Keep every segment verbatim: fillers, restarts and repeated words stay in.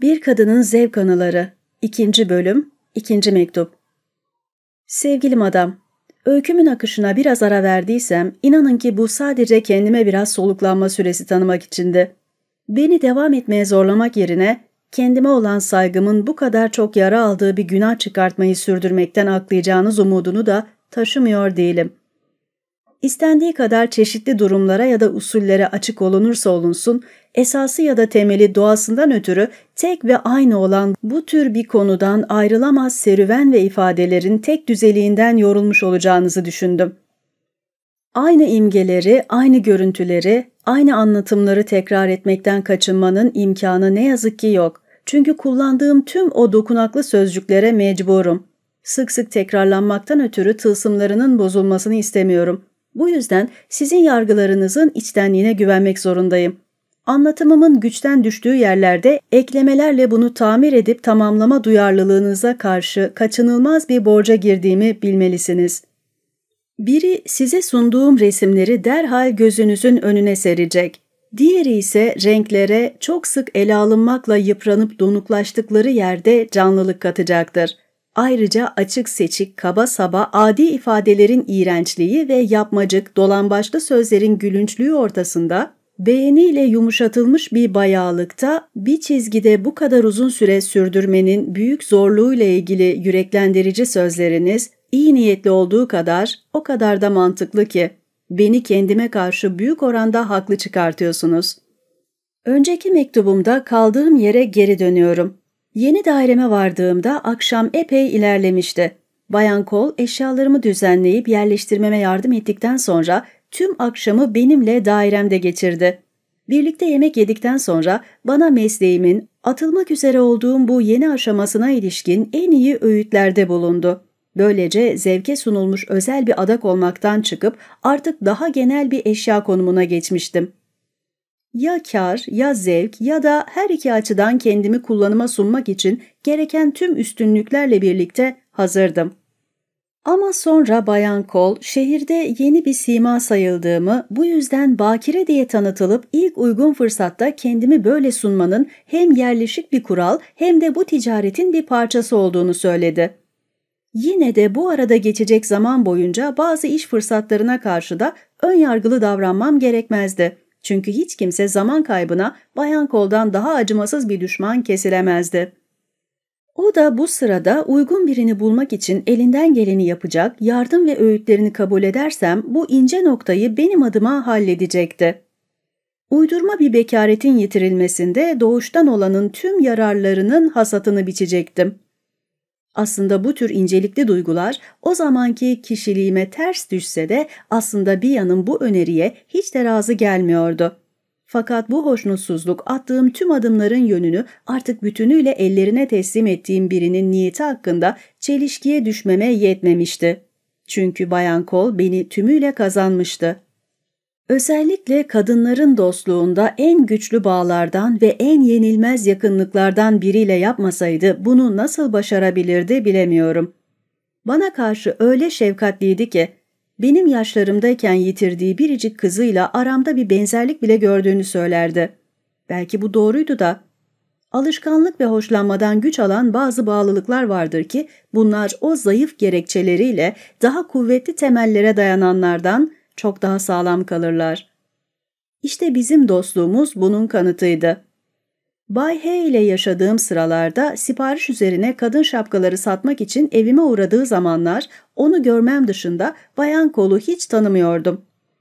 Bir Kadının Zevk Anıları ikinci. Bölüm ikinci. Mektup. Sevgili Madam, öykümün akışına biraz ara verdiysem, inanın ki bu sadece kendime biraz soluklanma süresi tanımak içindi. Beni devam etmeye zorlamak yerine, kendime olan saygımın bu kadar çok yara aldığı bir günah çıkartmayı sürdürmekten aklayacağınız umudunu da taşımıyor değilim. İstendiği kadar çeşitli durumlara ya da usullere açık olunursa olunsun, esası ya da temeli doğasından ötürü tek ve aynı olan bu tür bir konudan ayrılamaz serüven ve ifadelerin tek düzeliğinden yorulmuş olacağınızı düşündüm. Aynı imgeleri, aynı görüntüleri, aynı anlatımları tekrar etmekten kaçınmanın imkanı ne yazık ki yok. Çünkü kullandığım tüm o dokunaklı sözcüklere mecburum. Sık sık tekrarlanmaktan ötürü tılsımlarının bozulmasını istemiyorum. Bu yüzden sizin yargılarınızın içtenliğine güvenmek zorundayım. Anlatımımın güçten düştüğü yerlerde eklemelerle bunu tamir edip tamamlama duyarlılığınıza karşı kaçınılmaz bir borca girdiğimi bilmelisiniz. Biri size sunduğum resimleri derhal gözünüzün önüne serecek. Diğeri ise renklere çok sık ele alınmakla yıpranıp donuklaştıkları yerde canlılık katacaktır. Ayrıca açık seçik, kaba saba, adi ifadelerin iğrençliği ve yapmacık, dolambaçlı sözlerin gülünçlüğü ortasında, beğeniyle yumuşatılmış bir bayağılıkta, bir çizgide bu kadar uzun süre sürdürmenin büyük zorluğuyla ilgili yüreklendirici sözleriniz, iyi niyetli olduğu kadar, o kadar da mantıklı ki, beni kendime karşı büyük oranda haklı çıkartıyorsunuz. Önceki mektubumda kaldığım yere geri dönüyorum. Yeni daireme vardığımda akşam epey ilerlemişti. Bayan Cole eşyalarımı düzenleyip yerleştirmeme yardım ettikten sonra tüm akşamı benimle dairemde geçirdi. Birlikte yemek yedikten sonra bana mesleğimin atılmak üzere olduğum bu yeni aşamasına ilişkin en iyi öğütlerde bulundu. Böylece zevke sunulmuş özel bir adak olmaktan çıkıp artık daha genel bir eşya konumuna geçmiştim. Ya kar, ya zevk ya da her iki açıdan kendimi kullanıma sunmak için gereken tüm üstünlüklerle birlikte hazırdım. Ama sonra Bayan Cole, şehirde yeni bir sima sayıldığımı, bu yüzden bakire diye tanıtılıp ilk uygun fırsatta kendimi böyle sunmanın hem yerleşik bir kural hem de bu ticaretin bir parçası olduğunu söyledi. Yine de bu arada geçecek zaman boyunca bazı iş fırsatlarına karşı da önyargılı davranmam gerekmezdi. Çünkü hiç kimse zaman kaybına Bayan Cole'dan daha acımasız bir düşman kesilemezdi. O da bu sırada uygun birini bulmak için elinden geleni yapacak, yardım ve öğütlerini kabul edersem bu ince noktayı benim adıma halledecekti. Uydurma bir bekaretin yitirilmesinde doğuştan olanın tüm yararlarının hasatını biçecektim. Aslında bu tür incelikli duygular o zamanki kişiliğime ters düşse de aslında bir yanım bu öneriye hiç de razı gelmiyordu. Fakat bu hoşnutsuzluk attığım tüm adımların yönünü artık bütünüyle ellerine teslim ettiğim birinin niyeti hakkında çelişkiye düşmeme yetmemişti. Çünkü Bayan Cole beni tümüyle kazanmıştı. Özellikle kadınların dostluğunda en güçlü bağlardan ve en yenilmez yakınlıklardan biriyle yapmasaydı bunu nasıl başarabilirdi bilemiyorum. Bana karşı öyle şefkatliydi ki, benim yaşlarımdayken yitirdiği biricik kızıyla aramda bir benzerlik bile gördüğünü söylerdi. Belki bu doğruydu da. Alışkanlık ve hoşlanmadan güç alan bazı bağlılıklar vardır ki, bunlar o zayıf gerekçeleriyle daha kuvvetli temellere dayananlardan çok daha sağlam kalırlar. İşte bizim dostluğumuz bunun kanıtıydı. Bay H ile yaşadığım sıralarda sipariş üzerine kadın şapkaları satmak için evime uğradığı zamanlar onu görmem dışında Bayan Cole'u hiç tanımıyordum.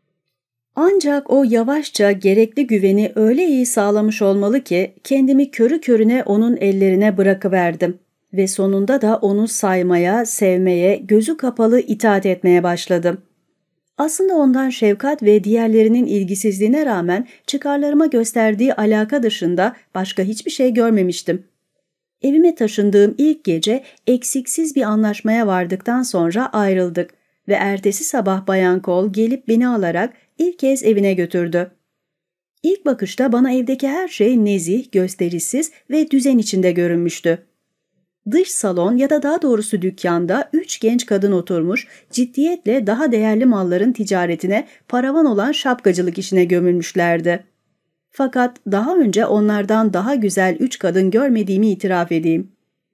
Ancak o yavaşça gerekli güveni öyle iyi sağlamış olmalı ki kendimi körü körüne onun ellerine bırakıverdim ve sonunda da onu saymaya, sevmeye, gözü kapalı itaat etmeye başladım. Aslında ondan şefkat ve diğerlerinin ilgisizliğine rağmen çıkarlarıma gösterdiği alaka dışında başka hiçbir şey görmemiştim. Evime taşındığım ilk gece eksiksiz bir anlaşmaya vardıktan sonra ayrıldık ve ertesi sabah Bayan Cole gelip beni alarak ilk kez evine götürdü. İlk bakışta bana evdeki her şey nezih, gösterişsiz ve düzen içinde görünmüştü. Dış salon ya da daha doğrusu dükkanda üç genç kadın oturmuş, ciddiyetle daha değerli malların ticaretine paravan olan şapkacılık işine gömülmüşlerdi. Fakat daha önce onlardan daha güzel üç kadın görmediğimi itiraf edeyim.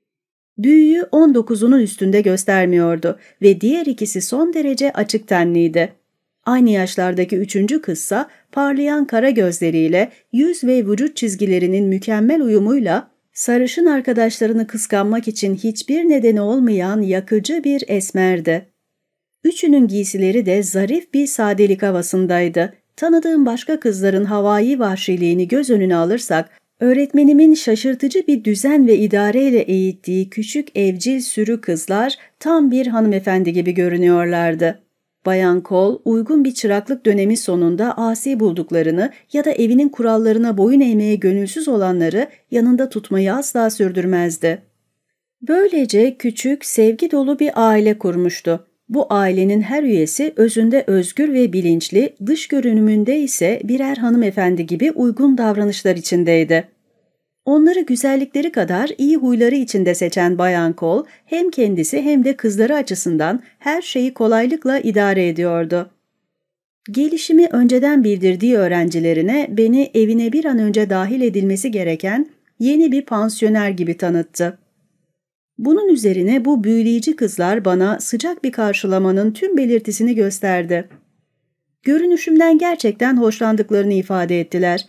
Büyüğü on dokuzunun üstünde göstermiyordu ve diğer ikisi son derece açık tenliydi. Aynı yaşlardaki üçüncü kızsa parlayan kara gözleriyle, yüz ve vücut çizgilerinin mükemmel uyumuyla sarışın arkadaşlarını kıskanmak için hiçbir nedeni olmayan yakıcı bir esmerdi. Üçünün giysileri de zarif bir sadelik havasındaydı. Tanıdığım başka kızların havai vahşiliğini göz önüne alırsak, öğretmenimin şaşırtıcı bir düzen ve idareyle eğittiği küçük evcil sürü kızlar tam bir hanımefendi gibi görünüyorlardı. Bayan Cole, uygun bir çıraklık dönemi sonunda asi bulduklarını ya da evinin kurallarına boyun eğmeye gönülsüz olanları yanında tutmayı asla sürdürmezdi. Böylece küçük, sevgi dolu bir aile kurmuştu. Bu ailenin her üyesi özünde özgür ve bilinçli, dış görünümünde ise birer hanımefendi gibi uygun davranışlar içindeydi. Onları güzellikleri kadar iyi huyları içinde seçen Bayan Cole, hem kendisi hem de kızları açısından her şeyi kolaylıkla idare ediyordu. Gelişimi önceden bildirdiği öğrencilerine beni evine bir an önce dahil edilmesi gereken yeni bir pansiyoner gibi tanıttı. Bunun üzerine bu büyüleyici kızlar bana sıcak bir karşılamanın tüm belirtisini gösterdi. Görünüşümden gerçekten hoşlandıklarını ifade ettiler.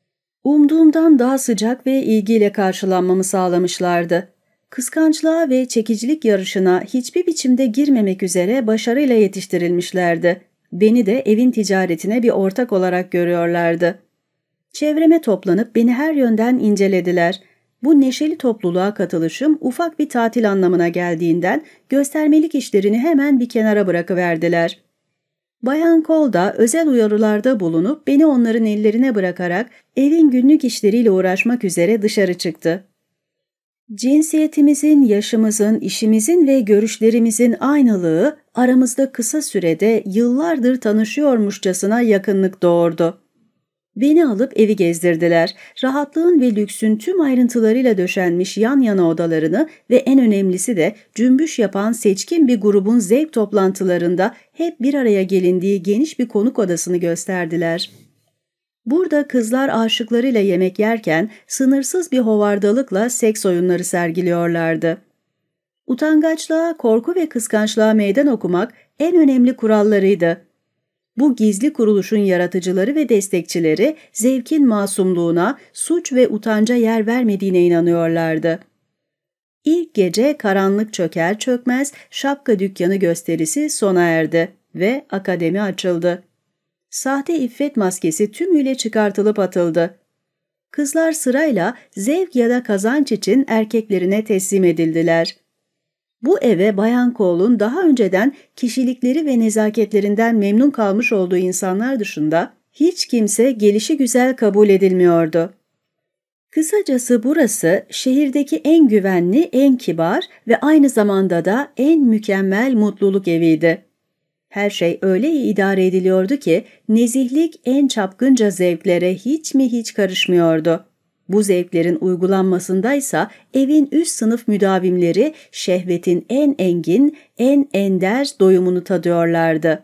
Umduğumdan daha sıcak ve ilgiyle karşılanmamı sağlamışlardı. Kıskançlığa ve çekicilik yarışına hiçbir biçimde girmemek üzere başarıyla yetiştirilmişlerdi. Beni de evin ticaretine bir ortak olarak görüyorlardı. Çevreme toplanıp beni her yönden incelediler. Bu neşeli topluluğa katılışım ufak bir tatil anlamına geldiğinden göstermelik işlerini hemen bir kenara bırakıverdiler. Bayan Cole da özel uyarılarda bulunup beni onların ellerine bırakarak evin günlük işleriyle uğraşmak üzere dışarı çıktı. Cinsiyetimizin, yaşımızın, işimizin ve görüşlerimizin aynılığı aramızda kısa sürede yıllardır tanışıyormuşçasına yakınlık doğurdu. Beni alıp evi gezdirdiler. Rahatlığın ve lüksün tüm ayrıntılarıyla döşenmiş yan yana odalarını ve en önemlisi de cümbüş yapan seçkin bir grubun zevk toplantılarında hep bir araya gelindiği geniş bir konuk odasını gösterdiler. Burada kızlar aşıklarıyla yemek yerken sınırsız bir hovardalıkla seks oyunları sergiliyorlardı. Utangaçlığa, korku ve kıskançlığa meydan okumak en önemli kurallarıydı. Bu gizli kuruluşun yaratıcıları ve destekçileri zevkin masumluğuna, suç ve utanca yer vermediğine inanıyorlardı. İlk gece karanlık çöker çökmez şapka dükkanı gösterisi sona erdi ve akademi açıldı. Sahte iffet maskesi tümüyle çıkartılıp atıldı. Kızlar sırayla zevk ya da kazanç için erkeklerine teslim edildiler. Bu eve Bayan Cole'un daha önceden kişilikleri ve nezaketlerinden memnun kalmış olduğu insanlar dışında hiç kimse gelişigüzel kabul edilmiyordu. Kısacası burası şehirdeki en güvenli, en kibar ve aynı zamanda da en mükemmel mutluluk eviydi. Her şey öyle iyi idare ediliyordu ki nezihlik en çapkınca zevklere hiç mi hiç karışmıyordu. Bu zevklerin uygulanmasındaysa evin üst sınıf müdavimleri şehvetin en engin, en ender doyumunu tadıyorlardı.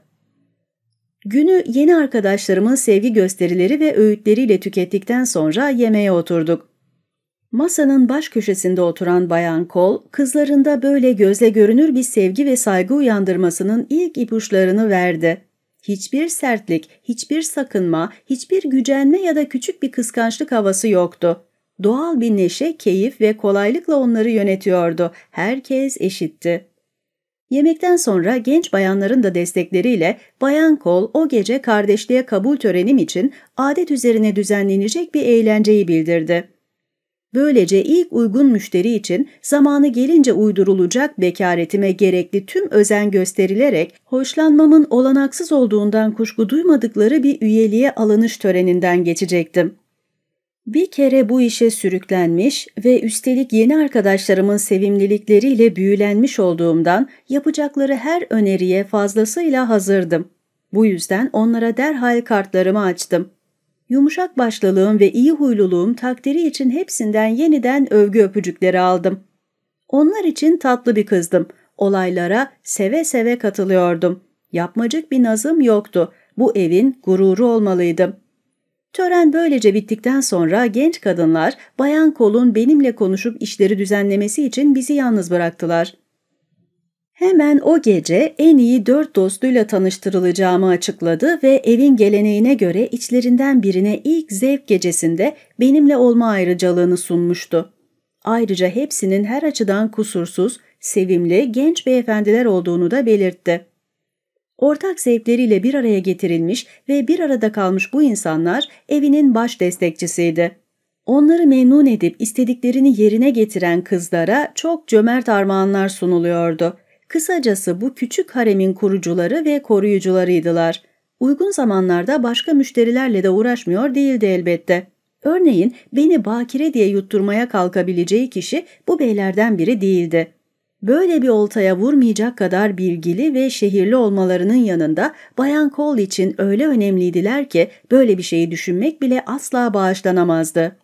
Günü yeni arkadaşlarımın sevgi gösterileri ve öğütleriyle tükettikten sonra yemeğe oturduk. Masanın baş köşesinde oturan Bayan Cole, kızlarında böyle gözle görünür bir sevgi ve saygı uyandırmasının ilk ipuçlarını verdi. Hiçbir sertlik, hiçbir sakınma, hiçbir gücenme ya da küçük bir kıskançlık havası yoktu. Doğal bir neşe, keyif ve kolaylıkla onları yönetiyordu. Herkes eşitti. Yemekten sonra genç bayanların da destekleriyle Bayan Cole o gece kardeşliğe kabul törenim için adet üzerine düzenlenecek bir eğlenceyi bildirdi. Böylece ilk uygun müşteri için zamanı gelince uydurulacak bekaretime gerekli tüm özen gösterilerek hoşlanmamın olanaksız olduğundan kuşku duymadıkları bir üyeliğe alınış töreninden geçecektim. Bir kere bu işe sürüklenmiş ve üstelik yeni arkadaşlarımın sevimlilikleriyle büyülenmiş olduğumdan yapacakları her öneriye fazlasıyla hazırdım. Bu yüzden onlara derhal kartlarımı açtım. Yumuşak başlılığım ve iyi huyluluğum takdiri için hepsinden yeniden övgü öpücükleri aldım. Onlar için tatlı bir kızdım. Olaylara seve seve katılıyordum. Yapmacık bir nazım yoktu. Bu evin gururu olmalıydım. Tören böylece bittikten sonra genç kadınlar Bayan Cole'un benimle konuşup işleri düzenlemesi için bizi yalnız bıraktılar. Hemen o gece en iyi dört dostuyla tanıştırılacağımı açıkladı ve evin geleneğine göre içlerinden birine ilk zevk gecesinde benimle olma ayrıcalığını sunmuştu. Ayrıca hepsinin her açıdan kusursuz, sevimli, genç beyefendiler olduğunu da belirtti. Ortak zevkleriyle bir araya getirilmiş ve bir arada kalmış bu insanlar evinin baş destekçisiydi. Onları memnun edip istediklerini yerine getiren kızlara çok cömert armağanlar sunuluyordu. Kısacası bu küçük haremin kurucuları ve koruyucularıydılar. Uygun zamanlarda başka müşterilerle de uğraşmıyor değildi elbette. Örneğin beni bakire diye yutturmaya kalkabileceği kişi bu beylerden biri değildi. Böyle bir oltaya vurmayacak kadar bilgili ve şehirli olmalarının yanında Bayan Cole için öyle önemliydiler ki böyle bir şeyi düşünmek bile asla bağışlanamazdı.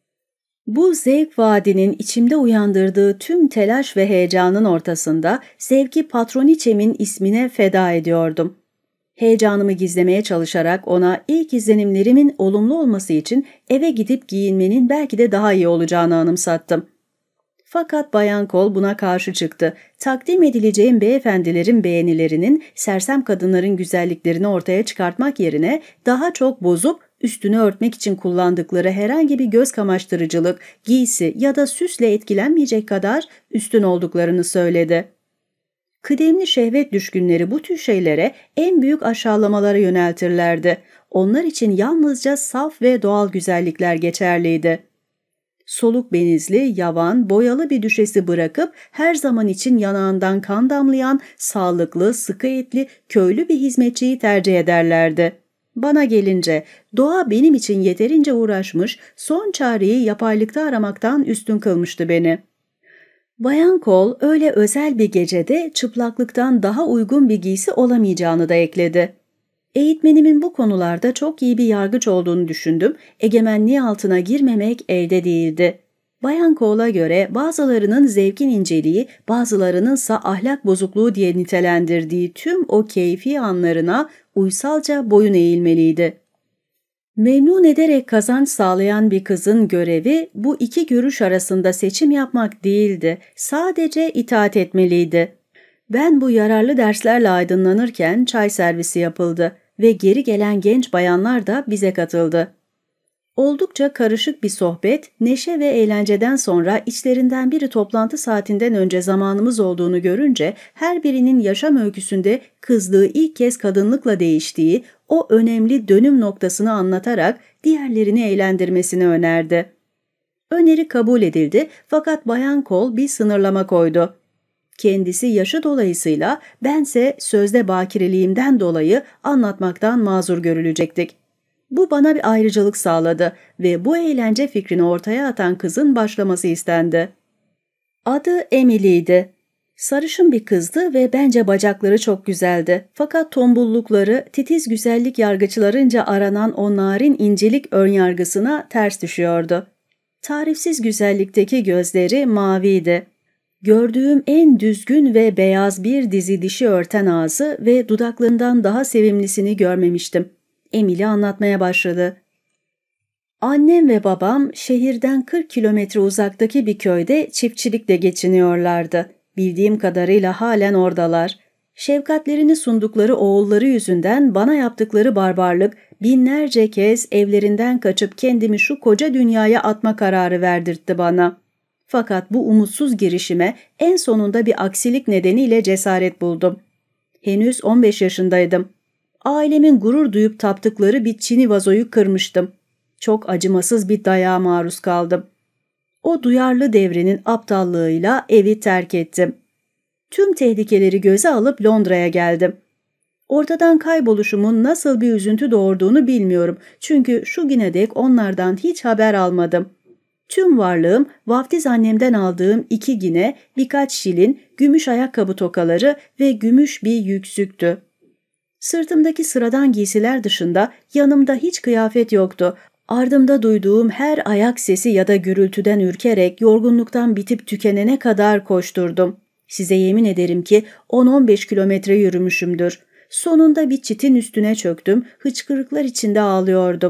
Bu zevk vaadinin içimde uyandırdığı tüm telaş ve heyecanın ortasında zevki patroniçemin ismine feda ediyordum. Heyecanımı gizlemeye çalışarak ona ilk izlenimlerimin olumlu olması için eve gidip giyinmenin belki de daha iyi olacağını anımsattım. Fakat Bayan Cole buna karşı çıktı. Takdim edileceğim beyefendilerin beğenilerinin sersem kadınların güzelliklerini ortaya çıkartmak yerine daha çok bozup üstünü örtmek için kullandıkları herhangi bir göz kamaştırıcılık, giysi ya da süsle etkilenmeyecek kadar üstün olduklarını söyledi. Kıdemli şehvet düşkünleri bu tür şeylere en büyük aşağılamalara yöneltirlerdi. Onlar için yalnızca saf ve doğal güzellikler geçerliydi. Soluk benizli, yavan, boyalı bir düşesi bırakıp her zaman için yanağından kan damlayan, sağlıklı, sıkı etli, köylü bir hizmetçiyi tercih ederlerdi. Bana gelince doğa benim için yeterince uğraşmış, son çareyi yapaylıkta aramaktan üstün kılmıştı beni. Bayan Cole öyle özel bir gecede çıplaklıktan daha uygun bir giysi olamayacağını da ekledi. Eğitmenimin bu konularda çok iyi bir yargıç olduğunu düşündüm, egemenliği altına girmemek elde değildi. Bayan Cole'a göre bazılarının zevkin inceliği, bazılarınınsa ahlak bozukluğu diye nitelendirdiği tüm o keyfi anlarına uysalca boyun eğilmeliydi. Memnun ederek kazanç sağlayan bir kızın görevi bu iki görüş arasında seçim yapmak değildi, sadece itaat etmeliydi. Ben bu yararlı derslerle aydınlanırken çay servisi yapıldı ve geri gelen genç bayanlar da bize katıldı. Oldukça karışık bir sohbet, neşe ve eğlenceden sonra içlerinden biri toplantı saatinden önce zamanımız olduğunu görünce her birinin yaşam öyküsünde kızlığı ilk kez kadınlıkla değiştiği o önemli dönüm noktasını anlatarak diğerlerini eğlendirmesini önerdi. Öneri kabul edildi fakat Bayan Cole bir sınırlama koydu. Kendisi yaşı dolayısıyla bense sözde bakireliğimden dolayı anlatmaktan mazur görülecektik. Bu bana bir ayrıcalık sağladı ve bu eğlence fikrini ortaya atan kızın başlaması istendi. Adı Emily'ydi. Sarışın bir kızdı ve bence bacakları çok güzeldi. Fakat tombullukları titiz güzellik yargıçlarınca aranan o narin incelik önyargısına ters düşüyordu. Tarifsiz güzellikteki gözleri maviydi. Gördüğüm en düzgün ve beyaz bir dizi dişi örten ağzı ve dudaklarından daha sevimlisini görmemiştim. Emily anlatmaya başladı. Annem ve babam şehirden kırk kilometre uzaktaki bir köyde çiftçilikle geçiniyorlardı. Bildiğim kadarıyla halen oradalar. Şefkatlerini sundukları oğulları yüzünden bana yaptıkları barbarlık binlerce kez evlerinden kaçıp kendimi şu koca dünyaya atma kararı verdirtti bana. Fakat bu umutsuz girişime en sonunda bir aksilik nedeniyle cesaret buldum. Henüz on beş yaşındaydım. Ailemin gurur duyup taptıkları bir çini vazoyu kırmıştım. Çok acımasız bir dayağa maruz kaldım. O duyarlı devrenin aptallığıyla evi terk ettim. Tüm tehlikeleri göze alıp Londra'ya geldim. Ortadan kayboluşumun nasıl bir üzüntü doğurduğunu bilmiyorum çünkü şu güne dek onlardan hiç haber almadım. Tüm varlığım vaftiz annemden aldığım iki gine, birkaç şilin, gümüş ayakkabı tokaları ve gümüş bir yüksüktü. Sırtımdaki sıradan giysiler dışında yanımda hiç kıyafet yoktu. Ardımda duyduğum her ayak sesi ya da gürültüden ürkerek yorgunluktan bitip tükenene kadar koşturdum. Size yemin ederim ki on on beş kilometre yürümüşümdür. Sonunda bir çitin üstüne çöktüm, hıçkırıklar içinde ağlıyordum.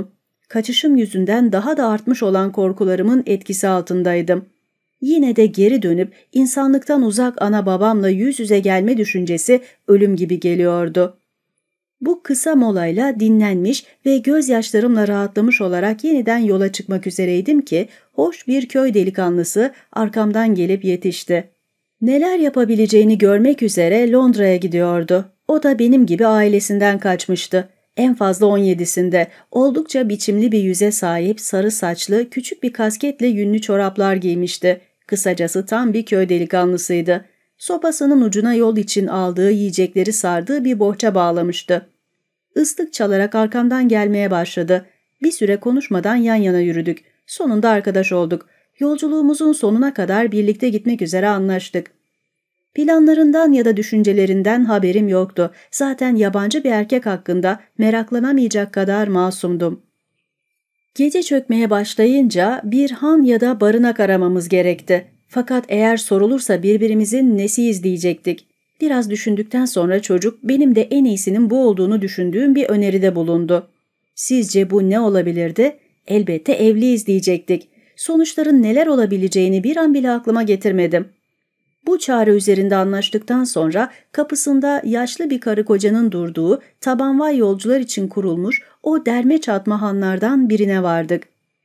Kaçışım yüzünden daha da artmış olan korkularımın etkisi altındaydım. Yine de geri dönüp insanlıktan uzak ana babamla yüz yüze gelme düşüncesi ölüm gibi geliyordu. Bu kısa molayla dinlenmiş ve gözyaşlarımla rahatlamış olarak yeniden yola çıkmak üzereydim ki hoş bir köy delikanlısı arkamdan gelip yetişti. Neler yapabileceğini görmek üzere Londra'ya gidiyordu. O da benim gibi ailesinden kaçmıştı. En fazla on yedisinde oldukça biçimli bir yüze sahip sarı saçlı küçük bir kasketle yünlü çoraplar giymişti. Kısacası tam bir köy delikanlısıydı. Sopasının ucuna yol için aldığı yiyecekleri sardığı bir bohça bağlamıştı. Islık çalarak arkamdan gelmeye başladı. Bir süre konuşmadan yan yana yürüdük. Sonunda arkadaş olduk. Yolculuğumuzun sonuna kadar birlikte gitmek üzere anlaştık. Planlarından ya da düşüncelerinden haberim yoktu. Zaten yabancı bir erkek hakkında meraklanamayacak kadar masumdum. Gece çökmeye başlayınca bir han ya da barınak aramamız gerekti. Fakat eğer sorulursa birbirimizin nesiyiz diyecektik. Biraz düşündükten sonra çocuk benim de en iyisinin bu olduğunu düşündüğüm bir öneride bulundu. Sizce bu ne olabilirdi? Elbette evliyiz diyecektik. Sonuçların neler olabileceğini bir an bile aklıma getirmedim. Bu çare üzerinde anlaştıktan sonra kapısında yaşlı bir karı kocanın durduğu tabanvay yolcular için kurulmuş o derme çatma hanlardan birine vardık.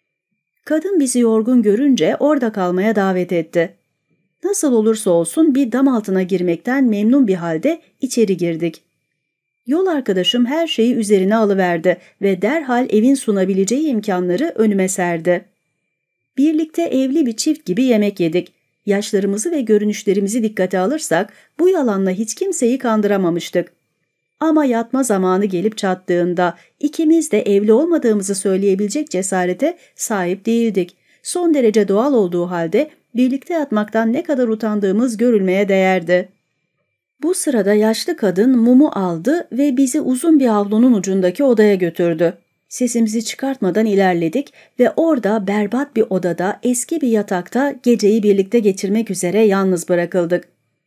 Kadın bizi yorgun görünce orada kalmaya davet etti. Nasıl olursa olsun bir dam altına girmekten memnun bir halde içeri girdik. Yol arkadaşım her şeyi üzerine alıverdi ve derhal evin sunabileceği imkanları önüme serdi. Birlikte evli bir çift gibi yemek yedik. Yaşlarımızı ve görünüşlerimizi dikkate alırsak bu yalanla hiç kimseyi kandıramamıştık. Ama yatma zamanı gelip çattığında ikimiz de evli olmadığımızı söyleyebilecek cesarete sahip değildik. Son derece doğal olduğu halde birlikte yatmaktan ne kadar utandığımız görülmeye değerdi. Bu sırada yaşlı kadın mumu aldı ve bizi uzun bir avlunun ucundaki odaya götürdü. Sesimizi çıkartmadan ilerledik ve orada berbat bir odada eski bir yatakta geceyi birlikte geçirmek üzere yalnız bırakıldık.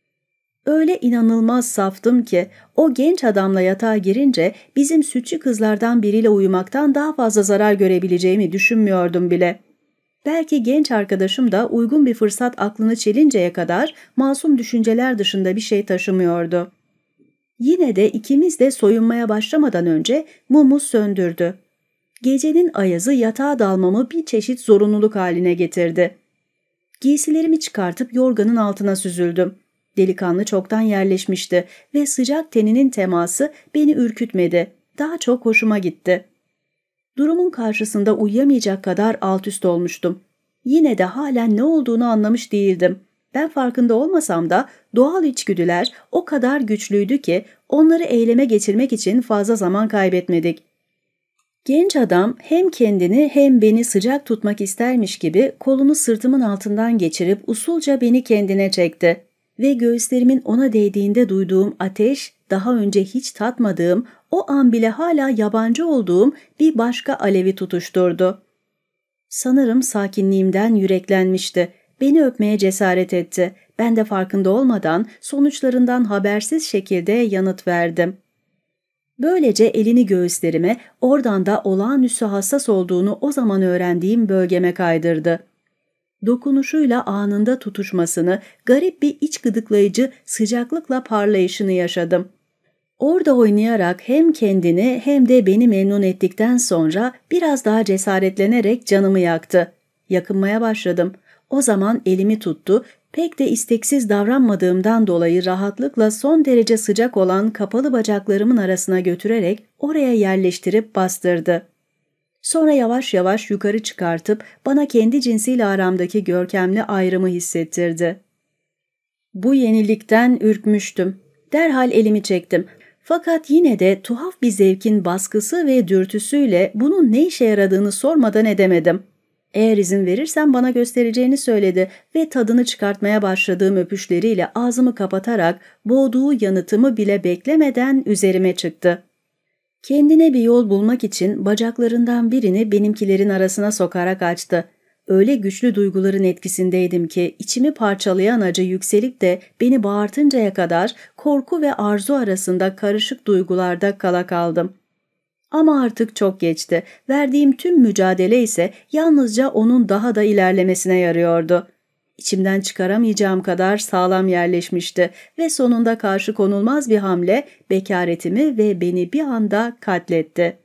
Öyle inanılmaz saftım ki o genç adamla yatağa girince bizim sütçü kızlardan biriyle uyumaktan daha fazla zarar görebileceğimi düşünmüyordum bile. Belki genç arkadaşım da uygun bir fırsat aklını çelinceye kadar masum düşünceler dışında bir şey taşımıyordu. Yine de ikimiz de soyunmaya başlamadan önce mumu söndürdü. Gecenin ayazı yatağa dalmamı bir çeşit zorunluluk haline getirdi. Giysilerimi çıkartıp yorganın altına süzüldüm. Delikanlı çoktan yerleşmişti ve sıcak teninin teması beni ürkütmedi. Daha çok hoşuma gitti. Durumun karşısında uyuyamayacak kadar altüst olmuştum. Yine de halen ne olduğunu anlamış değildim. Ben farkında olmasam da doğal içgüdüler o kadar güçlüydü ki onları eyleme geçirmek için fazla zaman kaybetmedik. Genç adam hem kendini hem beni sıcak tutmak istermiş gibi kolunu sırtımın altından geçirip usulca beni kendine çekti. Ve göğüslerimin ona değdiğinde duyduğum ateş, daha önce hiç tatmadığım, o an bile hala yabancı olduğum bir başka alevi tutuşturdu. Sanırım sakinliğimden yüreklenmişti. Beni öpmeye cesaret etti. Ben de farkında olmadan sonuçlarından habersiz şekilde yanıt verdim. Böylece elini göğüslerime, oradan da olağanüstü hassas olduğunu o zaman öğrendiğim bölgeme kaydırdı. Dokunuşuyla anında tutuşmasını, garip bir iç gıdıklayıcı sıcaklıkla parlayışını yaşadım. Orada oynayarak hem kendini hem de beni memnun ettikten sonra biraz daha cesaretlenerek canımı yaktı. Yakınmaya başladım. O zaman elimi tuttu, pek de isteksiz davranmadığımdan dolayı rahatlıkla son derece sıcak olan kapalı bacaklarımın arasına götürerek oraya yerleştirip bastırdı. Sonra yavaş yavaş yukarı çıkartıp bana kendi cinsiyle aramdaki görkemli ayrımı hissettirdi. Bu yenilikten ürkmüştüm. Derhal elimi çektim. Fakat yine de tuhaf bir zevkin baskısı ve dürtüsüyle bunun ne işe yaradığını sormadan edemedim. Eğer izin verirsen bana göstereceğini söyledi ve tadını çıkartmaya başladığım öpüşleriyle ağzımı kapatarak boğduğu yanıtımı bile beklemeden üzerime çıktı. Kendine bir yol bulmak için bacaklarından birini benimkilerin arasına sokarak açtı. Öyle güçlü duyguların etkisindeydim ki içimi parçalayan acı yükselip de beni bağırtıncaya kadar korku ve arzu arasında karışık duygularda kala kaldım. Ama artık çok geçti. Verdiğim tüm mücadele ise yalnızca onun daha da ilerlemesine yarıyordu. İçimden çıkaramayacağım kadar sağlam yerleşmişti ve sonunda karşı konulmaz bir hamle bekaretimi ve beni bir anda katletti.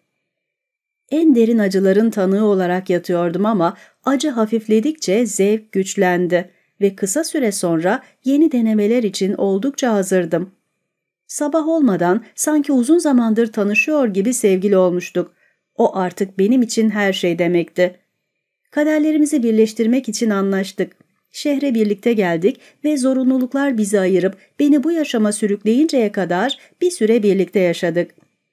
En derin acıların tanığı olarak yatıyordum ama acı hafifledikçe zevk güçlendi ve kısa süre sonra yeni denemeler için oldukça hazırdım. Sabah olmadan sanki uzun zamandır tanışıyor gibi sevgili olmuştuk. O artık benim için her şey demekti. Kaderlerimizi birleştirmek için anlaştık. Şehre birlikte geldik ve zorunluluklar bizi ayırıp beni bu yaşama sürükleyinceye kadar bir süre birlikte yaşadık.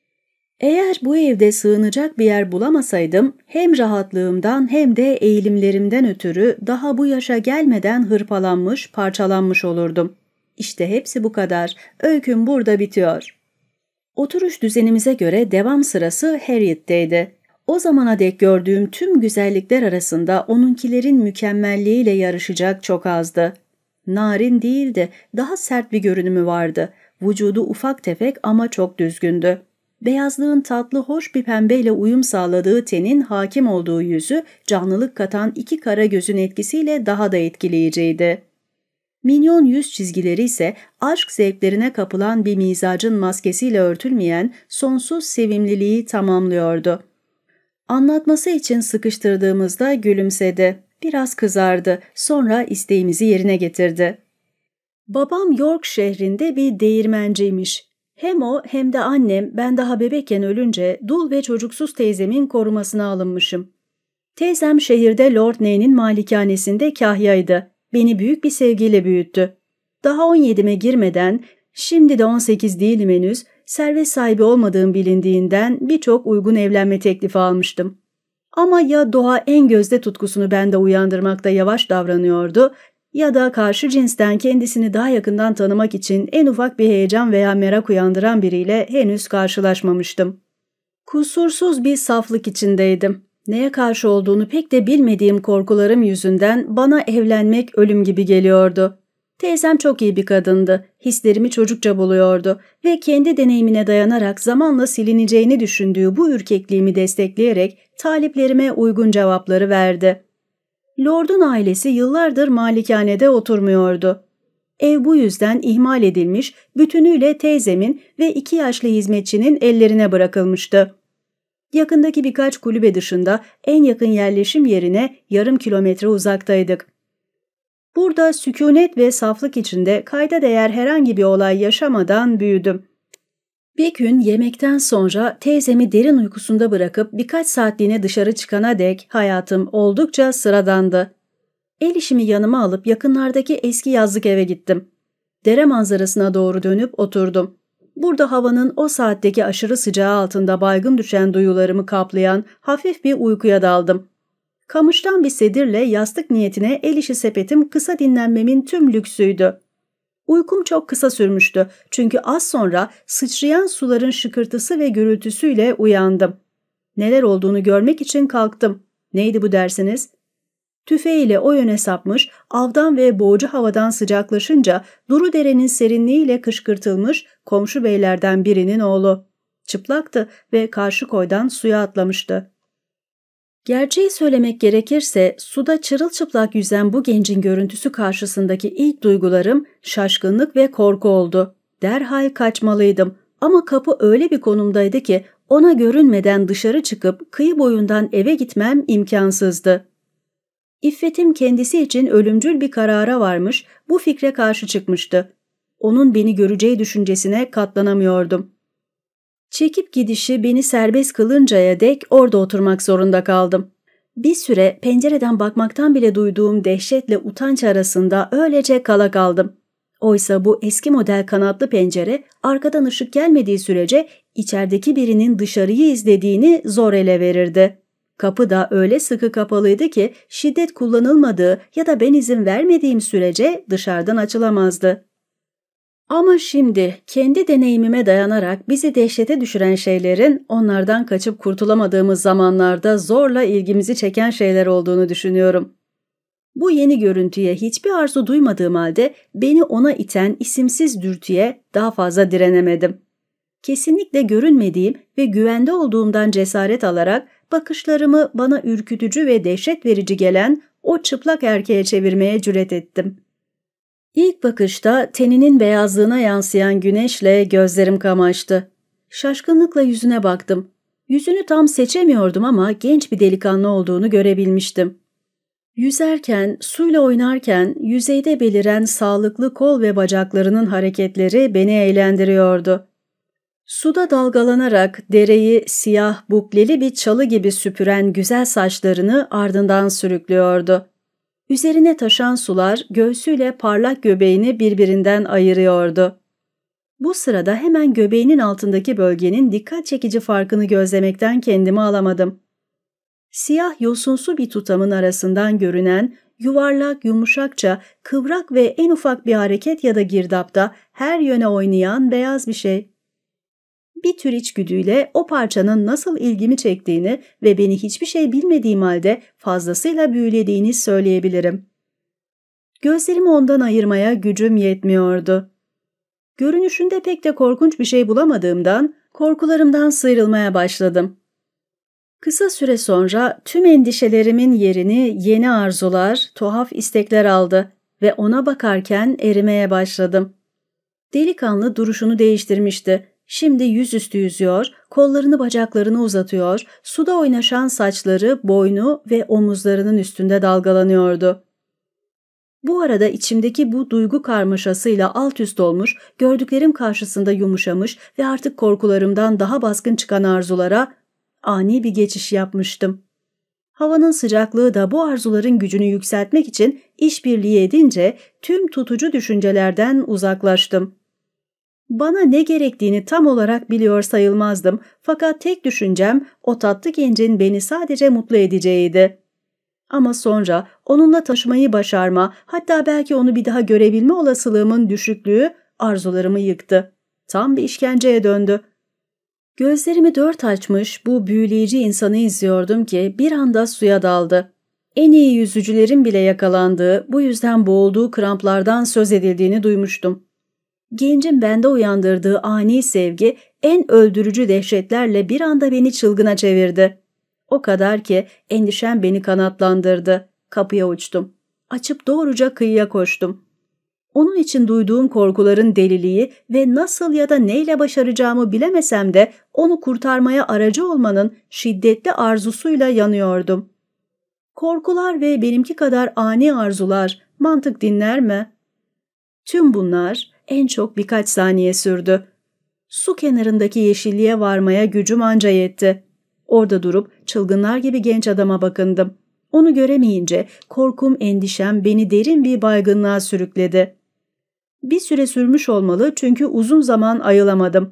Eğer bu evde sığınacak bir yer bulamasaydım, hem rahatlığımdan hem de eğilimlerimden ötürü daha bu yaşa gelmeden hırpalanmış, parçalanmış olurdum. İşte hepsi bu kadar. Öyküm burada bitiyor. Oturuş düzenimize göre devam sırası Harriet'teydi. O zamana dek gördüğüm tüm güzellikler arasında onunkilerin mükemmelliğiyle yarışacak çok azdı. Narin değildi, daha sert bir görünümü vardı. Vücudu ufak tefek ama çok düzgündü. Beyazlığın tatlı hoş bir pembeyle uyum sağladığı tenin hakim olduğu yüzü canlılık katan iki kara gözün etkisiyle daha da etkileyiciydi. Minyon yüz çizgileri ise aşk zevklerine kapılan bir mizacın maskesiyle örtülmeyen sonsuz sevimliliği tamamlıyordu. Anlatması için sıkıştırdığımızda gülümsedi. Biraz kızardı, sonra isteğimizi yerine getirdi. Babam York şehrinde bir değirmenciymiş. Hem o hem de annem ben daha bebekken ölünce dul ve çocuksuz teyzemin korumasına alınmışım. Teyzem şehirde Lord Ney'nin malikanesinde kahyaydı. Beni büyük bir sevgiyle büyüttü. Daha on yedime girmeden, şimdi de on sekiz değilim henüz, servet sahibi olmadığım bilindiğinden birçok uygun evlenme teklifi almıştım. Ama ya doğa en gözde tutkusunu bende uyandırmakta yavaş davranıyordu ya da karşı cinsten kendisini daha yakından tanımak için en ufak bir heyecan veya merak uyandıran biriyle henüz karşılaşmamıştım. Kusursuz bir saflık içindeydim. Neye karşı olduğunu pek de bilmediğim korkularım yüzünden bana evlenmek ölüm gibi geliyordu. Teyzem çok iyi bir kadındı, hislerimi çocukça buluyordu ve kendi deneyimine dayanarak zamanla silineceğini düşündüğü bu ürkekliğimi destekleyerek taliplerime uygun cevapları verdi. Lord'un ailesi yıllardır malikanede oturmuyordu. Ev bu yüzden ihmal edilmiş, bütünüyle teyzemin ve iki yaşlı hizmetçinin ellerine bırakılmıştı. Yakındaki birkaç kulübe dışında en yakın yerleşim yerine yarım kilometre uzaktaydık. Burada sükunet ve saflık içinde kayda değer herhangi bir olay yaşamadan büyüdüm. Bir gün yemekten sonra teyzemi derin uykusunda bırakıp birkaç saatliğine dışarı çıkana dek hayatım oldukça sıradandı. El işimi yanıma alıp yakınlardaki eski yazlık eve gittim. Dere manzarasına doğru dönüp oturdum. Burada havanın o saatteki aşırı sıcağı altında baygın düşen duyularımı kaplayan hafif bir uykuya daldım. Kamıştan bir sedirle yastık niyetine el işi sepetim kısa dinlenmemin tüm lüksüydü. Uykum çok kısa sürmüştü çünkü az sonra sıçrayan suların şıkırtısı ve gürültüsüyle uyandım. Neler olduğunu görmek için kalktım. Neydi bu dersiniz? Tüfeğiyle o yöne sapmış, avdan ve boğucu havadan sıcaklaşınca duru derenin serinliğiyle kışkırtılmış komşu beylerden birinin oğlu. Çıplaktı ve karşı koydan suya atlamıştı. Gerçeği söylemek gerekirse suda çırılçıplak yüzen bu gencin görüntüsü karşısındaki ilk duygularım şaşkınlık ve korku oldu. Derhal kaçmalıydım ama kapı öyle bir konumdaydı ki ona görünmeden dışarı çıkıp kıyı boyundan eve gitmem imkansızdı. İffetim kendisi için ölümcül bir karara varmış, bu fikre karşı çıkmıştı. Onun beni göreceği düşüncesine katlanamıyordum. Çekip gidişi beni serbest kılıncaya dek orada oturmak zorunda kaldım. Bir süre pencereden bakmaktan bile duyduğum dehşetle utanç arasında öylece kala kaldım. Oysa bu eski model kanatlı pencere arkadan ışık gelmediği sürece içerideki birinin dışarıyı izlediğini zor ele verirdi. Kapı da öyle sıkı kapalıydı ki şiddet kullanılmadığı ya da ben izin vermediğim sürece dışarıdan açılamazdı. Ama şimdi kendi deneyimime dayanarak bizi dehşete düşüren şeylerin onlardan kaçıp kurtulamadığımız zamanlarda zorla ilgimizi çeken şeyler olduğunu düşünüyorum. Bu yeni görüntüye hiçbir arzu duymadığım halde beni ona iten isimsiz dürtüye daha fazla direnemedim. Kesinlikle görünmediğim ve güvende olduğumdan cesaret alarak bakışlarımı bana ürkütücü ve dehşet verici gelen o çıplak erkeğe çevirmeye cüret ettim. İlk bakışta teninin beyazlığına yansıyan güneşle gözlerim kamaştı. Şaşkınlıkla yüzüne baktım. Yüzünü tam seçemiyordum ama genç bir delikanlı olduğunu görebilmiştim. Yüzerken, suyla oynarken yüzeyde beliren sağlıklı kol ve bacaklarının hareketleri beni eğlendiriyordu. Suda dalgalanarak dereyi siyah, bukleli bir çalı gibi süpüren güzel saçlarını ardından sürüklüyordu. Üzerine taşan sular göğsüyle parlak göbeğini birbirinden ayırıyordu. Bu sırada hemen göbeğinin altındaki bölgenin dikkat çekici farkını gözlemekten kendimi alamadım. Siyah yosunsu bir tutamın arasından görünen, yuvarlak, yumuşakça, kıvrak ve en ufak bir hareket ya da girdapta her yöne oynayan beyaz bir şey. Bir tür içgüdüyle o parçanın nasıl ilgimi çektiğini ve beni hiçbir şey bilmediğim halde fazlasıyla büyülediğini söyleyebilirim. Gözlerimi ondan ayırmaya gücüm yetmiyordu. Görünüşünde pek de korkunç bir şey bulamadığımdan korkularımdan sıyrılmaya başladım. Kısa süre sonra tüm endişelerimin yerini yeni arzular, tuhaf istekler aldı ve ona bakarken erimeye başladım. Delikanlı duruşunu değiştirmişti. Şimdi yüzüstü yüzüyor, kollarını bacaklarını uzatıyor, suda oynaşan saçları, boynu ve omuzlarının üstünde dalgalanıyordu. Bu arada içimdeki bu duygu karmaşasıyla alt üst olmuş, gördüklerim karşısında yumuşamış ve artık korkularımdan daha baskın çıkan arzulara ani bir geçiş yapmıştım. Havanın sıcaklığı da bu arzuların gücünü yükseltmek için işbirliği edince tüm tutucu düşüncelerden uzaklaştım. Bana ne gerektiğini tam olarak biliyor sayılmazdım fakat tek düşüncem o tatlı gencin beni sadece mutlu edeceğiydi. Ama sonra onunla taşımayı başarma, hatta belki onu bir daha görebilme olasılığımın düşüklüğü arzularımı yıktı. Tam bir işkenceye döndü. Gözlerimi dört açmış bu büyüleyici insanı izliyordum ki bir anda suya daldı. En iyi yüzücülerin bile yakalandığı, bu yüzden boğulduğu kramplardan söz edildiğini duymuştum. Gencin bende uyandırdığı ani sevgi en öldürücü dehşetlerle bir anda beni çılgına çevirdi. O kadar ki endişem beni kanatlandırdı. Kapıya uçtum. Açıp doğruca kıyıya koştum. Onun için duyduğum korkuların deliliği ve nasıl ya da neyle başaracağımı bilemesem de onu kurtarmaya aracı olmanın şiddetli arzusuyla yanıyordum. Korkular ve benimki kadar ani arzular mantık dinler mi? Tüm bunlar en çok birkaç saniye sürdü. Su kenarındaki yeşilliğe varmaya gücüm anca yetti. Orada durup çılgınlar gibi genç adama bakındım. Onu göremeyince korkum, endişem beni derin bir baygınlığa sürükledi. Bir süre sürmüş olmalı çünkü uzun zaman ayılamadım.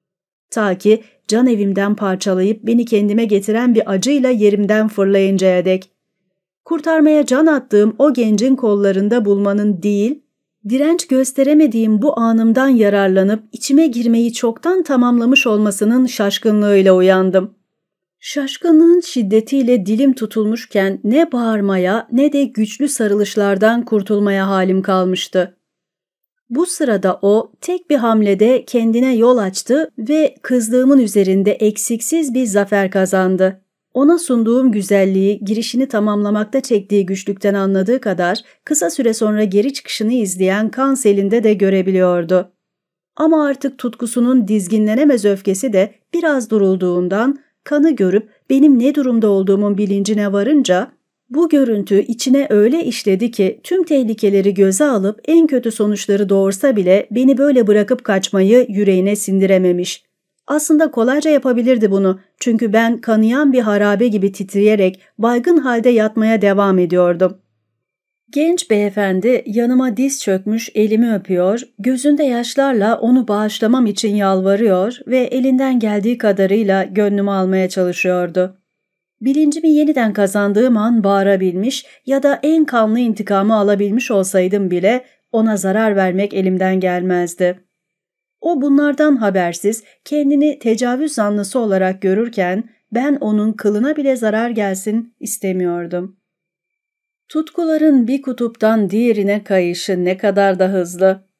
Ta ki can evimden parçalayıp beni kendime getiren bir acıyla yerimden fırlayıncaya dek. Kurtarmaya can attığım o gencin kollarında bulmanın değil, direnç gösteremediğim bu anımdan yararlanıp içime girmeyi çoktan tamamlamış olmasının şaşkınlığıyla uyandım. Şaşkınlığın şiddetiyle dilim tutulmuşken ne bağırmaya ne de güçlü sarılışlardan kurtulmaya halim kalmıştı. Bu sırada o tek bir hamlede kendine yol açtı ve kızlığımın üzerinde eksiksiz bir zafer kazandı. Ona sunduğum güzelliği girişini tamamlamakta çektiği güçlükten anladığı kadar kısa süre sonra geri çıkışını izleyen kan selinde de görebiliyordu. Ama artık tutkusunun dizginlenemez öfkesi de biraz durulduğundan kanı görüp benim ne durumda olduğumun bilincine varınca bu görüntü içine öyle işledi ki tüm tehlikeleri göze alıp en kötü sonuçları doğursa bile beni böyle bırakıp kaçmayı yüreğine sindirememiş. Aslında kolayca yapabilirdi bunu çünkü ben kanayan bir harabe gibi titreyerek baygın halde yatmaya devam ediyordum. Genç beyefendi yanıma diz çökmüş elimi öpüyor, gözünde yaşlarla onu bağışlamam için yalvarıyor ve elinden geldiği kadarıyla gönlümü almaya çalışıyordu. Bilincimi yeniden kazandığım an bağırabilmiş ya da en kanlı intikamı alabilmiş olsaydım bile ona zarar vermek elimden gelmezdi. O bunlardan habersiz kendini tecavüz zanlısı olarak görürken ben onun kılına bile zarar gelsin istemiyordum. Tutkuların bir kutuptan diğerine kayışı ne kadar da hızlı.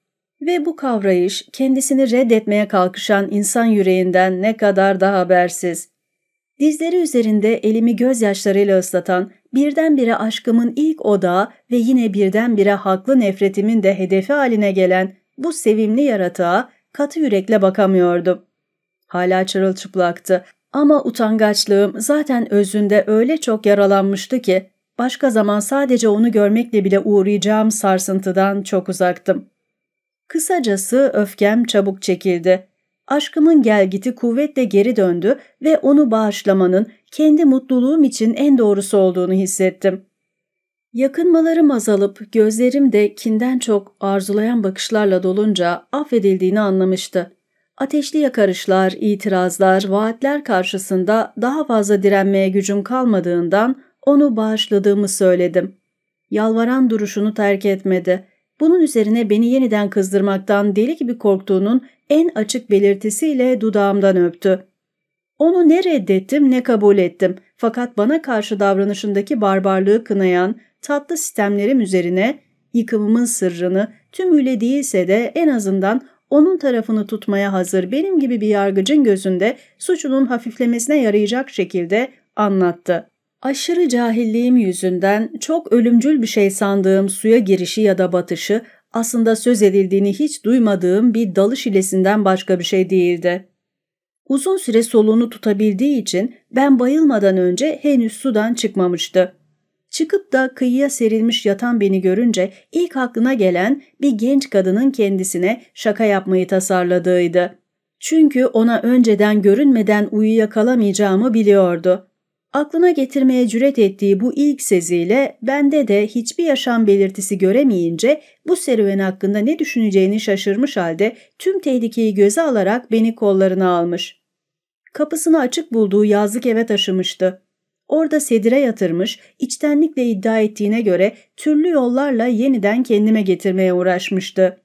Ve bu kavrayış kendisini reddetmeye kalkışan insan yüreğinden ne kadar da habersiz. Dizleri üzerinde elimi gözyaşlarıyla ıslatan, birdenbire aşkımın ilk odağı ve yine birdenbire haklı nefretimin de hedefi haline gelen bu sevimli yaratığa katı yürekle bakamıyordum. Hala çırılçıplaktı ama utangaçlığım zaten özünde öyle çok yaralanmıştı ki başka zaman sadece onu görmekle bile uğrayacağım sarsıntıdan çok uzaktım. Kısacası öfkem çabuk çekildi. Aşkımın gelgiti kuvvetle geri döndü ve onu bağışlamanın kendi mutluluğum için en doğrusu olduğunu hissettim. Yakınmalarım azalıp gözlerim de kinden çok arzulayan bakışlarla dolunca affedildiğini anlamıştı. Ateşli yakarışlar, itirazlar, vaatler karşısında daha fazla direnmeye gücüm kalmadığından onu bağışladığımı söyledim. Yalvaran duruşunu terk etmedi. Bunun üzerine beni yeniden kızdırmaktan deli gibi korktuğunun en açık belirtisiyle dudağımdan öptü. Onu ne reddettim ne kabul ettim. Fakat bana karşı davranışındaki barbarlığı kınayan tatlı sistemlerim üzerine yıkımımın sırrını tümüyle değilse de en azından onun tarafını tutmaya hazır benim gibi bir yargıcın gözünde suçunun hafiflemesine yarayacak şekilde anlattı. Aşırı cahilliğim yüzünden çok ölümcül bir şey sandığım suya girişi ya da batışı aslında söz edildiğini hiç duymadığım bir dalış ilesinden başka bir şey değildi. Uzun süre soluğunu tutabildiği için ben bayılmadan önce henüz sudan çıkmamıştı. Çıkıp da kıyıya serilmiş yatan beni görünce ilk aklına gelen bir genç kadının kendisine şaka yapmayı tasarladığıydı. Çünkü ona önceden görünmeden uyuyakalamayacağımı biliyordu. Aklına getirmeye cüret ettiği bu ilk seziyle bende de hiçbir yaşam belirtisi göremeyince bu serüven hakkında ne düşüneceğini şaşırmış halde tüm tehlikeyi göze alarak beni kollarına almış. Kapısını açık bulduğu yazlık eve taşımıştı. Orada sedire yatırmış, içtenlikle iddia ettiğine göre türlü yollarla yeniden kendime getirmeye uğraşmıştı.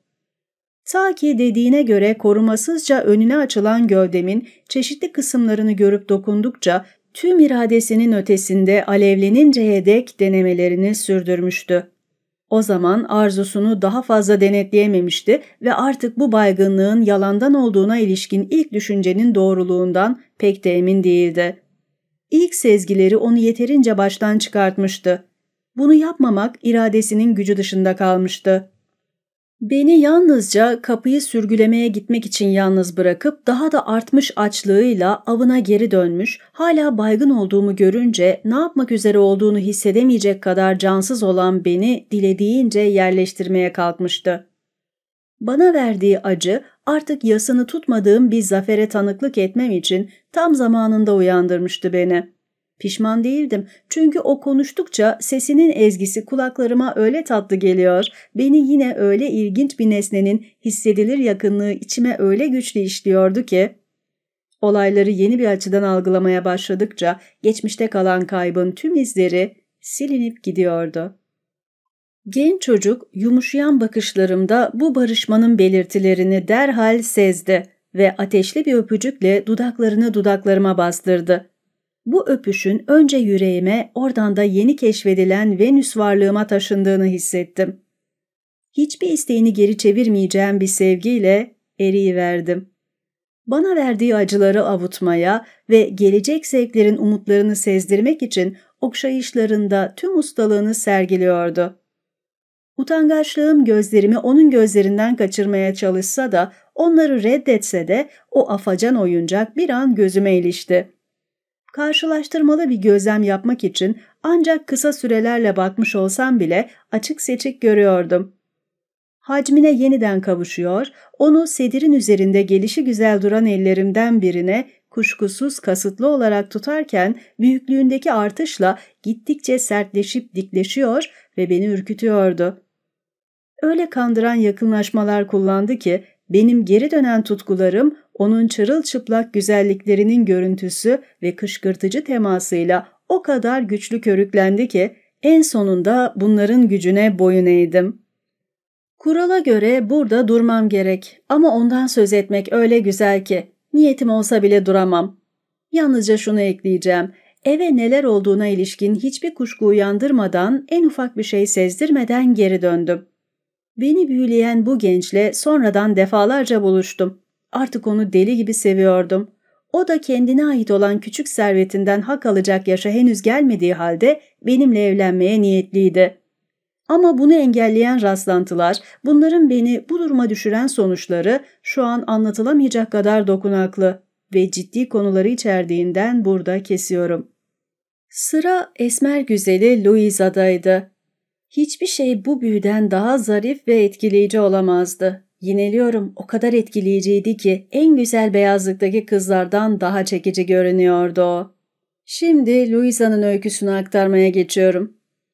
Ta ki dediğine göre korumasızca önüne açılan gövdemin çeşitli kısımlarını görüp dokundukça tüm iradesinin ötesinde alevleninceye dek denemelerini sürdürmüştü. O zaman arzusunu daha fazla denetleyememişti ve artık bu baygınlığın yalandan olduğuna ilişkin ilk düşüncenin doğruluğundan pek de emin değildi. İlk sezgileri onu yeterince baştan çıkartmıştı. Bunu yapmamak iradesinin gücü dışında kalmıştı. Beni yalnızca kapıyı sürgülemeye gitmek için yalnız bırakıp daha da artmış açlığıyla avına geri dönmüş, hala baygın olduğumu görünce ne yapmak üzere olduğunu hissedemeyecek kadar cansız olan beni dilediğince yerleştirmeye kalkmıştı. Bana verdiği acı artık yasını tutmadığım bir zafere tanıklık etmem için tam zamanında uyandırmıştı beni. Pişman değildim çünkü o konuştukça sesinin ezgisi kulaklarıma öyle tatlı geliyor, beni yine öyle ilginç bir nesnenin hissedilir yakınlığı içime öyle güçlü işliyordu ki, olayları yeni bir açıdan algılamaya başladıkça geçmişte kalan kaybın tüm izleri silinip gidiyordu. Genç çocuk yumuşayan bakışlarımda bu barışmanın belirtilerini derhal sezdi ve ateşli bir öpücükle dudaklarını dudaklarıma bastırdı. Bu öpüşün önce yüreğime, oradan da yeni keşfedilen Venüs varlığıma taşındığını hissettim. Hiçbir isteğini geri çevirmeyeceğim bir sevgiyle eriyiverdim. Bana verdiği acıları avutmaya ve gelecek zevklerin umutlarını sezdirmek için okşayışlarında tüm ustalığını sergiliyordu. Utangaçlığım gözlerimi onun gözlerinden kaçırmaya çalışsa da, onları reddetse de o afacan oyuncak bir an gözüme ilişti. Karşılaştırmalı bir gözlem yapmak için ancak kısa sürelerle bakmış olsam bile açık seçik görüyordum. Hacmine yeniden kavuşuyor, onu sedirin üzerinde gelişigüzel duran ellerimden birine kuşkusuz kasıtlı olarak tutarken büyüklüğündeki artışla gittikçe sertleşip dikleşiyor ve beni ürkütüyordu. Öyle kandıran yakınlaşmalar kullandı ki benim geri dönen tutkularım onun çırılçıplak güzelliklerinin görüntüsü ve kışkırtıcı temasıyla o kadar güçlü körüklendi ki en sonunda bunların gücüne boyun eğdim. Kurala göre burada durmam gerek ama ondan söz etmek öyle güzel ki niyetim olsa bile duramam. Yalnızca şunu ekleyeceğim. Eve neler olduğuna ilişkin hiçbir kuşku uyandırmadan, en ufak bir şey sezdirmeden geri döndüm. Beni büyüleyen bu gençle sonradan defalarca buluştum. Artık onu deli gibi seviyordum. O da kendine ait olan küçük servetinden hak alacak yaşa henüz gelmediği halde benimle evlenmeye niyetliydi. Ama bunu engelleyen rastlantılar, bunların beni bu duruma düşüren sonuçları şu an anlatılamayacak kadar dokunaklı ve ciddi konuları içerdiğinden burada kesiyorum. Sıra esmer güzeli Louisa'daydı. Hiçbir şey bu büyüden daha zarif ve etkileyici olamazdı. Yineliyorum, o kadar etkileyiciydi ki en güzel beyazlıktaki kızlardan daha çekici görünüyordu o. Şimdi Louisa'nın öyküsünü aktarmaya geçiyorum.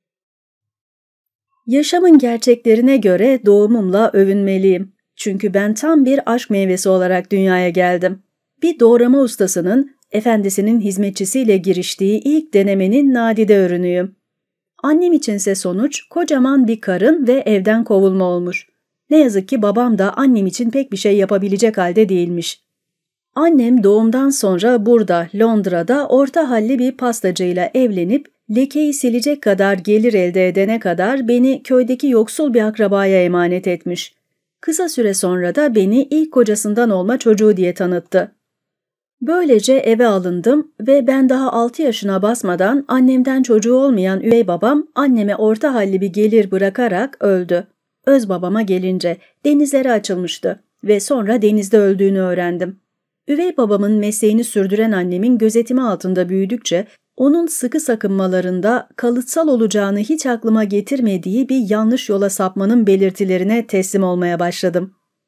Yaşamın gerçeklerine göre doğumumla övünmeliyim. Çünkü ben tam bir aşk meyvesi olarak dünyaya geldim. Bir doğrama ustasının, efendisinin hizmetçisiyle giriştiği ilk denemenin nadide ürünüyüm. Annem içinse sonuç kocaman bir karın ve evden kovulma olmuş. Ne yazık ki babam da annem için pek bir şey yapabilecek halde değilmiş. Annem doğumdan sonra burada, Londra'da orta halli bir pastacıyla evlenip lekeyi silecek kadar gelir elde edene kadar beni köydeki yoksul bir akrabaya emanet etmiş. Kısa süre sonra da beni ilk kocasından olma çocuğu diye tanıttı. Böylece eve alındım ve ben daha altı yaşına basmadan annemden çocuğu olmayan üvey babam anneme orta halli bir gelir bırakarak öldü. Öz babama gelince denizlere açılmıştı ve sonra denizde öldüğünü öğrendim. Üvey babamın mesleğini sürdüren annemin gözetimi altında büyüdükçe onun sıkı sakınmalarında kalıtsal olacağını hiç aklıma getirmediği bir yanlış yola sapmanın belirtilerine teslim olmaya başladım.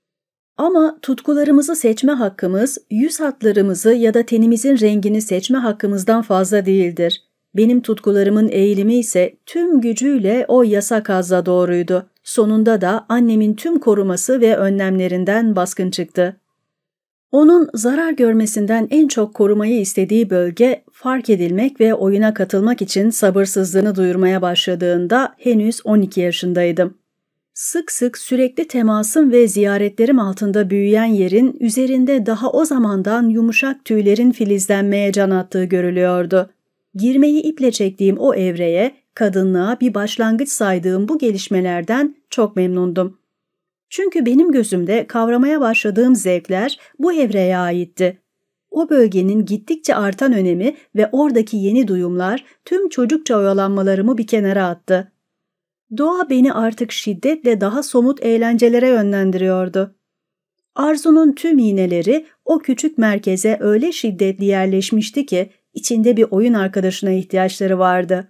Ama tutkularımızı seçme hakkımız, yüz hatlarımızı ya da tenimizin rengini seçme hakkımızdan fazla değildir. Benim tutkularımın eğilimi ise tüm gücüyle o yasak hazza doğruydu. Sonunda da annemin tüm koruması ve önlemlerinden baskın çıktı. Onun zarar görmesinden en çok korumayı istediği bölge fark edilmek ve oyuna katılmak için sabırsızlığını duyurmaya başladığında henüz on iki yaşındaydım. Sık sık sürekli temasım ve ziyaretlerim altında büyüyen yerin üzerinde daha o zamandan yumuşak tüylerin filizlenmeye can attığı görülüyordu. Girmeyi iple çektiğim o evreye, kadınlığa bir başlangıç saydığım bu gelişmelerden çok memnundum. Çünkü benim gözümde kavramaya başladığım zevkler bu evreye aitti. O bölgenin gittikçe artan önemi ve oradaki yeni duyumlar tüm çocukça oyalanmalarımı bir kenara attı. Doğa beni artık şiddetle daha somut eğlencelere yönlendiriyordu. Arzunun tüm iğneleri o küçük merkeze öyle şiddetli yerleşmişti ki içinde bir oyun arkadaşına ihtiyaçları vardı.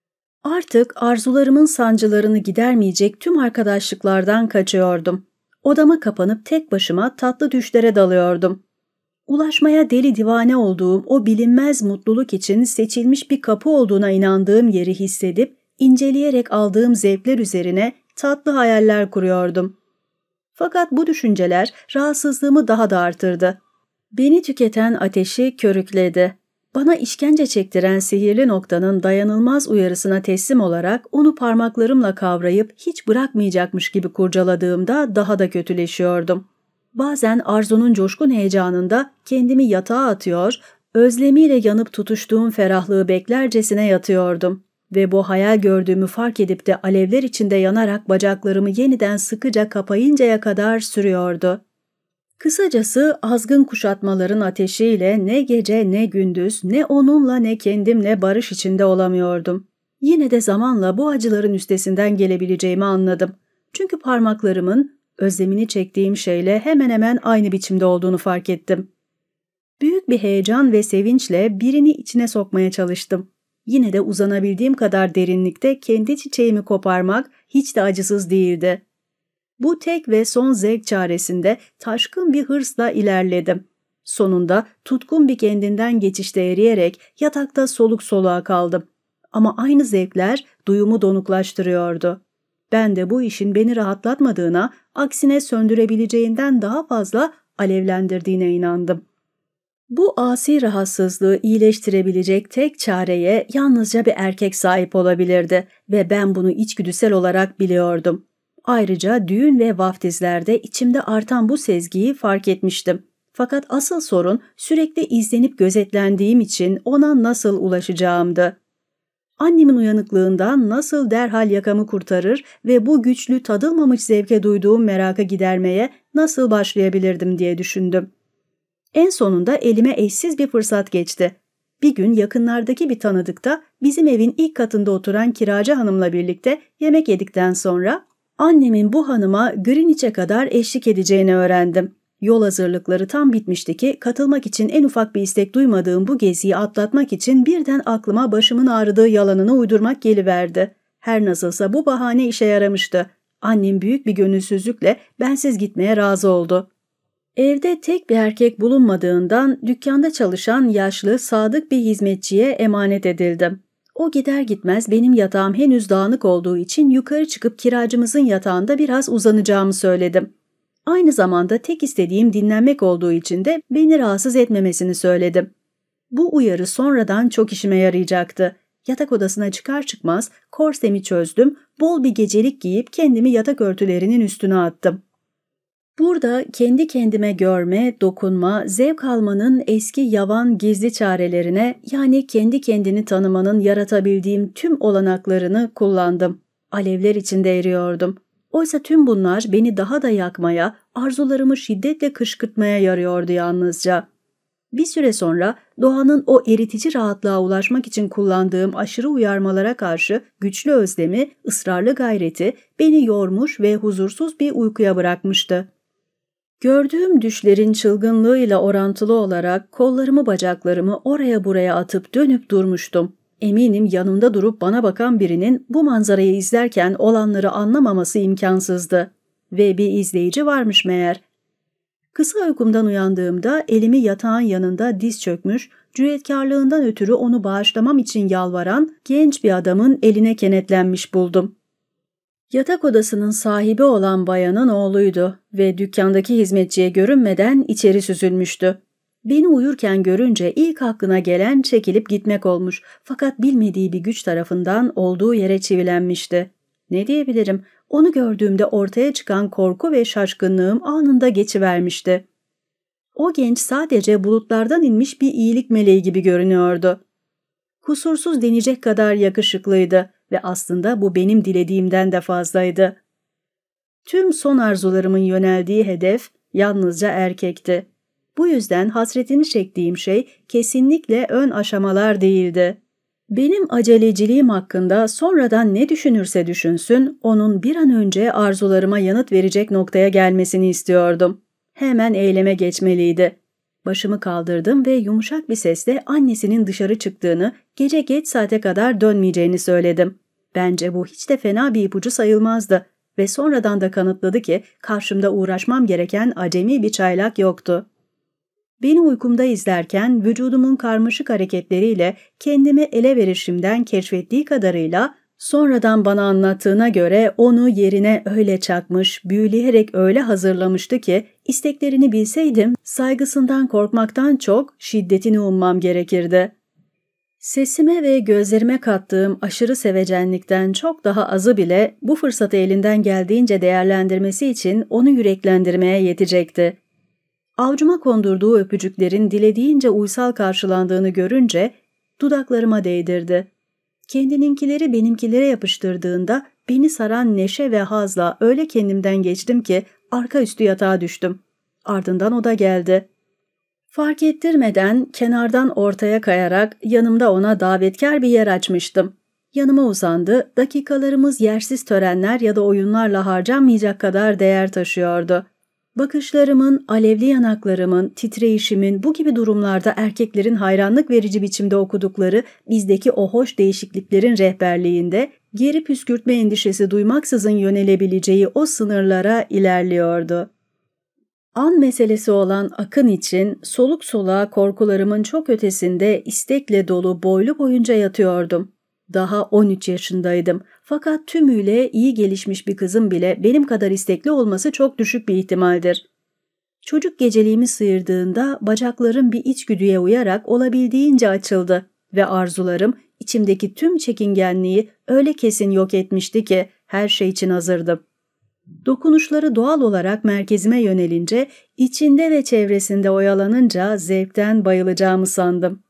Artık arzularımın sancılarını gidermeyecek tüm arkadaşlıklardan kaçıyordum. Odama kapanıp tek başıma tatlı düşlere dalıyordum. Ulaşmaya deli divane olduğum o bilinmez mutluluk için seçilmiş bir kapı olduğuna inandığım yeri hissedip inceleyerek aldığım zevkler üzerine tatlı hayaller kuruyordum. Fakat bu düşünceler rahatsızlığımı daha da artırdı. Beni tüketen ateşi körükledi. Bana işkence çektiren sihirli noktanın dayanılmaz uyarısına teslim olarak onu parmaklarımla kavrayıp hiç bırakmayacakmış gibi kurcaladığımda daha da kötüleşiyordum. Bazen arzunun coşkun heyecanında kendimi yatağa atıyor, özlemiyle yanıp tutuştuğum ferahlığı beklercesine yatıyordum. Ve bu hayal gördüğümü fark edip de alevler içinde yanarak bacaklarımı yeniden sıkıca kapayıncaya kadar sürüyordu. Kısacası azgın kuşatmaların ateşiyle ne gece ne gündüz, ne onunla ne kendimle barış içinde olamıyordum. Yine de zamanla bu acıların üstesinden gelebileceğimi anladım. Çünkü parmaklarımın özlemini çektiğim şeyle hemen hemen aynı biçimde olduğunu fark ettim. Büyük bir heyecan ve sevinçle birini içine sokmaya çalıştım. Yine de uzanabildiğim kadar derinlikte kendi çiçeğimi koparmak hiç de acısız değildi. Bu tek ve son zevk çaresinde taşkın bir hırsla ilerledim. Sonunda tutkun bir kendinden geçişte eriyerek yatakta soluk soluğa kaldım. Ama aynı zevkler duyumu donuklaştırıyordu. Ben de bu işin beni rahatlatmadığına, aksine söndürebileceğinden daha fazla alevlendirdiğine inandım. Bu asi rahatsızlığı iyileştirebilecek tek çareye yalnızca bir erkek sahip olabilirdi ve ben bunu içgüdüsel olarak biliyordum. Ayrıca düğün ve vaftizlerde içimde artan bu sezgiyi fark etmiştim. Fakat asıl sorun sürekli izlenip gözetlendiğim için ona nasıl ulaşacağımdı. Annemin uyanıklığından nasıl derhal yakamı kurtarır ve bu güçlü tadılmamış zevke duyduğum meraka gidermeye nasıl başlayabilirdim diye düşündüm. En sonunda elime eşsiz bir fırsat geçti. Bir gün yakınlardaki bir tanıdıkta bizim evin ilk katında oturan kiracı hanımla birlikte yemek yedikten sonra annemin bu hanıma Greenwich'e kadar eşlik edeceğini öğrendim. Yol hazırlıkları tam bitmişti ki katılmak için en ufak bir istek duymadığım bu geziyi atlatmak için birden aklıma başımın ağrıdığı yalanını uydurmak geliverdi. Her nasılsa bu bahane işe yaramıştı. Annem büyük bir gönülsüzlükle bensiz gitmeye razı oldu. Evde tek bir erkek bulunmadığından dükkanda çalışan yaşlı, sadık bir hizmetçiye emanet edildim. O gider gitmez benim yatağım henüz dağınık olduğu için yukarı çıkıp kiracımızın yatağında biraz uzanacağımı söyledim. Aynı zamanda tek istediğim dinlenmek olduğu için de beni rahatsız etmemesini söyledim. Bu uyarı sonradan çok işime yarayacaktı. Yatak odasına çıkar çıkmaz korsemi çözdüm, bol bir gecelik giyip kendimi yatak örtülerinin üstüne attım. Burada kendi kendime görme, dokunma, zevk almanın eski yavan gizli çarelerine, yani kendi kendini tanımanın yaratabildiğim tüm olanaklarını kullandım. Alevler içinde eriyordum. Oysa tüm bunlar beni daha da yakmaya, arzularımı şiddetle kışkırtmaya yarıyordu yalnızca. Bir süre sonra doğanın o eritici rahatlığa ulaşmak için kullandığım aşırı uyarmalara karşı güçlü özlemi, ısrarlı gayreti beni yormuş ve huzursuz bir uykuya bırakmıştı. Gördüğüm düşlerin çılgınlığıyla orantılı olarak kollarımı bacaklarımı oraya buraya atıp dönüp durmuştum. Eminim yanımda durup bana bakan birinin bu manzarayı izlerken olanları anlamaması imkansızdı. Ve bir izleyici varmış meğer. Kısa uykumdan uyandığımda elimi yatağın yanında diz çökmüş, cüretkarlığından ötürü onu bağışlamam için yalvaran genç bir adamın eline kenetlenmiş buldum. Yatak odasının sahibi olan bayanın oğluydu ve dükkandaki hizmetçiye görünmeden içeri süzülmüştü. Beni uyurken görünce ilk aklına gelen çekilip gitmek olmuş, fakat bilmediği bir güç tarafından olduğu yere çivilenmişti. Ne diyebilirim, onu gördüğümde ortaya çıkan korku ve şaşkınlığım anında geçivermişti. O genç sadece bulutlardan inmiş bir iyilik meleği gibi görünüyordu. Kusursuz denecek kadar yakışıklıydı ve aslında bu benim dilediğimden de fazlaydı. Tüm son arzularımın yöneldiği hedef yalnızca erkekti. Bu yüzden hasretini çektiğim şey kesinlikle ön aşamalar değildi. Benim aceleciliğim hakkında sonradan ne düşünürse düşünsün, onun bir an önce arzularıma yanıt verecek noktaya gelmesini istiyordum. Hemen eyleme geçmeliydi. Başımı kaldırdım ve yumuşak bir sesle annesinin dışarı çıktığını, gece geç saate kadar dönmeyeceğini söyledim. Bence bu hiç de fena bir ipucu sayılmazdı ve sonradan da kanıtladı ki karşımda uğraşmam gereken acemi bir çaylak yoktu. Beni uykumda izlerken vücudumun karmaşık hareketleriyle kendimi ele verişimden keşfettiği kadarıyla sonradan bana anlattığına göre onu yerine öyle çakmış, büyüleyerek öyle hazırlamıştı ki isteklerini bilseydim saygısından korkmaktan çok şiddetini ummam gerekirdi. Sesime ve gözlerime kattığım aşırı sevecenlikten çok daha azı bile bu fırsatı elinden geldiğince değerlendirmesi için onu yüreklendirmeye yetecekti. Avcuma kondurduğu öpücüklerin dilediğince uysal karşılandığını görünce dudaklarıma değdirdi. Kendininkileri benimkilere yapıştırdığında beni saran neşe ve hazla öyle kendimden geçtim ki arka üstü yatağa düştüm. Ardından o da geldi. Fark ettirmeden kenardan ortaya kayarak yanımda ona davetkar bir yer açmıştım. Yanıma uzandı, dakikalarımız yersiz törenler ya da oyunlarla harcanmayacak kadar değer taşıyordu. Bakışlarımın, alevli yanaklarımın, titreyişimin bu gibi durumlarda erkeklerin hayranlık verici biçimde okudukları bizdeki o hoş değişikliklerin rehberliğinde geri püskürtme endişesi duymaksızın yönelebileceği o sınırlara ilerliyordu. An meselesi olan akın için soluk soluğa korkularımın çok ötesinde istekle dolu boylu boyunca yatıyordum. Daha on üç yaşındaydım fakat tümüyle iyi gelişmiş bir kızın bile benim kadar istekli olması çok düşük bir ihtimaldir. Çocuk geceliğimi sıyırdığında bacaklarım bir içgüdüye uyarak olabildiğince açıldı ve arzularım içimdeki tüm çekingenliği öyle kesin yok etmişti ki her şey için hazırdım. Dokunuşları doğal olarak merkezime yönelince, içinde ve çevresinde oyalanınca zevkten bayılacağımı sandım.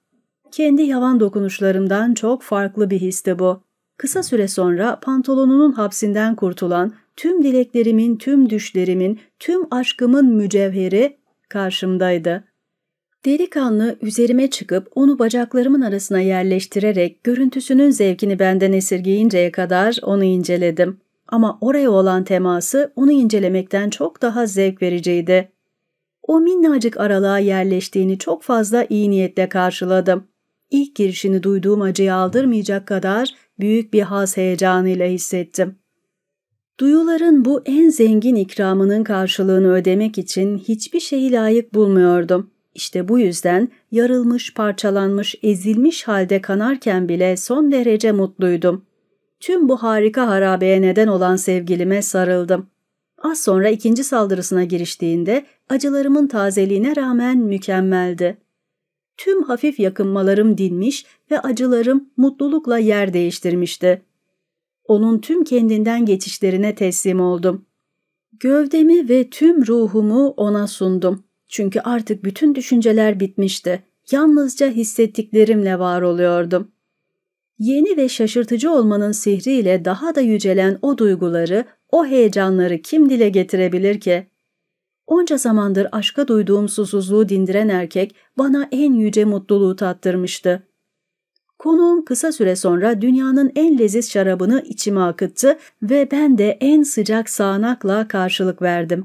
Kendi yavan dokunuşlarımdan çok farklı bir histi bu. Kısa süre sonra pantolonunun hapsinden kurtulan, tüm dileklerimin, tüm düşlerimin, tüm aşkımın mücevheri karşımdaydı. Delikanlı üzerime çıkıp onu bacaklarımın arasına yerleştirerek görüntüsünün zevkini benden esirgeyinceye kadar onu inceledim. Ama oraya olan teması onu incelemekten çok daha zevk vericiydi. O minnacık aralığa yerleştiğini çok fazla iyi niyetle karşıladım. İlk girişini duyduğum acıyı aldırmayacak kadar büyük bir haz heyecanıyla hissettim. Duyuların bu en zengin ikramının karşılığını ödemek için hiçbir şeyi layık bulmuyordum. İşte bu yüzden yarılmış, parçalanmış, ezilmiş halde kanarken bile son derece mutluydum. Tüm bu harika harabeye neden olan sevgilime sarıldım. Az sonra ikinci saldırısına giriştiğinde acılarımın tazeliğine rağmen mükemmeldi. Tüm hafif yakınmalarım dinmiş ve acılarım mutlulukla yer değiştirmişti. Onun tüm kendinden geçişlerine teslim oldum. Gövdemi ve tüm ruhumu ona sundum. Çünkü artık bütün düşünceler bitmişti. Yalnızca hissettiklerimle var oluyordum. Yeni ve şaşırtıcı olmanın sihriyle daha da yücelen o duyguları, o heyecanları kim dile getirebilir ki? Onca zamandır aşka duyduğum susuzluğu dindiren erkek bana en yüce mutluluğu tattırmıştı. Konuğum kısa süre sonra dünyanın en leziz şarabını içime akıttı ve ben de en sıcak sağanakla karşılık verdim.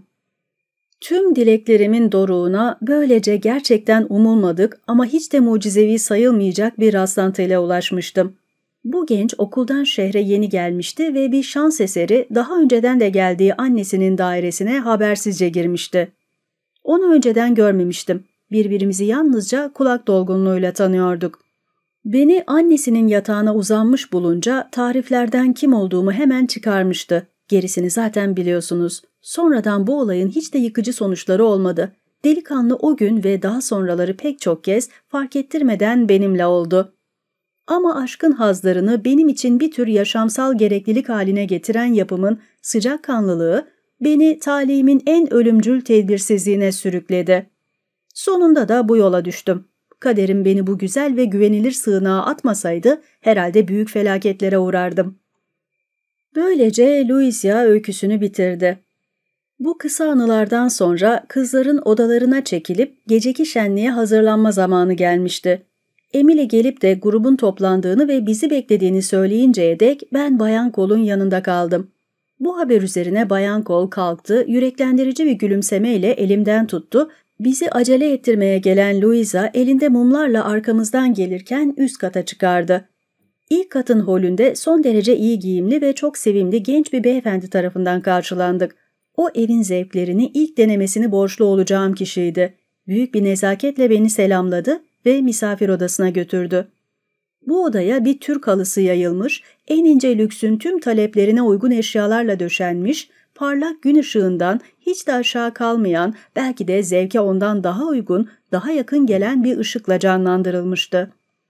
Tüm dileklerimin doruğuna böylece gerçekten umulmadık ama hiç de mucizevi sayılmayacak bir rastlantıyla ulaşmıştım. Bu genç okuldan şehre yeni gelmişti ve bir şans eseri daha önceden de geldiği annesinin dairesine habersizce girmişti. Onu önceden görmemiştim. Birbirimizi yalnızca kulak dolgunluğuyla tanıyorduk. Beni annesinin yatağına uzanmış bulunca tariflerden kim olduğumu hemen çıkarmıştı. Gerisini zaten biliyorsunuz. Sonradan bu olayın hiç de yıkıcı sonuçları olmadı. Delikanlı o gün ve daha sonraları pek çok kez fark ettirmeden benimle oldu. Ama aşkın hazlarını benim için bir tür yaşamsal gereklilik haline getiren yapımın sıcakkanlılığı beni talihimin en ölümcül tedbirsizliğine sürükledi. Sonunda da bu yola düştüm. Kaderim beni bu güzel ve güvenilir sığınağa atmasaydı herhalde büyük felaketlere uğrardım. Böylece Louisa öyküsünü bitirdi. Bu kısa anılardan sonra kızların odalarına çekilip geceki şenliğe hazırlanma zamanı gelmişti. Emily gelip de grubun toplandığını ve bizi beklediğini söyleyinceye dek ben Bayan Cole'un yanında kaldım. Bu haber üzerine Bayan Cole kalktı, yüreklendirici bir gülümsemeyle elimden tuttu, bizi acele ettirmeye gelen Louisa elinde mumlarla arkamızdan gelirken üst kata çıkardı. İlk katın holünde son derece iyi giyimli ve çok sevimli genç bir beyefendi tarafından karşılandık. O evin zevklerini ilk denemesini borçlu olacağım kişiydi. Büyük bir nezaketle beni selamladı ve misafir odasına götürdü. Bu odaya bir Türk halısı yayılmış, en ince lüksün tüm taleplerine uygun eşyalarla döşenmiş, parlak gün ışığından hiç de aşağı kalmayan, belki de zevke ondan daha uygun, daha yakın gelen bir ışıkla canlandırılmıştı.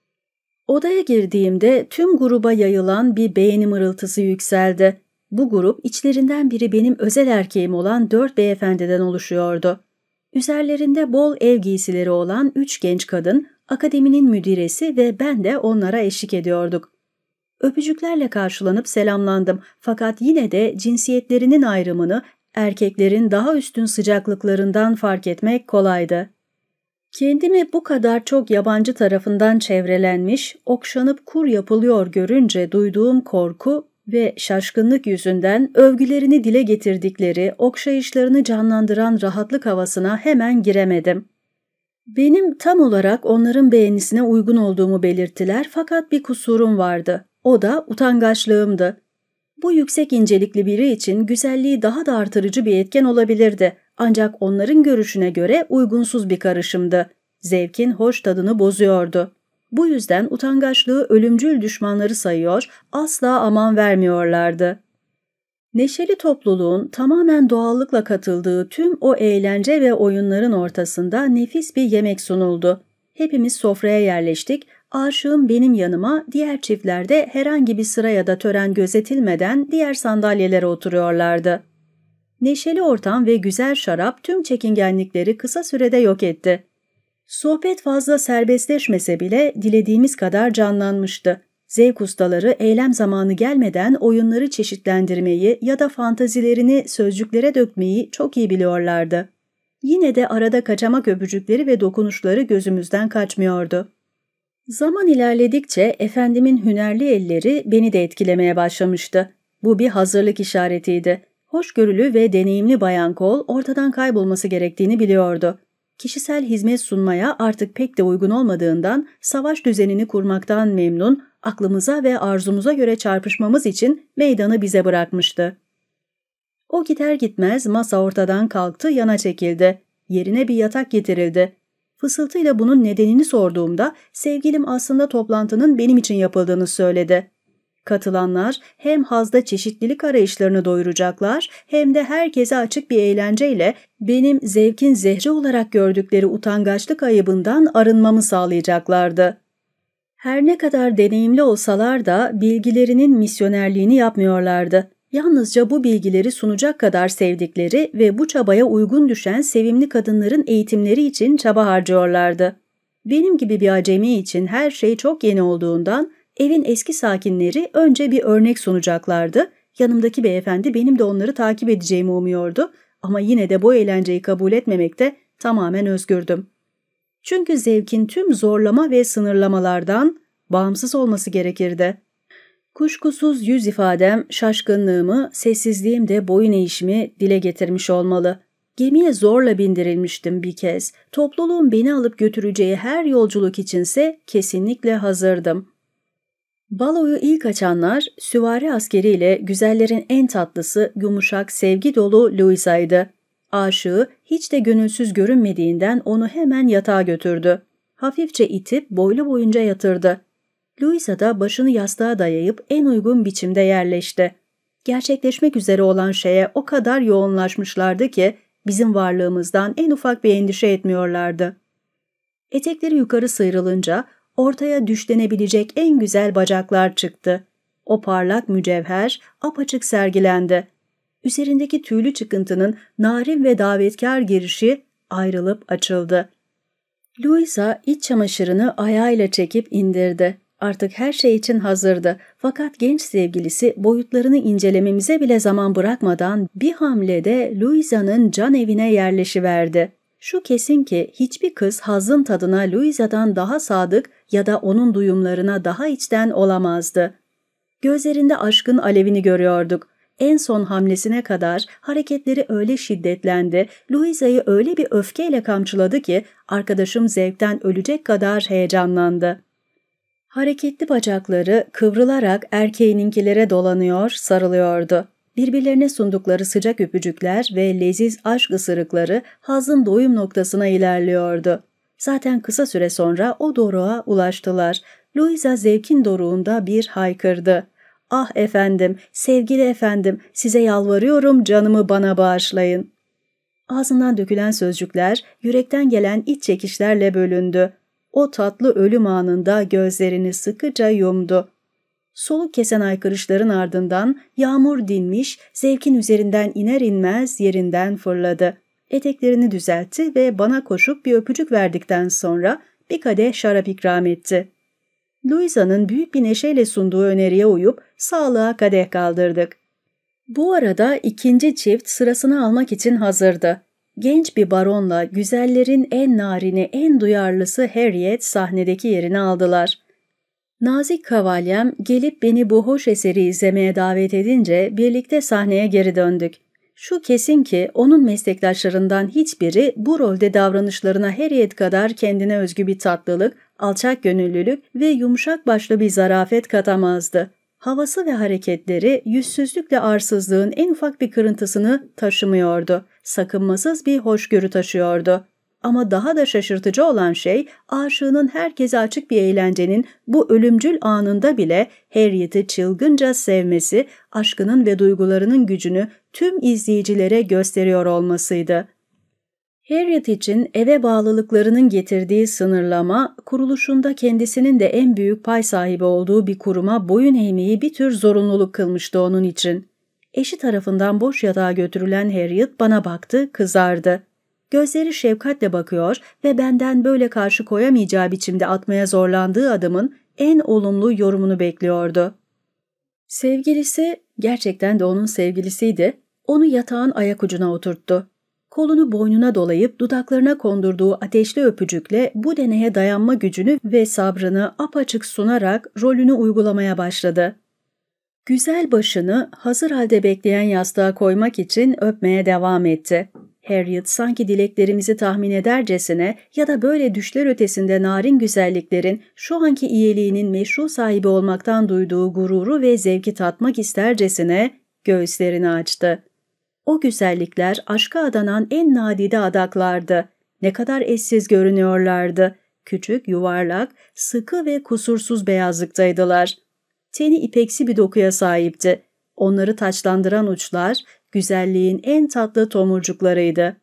Odaya girdiğimde tüm gruba yayılan bir beğeni mırıltısı yükseldi. Bu grup içlerinden biri benim özel erkeğim olan dört beyefendiden oluşuyordu. Üzerlerinde bol ev giysileri olan üç genç kadın, akademinin müdiresi ve ben de onlara eşlik ediyorduk. Öpücüklerle karşılanıp selamlandım fakat yine de cinsiyetlerinin ayrımını erkeklerin daha üstün sıcaklıklarından fark etmek kolaydı. Kendimi bu kadar çok yabancı tarafından çevrelenmiş, okşanıp kur yapılıyor görünce duyduğum korku ve şaşkınlık yüzünden övgülerini dile getirdikleri, okşayışlarını canlandıran rahatlık havasına hemen giremedim. Benim tam olarak onların beğenisine uygun olduğumu belirttiler fakat bir kusurum vardı. O da utangaçlığımdı. Bu yüksek incelikli biri için güzelliği daha da artırıcı bir etken olabilirdi. Ancak onların görüşüne göre uygunsuz bir karışımdı. Zevkin hoş tadını bozuyordu. Bu yüzden utangaçlığı ölümcül düşmanları sayıyor, asla aman vermiyorlardı. Neşeli topluluğun tamamen doğallıkla katıldığı tüm o eğlence ve oyunların ortasında nefis bir yemek sunuldu. Hepimiz sofraya yerleştik, aşığım benim yanıma, diğer çiftler de herhangi bir sıra ya da tören gözetilmeden diğer sandalyelere oturuyorlardı. Neşeli ortam ve güzel şarap tüm çekingenlikleri kısa sürede yok etti. Sohbet fazla serbestleşmese bile dilediğimiz kadar canlanmıştı. Zevk ustaları eylem zamanı gelmeden oyunları çeşitlendirmeyi ya da fantazilerini sözcüklere dökmeyi çok iyi biliyorlardı. Yine de arada kaçamak öpücükleri ve dokunuşları gözümüzden kaçmıyordu. Zaman ilerledikçe efendimin hünerli elleri beni de etkilemeye başlamıştı. Bu bir hazırlık işaretiydi. Hoşgörülü ve deneyimli Bayan Cole ortadan kaybolması gerektiğini biliyordu. Kişisel hizmet sunmaya artık pek de uygun olmadığından savaş düzenini kurmaktan memnun, aklımıza ve arzumuza göre çarpışmamız için meydanı bize bırakmıştı. O gider gitmez masa ortadan kalktı, yana çekildi. Yerine bir yatak getirildi. Fısıltıyla bunun nedenini sorduğumda sevgilim aslında toplantının benim için yapıldığını söyledi. Katılanlar hem hazda çeşitlilik arayışlarını doyuracaklar hem de herkese açık bir eğlenceyle benim zevkin zehri olarak gördükleri utangaçlık ayıbından arınmamı sağlayacaklardı. Her ne kadar deneyimli olsalar da bilgilerinin misyonerliğini yapmıyorlardı. Yalnızca bu bilgileri sunacak kadar sevdikleri ve bu çabaya uygun düşen sevimli kadınların eğitimleri için çaba harcıyorlardı. Benim gibi bir acemi için her şey çok yeni olduğundan evin eski sakinleri önce bir örnek sunacaklardı. Yanımdaki beyefendi benim de onları takip edeceğimi umuyordu ama yine de bu eğlenceyi kabul etmemekte tamamen özgürdüm. Çünkü zevkin tüm zorlama ve sınırlamalardan bağımsız olması gerekirdi. Kuşkusuz yüz ifadem, şaşkınlığımı, sessizliğim de boyun eğişimi dile getirmiş olmalı. Gemiye zorla bindirilmiştim bir kez. Topluluğun beni alıp götüreceği her yolculuk içinse kesinlikle hazırdım. Baloyu ilk açanlar süvari askeriyle güzellerin en tatlısı, yumuşak, sevgi dolu Louisa'ydı. Aşığı hiç de gönülsüz görünmediğinden onu hemen yatağa götürdü. Hafifçe itip boylu boyunca yatırdı. Louisa da başını yastığa dayayıp en uygun biçimde yerleşti. Gerçekleşmek üzere olan şeye o kadar yoğunlaşmışlardı ki bizim varlığımızdan en ufak bir endişe etmiyorlardı. Etekleri yukarı sıyrılınca ortaya düşlenebilecek en güzel bacaklar çıktı. O parlak mücevher apaçık sergilendi. Üzerindeki tüylü çıkıntının narin ve davetkar girişi ayrılıp açıldı. Louisa iç çamaşırını ayağıyla çekip indirdi. Artık her şey için hazırdı. Fakat genç sevgilisi boyutlarını incelememize bile zaman bırakmadan bir hamlede Louisa'nın can evine yerleşiverdi. Şu kesin ki hiçbir kız hazın tadına Louisa'dan daha sadık ya da onun duyumlarına daha içten olamazdı. Gözlerinde aşkın alevini görüyorduk. En son hamlesine kadar hareketleri öyle şiddetlendi, Louisa'yı öyle bir öfkeyle kamçıladı ki arkadaşım zevkten ölecek kadar heyecanlandı. Hareketli bacakları kıvrılarak erkeğininkilere dolanıyor, sarılıyordu. Birbirlerine sundukları sıcak öpücükler ve leziz aşk ısırıkları hazın doyum noktasına ilerliyordu. Zaten kısa süre sonra o doruğa ulaştılar. Louisa zevkin doruğunda bir haykırdı. "Ah efendim, sevgili efendim, size yalvarıyorum, canımı bana bağışlayın." Ağzından dökülen sözcükler yürekten gelen iç çekişlerle bölündü. O tatlı ölüm anında gözlerini sıkıca yumdu. Soluk kesen aykırışların ardından yağmur dinmiş, zevkin üzerinden iner inmez yerinden fırladı. Eteklerini düzeltti ve bana koşup bir öpücük verdikten sonra bir kadeh şarap ikram etti. Louisa'nın büyük bir neşeyle sunduğu öneriye uyup sağlığa kadeh kaldırdık. Bu arada ikinci çift sırasını almak için hazırdı. Genç bir baronla güzellerin en narini, en duyarlısı Harriet sahnedeki yerini aldılar. Nazik kavalyem gelip beni bu hoş eseri izlemeye davet edince birlikte sahneye geri döndük. Şu kesin ki onun meslektaşlarından hiçbiri bu rolde davranışlarına Harriet kadar kendine özgü bir tatlılık, alçak gönüllülük ve yumuşak başlı bir zarafet katamazdı. Havası ve hareketleri yüzsüzlükle arsızlığın en ufak bir kırıntısını taşımıyordu. Sakınmasız bir hoşgörü taşıyordu. Ama daha da şaşırtıcı olan şey, aşığının herkese açık bir eğlencenin bu ölümcül anında bile Harriet'i çılgınca sevmesi, aşkının ve duygularının gücünü tüm izleyicilere gösteriyor olmasıydı. Harriet için eve bağlılıklarının getirdiği sınırlama, kuruluşunda kendisinin de en büyük pay sahibi olduğu bir kuruma boyun eğmeyi bir tür zorunluluk kılmıştı onun için. Eşi tarafından boş yatağa götürülen Harriet bana baktı, kızardı. Gözleri şefkatle bakıyor ve benden böyle karşı koyamayacağı biçimde atmaya zorlandığı adımın en olumlu yorumunu bekliyordu. Sevgilisi, gerçekten de onun sevgilisiydi, onu yatağın ayak ucuna oturttu. Kolunu boynuna dolayıp dudaklarına kondurduğu ateşli öpücükle bu deneye dayanma gücünü ve sabrını apaçık sunarak rolünü uygulamaya başladı. Güzel başını hazır halde bekleyen yastığa koymak için öpmeye devam etti. Harriet sanki dileklerimizi tahmin edercesine ya da böyle düşler ötesinde narin güzelliklerin şu anki iyiliğinin meşru sahibi olmaktan duyduğu gururu ve zevki tatmak istercesine göğüslerini açtı. O güzellikler aşka adanan en nadide adaklardı. Ne kadar eşsiz görünüyorlardı. Küçük, yuvarlak, sıkı ve kusursuz beyazlıktaydılar. Teni ipeksi bir dokuya sahipti. Onları taçlandıran uçlar, güzelliğin en tatlı tomurcuklarıydı.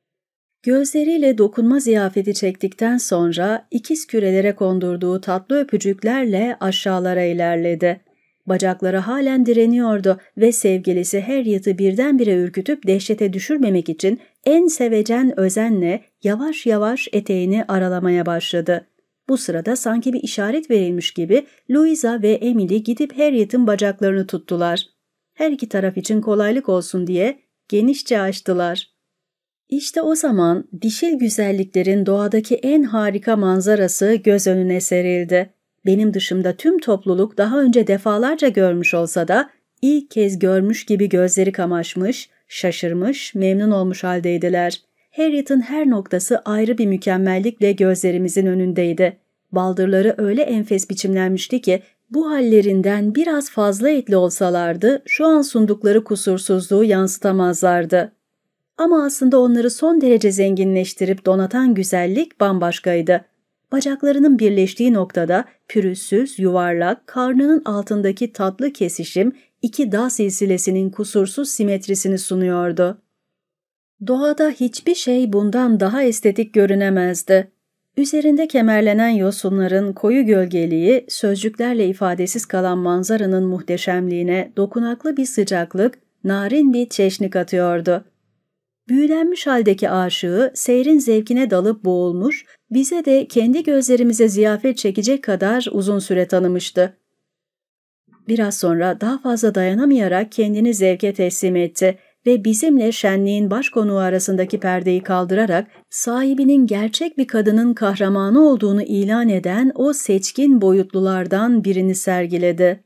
Gözleriyle dokunma ziyafeti çektikten sonra ikiz kürelere kondurduğu tatlı öpücüklerle aşağılara ilerledi. Bacakları halen direniyordu ve sevgilisi Harriet'ı birdenbire ürkütüp dehşete düşürmemek için en sevecen özenle yavaş yavaş eteğini aralamaya başladı. Bu sırada sanki bir işaret verilmiş gibi Louisa ve Emily gidip Harriet'in bacaklarını tuttular. Her iki taraf için kolaylık olsun diye genişçe açtılar. İşte o zaman dişil güzelliklerin doğadaki en harika manzarası göz önüne serildi. Benim dışımda tüm topluluk daha önce defalarca görmüş olsa da ilk kez görmüş gibi gözleri kamaşmış, şaşırmış, memnun olmuş haldeydiler. Harriet'in her noktası ayrı bir mükemmellikle gözlerimizin önündeydi. Baldırları öyle enfes biçimlenmişti ki bu hallerinden biraz fazla etli olsalardı şu an sundukları kusursuzluğu yansıtamazlardı. Ama aslında onları son derece zenginleştirip donatan güzellik bambaşkaydı. Bacaklarının birleştiği noktada pürüzsüz, yuvarlak, karnının altındaki tatlı kesişim iki dağ silsilesinin kusursuz simetrisini sunuyordu. Doğada hiçbir şey bundan daha estetik görünemezdi. Üzerinde kemerlenen yosunların koyu gölgeliği, sözcüklerle ifadesiz kalan manzaranın muhteşemliğine dokunaklı bir sıcaklık, narin bir çeşni katıyordu. Büyülenmiş haldeki aşığı seyrin zevkine dalıp boğulmuş, bize de kendi gözlerimize ziyafet çekecek kadar uzun süre tanımıştı. Biraz sonra daha fazla dayanamayarak kendini zevke teslim etti ve bizimle şenliğin başkonuğu arasındaki perdeyi kaldırarak sahibinin gerçek bir kadının kahramanı olduğunu ilan eden o seçkin boyutlulardan birini sergiledi.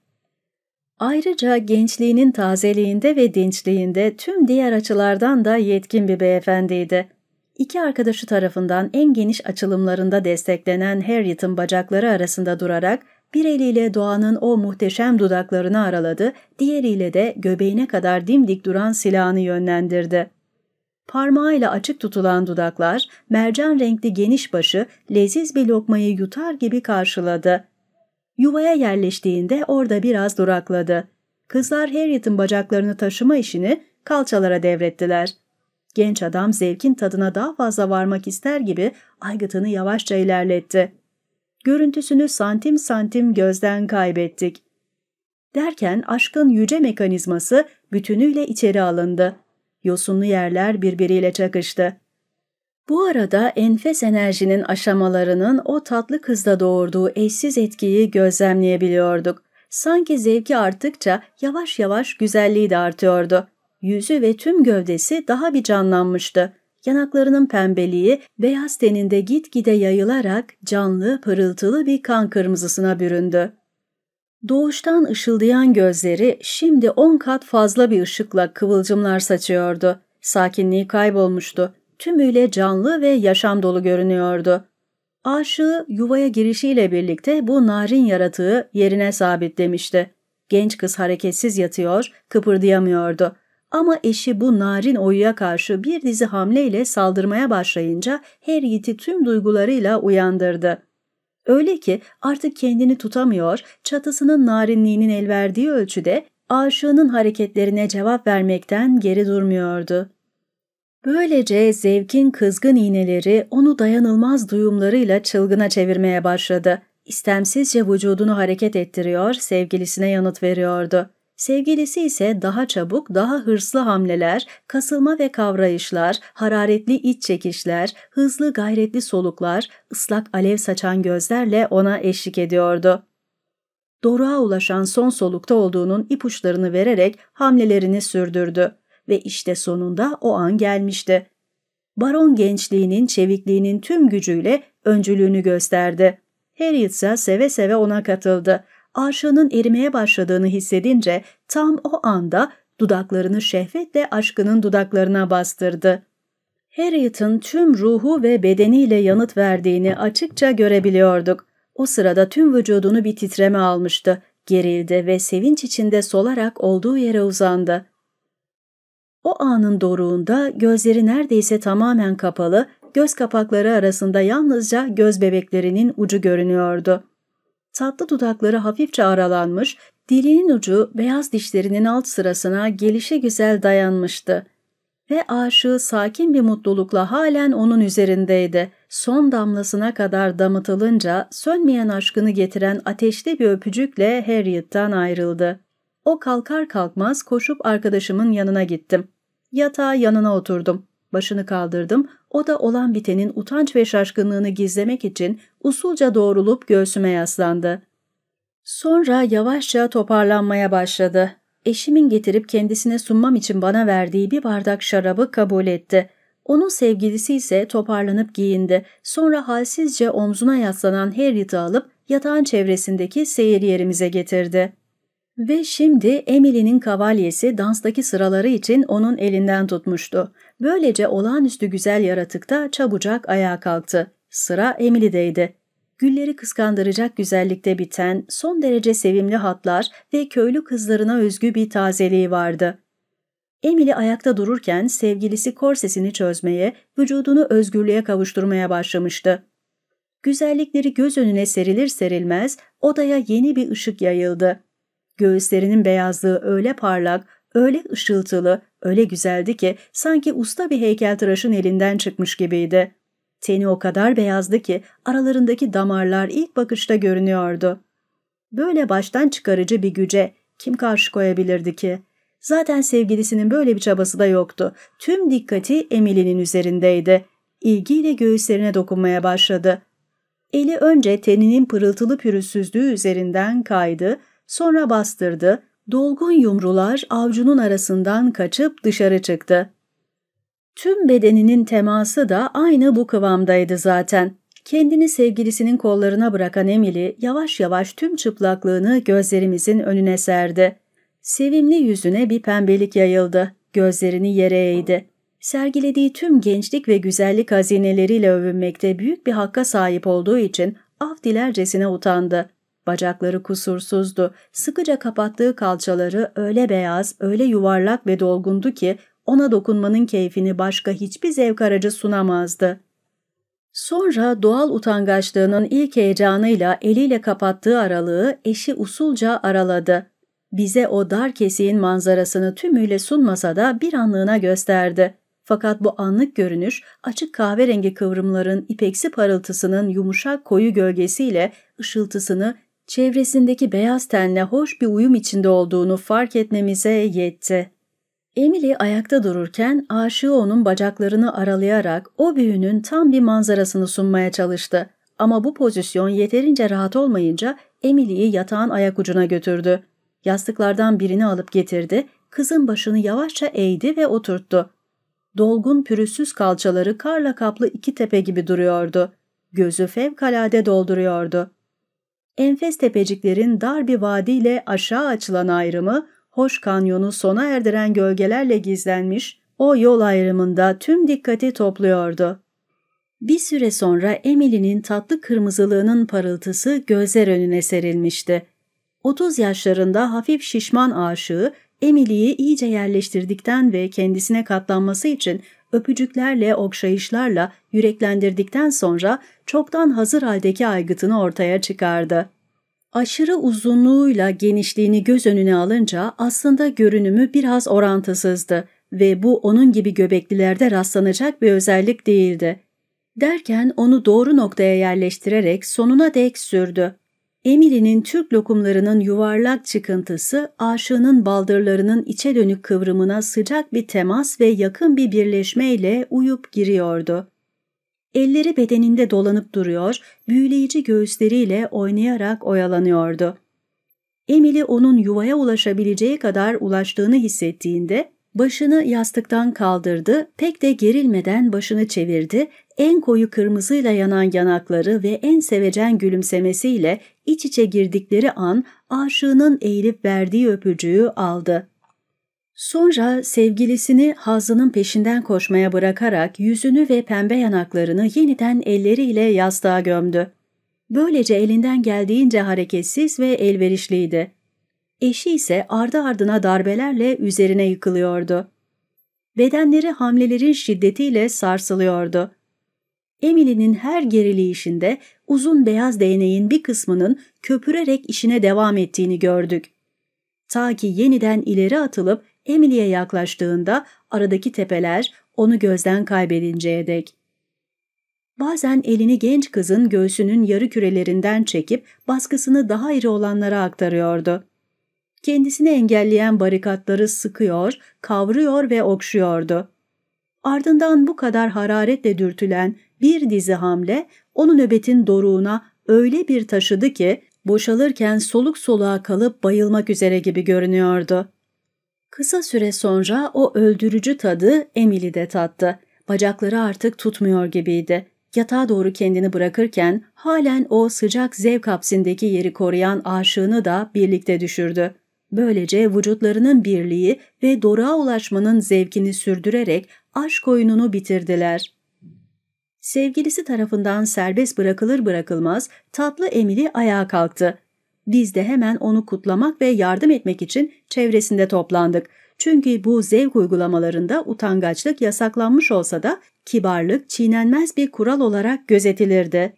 Ayrıca gençliğinin tazeliğinde ve dinçliğinde tüm diğer açılardan da yetkin bir beyefendiydi. İki arkadaşı tarafından en geniş açılımlarında desteklenen Harriet'in bacakları arasında durarak bir eliyle doğanın o muhteşem dudaklarını araladı, diğeriyle de göbeğine kadar dimdik duran silahını yönlendirdi. Parmağıyla açık tutulan dudaklar, mercan renkli geniş başı leziz bir lokmayı yutar gibi karşıladı. Yuvaya yerleştiğinde orada biraz durakladı. Kızlar Harriet'in bacaklarını taşıma işini kalçalara devrettiler. Genç adam zevkin tadına daha fazla varmak ister gibi aygıtını yavaşça ilerletti. Görüntüsünü santim santim gözden kaybettik. Derken aşkın yüce mekanizması bütünüyle içeri alındı. Yosunlu yerler birbiriyle çakıştı. Bu arada enfes enerjinin aşamalarının o tatlı kızda doğurduğu eşsiz etkiyi gözlemleyebiliyorduk. Sanki zevki arttıkça yavaş yavaş güzelliği de artıyordu. Yüzü ve tüm gövdesi daha bir canlanmıştı. Yanaklarının pembeliği beyaz teninde gitgide yayılarak canlı, pırıltılı bir kan kırmızısına büründü. Doğuştan ışıldayan gözleri şimdi on kat fazla bir ışıkla kıvılcımlar saçıyordu. Sakinliği kaybolmuştu. Tümüyle canlı ve yaşam dolu görünüyordu. Aşığı yuvaya girişiyle birlikte bu narin yaratığı yerine sabitlemişti. Genç kız hareketsiz yatıyor, kıpırdayamıyordu. Ama eşi bu narin oyuya karşı bir dizi hamleyle saldırmaya başlayınca Harriet'i tüm duygularıyla uyandırdı. Öyle ki artık kendini tutamıyor, çatısının narinliğinin el verdiği ölçüde aşığının hareketlerine cevap vermekten geri durmuyordu. Böylece zevkin kızgın iğneleri onu dayanılmaz duyumlarıyla çılgına çevirmeye başladı. İstemsizce vücudunu hareket ettiriyor, sevgilisine yanıt veriyordu. Sevgilisi ise daha çabuk, daha hırslı hamleler, kasılma ve kavrayışlar, hararetli iç çekişler, hızlı gayretli soluklar, ıslak alev saçan gözlerle ona eşlik ediyordu. Doruğa ulaşan son solukta olduğunun ipuçlarını vererek hamlelerini sürdürdü ve işte sonunda o an gelmişti. Baron gençliğinin, çevikliğinin tüm gücüyle öncülüğünü gösterdi. Harriet ise seve seve ona katıldı. Aşığının erimeye başladığını hissedince tam o anda dudaklarını şehvetle aşkının dudaklarına bastırdı. Harriet'ın tüm ruhu ve bedeniyle yanıt verdiğini açıkça görebiliyorduk. O sırada tüm vücudunu bir titreme almıştı. Gerildi ve sevinç içinde solarak olduğu yere uzandı. O anın doruğunda gözleri neredeyse tamamen kapalı, göz kapakları arasında yalnızca göz bebeklerinin ucu görünüyordu. Tatlı dudakları hafifçe aralanmış, dilinin ucu beyaz dişlerinin alt sırasına gelişigüzel dayanmıştı. Ve aşığı sakin bir mutlulukla halen onun üzerindeydi. Son damlasına kadar damıtılınca sönmeyen aşkını getiren ateşli bir öpücükle Harriet'ten ayrıldı. O kalkar kalkmaz koşup arkadaşımın yanına gittim. Yatağa yanına oturdum. Başını kaldırdım. O da olan bitenin utanç ve şaşkınlığını gizlemek için usulca doğrulup göğsüme yaslandı. Sonra yavaşça toparlanmaya başladı. Eşimin getirip kendisine sunmam için bana verdiği bir bardak şarabı kabul etti. Onun sevgilisi ise toparlanıp giyindi. Sonra halsizce omzuna yaslanan Harriet'i alıp yatağın çevresindeki seyir yerimize getirdi. Ve şimdi Emily'nin kavalyesi danstaki sıraları için onun elinden tutmuştu. Böylece olağanüstü güzel yaratık da çabucak ayağa kalktı. Sıra Emily'deydi. Gülleri kıskandıracak güzellikte biten, son derece sevimli hatlar ve köylü kızlarına özgü bir tazeliği vardı. Emily ayakta dururken sevgilisi korsesini çözmeye, vücudunu özgürlüğe kavuşturmaya başlamıştı. Güzellikleri göz önüne serilir serilmez odaya yeni bir ışık yayıldı. Göğüslerinin beyazlığı öyle parlak, öyle ışıltılı, öyle güzeldi ki sanki usta bir heykeltıraşın elinden çıkmış gibiydi. Teni o kadar beyazdı ki aralarındaki damarlar ilk bakışta görünüyordu. Böyle baştan çıkarıcı bir güce kim karşı koyabilirdi ki? Zaten sevgilisinin böyle bir çabası da yoktu. Tüm dikkati Emily'nin üzerindeydi. İlgiyle göğüslerine dokunmaya başladı. Eli önce teninin pırıltılı pürüzsüzlüğü üzerinden kaydı, sonra bastırdı, dolgun yumrular avcunun arasından kaçıp dışarı çıktı. Tüm bedeninin teması da aynı bu kıvamdaydı zaten. Kendini sevgilisinin kollarına bırakan Emily yavaş yavaş tüm çıplaklığını gözlerimizin önüne serdi. Sevimli yüzüne bir pembelik yayıldı, gözlerini yere eğdi. Sergilediği tüm gençlik ve güzellik hazineleriyle övünmekte büyük bir hakka sahip olduğu için af dilercesine utandı. Bacakları kusursuzdu, sıkıca kapattığı kalçaları öyle beyaz, öyle yuvarlak ve dolgundu ki ona dokunmanın keyfini başka hiçbir zevk aracı sunamazdı. Sonra doğal utangaçlığının ilk heyecanıyla eliyle kapattığı aralığı eşi usulca araladı. Bize o dar kesiğin manzarasını tümüyle sunmasa da bir anlığına gösterdi. Fakat bu anlık görünüş açık kahverengi kıvrımların ipeksi parıltısının yumuşak koyu gölgesiyle ışıltısını, çevresindeki beyaz tenle hoş bir uyum içinde olduğunu fark etmemize yetti. Emily ayakta dururken aşığı onun bacaklarını aralayarak o büyünün tam bir manzarasını sunmaya çalıştı. Ama bu pozisyon yeterince rahat olmayınca Emily'yi yatağın ayak ucuna götürdü. Yastıklardan birini alıp getirdi, kızın başını yavaşça eğdi ve oturttu. Dolgun pürüzsüz kalçaları karla kaplı iki tepe gibi duruyordu. Gözü fevkalade dolduruyordu. Enfes tepeciklerin dar bir vadiyle aşağı açılan ayrımı, hoş kanyonu sona erdiren gölgelerle gizlenmiş, o yol ayrımında tüm dikkati topluyordu. Bir süre sonra Emily'nin tatlı kırmızılığının parıltısı gözler önüne serilmişti. Otuz yaşlarında hafif şişman aşığı, Emily'yi iyice yerleştirdikten ve kendisine katlanması için öpücüklerle, okşayışlarla yüreklendirdikten sonra çoktan hazır haldeki aygıtını ortaya çıkardı. Aşırı uzunluğuyla genişliğini göz önüne alınca aslında görünümü biraz orantısızdı ve bu onun gibi göbeklilerde rastlanacak bir özellik değildi. Derken onu doğru noktaya yerleştirerek sonuna dek sürdü. Emily'nin Türk lokumlarının yuvarlak çıkıntısı aşığının baldırlarının içe dönük kıvrımına sıcak bir temas ve yakın bir birleşmeyle uyup giriyordu. Elleri bedeninde dolanıp duruyor, büyüleyici göğüsleriyle oynayarak oyalanıyordu. Emily onun yuvaya ulaşabileceği kadar ulaştığını hissettiğinde başını yastıktan kaldırdı, pek de gerilmeden başını çevirdi, en koyu kırmızıyla yanan yanakları ve en sevecen gülümsemesiyle iç içe girdikleri an aşığının eğilip verdiği öpücüğü aldı. Sonra sevgilisini Hazzı'nın peşinden koşmaya bırakarak yüzünü ve pembe yanaklarını yeniden elleriyle yastığa gömdü. Böylece elinden geldiğince hareketsiz ve elverişliydi. Eşi ise ardı ardına darbelerle üzerine yıkılıyordu. Bedenleri hamlelerin şiddetiyle sarsılıyordu. Emily'nin her gerileyişinde uzun beyaz değneğin bir kısmının köpürerek işine devam ettiğini gördük. Ta ki yeniden ileri atılıp Emily'ye yaklaştığında aradaki tepeler onu gözden kaybedinceye dek. Bazen elini genç kızın göğsünün yarı kürelerinden çekip baskısını daha iri olanlara aktarıyordu. Kendisini engelleyen barikatları sıkıyor, kavruyor ve okşuyordu. Ardından bu kadar hararetle dürtülen bir dizi hamle onu nöbetin doruğuna öyle bir taşıdı ki boşalırken soluk soluğa kalıp bayılmak üzere gibi görünüyordu. Kısa süre sonra o öldürücü tadı Emily de tattı. Bacakları artık tutmuyor gibiydi. Yatağa doğru kendini bırakırken halen o sıcak zevk hapsindeki yeri koruyan aşığını da birlikte düşürdü. Böylece vücutlarının birliği ve doruğa ulaşmanın zevkini sürdürerek aşk oyununu bitirdiler. Sevgilisi tarafından serbest bırakılır bırakılmaz tatlı Emily ayağa kalktı. Biz de hemen onu kutlamak ve yardım etmek için çevresinde toplandık. Çünkü bu zevk uygulamalarında utangaçlık yasaklanmış olsa da kibarlık çiğnenmez bir kural olarak gözetilirdi.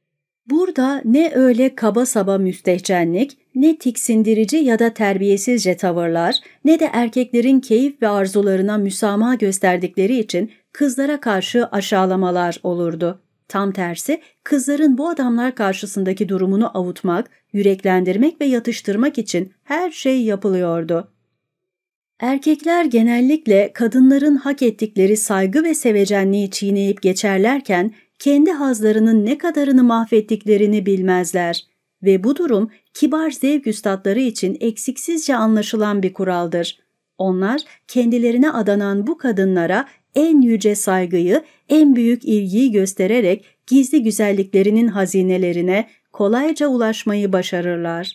Burada ne öyle kaba saba müstehcenlik, ne tiksindirici ya da terbiyesizce tavırlar, ne de erkeklerin keyif ve arzularına müsamaha gösterdikleri için kızlara karşı aşağılamalar olurdu. Tam tersi, kızların bu adamlar karşısındaki durumunu avutmak, yüreklendirmek ve yatıştırmak için her şey yapılıyordu. Erkekler genellikle kadınların hak ettikleri saygı ve sevecenliği çiğneyip geçerlerken kendi hazlarının ne kadarını mahvettiklerini bilmezler ve bu durum kibar zevk üstadları için eksiksizce anlaşılan bir kuraldır. Onlar kendilerine adanan bu kadınlara en yüce saygıyı, en büyük ilgiyi göstererek gizli güzelliklerinin hazinelerine kolayca ulaşmayı başarırlar.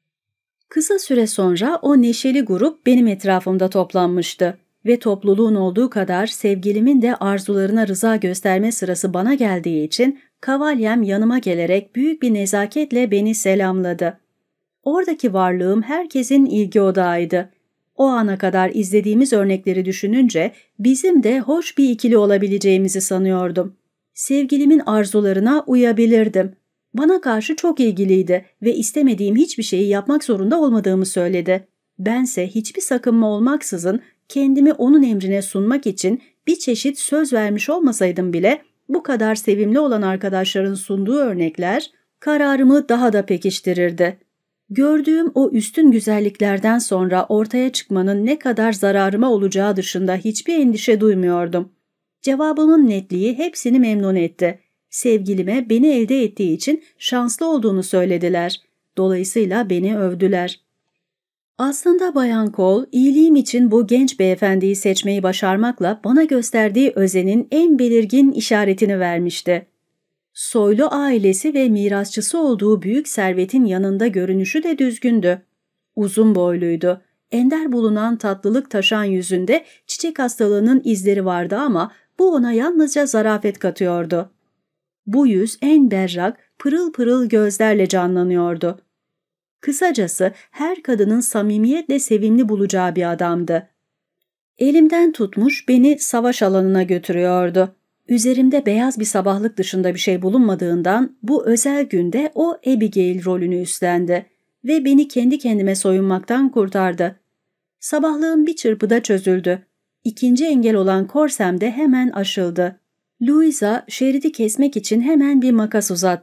Kısa süre sonra o neşeli grup benim etrafımda toplanmıştı ve topluluğun olduğu kadar sevgilimin de arzularına rıza gösterme sırası bana geldiği için kavalyem yanıma gelerek büyük bir nezaketle beni selamladı. Oradaki varlığım herkesin ilgi odağıydı. O ana kadar izlediğimiz örnekleri düşününce bizim de hoş bir ikili olabileceğimizi sanıyordum. Sevgilimin arzularına uyabilirdim. Bana karşı çok ilgiliydi ve istemediğim hiçbir şeyi yapmak zorunda olmadığımı söyledi. Bense hiçbir sakınma olmaksızın kendimi onun emrine sunmak için bir çeşit söz vermiş olmasaydım bile bu kadar sevimli olan arkadaşların sunduğu örnekler kararımı daha da pekiştirirdi. Gördüğüm o üstün güzelliklerden sonra ortaya çıkmanın ne kadar zararıma olacağı dışında hiçbir endişe duymuyordum. Cevabımın netliği hepsini memnun etti. Sevgilime beni elde ettiği için şanslı olduğunu söylediler. Dolayısıyla beni övdüler. Aslında Bayan Cole, iyiliğim için bu genç beyefendiyi seçmeyi başarmakla bana gösterdiği özenin en belirgin işaretini vermişti. Soylu ailesi ve mirasçısı olduğu büyük servetin yanında görünüşü de düzgündü. Uzun boyluydu. Ender bulunan tatlılık taşan yüzünde çiçek hastalığının izleri vardı ama bu ona yalnızca zarafet katıyordu. Bu yüz en berrak, pırıl pırıl gözlerle canlanıyordu. Kısacası her kadının samimiyetle sevimli bulacağı bir adamdı. Elimden tutmuş beni savaş alanına götürüyordu. Üzerimde beyaz bir sabahlık dışında bir şey bulunmadığından bu özel günde o Abigail rolünü üstlendi ve beni kendi kendime soyunmaktan kurtardı. Sabahlığım bir çırpıda çözüldü. İkinci engel olan korsem de hemen aşıldı. Louisa şeridi kesmek için hemen bir makas uzattı.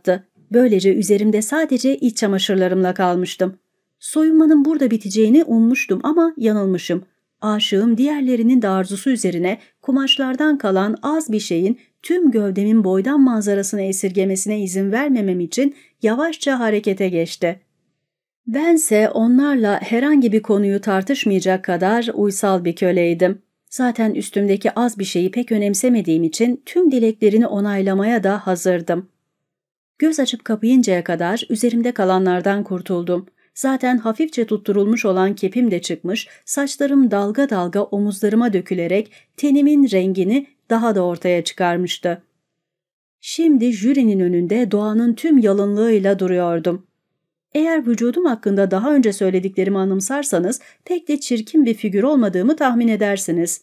Böylece üzerimde sadece iç çamaşırlarımla kalmıştım. Soyunmanın burada biteceğini ummuştum ama yanılmışım. Aşığım diğerlerinin de arzusu üzerine kumaşlardan kalan az bir şeyin tüm gövdemin boydan manzarasını esirgemesine izin vermemem için yavaşça harekete geçti. Bense onlarla herhangi bir konuyu tartışmayacak kadar uysal bir köleydim. Zaten üstümdeki az bir şeyi pek önemsemediğim için tüm dileklerini onaylamaya da hazırdım. Göz açıp kapayıncaya kadar üzerimde kalanlardan kurtuldum. Zaten hafifçe tutturulmuş olan kepim de çıkmış, saçlarım dalga dalga omuzlarıma dökülerek tenimin rengini daha da ortaya çıkarmıştı. Şimdi jürinin önünde doğanın tüm yalınlığıyla duruyordum. Eğer vücudum hakkında daha önce söylediklerimi anımsarsanız pek de çirkin bir figür olmadığımı tahmin edersiniz.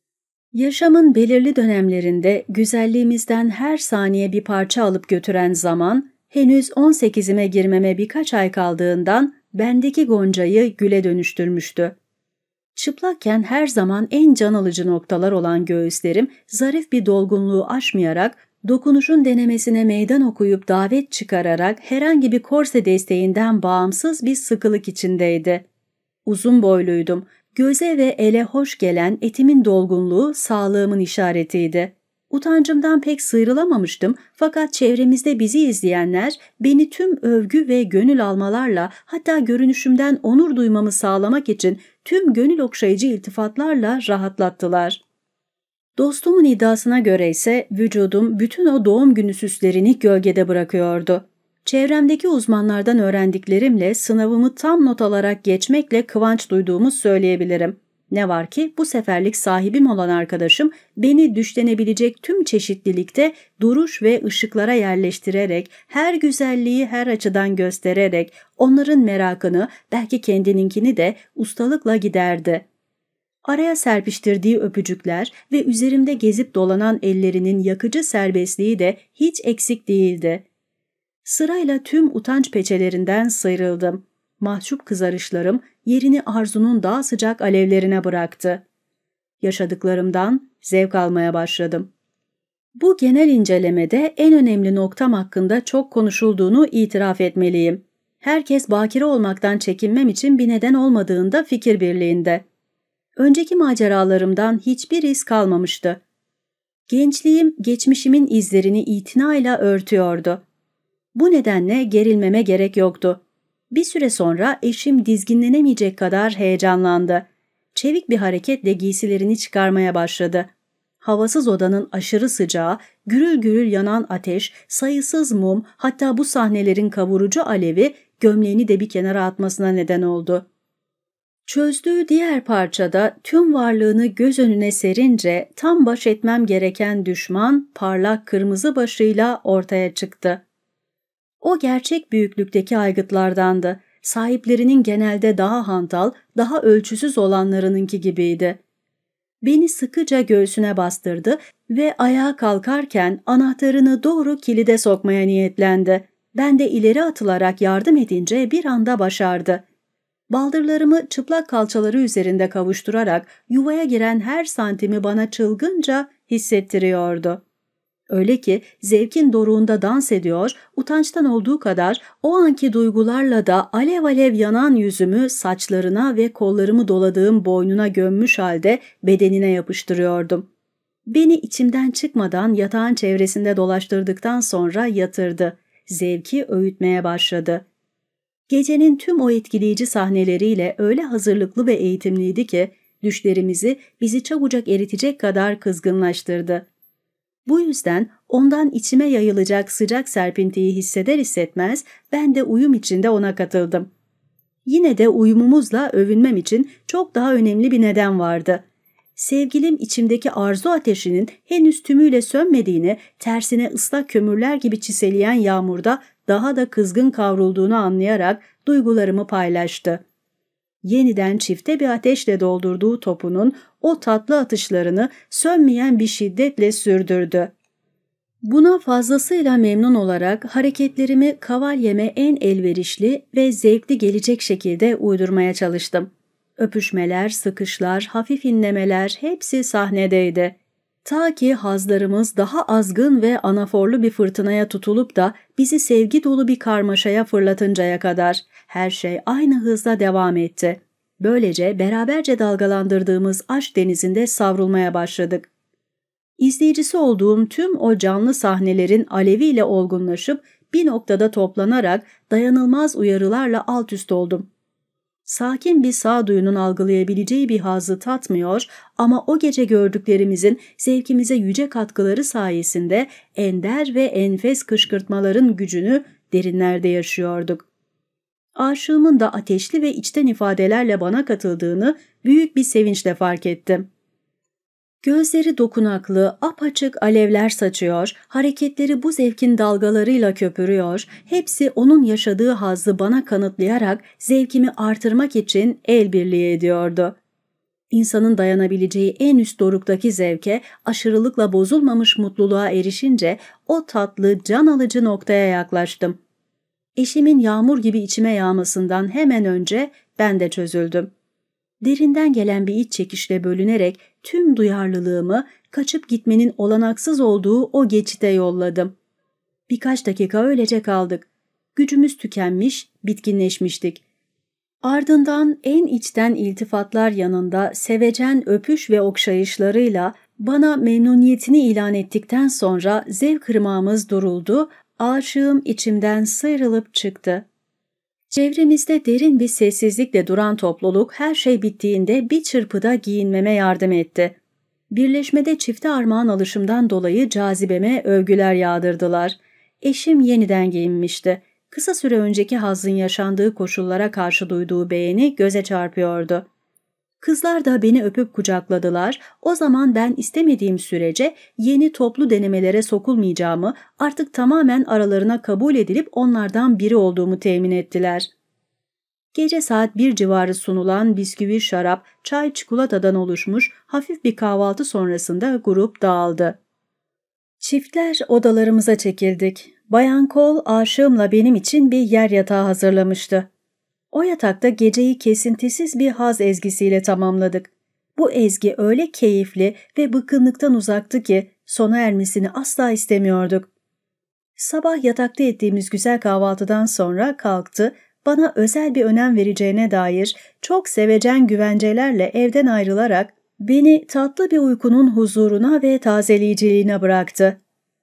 Yaşamın belirli dönemlerinde güzelliğimizden her saniye bir parça alıp götüren zaman, henüz on sekizime girmeme birkaç ay kaldığından bendeki goncayı güle dönüştürmüştü. Çıplakken her zaman en can alıcı noktalar olan göğüslerim zarif bir dolgunluğu aşmayarak, dokunuşun denemesine meydan okuyup davet çıkararak herhangi bir korse desteğinden bağımsız bir sıkılık içindeydi. Uzun boyluydum. Göze ve ele hoş gelen etimin dolgunluğu sağlığımın işaretiydi. Utancımdan pek sıyrılamamıştım fakat çevremizde bizi izleyenler beni tüm övgü ve gönül almalarla, hatta görünüşümden onur duymamı sağlamak için tüm gönül okşayıcı iltifatlarla rahatlattılar. Dostumun iddiasına göre ise vücudum bütün o doğum günü süslerini gölgede bırakıyordu. Çevremdeki uzmanlardan öğrendiklerimle sınavımı tam not alarak geçmekle kıvanç duyduğumu söyleyebilirim. Ne var ki bu seferlik sahibim olan arkadaşım beni düşlenebilecek tüm çeşitlilikte duruş ve ışıklara yerleştirerek, her güzelliği her açıdan göstererek onların merakını, belki kendininkini de ustalıkla giderdi. Araya serpiştirdiği öpücükler ve üzerimde gezip dolanan ellerinin yakıcı serbestliği de hiç eksik değildi. Sırayla tüm utanç peçelerinden sıyrıldım. Mahcup kızarışlarım yerini arzunun daha sıcak alevlerine bıraktı. Yaşadıklarımdan zevk almaya başladım. Bu genel incelemede en önemli noktam hakkında çok konuşulduğunu itiraf etmeliyim. Herkes bakire olmaktan çekinmem için bir neden olmadığında fikir birliğinde. Önceki maceralarımdan hiçbir iz kalmamıştı. Gençliğim geçmişimin izlerini itinayla örtüyordu. Bu nedenle gerilmeme gerek yoktu. Bir süre sonra eşim dizginlenemeyecek kadar heyecanlandı. Çevik bir hareketle giysilerini çıkarmaya başladı. Havasız odanın aşırı sıcağı, gürül gürül yanan ateş, sayısız mum, hatta bu sahnelerin kavurucu alevi gömleğini de bir kenara atmasına neden oldu. Çözdüğü diğer parçada tüm varlığını göz önüne serince tam baş etmem gereken düşman parlak kırmızı başıyla ortaya çıktı. O gerçek büyüklükteki aygıtlardandı. Sahiplerinin genelde daha hantal, daha ölçüsüz olanlarınınki gibiydi. Beni sıkıca göğsüne bastırdı ve ayağa kalkarken anahtarını doğru kilide sokmaya niyetlendi. Ben de ileri atılarak yardım edince bir anda başardı. Baldırlarımı çıplak kalçaları üzerinde kavuşturarak yuvaya giren her santimi bana çılgınca hissettiriyordu. Öyle ki zevkin doruğunda dans ediyor, utançtan olduğu kadar o anki duygularla da alev alev yanan yüzümü saçlarına ve kollarımı doladığım boynuna gömmüş halde bedenine yapıştırıyordum. Beni içimden çıkmadan yatağın çevresinde dolaştırdıktan sonra yatırdı. Zevki öğütmeye başladı. Gecenin tüm o etkileyici sahneleriyle öyle hazırlıklı ve eğitimliydi ki düşlerimizi bizi çabucak eritecek kadar kızgınlaştırdı. Bu yüzden ondan içime yayılacak sıcak serpintiyi hisseder hissetmez ben de uyum içinde ona katıldım. Yine de uyumumuzla övünmem için çok daha önemli bir neden vardı. Sevgilim içimdeki arzu ateşinin henüz tümüyle sönmediğini, tersine ıslak kömürler gibi çiseleyen yağmurda daha da kızgın kavrulduğunu anlayarak duygularımı paylaştı. Yeniden çifte bir ateşle doldurduğu topunun o tatlı atışlarını sönmeyen bir şiddetle sürdürdü. Buna fazlasıyla memnun olarak hareketlerimi kavalyeme en elverişli ve zevkli gelecek şekilde uydurmaya çalıştım. Öpüşmeler, sıkışlar, hafif inlemeler hepsi sahnedeydi. Ta ki hazlarımız daha azgın ve anaforlu bir fırtınaya tutulup da bizi sevgi dolu bir karmaşaya fırlatıncaya kadar her şey aynı hızla devam etti. Böylece beraberce dalgalandırdığımız aşk denizinde savrulmaya başladık. İzleyicisi olduğum tüm o canlı sahnelerin aleviyle olgunlaşıp bir noktada toplanarak dayanılmaz uyarılarla alt üst oldum. Sakin bir sağduyunun algılayabileceği bir hazzı tatmıyor ama o gece gördüklerimizin zevkimize yüce katkıları sayesinde ender ve enfes kışkırtmaların gücünü derinlerde yaşıyorduk. Aşığımın da ateşli ve içten ifadelerle bana katıldığını büyük bir sevinçle fark ettim. Gözleri dokunaklı, apaçık alevler saçıyor, hareketleri bu zevkin dalgalarıyla köpürüyor, hepsi onun yaşadığı hazzı bana kanıtlayarak zevkimi artırmak için el birliği ediyordu. İnsanın dayanabileceği en üst doruktaki zevke, aşırılıkla bozulmamış mutluluğa erişince o tatlı, can alıcı noktaya yaklaştım. Eşimin yağmur gibi içime yağmasından hemen önce ben de çözüldüm. Derinden gelen bir iç çekişle bölünerek tüm duyarlılığımı kaçıp gitmenin olanaksız olduğu o geçite yolladım. Birkaç dakika öylece kaldık. Gücümüz tükenmiş, bitkinleşmiştik. Ardından en içten iltifatlar yanında sevecen öpüş ve okşayışlarıyla bana memnuniyetini ilan ettikten sonra zevk ırmağımız duruldu, aşığım içimden sıyrılıp çıktı. Çevremizde derin bir sessizlikle duran topluluk her şey bittiğinde bir çırpıda giyinmeme yardım etti. Birleşmede çifte armağan alışımdan dolayı cazibeme övgüler yağdırdılar. Eşim yeniden giyinmişti. Kısa süre önceki hazzın yaşandığı koşullara karşı duyduğu beğeni göze çarpıyordu. Kızlar da beni öpüp kucakladılar. O zaman ben istemediğim sürece yeni toplu denemelere sokulmayacağımı, artık tamamen aralarına kabul edilip onlardan biri olduğumu temin ettiler. Gece saat bir civarı sunulan bisküvi, şarap, çay, çikolatadan oluşmuş hafif bir kahvaltı sonrasında grup dağıldı. Çiftler odalarımıza çekildik. Bayan Cole aşığımla benim için bir yer yatağı hazırlamıştı. O yatakta geceyi kesintisiz bir haz ezgisiyle tamamladık. Bu ezgi öyle keyifli ve bıkkınlıktan uzaktı ki sona ermesini asla istemiyorduk. Sabah yatakta ettiğimiz güzel kahvaltıdan sonra kalktı, bana özel bir önem vereceğine dair çok sevecen güvencelerle evden ayrılarak beni tatlı bir uykunun huzuruna ve tazeleyiciliğine bıraktı.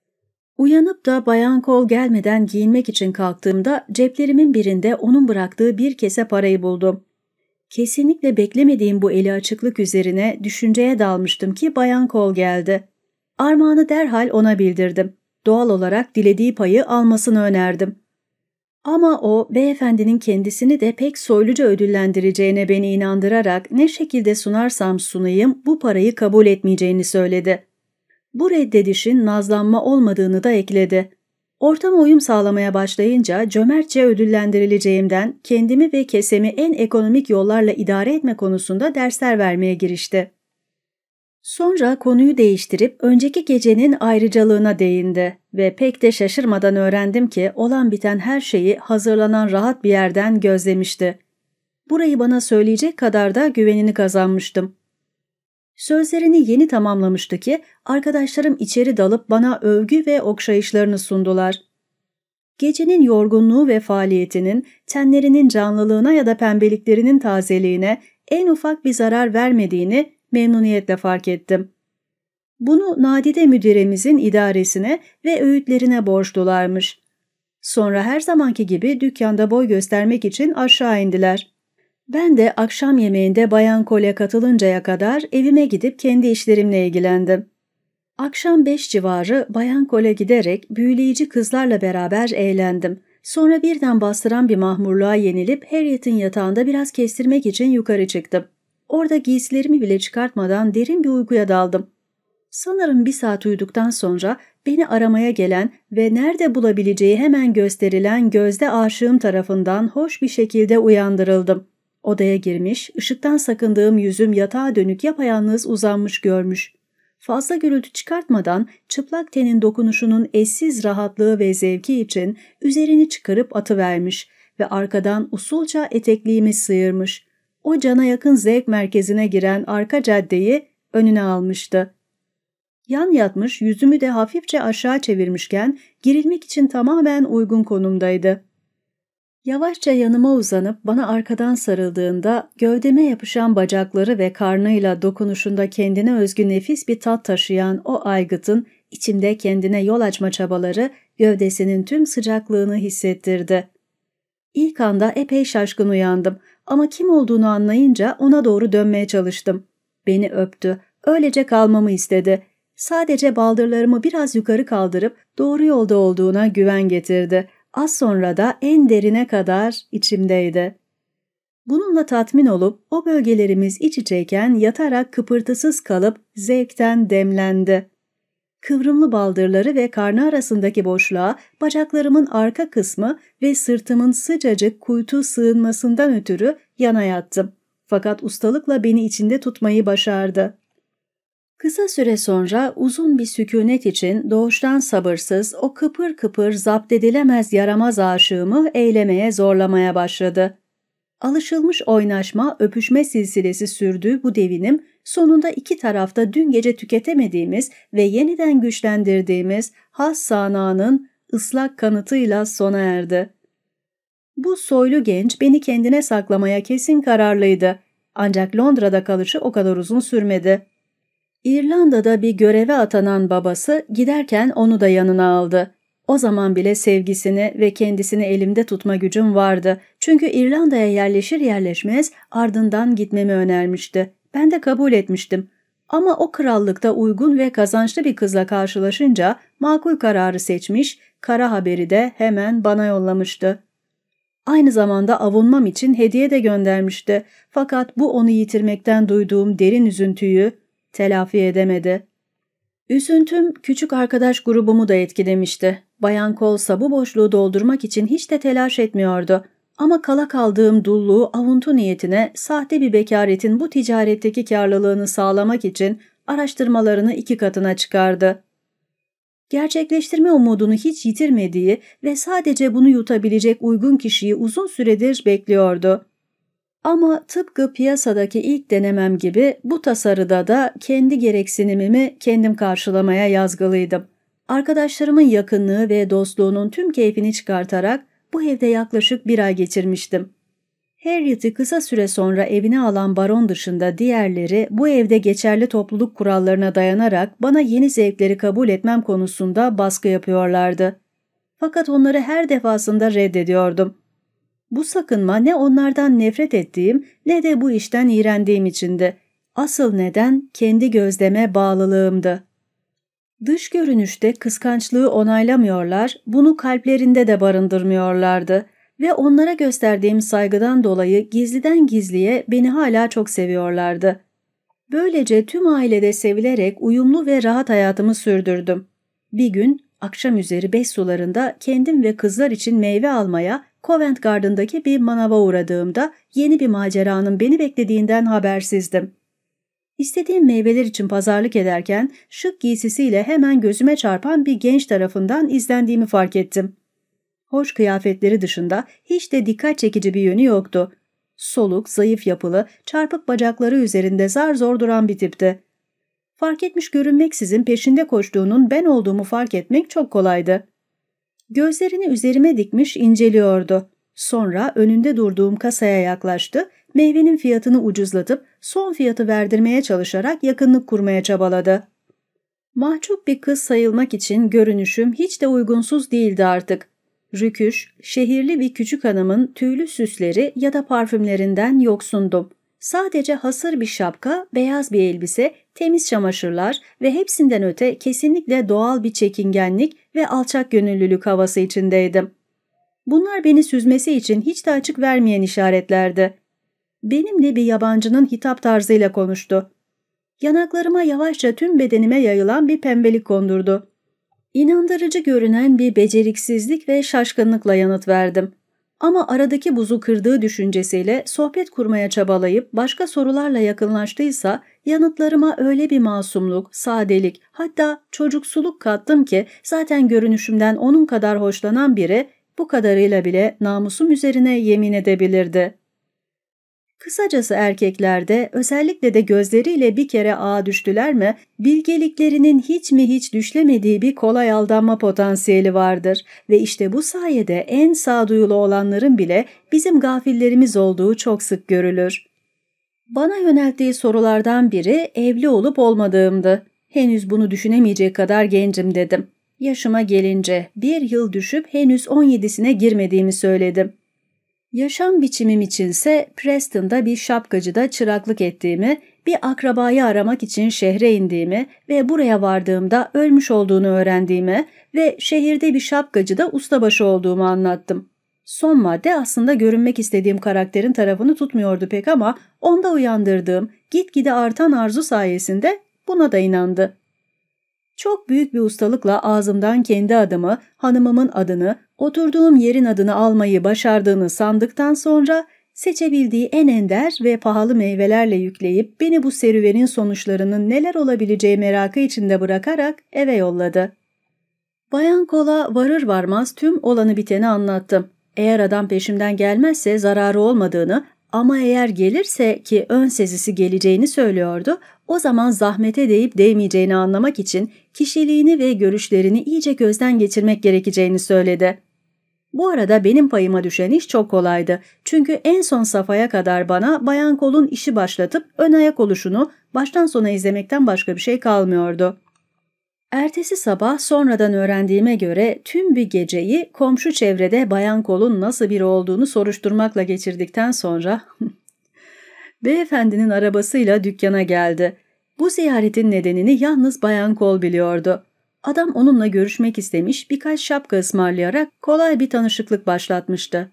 Uyanıp da Bayan Cole gelmeden giyinmek için kalktığımda ceplerimin birinde onun bıraktığı bir kese parayı buldum. Kesinlikle beklemediğim bu eli açıklık üzerine düşünceye dalmıştım ki Bayan Cole geldi. Armağanı derhal ona bildirdim. Doğal olarak dilediği payı almasını önerdim. Ama o, beyefendinin kendisini de pek soyluca ödüllendireceğine beni inandırarak ne şekilde sunarsam sunayım bu parayı kabul etmeyeceğini söyledi. Bu reddedişin nazlanma olmadığını da ekledi. Ortama uyum sağlamaya başlayınca cömertçe ödüllendirileceğimden kendimi ve kesemi en ekonomik yollarla idare etme konusunda dersler vermeye girişti. Sonra konuyu değiştirip önceki gecenin ayrıcalığına değindi ve pek de şaşırmadan öğrendim ki olan biten her şeyi hazırlanan rahat bir yerden gözlemişti. Burayı bana söyleyecek kadar da güvenini kazanmıştım. Sözlerini yeni tamamlamıştı ki arkadaşlarım içeri dalıp bana övgü ve okşayışlarını sundular. Gecenin yorgunluğu ve faaliyetinin tenlerinin canlılığına ya da pembeliklerinin tazeliğine en ufak bir zarar vermediğini memnuniyetle fark ettim. Bunu nadide müdiremizin idaresine ve öğütlerine borçlularmış. Sonra her zamanki gibi dükkanda boy göstermek için aşağı indiler. Ben de akşam yemeğinde Bayan Cole'e katılıncaya kadar evime gidip kendi işlerimle ilgilendim. Akşam beş civarı Bayan Cole giderek büyüleyici kızlarla beraber eğlendim. Sonra birden bastıran bir mahmurluğa yenilip Harriet'in yatağında biraz kestirmek için yukarı çıktım. Orada giysilerimi bile çıkartmadan derin bir uykuya daldım. Sanırım bir saat uyuduktan sonra beni aramaya gelen ve nerede bulabileceği hemen gösterilen gözde aşığım tarafından hoş bir şekilde uyandırıldım. Odaya girmiş, ışıktan sakındığım yüzüm yatağa dönük yapayalnız uzanmış görmüş. Fazla gürültü çıkartmadan çıplak tenin dokunuşunun eşsiz rahatlığı ve zevki için üzerini çıkarıp atıvermiş ve arkadan usulca etekliğimi sıyırmış. O cana yakın zevk merkezine giren arka caddeyi önüne almıştı. Yan yatmış, yüzümü de hafifçe aşağı çevirmişken girilmek için tamamen uygun konumdaydı. Yavaşça yanıma uzanıp bana arkadan sarıldığında gövdeme yapışan bacakları ve karnıyla dokunuşunda kendine özgü nefis bir tat taşıyan o aygıtın içimde kendine yol açma çabaları gövdesinin tüm sıcaklığını hissettirdi. İlk anda epey şaşkın uyandım ama kim olduğunu anlayınca ona doğru dönmeye çalıştım. Beni öptü, öylece kalmamı istedi. Sadece baldırlarımı biraz yukarı kaldırıp doğru yolda olduğuna güven getirdi. Az sonra da en derine kadar içimdeydi. Bununla tatmin olup o bölgelerimiz iç içeyken yatarak kıpırtısız kalıp zevkten demlendi. Kıvrımlı baldırları ve karnı arasındaki boşluğa bacaklarımın arka kısmı ve sırtımın sıcacık kuytu sığınmasından ötürü yana yattım. Fakat ustalıkla beni içinde tutmayı başardı. Kısa süre sonra uzun bir sükûnet için doğuştan sabırsız, o kıpır kıpır zapt edilemez yaramaz aşığımı eylemeye zorlamaya başladı. Alışılmış oynaşma, öpüşme silsilesi sürdüğü bu devinim, sonunda iki tarafta dün gece tüketemediğimiz ve yeniden güçlendirdiğimiz has sanağının ıslak kanıtıyla sona erdi. Bu soylu genç beni kendine saklamaya kesin kararlıydı. Ancak Londra'da kalışı o kadar uzun sürmedi. İrlanda'da bir göreve atanan babası giderken onu da yanına aldı. O zaman bile sevgisini ve kendisini elimde tutma gücüm vardı. Çünkü İrlanda'ya yerleşir yerleşmez ardından gitmemi önermişti. Ben de kabul etmiştim. Ama o krallıkta uygun ve kazançlı bir kızla karşılaşınca makul kararı seçmiş, kara haberi de hemen bana yollamıştı. Aynı zamanda avunmam için hediye de göndermişti. Fakat bu onu yitirmekten duyduğum derin üzüntüyü telafi edemedi. Üzüntüm küçük arkadaş grubumu da etkilemişti. Bayan Colesa bu boşluğu doldurmak için hiç de telaş etmiyordu. Ama kala kaldığım dulluğu avuntu niyetine sahte bir bekaretin bu ticaretteki karlılığını sağlamak için araştırmalarını iki katına çıkardı. Gerçekleştirme umudunu hiç yitirmediği ve sadece bunu yutabilecek uygun kişiyi uzun süredir bekliyordu. Ama tıpkı piyasadaki ilk denemem gibi bu tasarıda da kendi gereksinimimi kendim karşılamaya yazgılıydım. Arkadaşlarımın yakınlığı ve dostluğunun tüm keyfini çıkartarak bu evde yaklaşık bir ay geçirmiştim. Harriet'i kısa süre sonra evine alan baron dışında diğerleri bu evde geçerli topluluk kurallarına dayanarak bana yeni zevkleri kabul etmem konusunda baskı yapıyorlardı. Fakat onları her defasında reddediyordum. Bu sakınma ne onlardan nefret ettiğim ne de bu işten iğrendiğim içindi. Asıl neden kendi gözdeme bağlılığımdı. Dış görünüşte kıskançlığı onaylamıyorlar, bunu kalplerinde de barındırmıyorlardı ve onlara gösterdiğim saygıdan dolayı gizliden gizliye beni hala çok seviyorlardı. Böylece tüm ailede sevilerek uyumlu ve rahat hayatımı sürdürdüm. Bir gün akşam üzeri beş sularında kendim ve kızlar için meyve almaya Covent Garden'daki bir manava uğradığımda yeni bir maceranın beni beklediğinden habersizdim. İstediğim meyveler için pazarlık ederken şık giysisiyle hemen gözüme çarpan bir genç tarafından izlendiğimi fark ettim. Hoş kıyafetleri dışında hiç de dikkat çekici bir yönü yoktu. Soluk, zayıf yapılı, çarpık bacakları üzerinde zar zor duran bir tipti. Fark etmiş görünmeksizin peşinde koştuğunun ben olduğumu fark etmek çok kolaydı. Gözlerini üzerime dikmiş inceliyordu. Sonra önünde durduğum kasaya yaklaştı, meyvenin fiyatını ucuzlatıp son fiyatı verdirmeye çalışarak yakınlık kurmaya çabaladı. Mahcup bir kız sayılmak için görünüşüm hiç de uygunsuz değildi artık. Rüküş, şehirli bir küçük hanımın tüylü süsleri ya da parfümlerinden yoksundum. Sadece hasır bir şapka, beyaz bir elbise, temiz çamaşırlar ve hepsinden öte kesinlikle doğal bir çekingenlik ve alçak gönüllülük havası içindeydim. Bunlar beni süzmesi için hiç de açık vermeyen işaretlerdi. Benimle bir yabancının hitap tarzıyla konuştu. Yanaklarıma yavaşça tüm bedenime yayılan bir pembelik kondurdu. İnandırıcı görünen bir beceriksizlik ve şaşkınlıkla yanıt verdim. Ama aradaki buzu kırdığı düşüncesiyle sohbet kurmaya çabalayıp başka sorularla yakınlaştıysa yanıtlarıma öyle bir masumluk, sadelik, hatta çocuksuluk kattım ki zaten görünüşümden onun kadar hoşlanan biri bu kadarıyla bile namusum üzerine yemin edebilirdi. Kısacası erkeklerde, özellikle de gözleriyle bir kere ağa düştüler mi, bilgeliklerinin hiç mi hiç düşlemediği bir kolay aldanma potansiyeli vardır ve işte bu sayede en sağduyulu olanların bile bizim gafillerimiz olduğu çok sık görülür. Bana yönelttiği sorulardan biri evli olup olmadığımdı. Henüz bunu düşünemeyecek kadar gencim dedim. Yaşıma gelince bir yıl düşüp henüz on yedisine girmediğimi söyledim. Yaşam biçimim içinse Preston'da bir şapkacıda çıraklık ettiğimi, bir akrabayı aramak için şehre indiğimi ve buraya vardığımda ölmüş olduğunu öğrendiğimi ve şehirde bir şapkacıda ustabaşı olduğumu anlattım. Son madde aslında görünmek istediğim karakterin tarafını tutmuyordu pek ama onda uyandırdığım gitgide artan arzu sayesinde buna da inandı. Çok büyük bir ustalıkla ağzımdan kendi adımı, hanımımın adını, oturduğum yerin adını almayı başardığını sandıktan sonra seçebildiği en ender ve pahalı meyvelerle yükleyip beni bu serüvenin sonuçlarının neler olabileceği merakı içinde bırakarak eve yolladı. Bayan Cole'a varır varmaz tüm olanı biteni anlattım. Eğer adam peşimden gelmezse zararı olmadığını ama eğer gelirse ki ön sezisi geleceğini söylüyordu, o zaman zahmete değip değmeyeceğini anlamak için kişiliğini ve görüşlerini iyice gözden geçirmek gerekeceğini söyledi. Bu arada benim payıma düşen iş çok kolaydı. Çünkü en son safhaya kadar bana Bayan Cole'un işi başlatıp ön ayak oluşunu baştan sona izlemekten başka bir şey kalmıyordu. Ertesi sabah sonradan öğrendiğime göre tüm bir geceyi komşu çevrede Bayan Cole'un nasıl biri olduğunu soruşturmakla geçirdikten sonra beyefendinin arabasıyla dükkana geldi. Bu ziyaretin nedenini yalnız Bayan Cole biliyordu. Adam onunla görüşmek istemiş, birkaç şapka ısmarlayarak kolay bir tanışıklık başlatmıştı.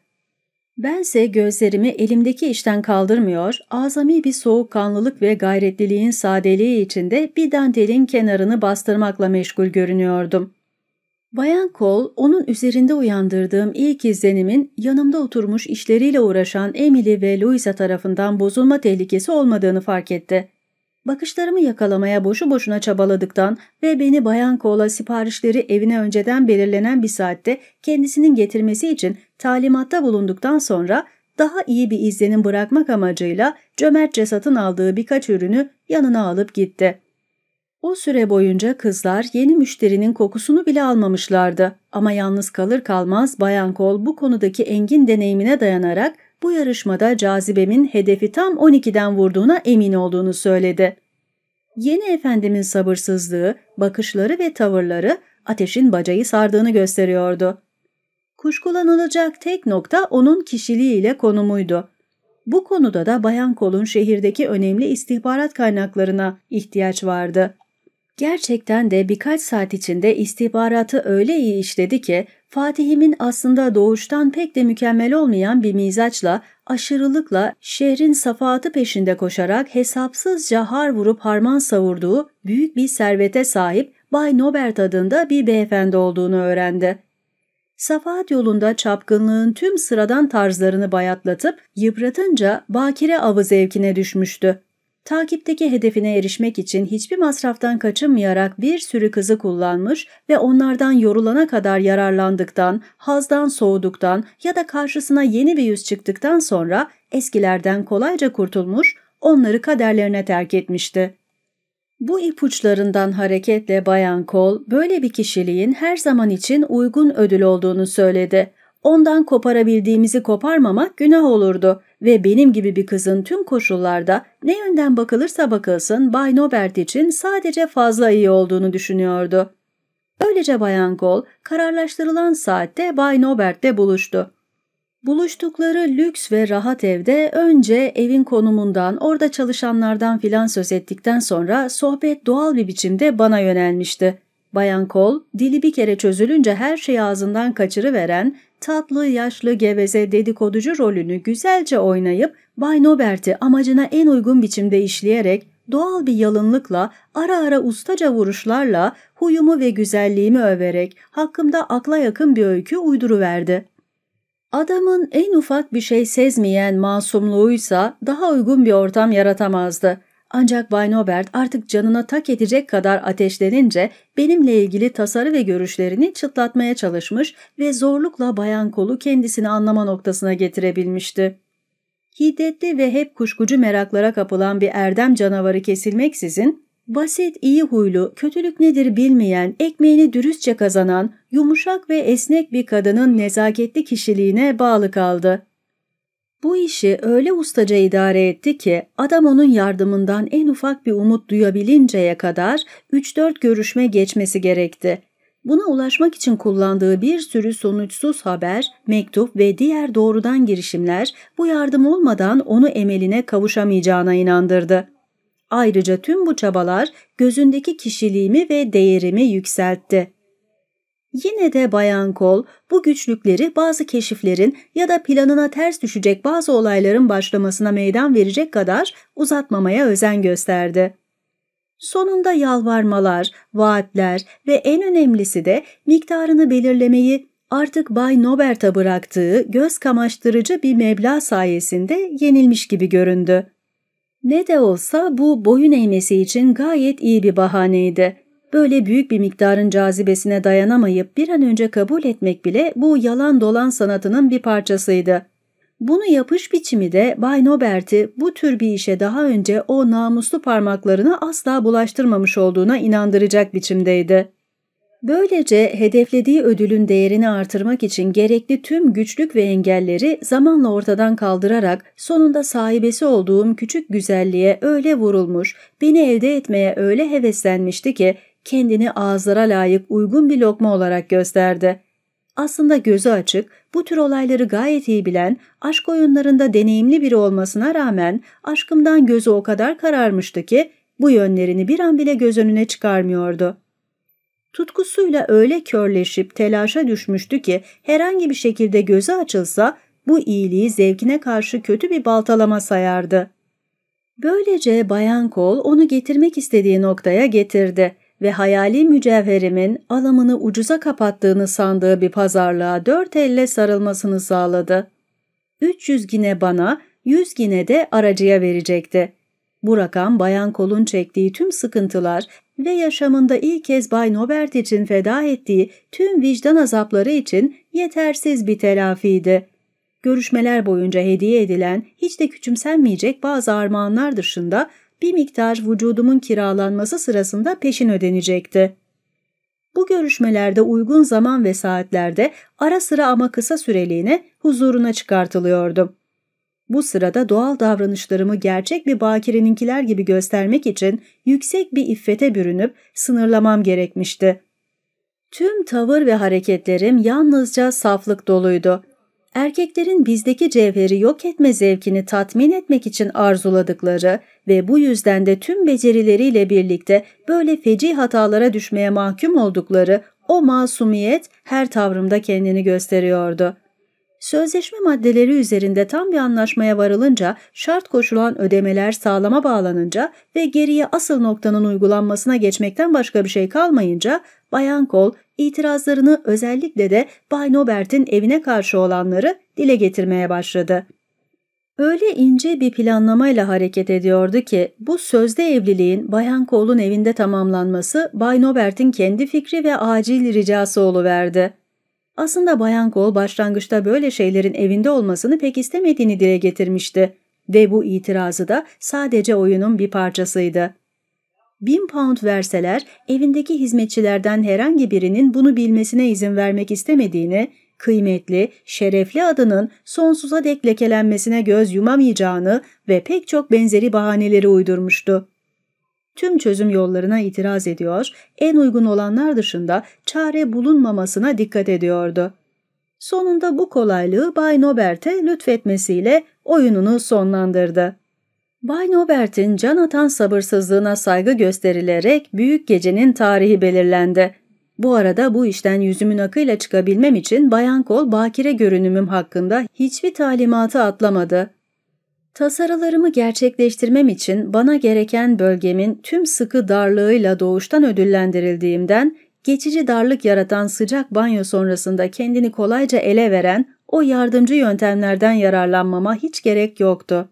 Bense gözlerimi elimdeki işten kaldırmıyor, azami bir soğukkanlılık ve gayretliliğin sadeliği içinde bir dantelin kenarını bastırmakla meşgul görünüyordum. Bayan Cole, onun üzerinde uyandırdığım ilk izlenimin yanımda oturmuş işleriyle uğraşan Emily ve Louisa tarafından bozulma tehlikesi olmadığını fark etti. Bakışlarımı yakalamaya boşu boşuna çabaladıktan ve beni Bayan Cole'a siparişleri evine önceden belirlenen bir saatte kendisinin getirmesi için talimatta bulunduktan sonra daha iyi bir izlenim bırakmak amacıyla cömertçe satın aldığı birkaç ürünü yanına alıp gitti. O süre boyunca kızlar yeni müşterinin kokusunu bile almamışlardı ama yalnız kalır kalmaz Bayan Cole bu konudaki engin deneyimine dayanarak bu yarışmada cazibemin hedefi tam on ikiden vurduğuna emin olduğunu söyledi. Yeni efendimin sabırsızlığı, bakışları ve tavırları ateşin bacayı sardığını gösteriyordu. Kuşkulanılacak tek nokta onun kişiliğiyle konumuydu. Bu konuda da Bayan Cole'un şehirdeki önemli istihbarat kaynaklarına ihtiyaç vardı. Gerçekten de birkaç saat içinde istihbaratı öyle iyi işledi ki Fatih'imin aslında doğuştan pek de mükemmel olmayan bir mizaçla, aşırılıkla şehrin safahatı peşinde koşarak hesapsızca har vurup harman savurduğu büyük bir servete sahip Bay Nobert adında bir beyefendi olduğunu öğrendi. Safahat yolunda çapkınlığın tüm sıradan tarzlarını bayatlatıp yıpratınca bakire avı zevkine düşmüştü. Takipteki hedefine erişmek için hiçbir masraftan kaçınmayarak bir sürü kızı kullanmış ve onlardan yorulana kadar yararlandıktan, hazdan soğuduktan ya da karşısına yeni bir yüz çıktıktan sonra eskilerden kolayca kurtulmuş, onları kaderlerine terk etmişti. Bu ipuçlarından hareketle Bayan Cole, böyle bir kişiliğin her zaman için uygun ödül olduğunu söyledi. Ondan koparabildiğimizi koparmamak günah olurdu ve benim gibi bir kızın tüm koşullarda ne yönden bakılırsa bakılsın Bay Nobert için sadece fazla iyi olduğunu düşünüyordu. Öylece Bayan Cole kararlaştırılan saatte Bay Nobert'le buluştu. Buluştukları lüks ve rahat evde önce evin konumundan, orada çalışanlardan filan söz ettikten sonra sohbet doğal bir biçimde bana yönelmişti. Bayan Cole, dili bir kere çözülünce her şeyi ağzından kaçırıveren, tatlı, yaşlı, geveze, dedikoducu rolünü güzelce oynayıp Bay Nobert'i amacına en uygun biçimde işleyerek, doğal bir yalınlıkla, ara ara ustaca vuruşlarla, huyumu ve güzelliğimi överek hakkımda akla yakın bir öykü uyduruverdi. Adamın en ufak bir şey sezmeyen masumluğuysa daha uygun bir ortam yaratamazdı. Ancak Bay Nobert artık canına tak edecek kadar ateşlenince benimle ilgili tasarı ve görüşlerini çıtlatmaya çalışmış ve zorlukla Bayan Cole'u kendisini anlama noktasına getirebilmişti. Hiddetli ve hep kuşkucu meraklara kapılan bir erdem canavarı kesilmeksizin, basit, iyi huylu, kötülük nedir bilmeyen, ekmeğini dürüstçe kazanan, yumuşak ve esnek bir kadının nezaketli kişiliğine bağlı kaldı. Bu işi öyle ustaca idare etti ki adam onun yardımından en ufak bir umut duyabilinceye kadar üç dört görüşme geçmesi gerekti. Buna ulaşmak için kullandığı bir sürü sonuçsuz haber, mektup ve diğer doğrudan girişimler bu yardım olmadan onu emeline kavuşamayacağına inandırdı. Ayrıca tüm bu çabalar gözündeki kişiliğimi ve değerimi yükseltti. Yine de Bayan Cole bu güçlükleri bazı keşiflerin ya da planına ters düşecek bazı olayların başlamasına meydan verecek kadar uzatmamaya özen gösterdi. Sonunda yalvarmalar, vaatler ve en önemlisi de miktarını belirlemeyi artık Bay Nobert'a bıraktığı göz kamaştırıcı bir meblağ sayesinde yenilmiş gibi göründü. Ne de olsa bu boyun eğmesi için gayet iyi bir bahaneydi. Böyle büyük bir miktarın cazibesine dayanamayıp bir an önce kabul etmek bile bu yalan dolan sanatının bir parçasıydı. Bunu yapış biçimi de Bay Nobert'i bu tür bir işe daha önce o namuslu parmaklarını asla bulaştırmamış olduğuna inandıracak biçimdeydi. Böylece hedeflediği ödülün değerini artırmak için gerekli tüm güçlük ve engelleri zamanla ortadan kaldırarak sonunda sahibesi olduğum küçük güzelliğe öyle vurulmuş, beni elde etmeye öyle heveslenmişti ki kendini ağızlara layık uygun bir lokma olarak gösterdi. Aslında gözü açık, bu tür olayları gayet iyi bilen, aşk oyunlarında deneyimli biri olmasına rağmen aşkımdan gözü o kadar kararmıştı ki bu yönlerini bir an bile göz önüne çıkarmıyordu. Tutkusuyla öyle körleşip telaşa düşmüştü ki herhangi bir şekilde gözü açılsa bu iyiliği zevkine karşı kötü bir baltalama sayardı. Böylece Bayan Cole onu getirmek istediği noktaya getirdi ve hayali mücevherimin alımını ucuza kapattığını sandığı bir pazarlığa dört elle sarılmasını sağladı. üç yüz gine bana, yüz gine de aracıya verecekti. Bu rakam Bayan Cole'un çektiği tüm sıkıntılar ve yaşamında ilk kez Bay Nobert için feda ettiği tüm vicdan azapları için yetersiz bir telafiydi. Görüşmeler boyunca hediye edilen, hiç de küçümsenmeyecek bazı armağanlar dışında bir miktar vücudumun kiralanması sırasında peşin ödenecekti. Bu görüşmelerde uygun zaman ve saatlerde ara sıra ama kısa süreliğine huzuruna çıkartılıyordum. Bu sırada doğal davranışlarımı gerçek bir bakireninkiler gibi göstermek için yüksek bir iffete bürünüp sınırlamam gerekmişti. Tüm tavır ve hareketlerim yalnızca saflık doluydu. Erkeklerin bizdeki cevheri yok etme zevkini tatmin etmek için arzuladıkları ve bu yüzden de tüm becerileriyle birlikte böyle feci hatalara düşmeye mahkum oldukları o masumiyet her tavrımda kendini gösteriyordu. Sözleşme maddeleri üzerinde tam bir anlaşmaya varılınca, şart koşulan ödemeler sağlama bağlanınca ve geriye asıl noktanın uygulanmasına geçmekten başka bir şey kalmayınca, Bayan Cole itirazlarını özellikle de Bay Nobert'in evine karşı olanları dile getirmeye başladı. Öyle ince bir planlamayla hareket ediyordu ki bu sözde evliliğin Bayan Cole'un evinde tamamlanması Bay Nobert'in kendi fikri ve acil ricası oluverdi. Aslında Bayan Cole başlangıçta böyle şeylerin evinde olmasını pek istemediğini dile getirmişti ve bu itirazı da sadece oyunun bir parçasıydı. Bin pound verseler evindeki hizmetçilerden herhangi birinin bunu bilmesine izin vermek istemediğini, kıymetli, şerefli adının sonsuza dek lekelenmesine göz yumamayacağını ve pek çok benzeri bahaneleri uydurmuştu. Tüm çözüm yollarına itiraz ediyor, en uygun olanlar dışında çare bulunmamasına dikkat ediyordu. Sonunda bu kolaylığı Bay Nobert'e lütfetmesiyle oyununu sonlandırdı. Bay Nobert'in can atan sabırsızlığına saygı gösterilerek büyük gecenin tarihi belirlendi. Bu arada bu işten yüzümün akıyla çıkabilmem için Bayan Cole bakire görünümüm hakkında hiçbir talimatı atlamadı. Tasarılarımı gerçekleştirmem için bana gereken bölgemin tüm sıkı darlığıyla doğuştan ödüllendirildiğimden, geçici darlık yaratan sıcak banyo sonrasında kendini kolayca ele veren o yardımcı yöntemlerden yararlanmama hiç gerek yoktu.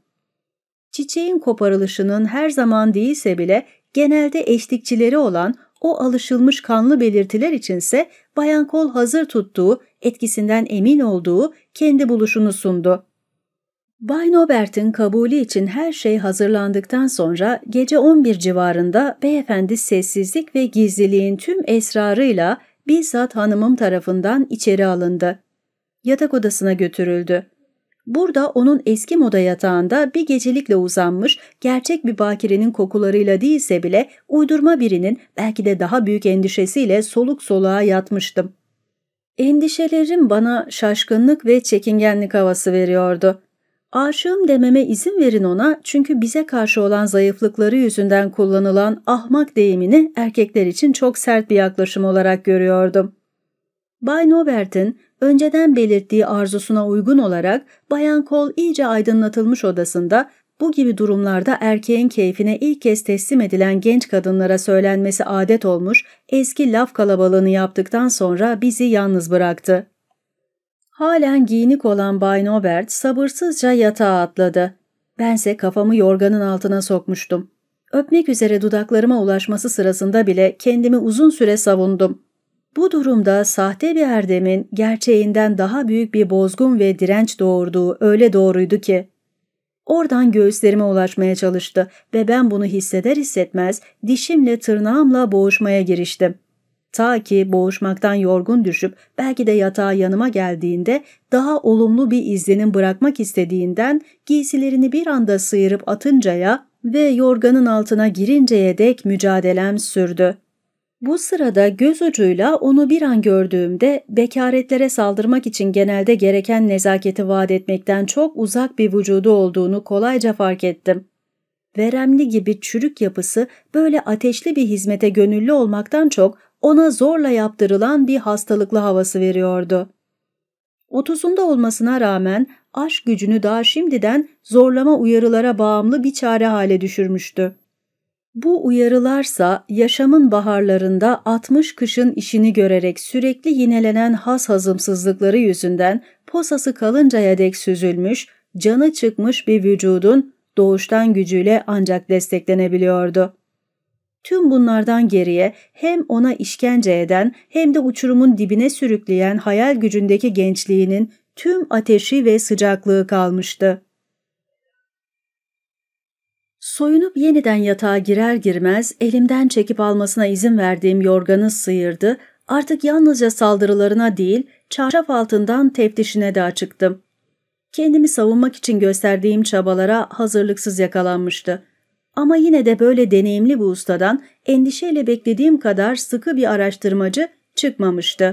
Çiçeğin koparılışının her zaman değilse bile genelde eşlikçileri olan o alışılmış kanlı belirtiler içinse Bayan Cole hazır tuttuğu, etkisinden emin olduğu kendi buluşunu sundu. Bay Nobert'in kabulü için her şey hazırlandıktan sonra gece on bir civarında beyefendi sessizlik ve gizliliğin tüm esrarıyla bizzat hanımım tarafından içeri alındı. Yatak odasına götürüldü. Burada onun eski moda yatağında bir gecelikle uzanmış, gerçek bir bakirenin kokularıyla değilse bile uydurma birinin belki de daha büyük endişesiyle soluk soluğa yatmıştım. Endişelerim bana şaşkınlık ve çekingenlik havası veriyordu. Aşığım dememe izin verin ona, çünkü bize karşı olan zayıflıkları yüzünden kullanılan ahmak deyimini erkekler için çok sert bir yaklaşım olarak görüyordum. Bay Nobert'in önceden belirttiği arzusuna uygun olarak Bayan Cole iyice aydınlatılmış odasında bu gibi durumlarda erkeğin keyfine ilk kez teslim edilen genç kadınlara söylenmesi adet olmuş eski laf kalabalığını yaptıktan sonra bizi yalnız bıraktı. Halen giyinik olan Bay Nobert sabırsızca yatağa atladı. Bense kafamı yorganın altına sokmuştum. Öpmek üzere dudaklarıma ulaşması sırasında bile kendimi uzun süre savundum. Bu durumda sahte bir erdemin gerçeğinden daha büyük bir bozgun ve direnç doğurduğu öyle doğruydu ki. Oradan göğüslerime ulaşmaya çalıştı ve ben bunu hisseder hissetmez dişimle tırnağımla boğuşmaya giriştim. Ta ki boğuşmaktan yorgun düşüp belki de yatağa yanıma geldiğinde daha olumlu bir izlenim bırakmak istediğinden giysilerini bir anda sıyırıp atıncaya ve yorganın altına girinceye dek mücadelem sürdü. Bu sırada göz ucuyla onu bir an gördüğümde bekaretlere saldırmak için genelde gereken nezaketi vaat etmekten çok uzak bir vücudu olduğunu kolayca fark ettim. Veremli gibi çürük yapısı böyle ateşli bir hizmete gönüllü olmaktan çok ona zorla yaptırılan bir hastalıklı havası veriyordu. Otuzunda olmasına rağmen aşk gücünü daha şimdiden zorlama uyarılara bağımlı bir çare hale düşürmüştü. Bu uyarılarsa yaşamın baharlarında altmış kışın işini görerek sürekli yinelenen has hazımsızlıkları yüzünden posası kalıncaya dek süzülmüş, canı çıkmış bir vücudun doğuştan gücüyle ancak desteklenebiliyordu. Tüm bunlardan geriye hem ona işkence eden hem de uçurumun dibine sürükleyen hayal gücündeki gençliğinin tüm ateşi ve sıcaklığı kalmıştı. Soyunup yeniden yatağa girer girmez elimden çekip almasına izin verdiğim yorganı sıyırdı, artık yalnızca saldırılarına değil, çarşaf altından teftişine de açıktım. Kendimi savunmak için gösterdiğim çabalara hazırlıksız yakalanmıştı. Ama yine de böyle deneyimli bir ustadan endişeyle beklediğim kadar sıkı bir araştırmacı çıkmamıştı.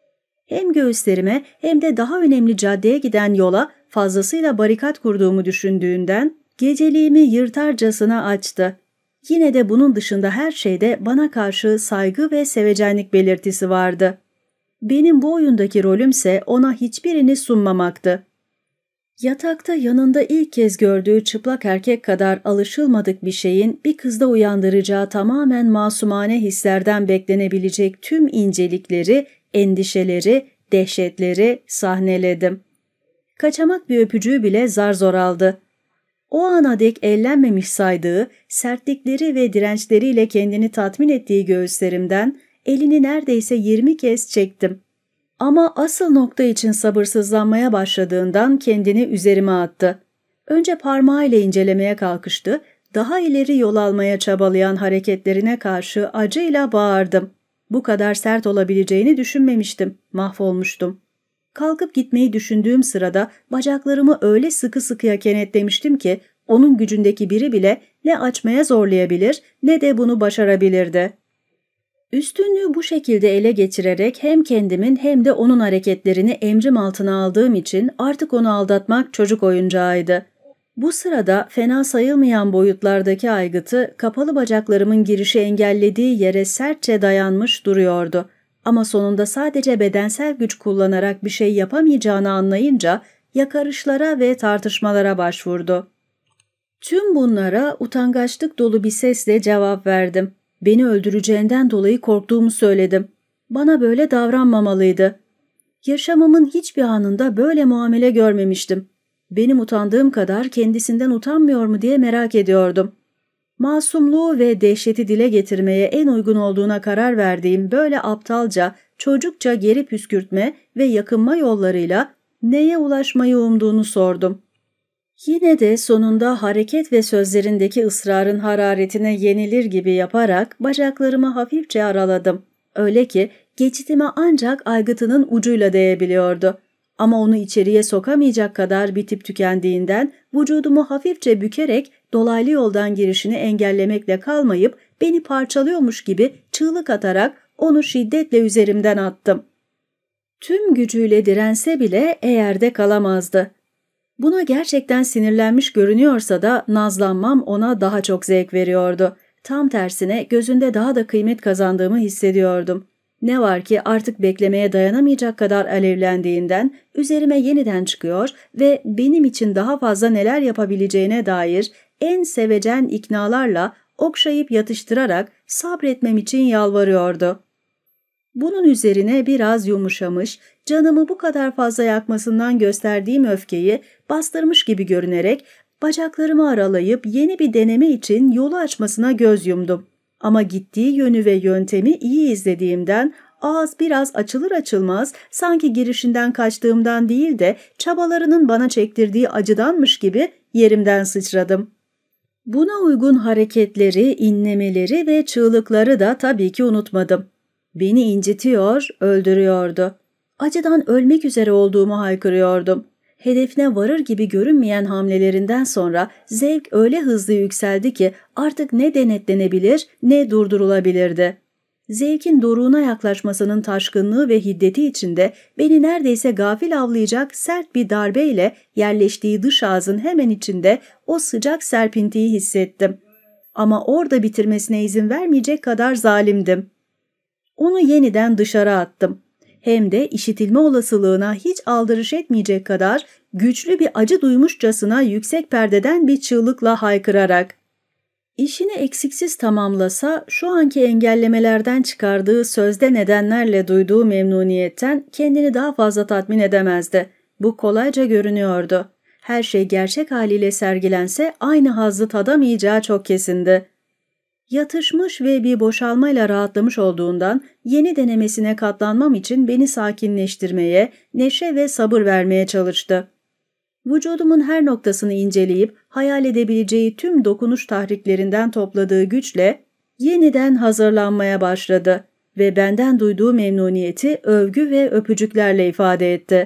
Hem göğüslerime hem de daha önemli caddeye giden yola fazlasıyla barikat kurduğumu düşündüğünden geceliğimi yırtarcasına açtı. Yine de bunun dışında her şeyde bana karşı saygı ve sevecenlik belirtisi vardı. Benim bu oyundaki rolümse ona hiçbirini sunmamaktı. Yatakta yanında ilk kez gördüğü çıplak erkek kadar alışılmadık bir şeyin bir kızda uyandıracağı tamamen masumane hislerden beklenebilecek tüm incelikleri, endişeleri, dehşetleri sahneledim. Kaçamak bir öpücüğü bile zar zor aldı. O ana dek ellenmemiş saydığı, sertlikleri ve dirençleriyle kendini tatmin ettiği göğüslerimden elini neredeyse yirmi kez çektim. Ama asıl nokta için sabırsızlanmaya başladığından kendini üzerime attı. Önce parmağıyla incelemeye kalkıştı, daha ileri yol almaya çabalayan hareketlerine karşı acıyla bağırdım. Bu kadar sert olabileceğini düşünmemiştim, mahvolmuştum. Kalkıp gitmeyi düşündüğüm sırada bacaklarımı öyle sıkı sıkıya kenetlemiştim ki onun gücündeki biri bile ne açmaya zorlayabilir ne de bunu başarabilirdi. Üstünlüğü bu şekilde ele geçirerek hem kendimin hem de onun hareketlerini emrim altına aldığım için artık onu aldatmak çocuk oyuncağıydı. Bu sırada fena sayılmayan boyutlardaki aygıtı kapalı bacaklarımın girişi engellediği yere sertçe dayanmış duruyordu. Ama sonunda sadece bedensel güç kullanarak bir şey yapamayacağını anlayınca yakarışlara ve tartışmalara başvurdu. Tüm bunlara utangaçlık dolu bir sesle cevap verdim. Beni öldüreceğinden dolayı korktuğumu söyledim. Bana böyle davranmamalıydı. Yaşamımın hiçbir anında böyle muamele görmemiştim. Benim utandığım kadar kendisinden utanmıyor mu diye merak ediyordum. Masumluğu ve dehşeti dile getirmeye en uygun olduğuna karar verdiğim böyle aptalca, çocukça geri püskürtme ve yakınma yollarıyla neye ulaşmayı umduğunu sordum. Yine de sonunda hareket ve sözlerindeki ısrarın hararetine yenilir gibi yaparak bacaklarımı hafifçe araladım. Öyle ki geçitime ancak aygıtının ucuyla değebiliyordu. Ama onu içeriye sokamayacak kadar bitip tükendiğinden vücudumu hafifçe bükerek dolaylı yoldan girişini engellemekle kalmayıp beni parçalıyormuş gibi çığlık atarak onu şiddetle üzerimden attım. Tüm gücüyle dirense bile eğerde kalamazdı. Buna gerçekten sinirlenmiş görünüyorsa da nazlanmam ona daha çok zevk veriyordu. Tam tersine gözünde daha da kıymet kazandığımı hissediyordum. Ne var ki artık beklemeye dayanamayacak kadar alevlendiğinden üzerime yeniden çıkıyor ve benim için daha fazla neler yapabileceğine dair en sevecen iknalarla okşayıp yatıştırarak sabretmem için yalvarıyordu. Bunun üzerine biraz yumuşamış, canımı bu kadar fazla yakmasından gösterdiğim öfkeyi bastırmış gibi görünerek bacaklarımı aralayıp yeni bir deneme için yolu açmasına göz yumdum. Ama gittiği yönü ve yöntemi iyi izlediğimden ağız biraz açılır açılmaz sanki girişinden kaçtığımdan değil de çabalarının bana çektirdiği acıdanmış gibi yerimden sıçradım. Buna uygun hareketleri, inlemeleri ve çığlıkları da tabii ki unutmadım. Beni incitiyor, öldürüyordu. Acıdan ölmek üzere olduğumu haykırıyordum. Hedefine varır gibi görünmeyen hamlelerinden sonra zevk öyle hızlı yükseldi ki artık ne denetlenebilir ne durdurulabilirdi. Zevkin doruğuna yaklaşmasının taşkınlığı ve hiddeti içinde beni neredeyse gafil avlayacak sert bir darbeyle yerleştiği dış ağzın hemen içinde o sıcak serpintiyi hissettim. Ama orada bitirmesine izin vermeyecek kadar zalimdim. Onu yeniden dışarı attım. Hem de işitilme olasılığına hiç aldırış etmeyecek kadar güçlü bir acı duymuşçasına yüksek perdeden bir çığlıkla haykırarak. İşini eksiksiz tamamlasa şu anki engellemelerden çıkardığı sözde nedenlerle duyduğu memnuniyetten kendini daha fazla tatmin edemezdi. Bu kolayca görünüyordu. Her şey gerçek haliyle sergilense aynı hazzı tadamayacağı çok kesindi. Yatışmış ve bir boşalmayla rahatlamış olduğundan yeni denemesine katlanmam için beni sakinleştirmeye, neşe ve sabır vermeye çalıştı. Vücudumun her noktasını inceleyip hayal edebileceği tüm dokunuş tahriklerinden topladığı güçle yeniden hazırlanmaya başladı ve benden duyduğu memnuniyeti övgü ve öpücüklerle ifade etti.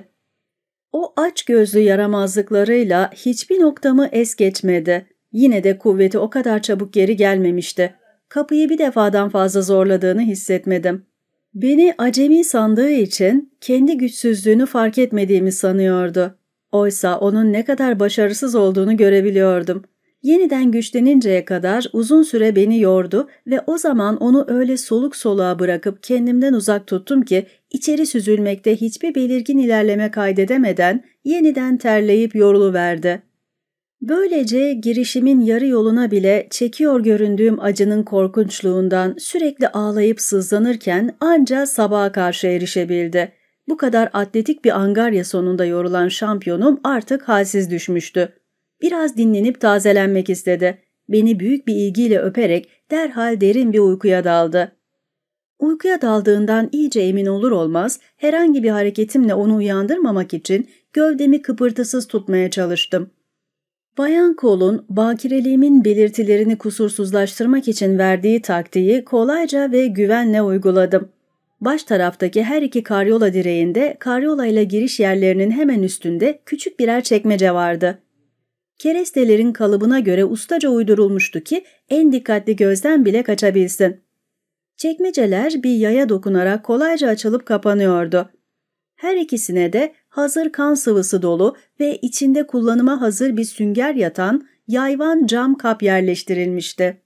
O aç gözlü yaramazlıklarıyla hiçbir noktamı es geçmedi. Yine de kuvveti o kadar çabuk geri gelmemişti. Kapıyı bir defadan fazla zorladığını hissetmedim. Beni acemi sandığı için kendi güçsüzlüğünü fark etmediğimi sanıyordu. Oysa onun ne kadar başarısız olduğunu görebiliyordum. Yeniden güçleninceye kadar uzun süre beni yordu ve o zaman onu öyle soluk soluğa bırakıp kendimden uzak tuttum ki içeri süzülmekte hiçbir belirgin ilerleme kaydedemeden yeniden terleyip yoruluverdi. Böylece girişimin yarı yoluna bile çekiyor göründüğüm acının korkunçluğundan sürekli ağlayıp sızlanırken anca sabaha karşı erişebildi. Bu kadar atletik bir angarya sonunda yorulan şampiyonum artık halsiz düşmüştü. Biraz dinlenip tazelenmek istedi. Beni büyük bir ilgiyle öperek derhal derin bir uykuya daldı. Uykuya daldığından iyice emin olur olmaz herhangi bir hareketimle onu uyandırmamak için gövdemi kıpırtısız tutmaya çalıştım. Bayan Cole'un bakireliğimin belirtilerini kusursuzlaştırmak için verdiği taktiği kolayca ve güvenle uyguladım. Baş taraftaki her iki karyola direğinde karyolayla giriş yerlerinin hemen üstünde küçük birer çekmece vardı. Kerestelerin kalıbına göre ustaca uydurulmuştu ki en dikkatli gözden bile kaçabilsin. Çekmeceler bir yaya dokunarak kolayca açılıp kapanıyordu. Her ikisine de hazır kan sıvısı dolu ve içinde kullanıma hazır bir sünger yatan yayvan cam kap yerleştirilmişti.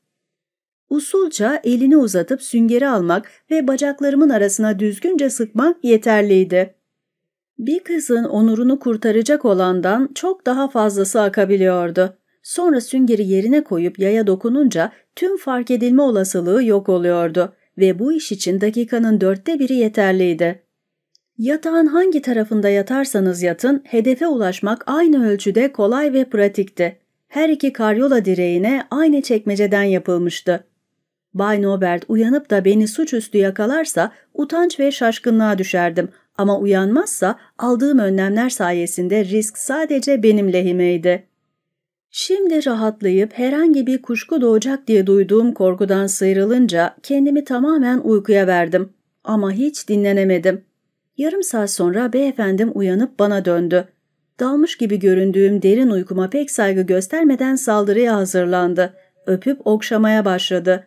Usulca elini uzatıp süngeri almak ve bacaklarımın arasına düzgünce sıkmak yeterliydi. Bir kızın onurunu kurtaracak olandan çok daha fazlası akabiliyordu. Sonra süngeri yerine koyup yaya dokununca tüm fark edilme olasılığı yok oluyordu ve bu iş için dakikanın dörtte biri yeterliydi. Yatağın hangi tarafında yatarsanız yatın, hedefe ulaşmak aynı ölçüde kolay ve pratikti. Her iki karyola direğine aynı çekmeceden yapılmıştı. Bay Nobert uyanıp da beni suçüstü yakalarsa utanç ve şaşkınlığa düşerdim ama uyanmazsa aldığım önlemler sayesinde risk sadece benim lehimeydi. Şimdi rahatlayıp herhangi bir kuşku doğacak diye duyduğum korkudan sıyrılınca kendimi tamamen uykuya verdim. Ama hiç dinlenemedim. Yarım saat sonra beyefendim uyanıp bana döndü. Dalmış gibi göründüğüm derin uykuma pek saygı göstermeden saldırıya hazırlandı. Öpüp okşamaya başladı.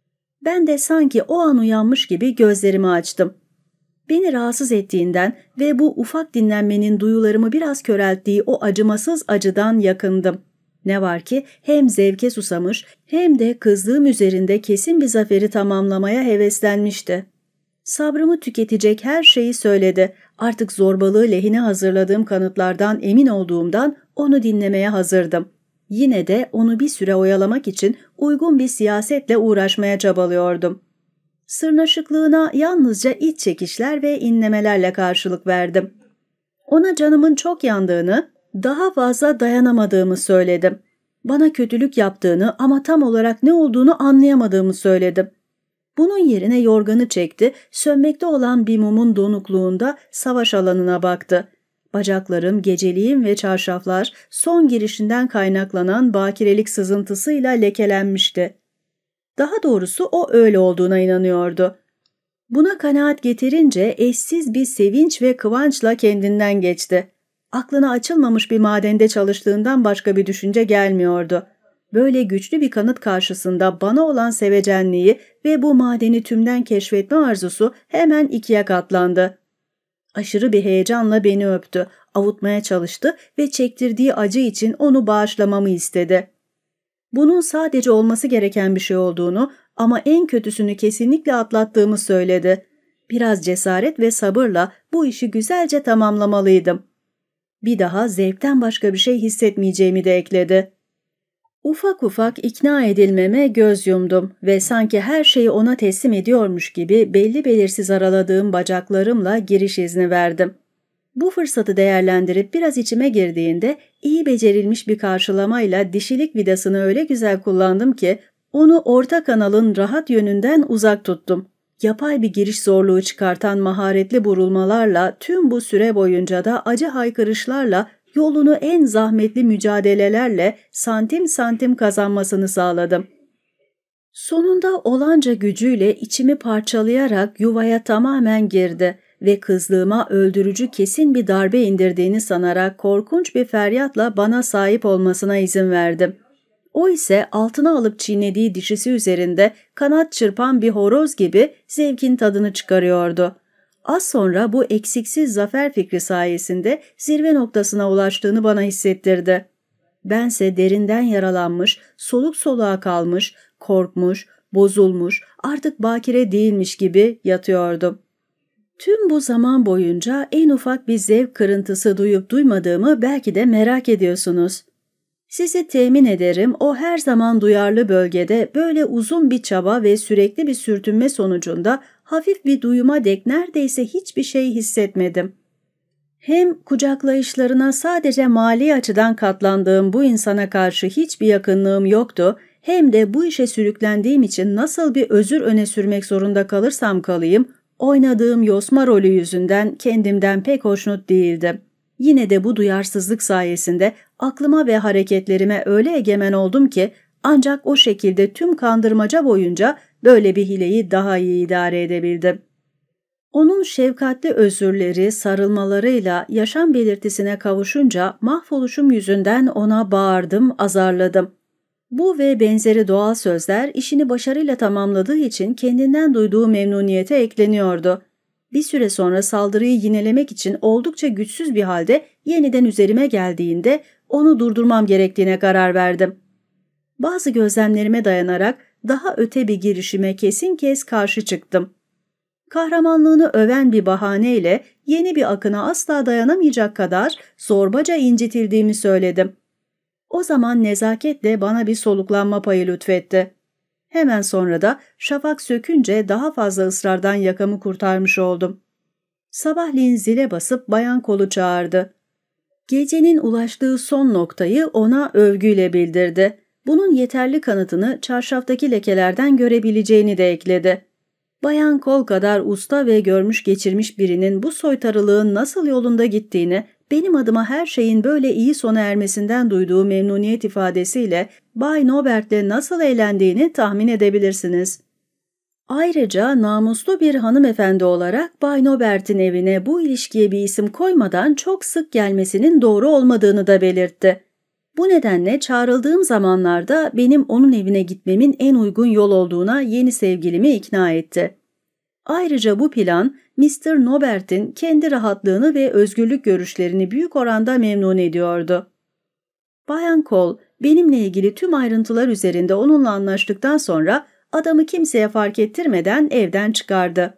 Ben de sanki o an uyanmış gibi gözlerimi açtım. Beni rahatsız ettiğinden ve bu ufak dinlenmenin duyularımı biraz körelttiği o acımasız acıdan yakındım. Ne var ki hem zevke susamış hem de kızdığım üzerinde kesin bir zaferi tamamlamaya heveslenmişti. Sabrımı tüketecek her şeyi söyledi. Artık zorbalığı lehine hazırladığım kanıtlardan emin olduğumdan onu dinlemeye hazırdım. Yine de onu bir süre oyalamak için uygun bir siyasetle uğraşmaya çabalıyordum. Sırnaşıklığına yalnızca iç çekişler ve inlemelerle karşılık verdim. Ona canımın çok yandığını, daha fazla dayanamadığımı söyledim. Bana kötülük yaptığını ama tam olarak ne olduğunu anlayamadığımı söyledim. Bunun yerine yorganı çekti, sönmekte olan bir mumun donukluğunda savaş alanına baktı. Bacaklarım, geceliğim ve çarşaflar son girişinden kaynaklanan bakirelik sızıntısıyla lekelenmişti. Daha doğrusu o öyle olduğuna inanıyordu. Buna kanaat getirince eşsiz bir sevinç ve kıvançla kendinden geçti. Aklına açılmamış bir madende çalıştığından başka bir düşünce gelmiyordu. Böyle güçlü bir kanıt karşısında bana olan sevecenliği ve bu madeni tümden keşfetme arzusu hemen ikiye katlandı. Aşırı bir heyecanla beni öptü, avutmaya çalıştı ve çektirdiği acı için onu bağışlamamı istedi. Bunun sadece olması gereken bir şey olduğunu ama en kötüsünü kesinlikle atlattığımı söyledi. Biraz cesaret ve sabırla bu işi güzelce tamamlamalıydım. Bir daha zevkten başka bir şey hissetmeyeceğimi de ekledi. Ufak ufak ikna edilmeme göz yumdum ve sanki her şeyi ona teslim ediyormuş gibi belli belirsiz araladığım bacaklarımla giriş izni verdim. Bu fırsatı değerlendirip biraz içime girdiğinde iyi becerilmiş bir karşılamayla dişilik vidasını öyle güzel kullandım ki onu orta kanalın rahat yönünden uzak tuttum. Yapay bir giriş zorluğu çıkartan maharetli burulmalarla tüm bu süre boyunca da acı haykırışlarla yolunu en zahmetli mücadelelerle santim santim kazanmasını sağladım. Sonunda olanca gücüyle içimi parçalayarak yuvaya tamamen girdi ve kızlığıma öldürücü kesin bir darbe indirdiğini sanarak korkunç bir feryatla bana sahip olmasına izin verdim. O ise altına alıp çiğnediği dişisi üzerinde kanat çırpan bir horoz gibi zevkin tadını çıkarıyordu. Az sonra bu eksiksiz zafer fikri sayesinde zirve noktasına ulaştığını bana hissettirdi. Bense derinden yaralanmış, soluk soluğa kalmış, korkmuş, bozulmuş, artık bakire değilmiş gibi yatıyordum. Tüm bu zaman boyunca en ufak bir zevk kırıntısı duyup duymadığımı belki de merak ediyorsunuz. Sizi temin ederim o her zaman duyarlı bölgede böyle uzun bir çaba ve sürekli bir sürtünme sonucunda hafif bir duyuma dek neredeyse hiçbir şey hissetmedim. Hem kucaklayışlarına sadece mali açıdan katlandığım bu insana karşı hiçbir yakınlığım yoktu, hem de bu işe sürüklendiğim için nasıl bir özür öne sürmek zorunda kalırsam kalayım, oynadığım yosma rolü yüzünden kendimden pek hoşnut değildim. Yine de bu duyarsızlık sayesinde aklıma ve hareketlerime öyle egemen oldum ki ancak o şekilde tüm kandırmaca boyunca böyle bir hileyi daha iyi idare edebildim. Onun şefkatli özürleri, sarılmalarıyla yaşam belirtisine kavuşunca mahvoluşum yüzünden ona bağırdım, azarladım. Bu ve benzeri doğal sözler işini başarıyla tamamladığı için kendinden duyduğu memnuniyete ekleniyordu. Bir süre sonra saldırıyı yinelemek için oldukça güçsüz bir halde yeniden üzerime geldiğinde onu durdurmam gerektiğine karar verdim. Bazı gözlemlerime dayanarak daha öte bir girişime kesin kez karşı çıktım. Kahramanlığını öven bir bahaneyle yeni bir akına asla dayanamayacak kadar zorbaca incitildiğimi söyledim. O zaman nezaketle bana bir soluklanma payı lütfetti. Hemen sonra da şafak sökünce daha fazla ısrardan yakamı kurtarmış oldum. Sabahleyin zile basıp bayan kolu çağırdı. Gecenin ulaştığı son noktayı ona övgüyle bildirdi. Bunun yeterli kanıtını çarşaftaki lekelerden görebileceğini de ekledi. Bayan Cole kadar usta ve görmüş geçirmiş birinin bu soytarılığın nasıl yolunda gittiğini, benim adıma her şeyin böyle iyi sona ermesinden duyduğu memnuniyet ifadesiyle Bay Nobert'le nasıl eğlendiğini tahmin edebilirsiniz. Ayrıca namuslu bir hanımefendi olarak Bay Nobert'in evine bu ilişkiye bir isim koymadan çok sık gelmesinin doğru olmadığını da belirtti. Bu nedenle çağrıldığım zamanlarda benim onun evine gitmemin en uygun yol olduğuna yeni sevgilimi ikna etti. Ayrıca bu plan mister Nobert'in kendi rahatlığını ve özgürlük görüşlerini büyük oranda memnun ediyordu. Bayan Cole benimle ilgili tüm ayrıntılar üzerinde onunla anlaştıktan sonra adamı kimseye fark ettirmeden evden çıkardı.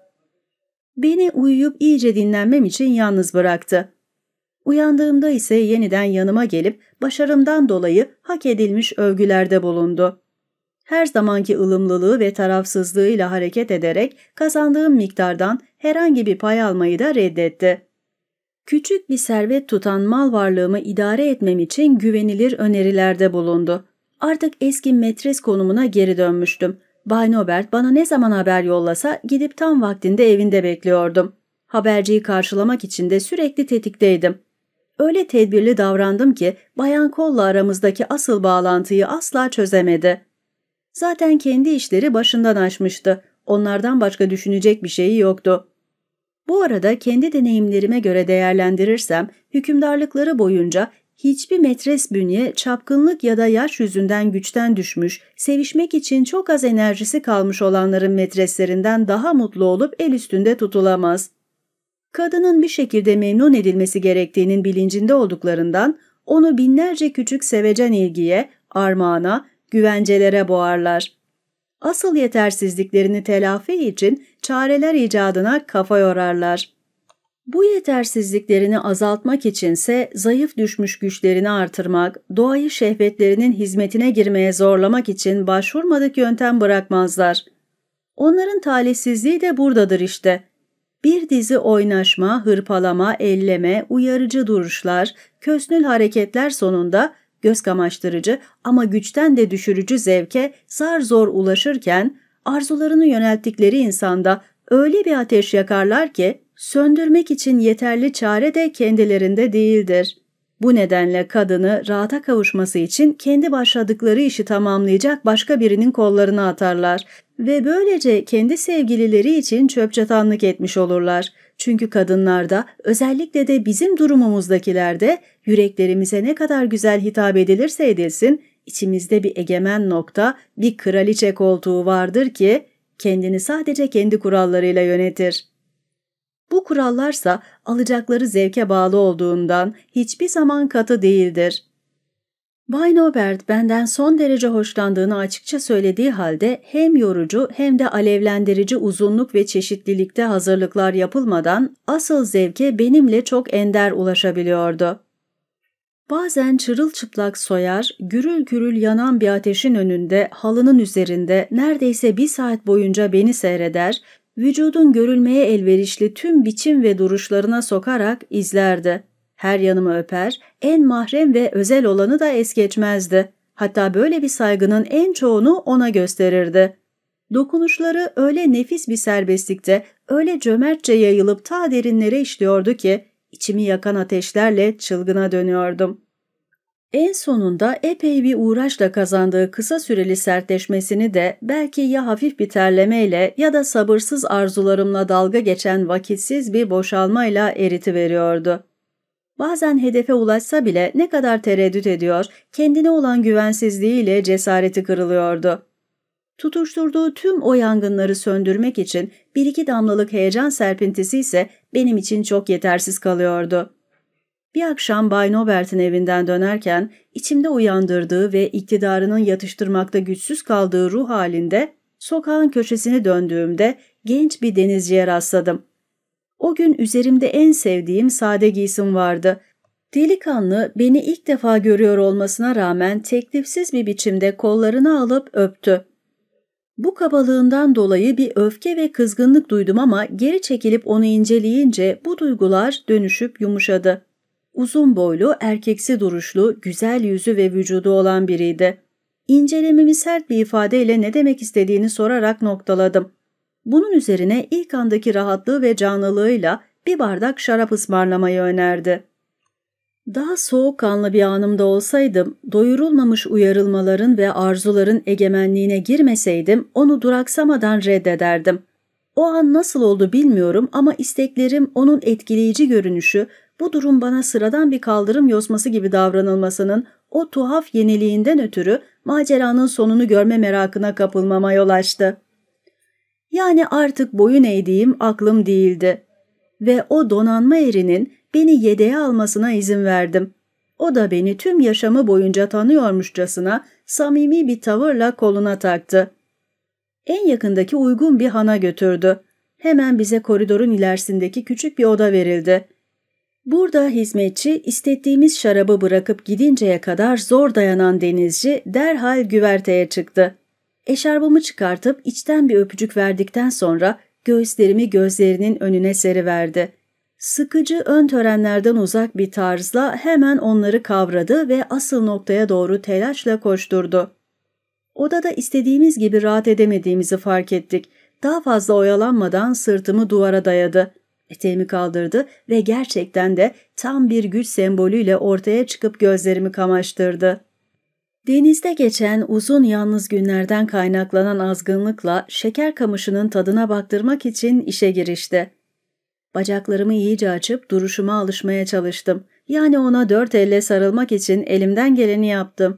Beni uyuyup iyice dinlenmem için yalnız bıraktı. Uyandığımda ise yeniden yanıma gelip başarımdan dolayı hak edilmiş övgülerde bulundu. Her zamanki ılımlılığı ve tarafsızlığıyla hareket ederek kazandığım miktardan herhangi bir pay almayı da reddetti. Küçük bir servet tutan mal varlığımı idare etmem için güvenilir önerilerde bulundu. Artık eski metres konumuna geri dönmüştüm. Bay Nobert bana ne zaman haber yollasa gidip tam vaktinde evinde bekliyordum. Haberciyi karşılamak için de sürekli tetikteydim. Öyle tedbirli davrandım ki Bayan Cole'la aramızdaki asıl bağlantıyı asla çözemedi. Zaten kendi işleri başından aşmıştı. Onlardan başka düşünecek bir şeyi yoktu. Bu arada kendi deneyimlerime göre değerlendirirsem, hükümdarlıkları boyunca hiçbir metres bünye çapkınlık ya da yaş yüzünden güçten düşmüş, sevişmek için çok az enerjisi kalmış olanların metreslerinden daha mutlu olup el üstünde tutulamaz. Kadının bir şekilde memnun edilmesi gerektiğinin bilincinde olduklarından onu binlerce küçük sevecen ilgiye, armağana, güvencelere boğarlar. Asıl yetersizliklerini telafi için çareler icadına kafa yorarlar. Bu yetersizliklerini azaltmak içinse zayıf düşmüş güçlerini artırmak, doğayı şehvetlerinin hizmetine girmeye zorlamak için başvurmadık yöntem bırakmazlar. Onların talihsizliği de buradadır işte. Bir dizi oynaşma, hırpalama, elleme, uyarıcı duruşlar, kösnül hareketler sonunda göz kamaştırıcı ama güçten de düşürücü zevke zar zor ulaşırken arzularını yönelttikleri insanda öyle bir ateş yakarlar ki söndürmek için yeterli çare de kendilerinde değildir. Bu nedenle kadını rahata kavuşması için kendi başladıkları işi tamamlayacak başka birinin kollarına atarlar ve böylece kendi sevgilileri için çöpçatanlık etmiş olurlar. Çünkü kadınlarda, özellikle de bizim durumumuzdakilerde yüreklerimize ne kadar güzel hitap edilirse edilsin, içimizde bir egemen nokta, bir kraliçe koltuğu vardır ki kendini sadece kendi kurallarıyla yönetir. Bu kurallarsa alacakları zevke bağlı olduğundan hiçbir zaman katı değildir. Bay Nobert benden son derece hoşlandığını açıkça söylediği halde hem yorucu hem de alevlendirici uzunluk ve çeşitlilikte hazırlıklar yapılmadan asıl zevke benimle çok ender ulaşabiliyordu. Bazen çırılçıplak soyar, gürül gürül yanan bir ateşin önünde halının üzerinde neredeyse bir saat boyunca beni seyreder, vücudun görülmeye elverişli tüm biçim ve duruşlarına sokarak izlerdi. Her yanımı öper, en mahrem ve özel olanı da es geçmezdi. Hatta böyle bir saygının en çoğunu ona gösterirdi. Dokunuşları öyle nefis bir serbestlikte, öyle cömertçe yayılıp ta derinlere işliyordu ki, içimi yakan ateşlerle çılgına dönüyordum. En sonunda epey bir uğraşla kazandığı kısa süreli sertleşmesini de belki ya hafif bir terlemeyle ya da sabırsız arzularımla dalga geçen vakitsiz bir boşalmayla eritiveriyordu. Bazen hedefe ulaşsa bile ne kadar tereddüt ediyor, kendine olan güvensizliğiyle cesareti kırılıyordu. Tutuşturduğu tüm o yangınları söndürmek için bir iki damlalık heyecan serpintisi ise benim için çok yetersiz kalıyordu. Bir akşam Bay Nobert'in evinden dönerken içimde uyandırdığı ve iktidarının yatıştırmakta güçsüz kaldığı ruh halinde sokağın köşesini döndüğümde genç bir denizciye rastladım. O gün üzerimde en sevdiğim sade giysim vardı. Delikanlı beni ilk defa görüyor olmasına rağmen teklifsiz bir biçimde kollarını alıp öptü. Bu kabalığından dolayı bir öfke ve kızgınlık duydum ama geri çekilip onu inceleyince bu duygular dönüşüp yumuşadı. Uzun boylu, erkeksi duruşlu, güzel yüzü ve vücudu olan biriydi. İncelememi sert bir ifadeyle ne demek istediğini sorarak noktaladım. Bunun üzerine ilk andaki rahatlığı ve canlılığıyla bir bardak şarap ısmarlamayı önerdi. Daha soğukkanlı bir anımda olsaydım, doyurulmamış uyarılmaların ve arzuların egemenliğine girmeseydim onu duraksamadan reddederdim. O an nasıl oldu bilmiyorum ama isteklerim, onun etkileyici görünüşü, bu durum bana sıradan bir kaldırım yosması gibi davranılmasının o tuhaf yeniliğinden ötürü maceranın sonunu görme merakına kapılmama yol açtı. Yani artık boyun eğdiğim aklım değildi. Ve o donanma erinin beni yedeğe almasına izin verdim. O da beni tüm yaşamı boyunca tanıyormuşçasına samimi bir tavırla koluna taktı. En yakındaki uygun bir hana götürdü. Hemen bize koridorun ilerisindeki küçük bir oda verildi. Burada hizmetçi istettiğimiz şarabı bırakıp gidinceye kadar zor dayanan denizci derhal güverteye çıktı. Eşarbımı çıkartıp içten bir öpücük verdikten sonra göğüslerimi gözlerinin önüne seriverdi. Sıkıcı ön törenlerden uzak bir tarzla hemen onları kavradı ve asıl noktaya doğru telaşla koşturdu. Odada istediğimiz gibi rahat edemediğimizi fark ettik. Daha fazla oyalanmadan sırtımı duvara dayadı. Eteğimi kaldırdı ve gerçekten de tam bir güç sembolüyle ortaya çıkıp gözlerimi kamaştırdı. Denizde geçen uzun yalnız günlerden kaynaklanan azgınlıkla şeker kamışının tadına baktırmak için işe girişti. Bacaklarımı iyice açıp duruşuma alışmaya çalıştım. Yani ona dört elle sarılmak için elimden geleni yaptım.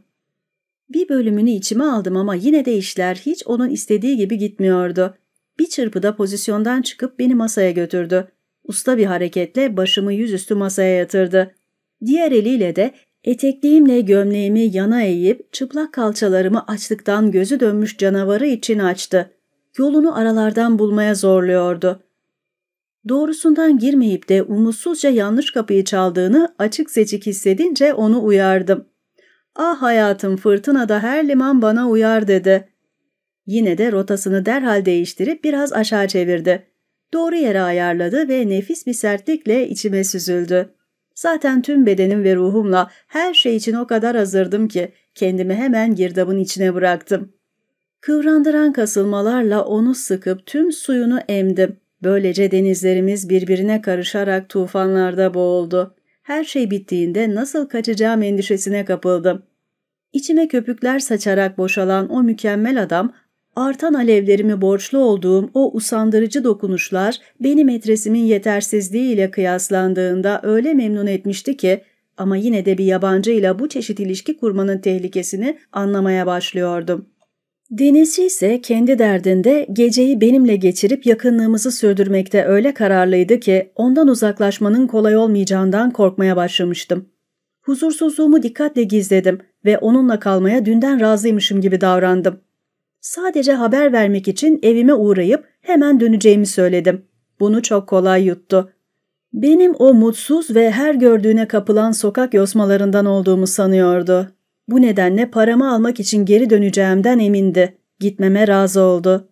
Bir bölümünü içime aldım ama yine de işler hiç onun istediği gibi gitmiyordu. Bir çırpıda pozisyondan çıkıp beni masaya götürdü. Usta bir hareketle başımı yüzüstü masaya yatırdı. Diğer eliyle de etekliğimle gömleğimi yana eğip çıplak kalçalarımı açlıktan gözü dönmüş canavarı için açtı. Yolunu aralardan bulmaya zorluyordu. Doğrusundan girmeyip de umutsuzca yanlış kapıyı çaldığını açık seçik hissedince onu uyardım. "Ah hayatım, fırtınada her liman bana uyar" dedi. Yine de rotasını derhal değiştirip biraz aşağı çevirdi. Doğru yere ayarladı ve nefis bir sertlikle içime süzüldü. Zaten tüm bedenim ve ruhumla her şey için o kadar hazırdım ki kendimi hemen girdabın içine bıraktım. Kıvrandıran kasılmalarla onu sıkıp tüm suyunu emdim. Böylece denizlerimiz birbirine karışarak tufanlarda boğuldu. Her şey bittiğinde nasıl kaçacağım endişesine kapıldım. İçime köpükler saçarak boşalan o mükemmel adam, artan alevlerimi borçlu olduğum o usandırıcı dokunuşlar beni metresimin yetersizliğiyle kıyaslandığında öyle memnun etmişti ki, ama yine de bir yabancıyla bu çeşit ilişki kurmanın tehlikesini anlamaya başlıyordum. Denizci ise kendi derdinde geceyi benimle geçirip yakınlığımızı sürdürmekte öyle kararlıydı ki ondan uzaklaşmanın kolay olmayacağından korkmaya başlamıştım. Huzursuzluğumu dikkatle gizledim ve onunla kalmaya dünden razıymışım gibi davrandım. Sadece haber vermek için evime uğrayıp hemen döneceğimi söyledim. Bunu çok kolay yuttu. Benim o mutsuz ve her gördüğüne kapılan sokak yosmalarından olduğumu sanıyordu. Bu nedenle paramı almak için geri döneceğimden emindi. Gitmeme razı oldu.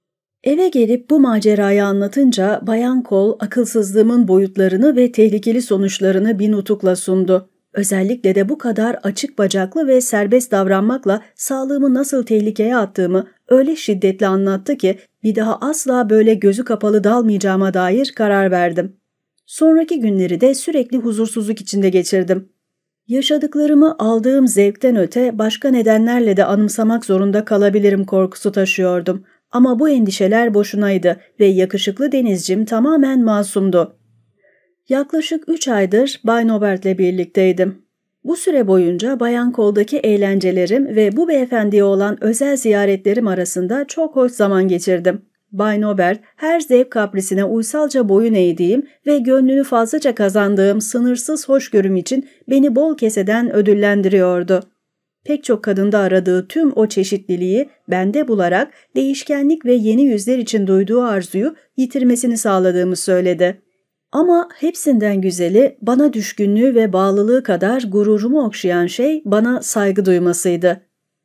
Eve gelip bu macerayı anlatınca Bayan Kol akılsızlığımın boyutlarını ve tehlikeli sonuçlarını bir nutukla sundu. Özellikle de bu kadar açık bacaklı ve serbest davranmakla sağlığımı nasıl tehlikeye attığımı öyle şiddetle anlattı ki bir daha asla böyle gözü kapalı dalmayacağıma dair karar verdim. Sonraki günleri de sürekli huzursuzluk içinde geçirdim. Yaşadıklarımı aldığım zevkten öte başka nedenlerle de anımsamak zorunda kalabilirim korkusu taşıyordum. Ama bu endişeler boşunaydı ve yakışıklı denizcim tamamen masumdu. Yaklaşık üç aydır Bay Nobert'le birlikteydim. Bu süre boyunca Bayan Kol'daki eğlencelerim ve bu beyefendiye olan özel ziyaretlerim arasında çok hoş zaman geçirdim. Bay Nobert, her zevk kaprisine uysalca boyun eğdiğim ve gönlünü fazlaca kazandığım sınırsız hoşgörüm için beni bol keseden ödüllendiriyordu. Pek çok kadında aradığı tüm o çeşitliliği bende bularak değişkenlik ve yeni yüzler için duyduğu arzuyu yitirmesini sağladığımı söyledi. Ama hepsinden güzeli, bana düşkünlüğü ve bağlılığı kadar gururumu okşayan şey bana saygı duymasıydı.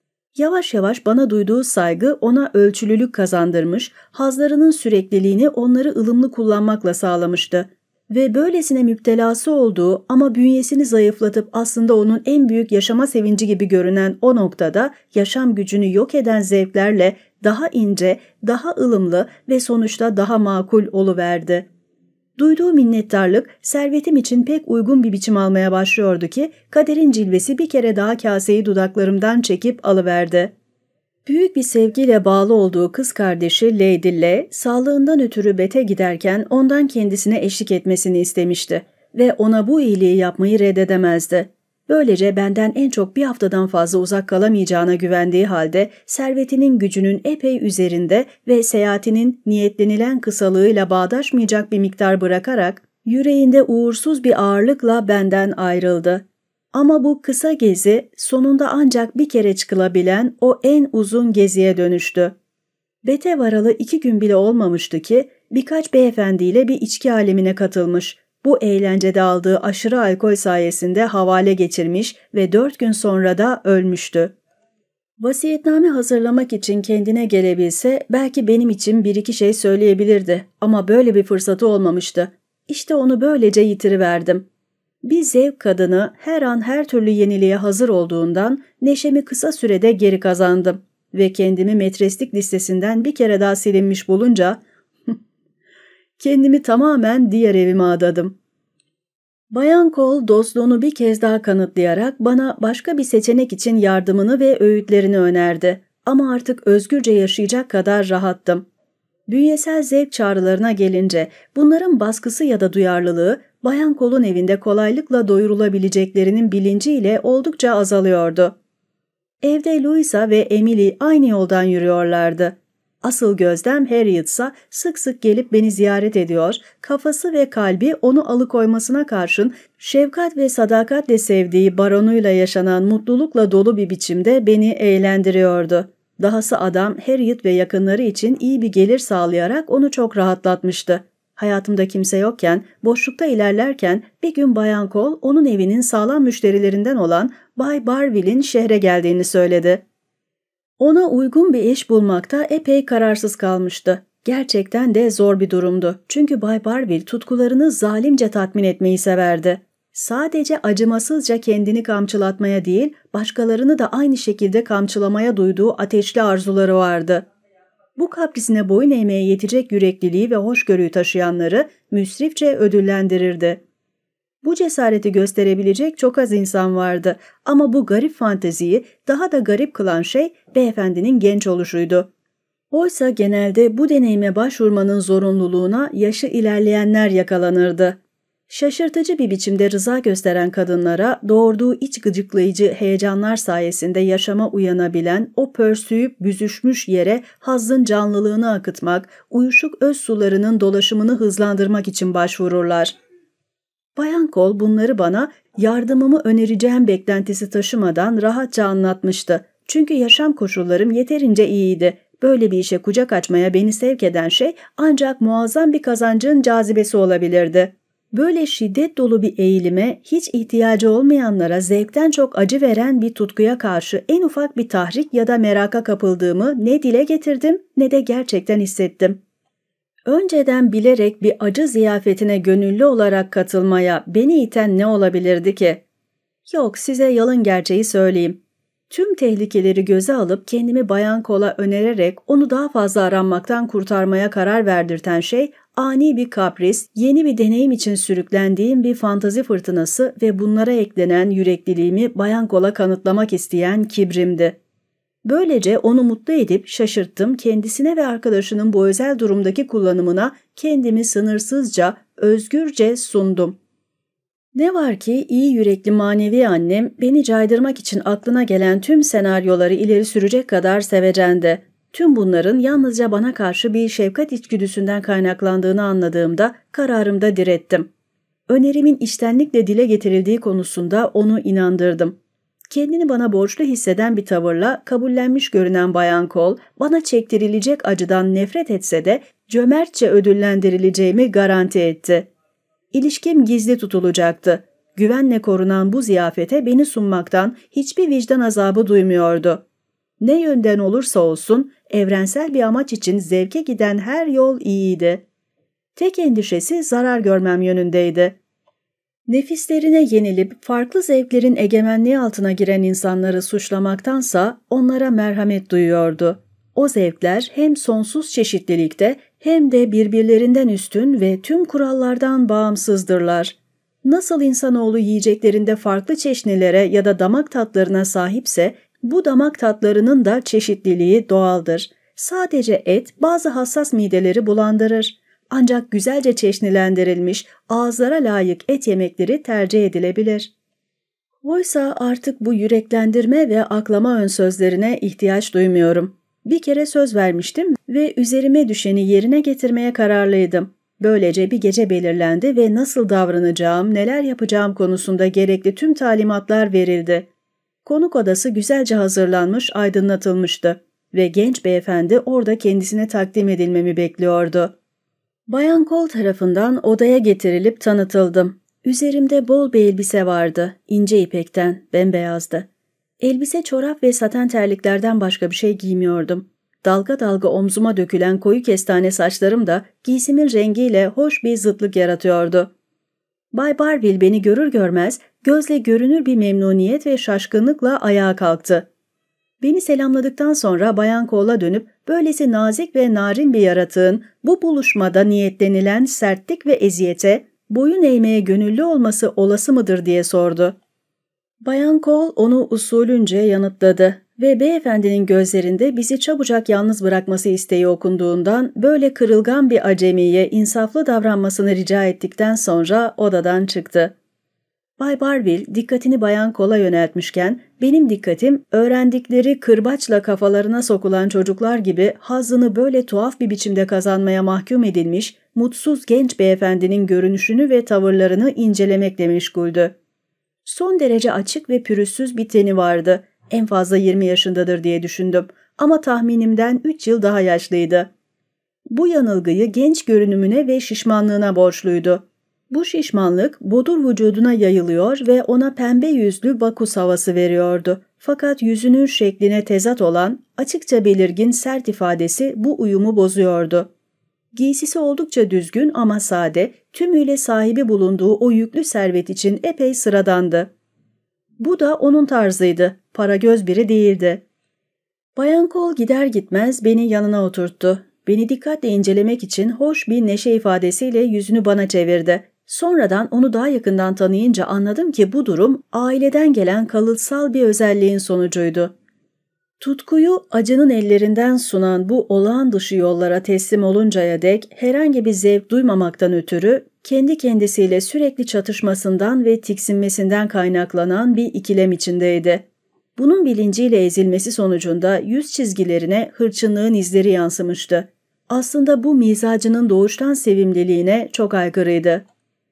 Yavaş yavaş bana duyduğu saygı ona ölçülülük kazandırmış, hazlarının sürekliliğini onları ılımlı kullanmakla sağlamıştı. Ve böylesine müptelası olduğu ama bünyesini zayıflatıp aslında onun en büyük yaşama sevinci gibi görünen o noktada yaşam gücünü yok eden zevklerle daha ince, daha ılımlı ve sonuçta daha makul oluverdi. Duyduğu minnettarlık servetim için pek uygun bir biçim almaya başlıyordu ki kaderin cilvesi bir kere daha kaseyi dudaklarımdan çekip alıverdi. Büyük bir sevgiyle bağlı olduğu kız kardeşi Lady L, sağlığından ötürü Beth'e giderken ondan kendisine eşlik etmesini istemişti ve ona bu iyiliği yapmayı reddedemezdi. Böylece benden en çok bir haftadan fazla uzak kalamayacağına güvendiği halde servetinin gücünün epey üzerinde ve seyahatinin niyetlenilen kısalığıyla bağdaşmayacak bir miktar bırakarak yüreğinde uğursuz bir ağırlıkla benden ayrıldı. Ama bu kısa gezi sonunda ancak bir kere çıkılabilen o en uzun geziye dönüştü. Beth'e varalı iki gün bile olmamıştı ki birkaç beyefendiyle bir içki alemine katılmış. Bu eğlencede aldığı aşırı alkol sayesinde havale geçirmiş ve dört gün sonra da ölmüştü. Vasiyetname hazırlamak için kendine gelebilse belki benim için bir iki şey söyleyebilirdi ama böyle bir fırsatı olmamıştı. İşte onu böylece yitiriverdim. Bir zevk kadını her an her türlü yeniliğe hazır olduğundan neşemi kısa sürede geri kazandım ve kendimi metreslik listesinden bir kere daha silinmiş bulunca kendimi tamamen diğer evime adadım. Bayan Cole dostluğunu bir kez daha kanıtlayarak bana başka bir seçenek için yardımını ve öğütlerini önerdi. Ama artık özgürce yaşayacak kadar rahattım. Bünyesel zevk çağrılarına gelince bunların baskısı ya da duyarlılığı Bayan Cole'un evinde kolaylıkla doyurulabileceklerinin bilinciyle oldukça azalıyordu. Evde Louisa ve Emily aynı yoldan yürüyorlardı. Asıl gözlem Harriet'sa sık sık gelip beni ziyaret ediyor, kafası ve kalbi onu alıkoymasına karşın şefkat ve sadakatle sevdiği baronuyla yaşanan mutlulukla dolu bir biçimde beni eğlendiriyordu. Dahası adam Harriet ve yakınları için iyi bir gelir sağlayarak onu çok rahatlatmıştı. Hayatımda kimse yokken, boşlukta ilerlerken bir gün Bayan Cole onun evinin sağlam müşterilerinden olan Bay Barville'in şehre geldiğini söyledi. Ona uygun bir eş bulmakta epey kararsız kalmıştı. Gerçekten de zor bir durumdu. Çünkü Bay Barville tutkularını zalimce tatmin etmeyi severdi. Sadece acımasızca kendini kamçılatmaya değil, başkalarını da aynı şekilde kamçılamaya duyduğu ateşli arzuları vardı. Bu kaprisine boyun eğmeye yetecek yürekliliği ve hoşgörüyü taşıyanları müsrifçe ödüllendirirdi. Bu cesareti gösterebilecek çok az insan vardı ama bu garip fanteziyi daha da garip kılan şey beyefendinin genç oluşuydu. Oysa genelde bu deneyime başvurmanın zorunluluğuna yaşı ilerleyenler yakalanırdı. Şaşırtıcı bir biçimde rıza gösteren kadınlara doğurduğu iç gıcıklayıcı heyecanlar sayesinde yaşama uyanabilen o pörsüyüp büzüşmüş yere hazzın canlılığını akıtmak, uyuşuk öz sularının dolaşımını hızlandırmak için başvururlar. Bayan Cole bunları bana yardımımı önereceğim beklentisi taşımadan rahatça anlatmıştı. Çünkü yaşam koşullarım yeterince iyiydi. Böyle bir işe kucak açmaya beni sevk eden şey ancak muazzam bir kazancın cazibesi olabilirdi. Böyle şiddet dolu bir eğilime hiç ihtiyacı olmayanlara zevkten çok acı veren bir tutkuya karşı en ufak bir tahrik ya da meraka kapıldığımı ne dile getirdim ne de gerçekten hissettim. Önceden bilerek bir acı ziyafetine gönüllü olarak katılmaya beni iten ne olabilirdi ki? Yok, size yalın gerçeği söyleyeyim. Tüm tehlikeleri göze alıp kendimi Bayan Cole'a önererek onu daha fazla aranmaktan kurtarmaya karar verdirten şey ani bir kapris, yeni bir deneyim için sürüklendiğim bir fantazi fırtınası ve bunlara eklenen yürekliliğimi Bayan Cole'a kanıtlamak isteyen kibrimdi. Böylece onu mutlu edip şaşırttım, kendisine ve arkadaşının bu özel durumdaki kullanımına kendimi sınırsızca, özgürce sundum. Ne var ki iyi yürekli manevi annem beni caydırmak için aklına gelen tüm senaryoları ileri sürecek kadar sevecendi. Tüm bunların yalnızca bana karşı bir şefkat içgüdüsünden kaynaklandığını anladığımda kararımda direttim. Önerimin içtenlikle dile getirildiği konusunda onu inandırdım. Kendini bana borçlu hisseden bir tavırla kabullenmiş görünen Bayan Cole, bana çektirilecek acıdan nefret etse de cömertçe ödüllendirileceğimi garanti etti. İlişkim gizli tutulacaktı. Güvenle korunan bu ziyafete beni sunmaktan hiçbir vicdan azabı duymuyordu. Ne yönden olursa olsun evrensel bir amaç için zevke giden her yol iyiydi. Tek endişesi zarar görmem yönündeydi. Nefislerine yenilip farklı zevklerin egemenliği altına giren insanları suçlamaktansa onlara merhamet duyuyordu. O zevkler hem sonsuz çeşitlilikte hem de birbirlerinden üstün ve tüm kurallardan bağımsızdırlar. Nasıl insanoğlu yiyeceklerinde farklı çeşnilere ya da damak tatlarına sahipse, bu damak tatlarının da çeşitliliği doğaldır. Sadece et bazı hassas mideleri bulandırır. Ancak güzelce çeşnilendirilmiş, ağızlara layık et yemekleri tercih edilebilir. Oysa artık bu yüreklendirme ve aklama ön sözlerine ihtiyaç duymuyorum. Bir kere söz vermiştim ve üzerime düşeni yerine getirmeye kararlıydım. Böylece bir gece belirlendi ve nasıl davranacağım, neler yapacağım konusunda gerekli tüm talimatlar verildi. Konuk odası güzelce hazırlanmış, aydınlatılmıştı ve genç beyefendi orada kendisine takdim edilmemi bekliyordu. Bayan Cole tarafından odaya getirilip tanıtıldım. Üzerimde bol bir elbise vardı, ince ipekten, bembeyazdı. Elbise, çorap ve saten terliklerden başka bir şey giymiyordum. Dalga dalga omzuma dökülen koyu kestane saçlarım da giysimin rengiyle hoş bir zıtlık yaratıyordu. Bay Barville beni görür görmez gözle görünür bir memnuniyet ve şaşkınlıkla ayağa kalktı. Beni selamladıktan sonra Bayan Cole'a dönüp böylesi nazik ve narin bir yaratığın bu buluşmada niyetlenilen sertlik ve eziyete boyun eğmeye gönüllü olması olası mıdır diye sordu. Bayan Cole onu usulünce yanıtladı ve beyefendinin gözlerinde bizi çabucak yalnız bırakması isteği okunduğundan böyle kırılgan bir acemiye insaflı davranmasını rica ettikten sonra odadan çıktı. Bay Barville dikkatini Bayan Cole'a yöneltmişken benim dikkatim öğrendikleri kırbaçla kafalarına sokulan çocuklar gibi hazzını böyle tuhaf bir biçimde kazanmaya mahkum edilmiş mutsuz genç beyefendinin görünüşünü ve tavırlarını incelemekle meşguldü. Son derece açık ve pürüzsüz bir teni vardı. En fazla yirmi yaşındadır diye düşündüm ama tahminimden üç yıl daha yaşlıydı. Bu yanılgıyı genç görünümüne ve şişmanlığına borçluydu. Bu şişmanlık bodur vücuduna yayılıyor ve ona pembe yüzlü Bakus havası veriyordu. Fakat yüzünün şekline tezat olan açıkça belirgin sert ifadesi bu uyumu bozuyordu. Giysisi oldukça düzgün ama sade, tümüyle sahibi bulunduğu o yüklü servet için epey sıradandı. Bu da onun tarzıydı, paragöz biri değildi. Bayan Cole gider gitmez beni yanına oturttu. Beni dikkatle incelemek için hoş bir neşe ifadesiyle yüzünü bana çevirdi. Sonradan onu daha yakından tanıyınca anladım ki bu durum aileden gelen kalıtsal bir özelliğin sonucuydu. Tutkuyu acının ellerinden sunan bu olağan dışı yollara teslim oluncaya dek herhangi bir zevk duymamaktan ötürü kendi kendisiyle sürekli çatışmasından ve tiksinmesinden kaynaklanan bir ikilem içindeydi. Bunun bilinciyle ezilmesi sonucunda yüz çizgilerine hırçınlığın izleri yansımıştı. Aslında bu mizacının doğuştan sevimliliğine çok aykırıydı.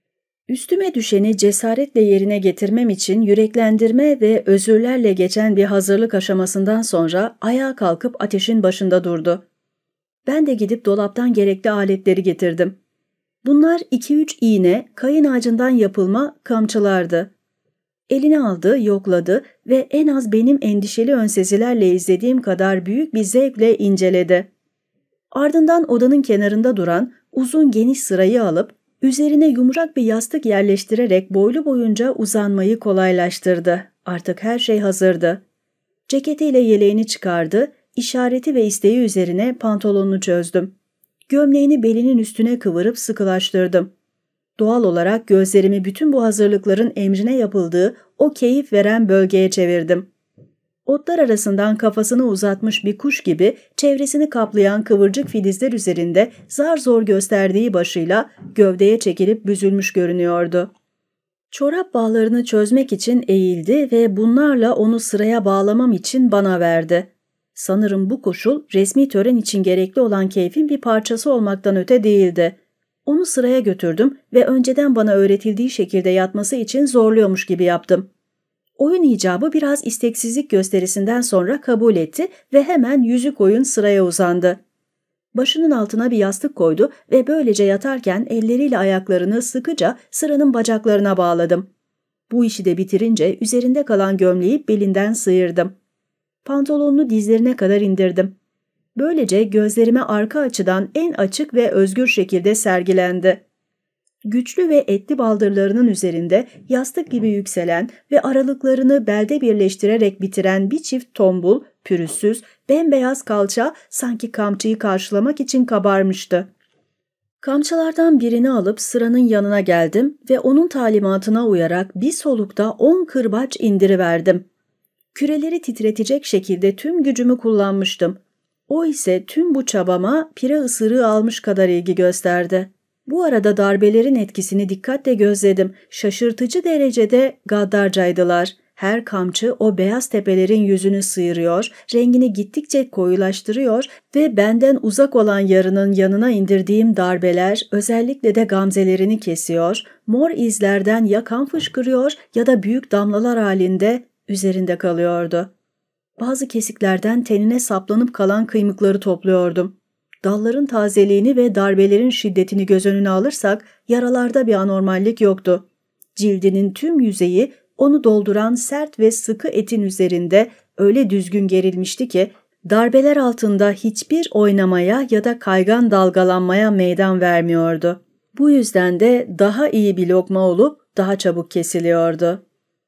Üstüme düşeni cesaretle yerine getirmem için yüreklendirme ve özürlerle geçen bir hazırlık aşamasından sonra ayağa kalkıp ateşin başında durdu. Ben de gidip dolaptan gerekli aletleri getirdim. Bunlar iki üç iğne, kayın ağacından yapılma kamçılardı. Elini aldı, yokladı ve en az benim endişeli önsezilerle izlediğim kadar büyük bir zevkle inceledi. Ardından odanın kenarında duran uzun geniş sırayı alıp üzerine yumuşak bir yastık yerleştirerek boylu boyunca uzanmayı kolaylaştırdı. Artık her şey hazırdı. Ceketiyle yeleğini çıkardı, işareti ve isteği üzerine pantolonunu çözdüm. Gömleğini belinin üstüne kıvırıp sıkılaştırdım. Doğal olarak gözlerimi bütün bu hazırlıkların emrine yapıldığı o keyif veren bölgeye çevirdim. Otlar arasından kafasını uzatmış bir kuş gibi çevresini kaplayan kıvırcık filizler üzerinde zar zor gösterdiği başıyla gövdeye çekilip büzülmüş görünüyordu. Çorap bağlarını çözmek için eğildi ve bunlarla onu sıraya bağlamam için bana verdi. Sanırım bu koşul resmi tören için gerekli olan keyfin bir parçası olmaktan öte değildi. Onu sıraya götürdüm ve önceden bana öğretildiği şekilde yatması için zorluyormuş gibi yaptım. Oyun icabı biraz isteksizlik gösterisinden sonra kabul etti ve hemen yüzü koyun sıraya uzandı. Başının altına bir yastık koydu ve böylece yatarken elleriyle ayaklarını sıkıca sıranın bacaklarına bağladım. Bu işi de bitirince üzerinde kalan gömleği belinden sıyırdım. Pantolonunu dizlerine kadar indirdim. Böylece gözlerime arka açıdan en açık ve özgür şekilde sergilendi. Güçlü ve etli baldırlarının üzerinde yastık gibi yükselen ve aralıklarını belde birleştirerek bitiren bir çift tombul, pürüzsüz, bembeyaz kalça sanki kamçıyı karşılamak için kabarmıştı. Kamçılardan birini alıp sıranın yanına geldim ve onun talimatına uyarak bir solukta on kırbaç indiriverdim. Küreleri titretecek şekilde tüm gücümü kullanmıştım. O ise tüm bu çabama pire ısırığı almış kadar ilgi gösterdi. Bu arada darbelerin etkisini dikkatle gözledim. Şaşırtıcı derecede gaddarcaydılar. Her kamçı o beyaz tepelerin yüzünü sıyırıyor, rengini gittikçe koyulaştırıyor ve benden uzak olan yarının yanına indirdiğim darbeler özellikle de gamzelerini kesiyor, mor izlerden ya kan fışkırıyor ya da büyük damlalar halinde üzerinde kalıyordu. Bazı kesiklerden tenine saplanıp kalan kıymıkları topluyordum. Dalların tazeliğini ve darbelerin şiddetini göz önüne alırsak yaralarda bir anormallik yoktu. Cildinin tüm yüzeyi onu dolduran sert ve sıkı etin üzerinde öyle düzgün gerilmişti ki darbeler altında hiçbir oynamaya ya da kaygan dalgalanmaya meydan vermiyordu. Bu yüzden de daha iyi bir lokma olup daha çabuk kesiliyordu.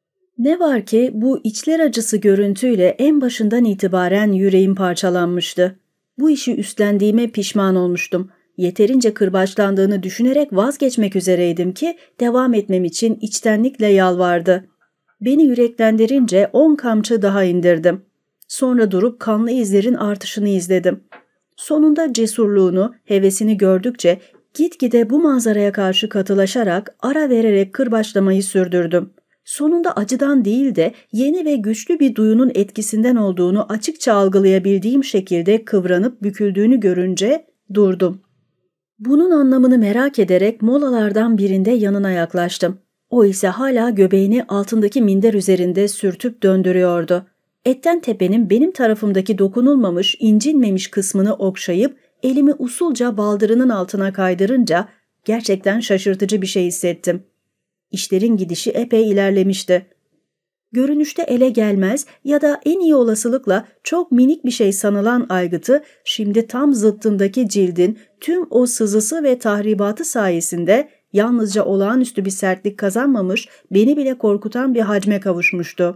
Ne var ki bu içler acısı görüntüyle en başından itibaren yüreğim parçalanmıştı. Bu işi üstlendiğime pişman olmuştum. Yeterince kırbaçlandığını düşünerek vazgeçmek üzereydim ki devam etmem için içtenlikle yalvardı. Beni yüreklendirince on kamçı daha indirdim. Sonra durup kanlı izlerin artışını izledim. Sonunda cesurluğunu, hevesini gördükçe gitgide bu manzaraya karşı katılaşarak ara vererek kırbaçlamayı sürdürdüm. Sonunda acıdan değil de yeni ve güçlü bir duyunun etkisinden olduğunu açıkça algılayabildiğim şekilde kıvranıp büküldüğünü görünce durdum. Bunun anlamını merak ederek molalardan birinde yanına yaklaştım. O ise hala göbeğini altındaki minder üzerinde sürtüp döndürüyordu. Etten tepenin benim tarafımdaki dokunulmamış, incinmemiş kısmını okşayıp elimi usulca baldırının altına kaydırınca gerçekten şaşırtıcı bir şey hissettim. İşlerin gidişi epey ilerlemişti. Görünüşte ele gelmez ya da en iyi olasılıkla çok minik bir şey sanılan aygıtı şimdi tam zıttındaki cildin tüm o sızısı ve tahribatı sayesinde yalnızca olağanüstü bir sertlik kazanmamış, beni bile korkutan bir hacme kavuşmuştu.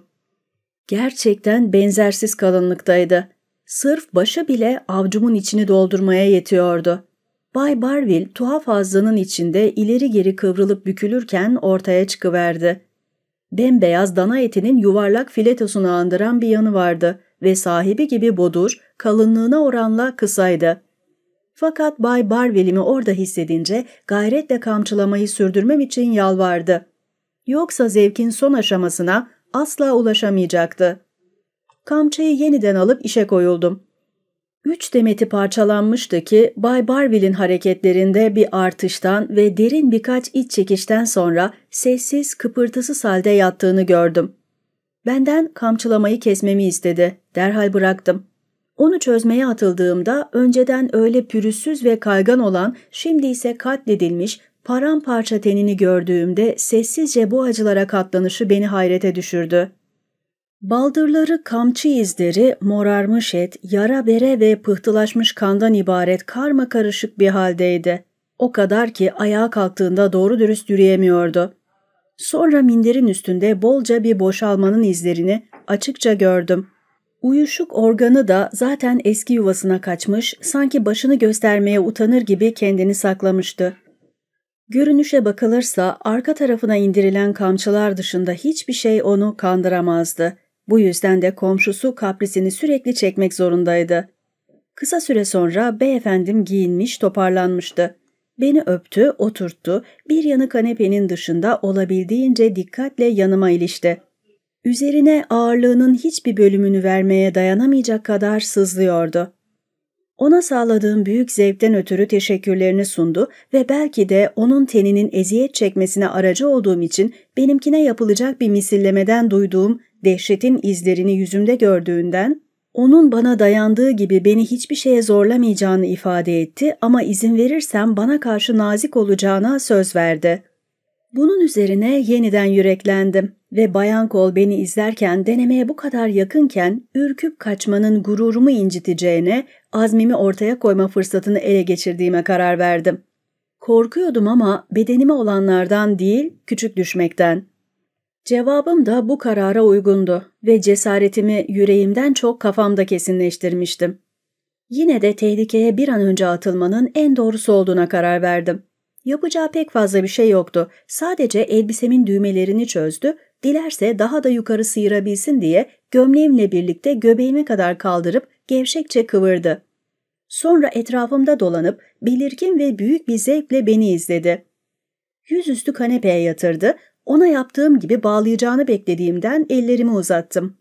Gerçekten benzersiz kalınlıktaydı. Sırf başı bile avcumun içini doldurmaya yetiyordu. Bay Barville tuhaf hazzının içinde ileri geri kıvrılıp bükülürken ortaya çıkıverdi. Bembeyaz dana etinin yuvarlak filetosunu andıran bir yanı vardı ve sahibi gibi bodur, kalınlığına oranla kısaydı. Fakat Bay Barville'imi orada hissedince gayretle kamçılamayı sürdürmem için yalvardı. Yoksa zevkin son aşamasına asla ulaşamayacaktı. Kamçıyı yeniden alıp işe koyuldum. Üç demeti parçalanmıştı ki Bay Barville'in hareketlerinde bir artıştan ve derin birkaç iç çekişten sonra sessiz, kıpırtısız halde yattığını gördüm. Benden kamçılamayı kesmemi istedi. Derhal bıraktım. Onu çözmeye atıldığımda önceden öyle pürüzsüz ve kaygan olan, şimdi ise katledilmiş, paramparça tenini gördüğümde sessizce bu acılara katlanışı beni hayrete düşürdü. Baldırları kamçı izleri, morarmış et, yara bere ve pıhtılaşmış kandan ibaret karmakarışık bir haldeydi. O kadar ki ayağa kalktığında doğru dürüst yürüyemiyordu. Sonra minderin üstünde bolca bir boşalmanın izlerini açıkça gördüm. Uyuşuk organı da zaten eski yuvasına kaçmış, sanki başını göstermeye utanır gibi kendini saklamıştı. Görünüşe bakılırsa arka tarafına indirilen kamçılar dışında hiçbir şey onu kandıramazdı. Bu yüzden de komşusu kaprisini sürekli çekmek zorundaydı. Kısa süre sonra beyefendim giyinmiş, toparlanmıştı. Beni öptü, oturttu, bir yanı kanepenin dışında olabildiğince dikkatle yanıma ilişti. Üzerine ağırlığının hiçbir bölümünü vermeye dayanamayacak kadar sızlıyordu. Ona sağladığım büyük zevkten ötürü teşekkürlerini sundu ve belki de onun teninin eziyet çekmesine aracı olduğum için benimkine yapılacak bir misillemeden duyduğum dehşetin izlerini yüzümde gördüğünden, onun bana dayandığı gibi beni hiçbir şeye zorlamayacağını ifade etti ama izin verirsem bana karşı nazik olacağına söz verdi. Bunun üzerine yeniden yüreklendim Ve Bayan Kol beni izlerken denemeye bu kadar yakınken ürküp kaçmanın gururumu inciteceğine azmimi ortaya koyma fırsatını ele geçirdiğime karar verdim. Korkuyordum ama bedenime olanlardan değil, küçük düşmekten. Cevabım da bu karara uygundu ve cesaretimi yüreğimden çok kafamda kesinleştirmiştim. Yine de tehlikeye bir an önce atılmanın en doğrusu olduğuna karar verdim. Yapacağı pek fazla bir şey yoktu. Sadece elbisemin düğmelerini çözdü, dilerse daha da yukarı sıyırabilsin diye gömleğimle birlikte göbeğime kadar kaldırıp gevşekçe kıvırdı. Sonra etrafımda dolanıp belirgin ve büyük bir zevkle beni izledi. Yüzüstü kanepeye yatırdı, ona yaptığım gibi bağlayacağını beklediğimden ellerimi uzattım.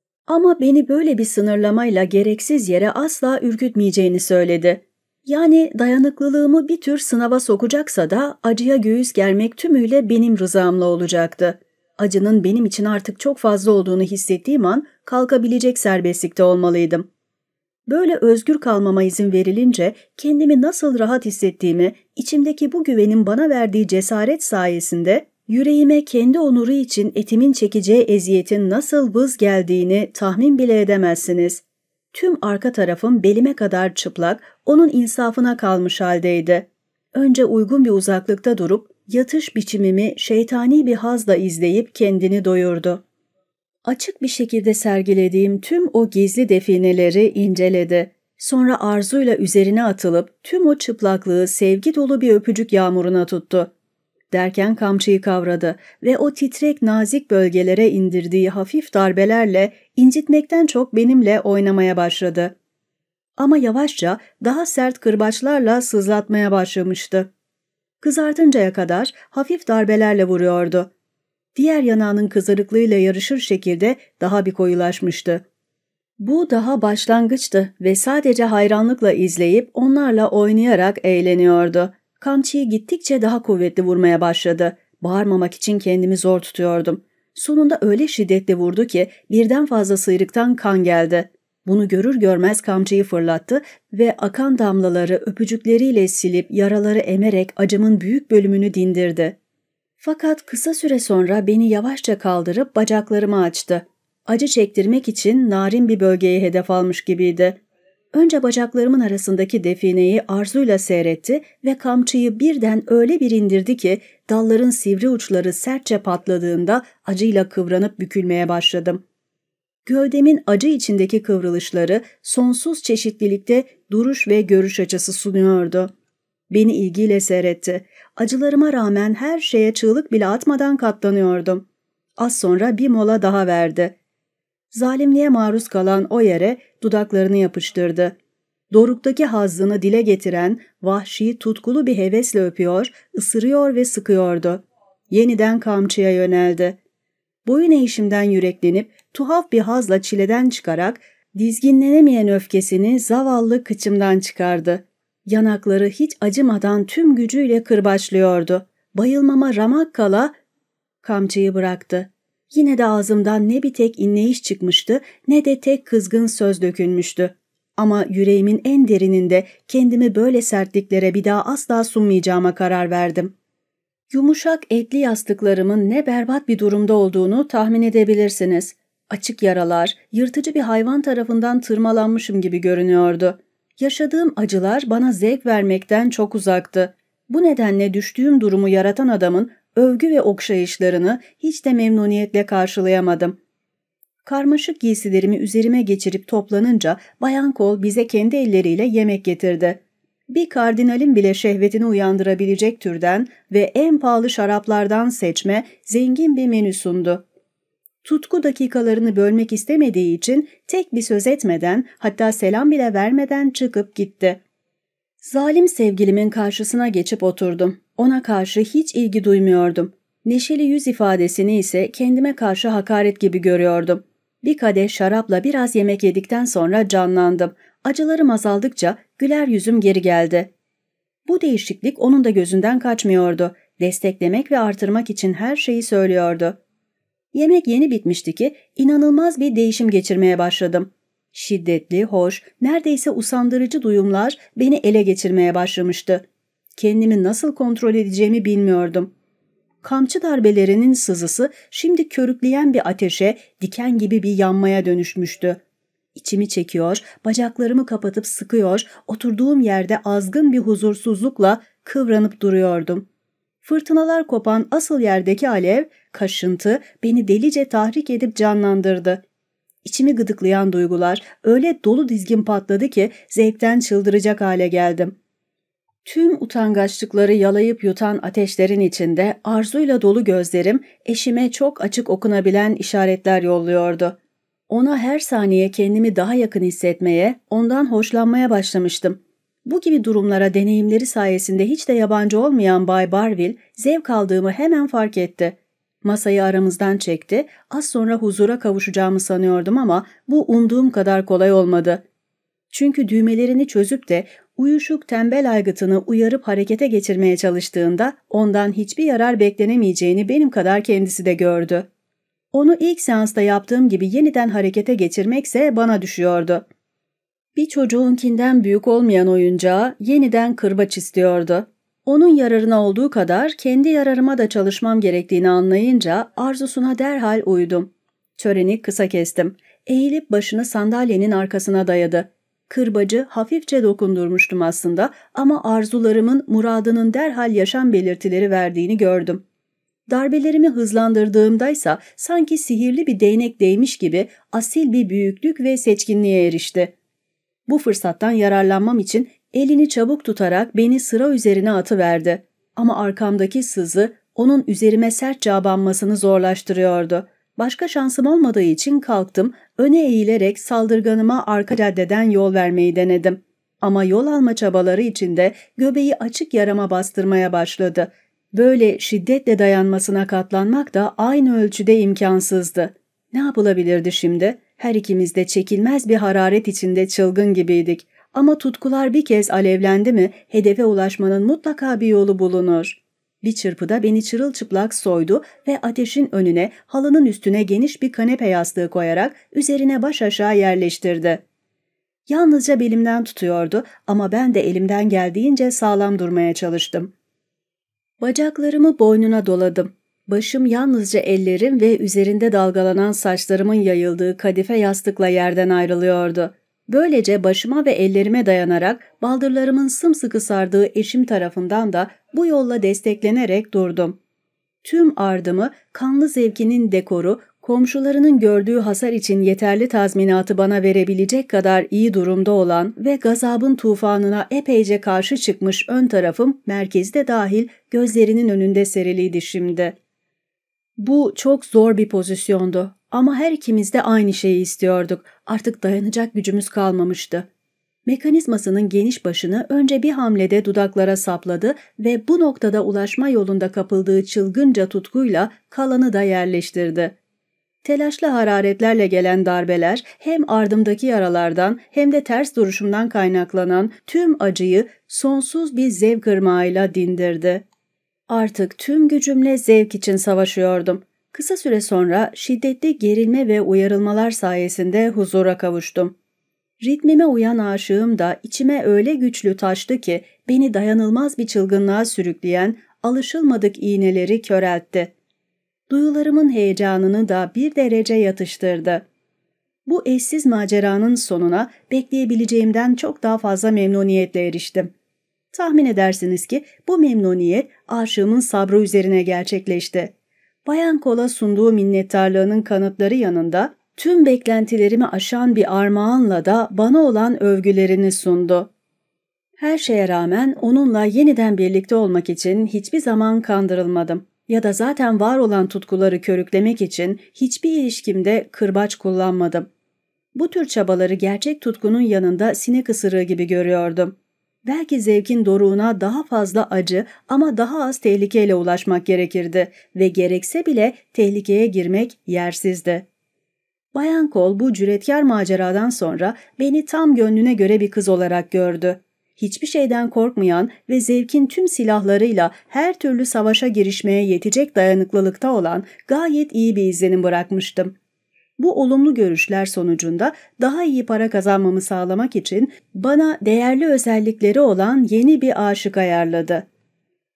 Ama beni böyle bir sınırlamayla gereksiz yere asla ürkütmeyeceğini söyledi. Yani dayanıklılığımı bir tür sınava sokacaksa da acıya göğüs germek tümüyle benim rızamla olacaktı. Acının benim için artık çok fazla olduğunu hissettiğim an kalkabilecek serbestlikte olmalıydım. Böyle özgür kalmama izin verilince kendimi nasıl rahat hissettiğimi, içimdeki bu güvenin bana verdiği cesaret sayesinde yüreğime kendi onuru için etimin çekeceği eziyetin nasıl vız geldiğini tahmin bile edemezsiniz. Tüm arka tarafım belime kadar çıplak, onun insafına kalmış haldeydi. Önce uygun bir uzaklıkta durup yatış biçimimi şeytani bir hazla izleyip kendini doyurdu. Açık bir şekilde sergilediğim tüm o gizli defineleri inceledi. Sonra arzuyla üzerine atılıp tüm o çıplaklığı sevgi dolu bir öpücük yağmuruna tuttu. Derken kamçıyı kavradı ve o titrek nazik bölgelere indirdiği hafif darbelerle incitmekten çok benimle oynamaya başladı. Ama yavaşça daha sert kırbaçlarla sızlatmaya başlamıştı. Kızartıncaya kadar hafif darbelerle vuruyordu. Diğer yanağının kızarıklığıyla yarışır şekilde daha bir koyulaşmıştı. Bu daha başlangıçtı ve sadece hayranlıkla izleyip onlarla oynayarak eğleniyordu. Kamçıyı gittikçe daha kuvvetli vurmaya başladı. Bağırmamak için kendimi zor tutuyordum. Sonunda öyle şiddetli vurdu ki birden fazla sıyrıktan kan geldi. Bunu görür görmez kamçıyı fırlattı ve akan damlaları öpücükleriyle silip yaraları emerek acımın büyük bölümünü dindirdi. Fakat kısa süre sonra beni yavaşça kaldırıp bacaklarımı açtı. Acı çektirmek için narin bir bölgeye hedef almış gibiydi. Önce bacaklarımın arasındaki defineyi arzuyla seyretti ve kamçıyı birden öyle bir indirdi ki dalların sivri uçları sertçe patladığında acıyla kıvranıp bükülmeye başladım. Gövdemin acı içindeki kıvrılışları sonsuz çeşitlilikte duruş ve görüş açısı sunuyordu. Beni ilgiyle seyretti. Acılarıma rağmen her şeye çığlık bile atmadan katlanıyordum. Az sonra bir mola daha verdi. Zalimliğe maruz kalan o yere dudaklarını yapıştırdı. Doruktaki hazzını dile getiren vahşi tutkulu bir hevesle öpüyor, ısırıyor ve sıkıyordu. Yeniden kamçıya yöneldi. Boyun eğişimden yüreklenip tuhaf bir hazla çileden çıkarak dizginlenemeyen öfkesini zavallı kıçımdan çıkardı. Yanakları hiç acımadan tüm gücüyle kırbaçlıyordu. Bayılmama ramak kala kamçıyı bıraktı. Yine de ağzımdan ne bir tek inleyiş çıkmıştı ne de tek kızgın söz dökülmüştü. Ama yüreğimin en derininde kendimi böyle sertliklere bir daha asla sunmayacağıma karar verdim. Yumuşak etli yastıklarımın ne berbat bir durumda olduğunu tahmin edebilirsiniz. Açık yaralar, yırtıcı bir hayvan tarafından tırmalanmışım gibi görünüyordu. Yaşadığım acılar bana zevk vermekten çok uzaktı. Bu nedenle düştüğüm durumu yaratan adamın övgü ve okşayışlarını hiç de memnuniyetle karşılayamadım. Karmaşık giysilerimi üzerime geçirip toplanınca Bayan Kol bize kendi elleriyle yemek getirdi. Bir kardinalin bile şehvetini uyandırabilecek türden ve en pahalı şaraplardan seçme zengin bir menü sundu. Tutku dakikalarını bölmek istemediği için tek bir söz etmeden, hatta selam bile vermeden çıkıp gitti. Zalim sevgilimin karşısına geçip oturdum. Ona karşı hiç ilgi duymuyordum. Neşeli yüz ifadesini ise kendime karşı hakaret gibi görüyordum. Bir kadeh şarapla biraz yemek yedikten sonra canlandım. Acılarım azaldıkça güler yüzüm geri geldi. Bu değişiklik onun da gözünden kaçmıyordu. Desteklemek ve artırmak için her şeyi söylüyordu. Yemek yeni bitmişti ki inanılmaz bir değişim geçirmeye başladım. Şiddetli, hoş, neredeyse usandırıcı duyumlar beni ele geçirmeye başlamıştı. Kendimi nasıl kontrol edeceğimi bilmiyordum. Kamçı darbelerinin sızısı şimdi körükleyen bir ateşe, diken gibi bir yanmaya dönüşmüştü. İçimi çekiyor, bacaklarımı kapatıp sıkıyor, oturduğum yerde azgın bir huzursuzlukla kıvranıp duruyordum. Fırtınalar kopan asıl yerdeki alev, kaşıntı beni delice tahrik edip canlandırdı. İçimi gıdıklayan duygular öyle dolu dizgin patladı ki zevkten çıldıracak hale geldim. Tüm utangaçlıkları yalayıp yutan ateşlerin içinde arzuyla dolu gözlerim eşime çok açık okunabilen işaretler yolluyordu. Ona her saniye kendimi daha yakın hissetmeye, ondan hoşlanmaya başlamıştım. Bu gibi durumlara deneyimleri sayesinde hiç de yabancı olmayan Bay Barville zevk aldığımı hemen fark etti. Masayı aramızdan çekti, az sonra huzura kavuşacağımı sanıyordum ama bu umduğum kadar kolay olmadı. Çünkü düğmelerini çözüp de uyuşuk tembel aygıtını uyarıp harekete geçirmeye çalıştığında ondan hiçbir yarar beklenemeyeceğini benim kadar kendisi de gördü. Onu ilk seansta yaptığım gibi yeniden harekete geçirmekse bana düşüyordu. Bir çocuğunkinden büyük olmayan oyuncağı yeniden kırbaç istiyordu. Onun yararına olduğu kadar kendi yararıma da çalışmam gerektiğini anlayınca arzusuna derhal uydum. Töreni kısa kestim. Eğilip başını sandalyenin arkasına dayadı. Kırbacı hafifçe dokundurmuştum aslında ama arzularımın muradının derhal yaşam belirtileri verdiğini gördüm. Darbelerimi hızlandırdığımdaysa sanki sihirli bir değnek değmiş gibi asil bir büyüklük ve seçkinliğe erişti. Bu fırsattan yararlanmam için elini çabuk tutarak beni sıra üzerine atıverdi. Ama arkamdaki sızı onun üzerime sertçe abanmasını zorlaştırıyordu. Başka şansım olmadığı için kalktım, öne eğilerek saldırganıma arka caddeden yol vermeyi denedim. Ama yol alma çabaları içinde göbeği açık yarama bastırmaya başladı. Böyle şiddetle dayanmasına katlanmak da aynı ölçüde imkansızdı. Ne yapılabilirdi şimdi? Her ikimiz de çekilmez bir hararet içinde çılgın gibiydik. Ama tutkular bir kez alevlendi mi hedefe ulaşmanın mutlaka bir yolu bulunur. Bir çırpıda beni çırılçıplak soydu ve ateşin önüne halının üstüne geniş bir kanepe yastığı koyarak üzerine baş aşağı yerleştirdi. Yalnızca belimden tutuyordu ama ben de elimden geldiğince sağlam durmaya çalıştım. Bacaklarımı boynuna doladım. Başım yalnızca ellerim ve üzerinde dalgalanan saçlarımın yayıldığı kadife yastıkla yerden ayrılıyordu. Böylece başıma ve ellerime dayanarak baldırlarımın sımsıkı sardığı eşim tarafından da bu yolla desteklenerek durdum. Tüm ardımı kanlı zevkinin dekoru, komşularının gördüğü hasar için yeterli tazminatı bana verebilecek kadar iyi durumda olan ve gazabın tufanına epeyce karşı çıkmış ön tarafım merkezde dahil gözlerinin önünde seriliydi şimdi. Bu çok zor bir pozisyondu ama her ikimiz de aynı şeyi istiyorduk. Artık dayanacak gücümüz kalmamıştı. Mekanizmasının geniş başını önce bir hamlede dudaklara sapladı ve bu noktada ulaşma yolunda kapıldığı çılgınca tutkuyla kalanı da yerleştirdi. Telaşlı hararetlerle gelen darbeler hem ardımdaki yaralardan hem de ters duruşumdan kaynaklanan tüm acıyı sonsuz bir zevk ırmağıyla dindirdi. Artık tüm gücümle zevk için savaşıyordum. Kısa süre sonra şiddetli gerilme ve uyarılmalar sayesinde huzura kavuştum. Ritmime uyan aşığım da içime öyle güçlü taştı ki beni dayanılmaz bir çılgınlığa sürükleyen alışılmadık iğneleri köreltti. Duyularımın heyecanını da bir derece yatıştırdı. Bu eşsiz maceranın sonuna bekleyebileceğimden çok daha fazla memnuniyetle eriştim. Tahmin edersiniz ki bu memnuniyet aşığımın sabrı üzerine gerçekleşti. Bayan Cole'a sunduğu minnettarlığının kanıtları yanında tüm beklentilerimi aşan bir armağanla da bana olan övgülerini sundu. Her şeye rağmen onunla yeniden birlikte olmak için hiçbir zaman kandırılmadım ya da zaten var olan tutkuları körüklemek için hiçbir ilişkimde kırbaç kullanmadım. Bu tür çabaları gerçek tutkunun yanında sinek ısırığı gibi görüyordum. Belki zevkin doruğuna daha fazla acı ama daha az tehlikeyle ulaşmak gerekirdi ve gerekse bile tehlikeye girmek yersizdi. Bayan Cole bu cüretkar maceradan sonra beni tam gönlüne göre bir kız olarak gördü. Hiçbir şeyden korkmayan ve zevkin tüm silahlarıyla her türlü savaşa girişmeye yetecek dayanıklılıkta olan gayet iyi bir izlenim bırakmıştım. Bu olumlu görüşler sonucunda daha iyi para kazanmamı sağlamak için bana değerli özellikleri olan yeni bir aşık ayarladı.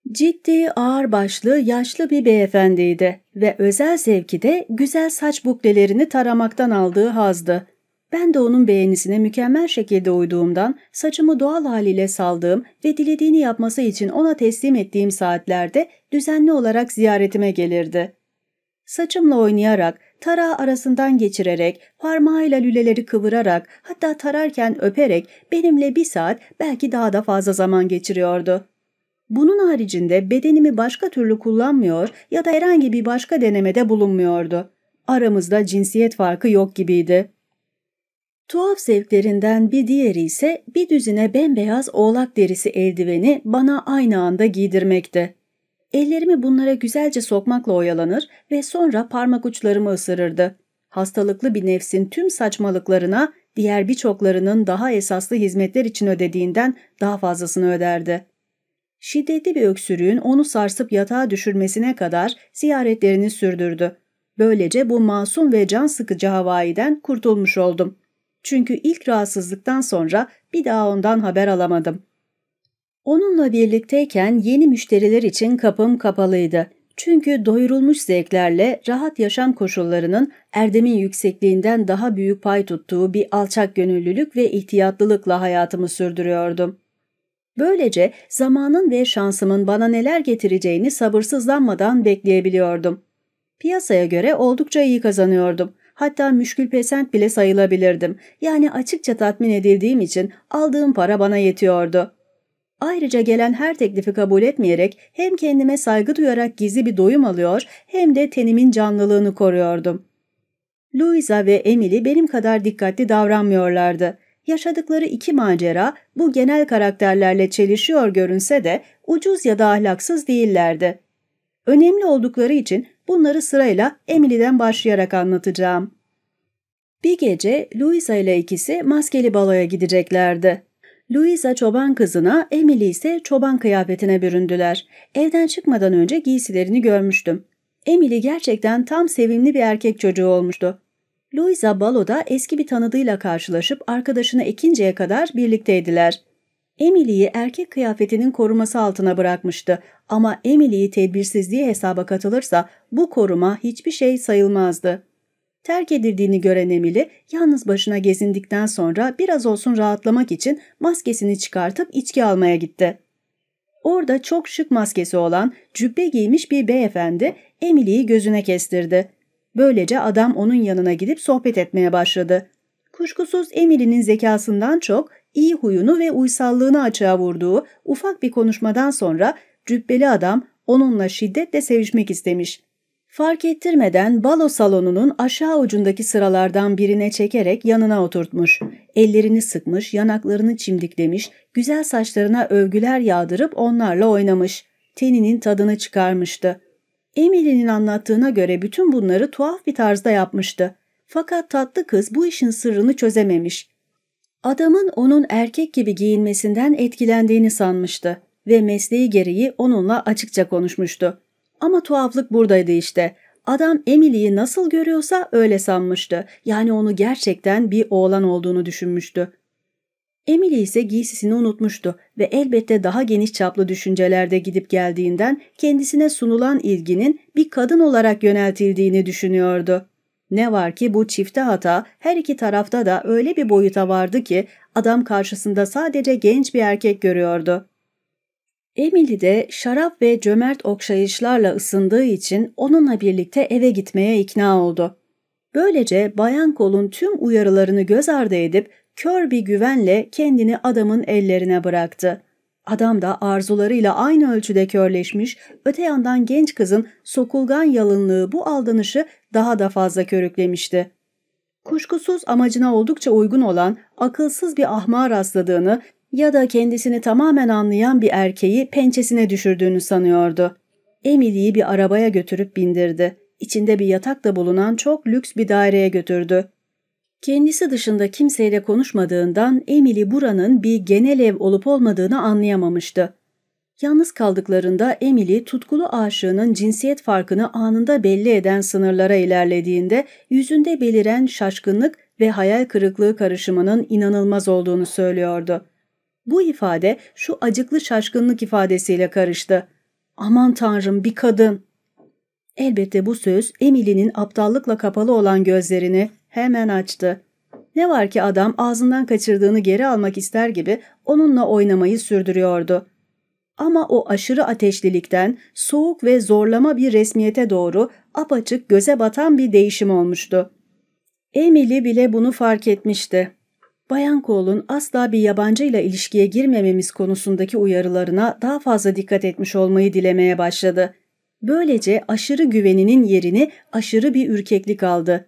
Ciddi, ağırbaşlı, yaşlı bir beyefendiydi ve özel zevki de güzel saç buklelerini taramaktan aldığı hazdı. Ben de onun beğenisine mükemmel şekilde uyduğumdan saçımı doğal haliyle saldığım ve dilediğini yapması için ona teslim ettiğim saatlerde düzenli olarak ziyaretime gelirdi. Saçımla oynayarak, tarağı arasından geçirerek, parmağıyla lüleleri kıvırarak, hatta tararken öperek benimle bir saat belki daha da fazla zaman geçiriyordu. Bunun haricinde bedenimi başka türlü kullanmıyor ya da herhangi bir başka denemede bulunmuyordu. Aramızda cinsiyet farkı yok gibiydi. Tuhaf zevklerinden bir diğeri ise bir düzine bembeyaz oğlak derisi eldiveni bana aynı anda giydirmekti. Ellerimi bunlara güzelce sokmakla oyalanır ve sonra parmak uçlarımı ısırırdı. Hastalıklı bir nefsin tüm saçmalıklarına diğer birçoklarının daha esaslı hizmetler için ödediğinden daha fazlasını öderdi. Şiddetli bir öksürüğün onu sarsıp yatağa düşürmesine kadar ziyaretlerini sürdürdü. Böylece bu masum ve can sıkıcı havayiden kurtulmuş oldum. Çünkü ilk rahatsızlıktan sonra bir daha ondan haber alamadım. Onunla birlikteyken yeni müşteriler için kapım kapalıydı. Çünkü doyurulmuş zevklerle rahat yaşam koşullarının erdemin yüksekliğinden daha büyük pay tuttuğu bir alçak gönüllülük ve ihtiyatlılıkla hayatımı sürdürüyordum. Böylece zamanın ve şansımın bana neler getireceğini sabırsızlanmadan bekleyebiliyordum. Piyasaya göre oldukça iyi kazanıyordum. Hatta müşkülpesent bile sayılabilirdim. Yani açıkça tatmin edildiğim için aldığım para bana yetiyordu. Ayrıca gelen her teklifi kabul etmeyerek hem kendime saygı duyarak gizli bir doyum alıyor hem de tenimin canlılığını koruyordum. Louisa ve Emily benim kadar dikkatli davranmıyorlardı. Yaşadıkları iki macera bu genel karakterlerle çelişiyor görünse de ucuz ya da ahlaksız değillerdi. Önemli oldukları için bunları sırayla Emily'den başlayarak anlatacağım. Bir gece Louisa ile ikisi maskeli baloya gideceklerdi. Louisa çoban kızına, Emily ise çoban kıyafetine büründüler. Evden çıkmadan önce giysilerini görmüştüm. Emily gerçekten tam sevimli bir erkek çocuğu olmuştu. Louisa baloda eski bir tanıdığıyla karşılaşıp arkadaşını ekinceye kadar birlikteydiler. Emily'yi erkek kıyafetinin koruması altına bırakmıştı ama Emily'yi tedbirsizliği hesaba katılırsa bu koruma hiçbir şey sayılmazdı. Terk edildiğini gören Emily yalnız başına gezindikten sonra biraz olsun rahatlamak için maskesini çıkartıp içki almaya gitti. Orada çok şık maskesi olan cübbe giymiş bir beyefendi Emily'yi gözüne kestirdi. Böylece adam onun yanına gidip sohbet etmeye başladı. Kuşkusuz Emily'nin zekasından çok iyi huyunu ve uysallığını açığa vurduğu ufak bir konuşmadan sonra cübbeli adam onunla şiddetle sevişmek istemiş. Fark ettirmeden balo salonunun aşağı ucundaki sıralardan birine çekerek yanına oturtmuş. Ellerini sıkmış, yanaklarını çimdiklemiş, güzel saçlarına övgüler yağdırıp onlarla oynamış. Teninin tadını çıkarmıştı. Emily'nin anlattığına göre bütün bunları tuhaf bir tarzda yapmıştı. Fakat tatlı kız bu işin sırrını çözememiş. Adamın onun erkek gibi giyinmesinden etkilendiğini sanmıştı ve mesleği gereği onunla açıkça konuşmuştu. Ama tuhaflık buradaydı işte. Adam Emily'yi nasıl görüyorsa öyle sanmıştı. Yani onu gerçekten bir oğlan olduğunu düşünmüştü. Emily ise giysisini unutmuştu ve elbette daha geniş çaplı düşüncelerde gidip geldiğinden kendisine sunulan ilginin bir kadın olarak yöneltildiğini düşünüyordu. Ne var ki bu çifte hata her iki tarafta da öyle bir boyuta vardı ki adam karşısında sadece genç bir erkek görüyordu. Emily de şarap ve cömert okşayışlarla ısındığı için onunla birlikte eve gitmeye ikna oldu. Böylece Bayan Cole'un tüm uyarılarını göz ardı edip kör bir güvenle kendini adamın ellerine bıraktı. Adam da arzularıyla aynı ölçüde körleşmiş, öte yandan genç kızın sokulgan yalınlığı bu aldanışı daha da fazla körüklemişti. Kuşkusuz amacına oldukça uygun olan akılsız bir ahmağa rastladığını ya da kendisini tamamen anlayan bir erkeği pençesine düşürdüğünü sanıyordu. Emily'yi bir arabaya götürüp bindirdi. İçinde bir yatak da bulunan çok lüks bir daireye götürdü. Kendisi dışında kimseyle konuşmadığından Emily buranın bir genel ev olup olmadığını anlayamamıştı. Yalnız kaldıklarında Emily tutkulu aşığının cinsiyet farkını anında belli eden sınırlara ilerlediğinde yüzünde beliren şaşkınlık ve hayal kırıklığı karışımının inanılmaz olduğunu söylüyordu. Bu ifade şu acıklı şaşkınlık ifadesiyle karıştı. Aman tanrım, bir kadın. Elbette bu söz Emily'nin aptallıkla kapalı olan gözlerini hemen açtı. Ne var ki adam ağzından kaçırdığını geri almak ister gibi onunla oynamayı sürdürüyordu. Ama o aşırı ateşlilikten soğuk ve zorlama bir resmiyete doğru apaçık göze batan bir değişim olmuştu. Emily bile bunu fark etmişti. Bayan Cole'un asla bir yabancıyla ilişkiye girmememiz konusundaki uyarılarına daha fazla dikkat etmiş olmayı dilemeye başladı. Böylece aşırı güveninin yerini aşırı bir ürkeklik aldı.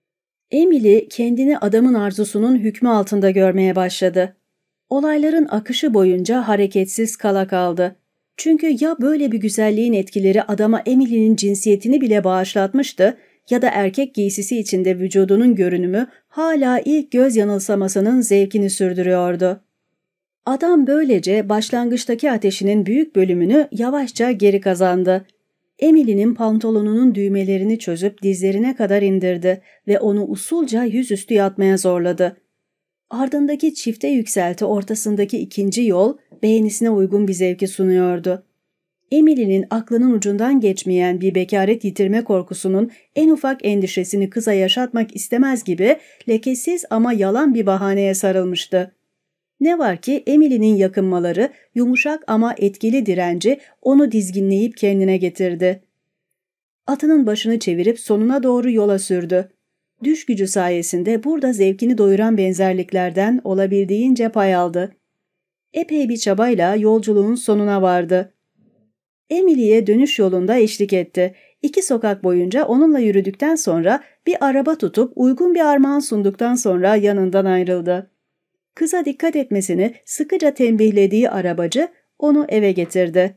Emily kendini adamın arzusunun hükmü altında görmeye başladı. Olayların akışı boyunca hareketsiz kala kaldı. Çünkü ya böyle bir güzelliğin etkileri adama Emily'nin cinsiyetini bile bağışlatmıştı ya da erkek giysisi içinde vücudunun görünümü hala ilk göz yanılsamasının zevkini sürdürüyordu. Adam böylece başlangıçtaki ateşinin büyük bölümünü yavaşça geri kazandı. Emily'nin pantolonunun düğmelerini çözüp dizlerine kadar indirdi ve onu usulca yüzüstü yatmaya zorladı. Ardındaki çifte yükselti ortasındaki ikinci yol beğenisine uygun bir zevki sunuyordu. Emily'nin aklının ucundan geçmeyen bir bekaret yitirme korkusunun en ufak endişesini kıza yaşatmak istemez gibi lekesiz ama yalan bir bahaneye sarılmıştı. Ne var ki Emily'nin yakınmaları, yumuşak ama etkili direnci onu dizginleyip kendine getirdi. Atının başını çevirip sonuna doğru yola sürdü. Düş gücü sayesinde burada zevkini doyuran benzerliklerden olabildiğince pay aldı. Epey bir çabayla yolculuğun sonuna vardı. Emily'ye dönüş yolunda eşlik etti. İki sokak boyunca onunla yürüdükten sonra bir araba tutup uygun bir armağan sunduktan sonra yanından ayrıldı. Kıza dikkat etmesini sıkıca tembihlediği arabacı onu eve getirdi.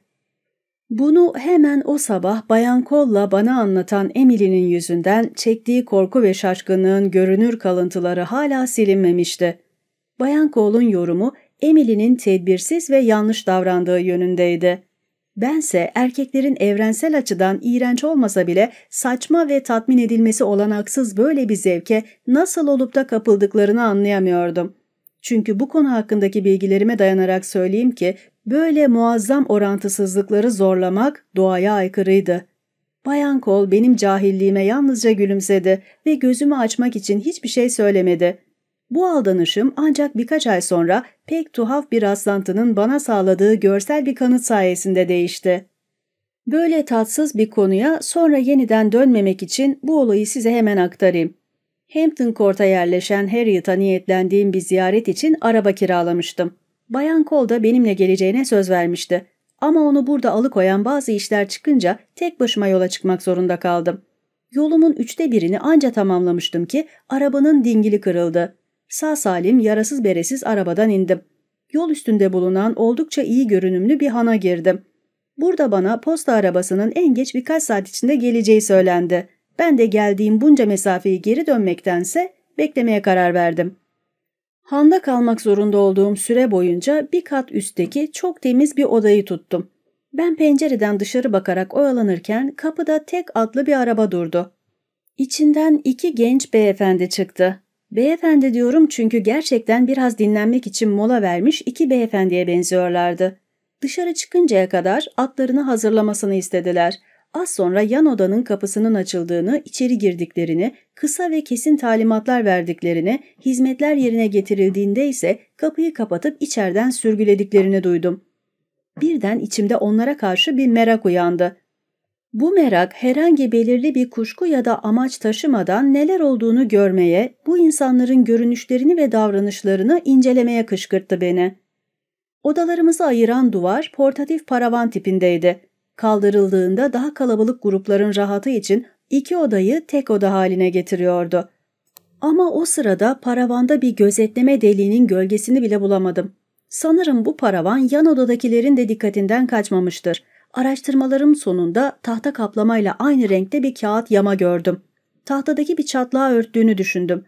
Bunu hemen o sabah Bayan Cole'la bana anlatan Emily'nin yüzünden çektiği korku ve şaşkınlığın görünür kalıntıları hala silinmemişti. Bayan Cole'un yorumu Emily'nin tedbirsiz ve yanlış davrandığı yönündeydi. Bense erkeklerin evrensel açıdan iğrenç olmasa bile saçma ve tatmin edilmesi olanaksız böyle bir zevke nasıl olup da kapıldıklarını anlayamıyordum. Çünkü bu konu hakkındaki bilgilerime dayanarak söyleyeyim ki böyle muazzam orantısızlıkları zorlamak doğaya aykırıydı. Bayan Cole benim cahilliğime yalnızca gülümsedi ve gözümü açmak için hiçbir şey söylemedi. Bu aldanışım ancak birkaç ay sonra pek tuhaf bir rastlantının bana sağladığı görsel bir kanıt sayesinde değişti. Böyle tatsız bir konuya sonra yeniden dönmemek için bu olayı size hemen aktarayım. Hampton Court'a yerleşen Harriet'a niyetlendiğim bir ziyaret için araba kiralamıştım. Bayan Cole da benimle geleceğine söz vermişti. Ama onu burada alıkoyan bazı işler çıkınca tek başıma yola çıkmak zorunda kaldım. Yolumun üçte birini anca tamamlamıştım ki arabanın dingili kırıldı. Sağ salim yarasız beresiz arabadan indim. Yol üstünde bulunan oldukça iyi görünümlü bir hana girdim. Burada bana posta arabasının en geç birkaç saat içinde geleceği söylendi. Ben de geldiğim bunca mesafeyi geri dönmektense beklemeye karar verdim. Handa kalmak zorunda olduğum süre boyunca bir kat üstteki çok temiz bir odayı tuttum. Ben pencereden dışarı bakarak oyalanırken kapıda tek atlı bir araba durdu. İçinden iki genç beyefendi çıktı. Beyefendi diyorum çünkü gerçekten biraz dinlenmek için mola vermiş iki beyefendiye benziyorlardı. Dışarı çıkıncaya kadar atlarını hazırlamasını istediler. Az sonra yan odanın kapısının açıldığını, içeri girdiklerini, kısa ve kesin talimatlar verdiklerini, hizmetler yerine getirildiğinde ise kapıyı kapatıp içeriden sürgülediklerini duydum. Birden içimde onlara karşı bir merak uyandı. Bu merak herhangi belirli bir kuşku ya da amaç taşımadan neler olduğunu görmeye, bu insanların görünüşlerini ve davranışlarını incelemeye kışkırttı beni. Odalarımızı ayıran duvar portatif paravan tipindeydi. Kaldırıldığında daha kalabalık grupların rahatı için iki odayı tek oda haline getiriyordu. Ama o sırada paravanda bir gözetleme deliğinin gölgesini bile bulamadım. Sanırım bu paravan yan odadakilerin de dikkatinden kaçmamıştır. Araştırmalarım sonunda tahta kaplamayla aynı renkte bir kağıt yama gördüm. Tahtadaki bir çatlağı örttüğünü düşündüm.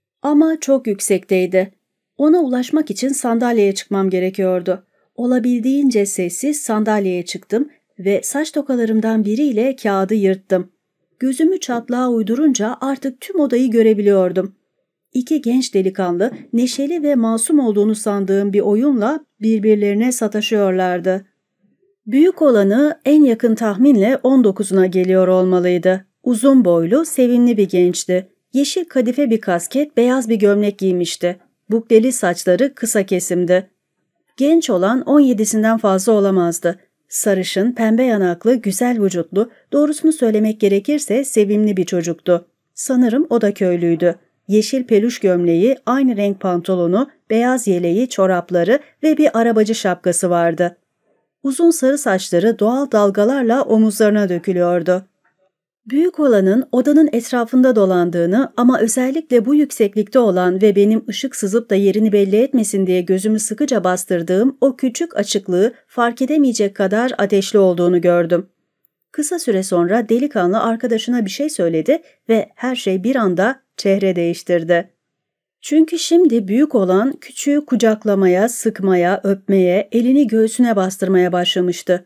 Ama çok yüksekteydi. Ona ulaşmak için sandalyeye çıkmam gerekiyordu. Olabildiğince sessiz sandalyeye çıktım ve saç tokalarımdan biriyle kağıdı yırttım. Gözümü çatlağa uydurunca artık tüm odayı görebiliyordum. İki genç delikanlı neşeli ve masum olduğunu sandığım bir oyunla birbirlerine sataşıyorlardı. Büyük olanı en yakın tahminle on dokuzuna geliyor olmalıydı. Uzun boylu, sevimli bir gençti. Yeşil kadife bir kasket, beyaz bir gömlek giymişti. Bukleli saçları kısa kesimdi. Genç olan on yedisinden fazla olamazdı. Sarışın, pembe yanaklı, güzel vücutlu, doğrusunu söylemek gerekirse sevimli bir çocuktu. Sanırım o da köylüydü. Yeşil peluş gömleği, aynı renk pantolonu, beyaz yeleği, çorapları ve bir arabacı şapkası vardı. Uzun sarı saçları doğal dalgalarla omuzlarına dökülüyordu. Büyük olanın odanın etrafında dolandığını ama özellikle bu yükseklikte olan ve benim ışık sızıp da yerini belli etmesin diye gözümü sıkıca bastırdığım o küçük açıklığı fark edemeyecek kadar ateşli olduğunu gördüm. Kısa süre sonra delikanlı arkadaşına bir şey söyledi ve her şey bir anda çehre değiştirdi. Çünkü şimdi büyük olan küçüğü kucaklamaya, sıkmaya, öpmeye, elini göğsüne bastırmaya başlamıştı.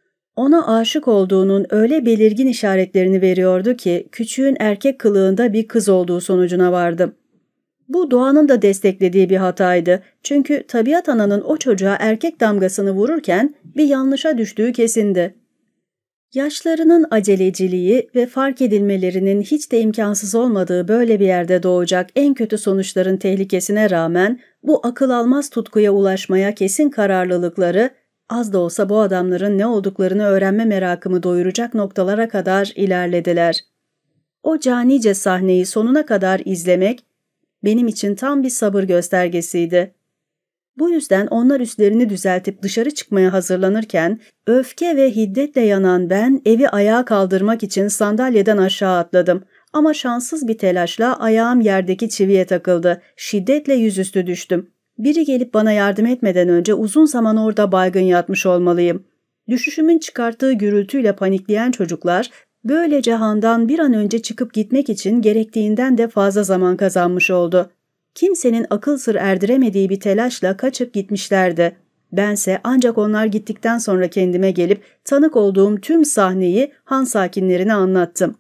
Ona aşık olduğunun öyle belirgin işaretlerini veriyordu ki küçüğün erkek kılığında bir kız olduğu sonucuna vardım. Bu doğanın da desteklediği bir hataydı. Çünkü tabiat ananın o çocuğa erkek damgasını vururken bir yanlışa düştüğü kesindi. Yaşlarının aceleciliği ve fark edilmelerinin hiç de imkansız olmadığı böyle bir yerde doğacak en kötü sonuçların tehlikesine rağmen bu akıl almaz tutkuya ulaşmaya kesin kararlılıkları az da olsa bu adamların ne olduklarını öğrenme merakımı doyuracak noktalara kadar ilerlediler. O canice sahneyi sonuna kadar izlemek benim için tam bir sabır göstergesiydi. Bu yüzden onlar üstlerini düzeltip dışarı çıkmaya hazırlanırken öfke ve hiddetle yanan ben evi ayağa kaldırmak için sandalyeden aşağı atladım. Ama şanssız bir telaşla ayağım yerdeki çiviye takıldı. Şiddetle yüzüstü düştüm. Biri gelip bana yardım etmeden önce uzun zaman orada baygın yatmış olmalıyım. Düşüşümün çıkarttığı gürültüyle panikleyen çocuklar böyle cehandan bir an önce çıkıp gitmek için gerektiğinden de fazla zaman kazanmış oldu. Kimsenin akıl sır erdiremediği bir telaşla kaçıp gitmişlerdi. Bense ancak onlar gittikten sonra kendime gelip tanık olduğum tüm sahneyi han sakinlerine anlattım.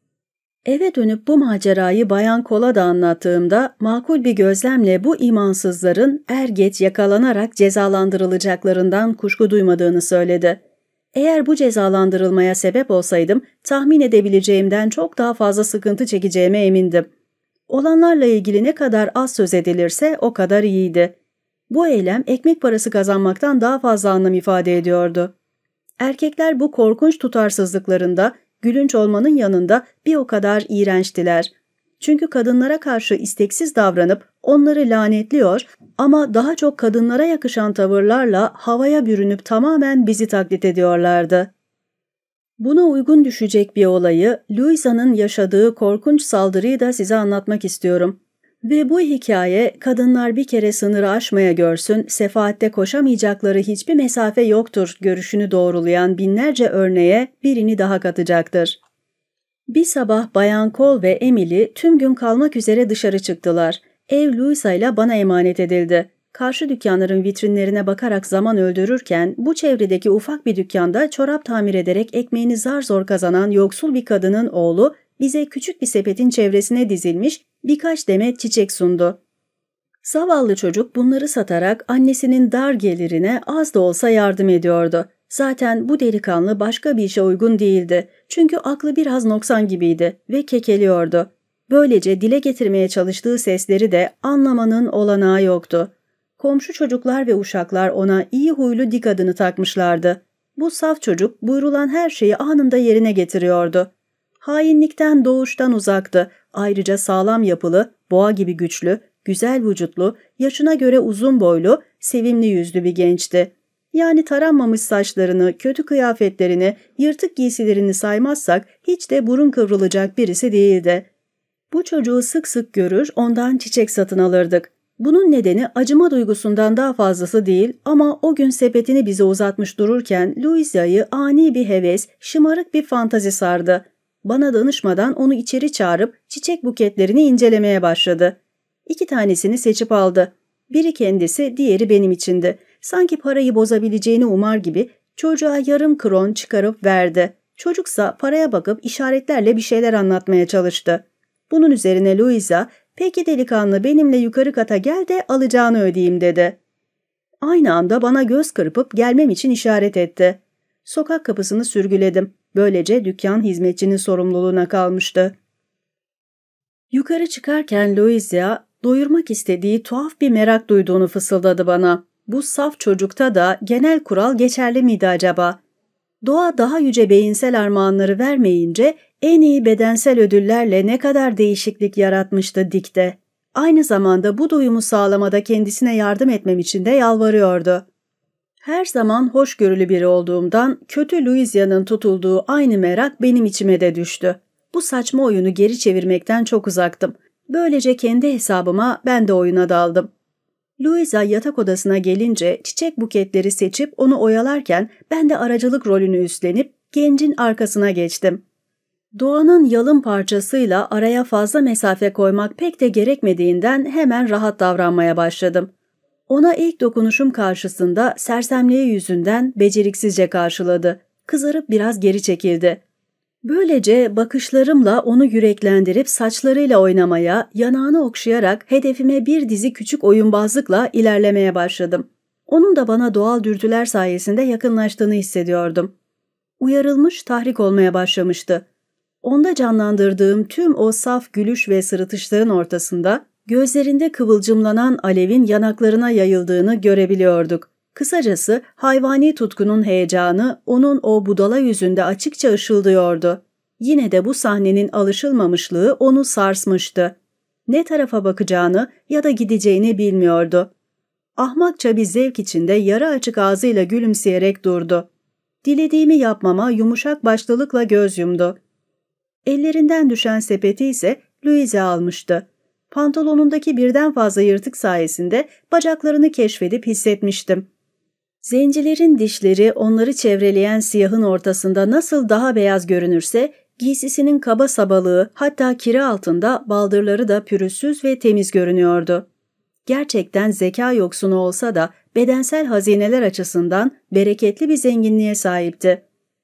Eve dönüp bu macerayı Bayan Kol'a da anlattığımda makul bir gözlemle bu imansızların er geç yakalanarak cezalandırılacaklarından kuşku duymadığını söyledi. Eğer bu cezalandırılmaya sebep olsaydım tahmin edebileceğimden çok daha fazla sıkıntı çekeceğime emindim. Olanlarla ilgili ne kadar az söz edilirse o kadar iyiydi. Bu eylem ekmek parası kazanmaktan daha fazla anlam ifade ediyordu. Erkekler bu korkunç tutarsızlıklarında gülünç olmanın yanında bir o kadar iğrençtiler. Çünkü kadınlara karşı isteksiz davranıp onları lanetliyor ama daha çok kadınlara yakışan tavırlarla havaya bürünüp tamamen bizi taklit ediyorlardı. Buna uygun düşecek bir olayı, Louisa'nın yaşadığı korkunç saldırıyı da size anlatmak istiyorum. Ve bu hikaye, kadınlar bir kere sınırı aşmaya görsün, sefaatte koşamayacakları hiçbir mesafe yoktur görüşünü doğrulayan binlerce örneğe birini daha katacaktır. Bir sabah Bayan Cole ve Emily tüm gün kalmak üzere dışarı çıktılar. Ev Louisa ile bana emanet edildi. Karşı dükkanların vitrinlerine bakarak zaman öldürürken bu çevredeki ufak bir dükkanda çorap tamir ederek ekmeğini zar zor kazanan yoksul bir kadının oğlu bize küçük bir sepetin çevresine dizilmiş birkaç demet çiçek sundu. Zavallı çocuk bunları satarak annesinin dar gelirine az da olsa yardım ediyordu. Zaten bu delikanlı başka bir işe uygun değildi. Çünkü aklı biraz noksan gibiydi ve kekeliyordu. Böylece dile getirmeye çalıştığı sesleri de anlamanın olanağı yoktu. Komşu çocuklar ve uşaklar ona iyi huylu Dik adını takmışlardı. Bu saf çocuk buyrulan her şeyi anında yerine getiriyordu. Hainlikten doğuştan uzaktı. Ayrıca sağlam yapılı, boğa gibi güçlü, güzel vücutlu, yaşına göre uzun boylu, sevimli yüzlü bir gençti. Yani taranmamış saçlarını, kötü kıyafetlerini, yırtık giysilerini saymazsak hiç de burun kıvrılacak birisi değildi. Bu çocuğu sık sık görür, ondan çiçek satın alırdık. Bunun nedeni acıma duygusundan daha fazlası değil ama o gün sepetini bize uzatmış dururken Louisa'yı ani bir heves, şımarık bir fantazi sardı. Bana danışmadan onu içeri çağırıp çiçek buketlerini incelemeye başladı. İki tanesini seçip aldı. Biri kendisi, diğeri benim içindi. Sanki parayı bozabileceğini umar gibi çocuğa yarım kron çıkarıp verdi. Çocuksa paraya bakıp işaretlerle bir şeyler anlatmaya çalıştı. Bunun üzerine Louisa, "Peki delikanlı, benimle yukarı kata gel de alacağını ödeyeyim," dedi. Aynı anda bana göz kırpıp gelmem için işaret etti. Sokak kapısını sürgüledim. Böylece dükkan hizmetçinin sorumluluğuna kalmıştı. Yukarı çıkarken Louisa, doyurmak istediği tuhaf bir merak duyduğunu fısıldadı bana. Bu saf çocukta da genel kural geçerli miydi acaba? Doğa daha yüce beyinsel armağanları vermeyince en iyi bedensel ödüllerle ne kadar değişiklik yaratmıştı Dick'te. Aynı zamanda bu doyumu sağlamada kendisine yardım etmem için de yalvarıyordu. Her zaman hoşgörülü biri olduğumdan kötü Louisa'nın tutulduğu aynı merak benim içime de düştü. Bu saçma oyunu geri çevirmekten çok uzaktım. Böylece kendi hesabıma ben de oyuna daldım. Louisa yatak odasına gelince çiçek buketleri seçip onu oyalarken ben de aracılık rolünü üstlenip gencin arkasına geçtim. Doğanın yalın parçasıyla araya fazla mesafe koymak pek de gerekmediğinden hemen rahat davranmaya başladım. Ona ilk dokunuşum karşısında sersemliği yüzünden beceriksizce karşıladı. Kızarıp biraz geri çekildi. Böylece bakışlarımla onu yüreklendirip saçlarıyla oynamaya, yanağını okşayarak hedefime bir dizi küçük oyunbazlıkla ilerlemeye başladım. Onun da bana doğal dürtüler sayesinde yakınlaştığını hissediyordum. Uyarılmış, tahrik olmaya başlamıştı. Onda canlandırdığım tüm o saf gülüş ve sırıtışların ortasında gözlerinde kıvılcımlanan alevin yanaklarına yayıldığını görebiliyorduk. Kısacası hayvani tutkunun heyecanı onun o budala yüzünde açıkça ışıldıyordu. Yine de bu sahnenin alışılmamışlığı onu sarsmıştı. Ne tarafa bakacağını ya da gideceğini bilmiyordu. Ahmakça bir zevk içinde yarı açık ağzıyla gülümseyerek durdu. Dilediğimi yapmama yumuşak başlılıkla göz yumdu. Ellerinden düşen sepeti ise Louisa almıştı. Pantolonundaki birden fazla yırtık sayesinde bacaklarını keşfedip hissetmiştim. Zencilerin dişleri onları çevreleyen siyahın ortasında nasıl daha beyaz görünürse, giysisinin kaba sabalığı hatta kiri altında baldırları da pürüzsüz ve temiz görünüyordu. Gerçekten zeka yoksunu olsa da bedensel hazineler açısından bereketli bir zenginliğe sahipti.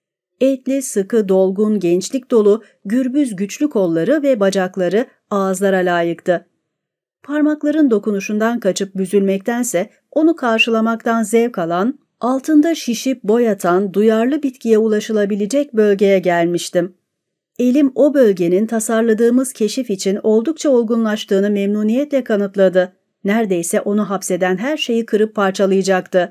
Etli, sıkı, dolgun, gençlik dolu, gürbüz güçlü kolları ve bacakları ağızlara layıktı. Parmakların dokunuşundan kaçıp büzülmektense onu karşılamaktan zevk alan, altında şişip boyatan, duyarlı bitkiye ulaşılabilecek bölgeye gelmiştim. Elim o bölgenin tasarladığımız keşif için oldukça olgunlaştığını memnuniyetle kanıtladı. Neredeyse onu hapseden her şeyi kırıp parçalayacaktı.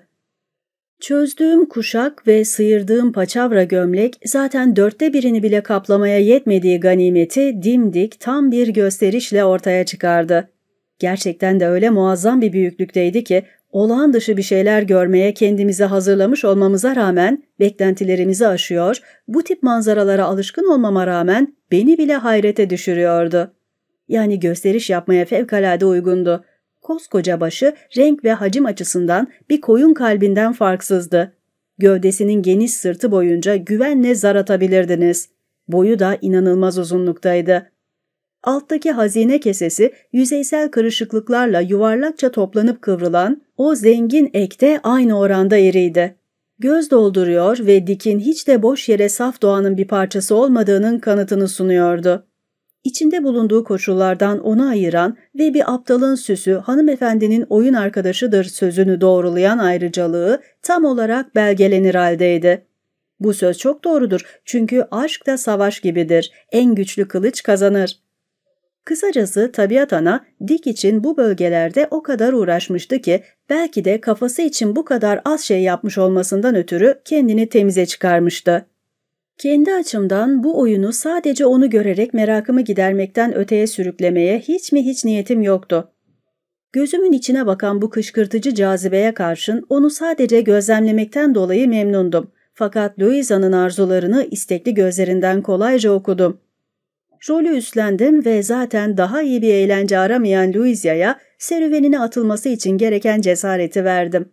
Çözdüğüm kuşak ve sıyırdığım paçavra gömlek zaten dörtte birini bile kaplamaya yetmediği ganimeti dimdik tam bir gösterişle ortaya çıkardı. Gerçekten de öyle muazzam bir büyüklükteydi ki olağan dışı bir şeyler görmeye kendimizi hazırlamış olmamıza rağmen beklentilerimizi aşıyor, bu tip manzaralara alışkın olmama rağmen beni bile hayrete düşürüyordu. Yani gösteriş yapmaya fevkalade uygundu. Koskoca başı renk ve hacim açısından bir koyun kalbinden farksızdı. Gövdesinin geniş sırtı boyunca güvenle zar atabilirdiniz. Boyu da inanılmaz uzunluktaydı. Alttaki hazine kesesi yüzeysel kırışıklıklarla yuvarlakça toplanıp kıvrılan o zengin ekte aynı oranda iriydi. Göz dolduruyor ve Dick'in hiç de boş yere saf doğanın bir parçası olmadığının kanıtını sunuyordu. İçinde bulunduğu koşullardan onu ayıran ve bir aptalın süsü hanımefendinin oyun arkadaşıdır sözünü doğrulayan ayrıcalığı tam olarak belgelenir haldeydi. Bu söz çok doğrudur çünkü aşk da savaş gibidir, en güçlü kılıç kazanır. Kısacası tabiat ana Dick için bu bölgelerde o kadar uğraşmıştı ki belki de kafası için bu kadar az şey yapmış olmasından ötürü kendini temize çıkarmıştı. Kendi açımdan bu oyunu sadece onu görerek merakımı gidermekten öteye sürüklemeye hiç mi hiç niyetim yoktu. Gözümün içine bakan bu kışkırtıcı cazibeye karşın onu sadece gözlemlemekten dolayı memnundum. Fakat Louisa'nın arzularını istekli gözlerinden kolayca okudum. Rolü üstlendim ve zaten daha iyi bir eğlence aramayan Louisa'ya serüvenine atılması için gereken cesareti verdim.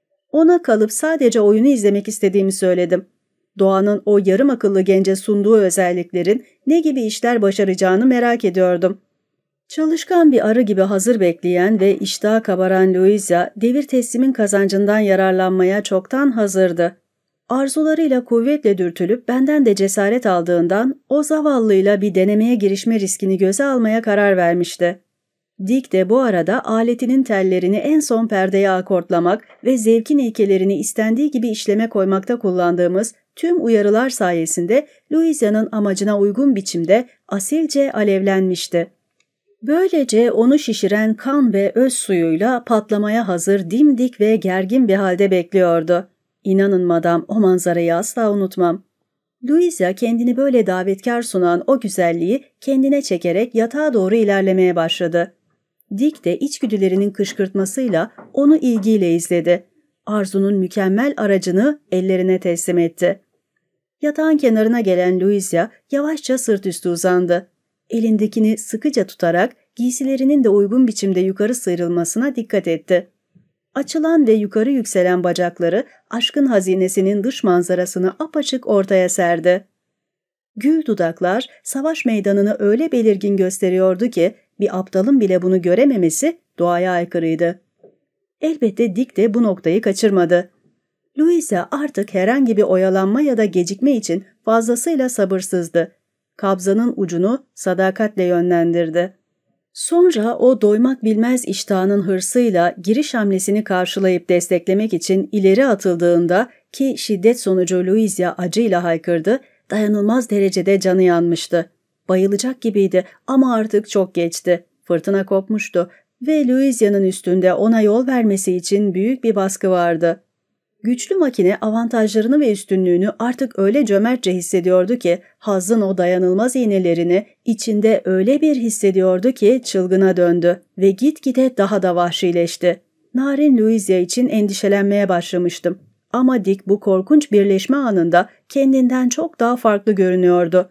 Ona kalıp sadece oyunu izlemek istediğimi söyledim. Doğanın o yarım akıllı gence sunduğu özelliklerin ne gibi işler başaracağını merak ediyordum. Çalışkan bir arı gibi hazır bekleyen ve iştahı kabaran Louisa, devir teslimin kazancından yararlanmaya çoktan hazırdı. Arzularıyla kuvvetle dürtülüp benden de cesaret aldığından o zavallıyla bir denemeye girişme riskini göze almaya karar vermişti. Dick de bu arada aletinin tellerini en son perdeye akortlamak ve zevkin ilkelerini istendiği gibi işleme koymakta kullandığımız tüm uyarılar sayesinde Louisia'nın amacına uygun biçimde asilce alevlenmişti. Böylece onu şişiren kan ve öz suyuyla patlamaya hazır, dimdik ve gergin bir halde bekliyordu. İnanın madam, o manzarayı asla unutmam. Louisia kendini böyle davetkar sunan o güzelliği kendine çekerek yatağa doğru ilerlemeye başladı. Dick de içgüdülerinin kışkırtmasıyla onu ilgiyle izledi. Arzu'nun mükemmel aracını ellerine teslim etti. Yatağın kenarına gelen Louisia yavaşça sırt üstü uzandı. Elindekini sıkıca tutarak giysilerinin de uygun biçimde yukarı sıyrılmasına dikkat etti. Açılan ve yukarı yükselen bacakları aşkın hazinesinin dış manzarasını apaçık ortaya serdi. Gül dudaklar savaş meydanını öyle belirgin gösteriyordu ki bir aptalın bile bunu görememesi doğaya aykırıydı. Elbette Dick de bu noktayı kaçırmadı. Louisia artık herhangi bir oyalanma ya da gecikme için fazlasıyla sabırsızdı. Kabzanın ucunu sadakatle yönlendirdi. Sonra o doymak bilmez iştahının hırsıyla giriş hamlesini karşılayıp desteklemek için ileri atıldığında ki şiddet sonucu Louisia acıyla haykırdı, dayanılmaz derecede canı yanmıştı. Bayılacak gibiydi ama artık çok geçti. Fırtına kopmuştu ve Louisia'nın üstünde ona yol vermesi için büyük bir baskı vardı. Güçlü makine avantajlarını ve üstünlüğünü artık öyle cömertçe hissediyordu ki hazzın o dayanılmaz iğnelerini içinde öyle bir hissediyordu ki çılgına döndü ve gitgide daha da vahşileşti. Narin Louisia için endişelenmeye başlamıştım. Ama Dick bu korkunç birleşme anında kendinden çok daha farklı görünüyordu.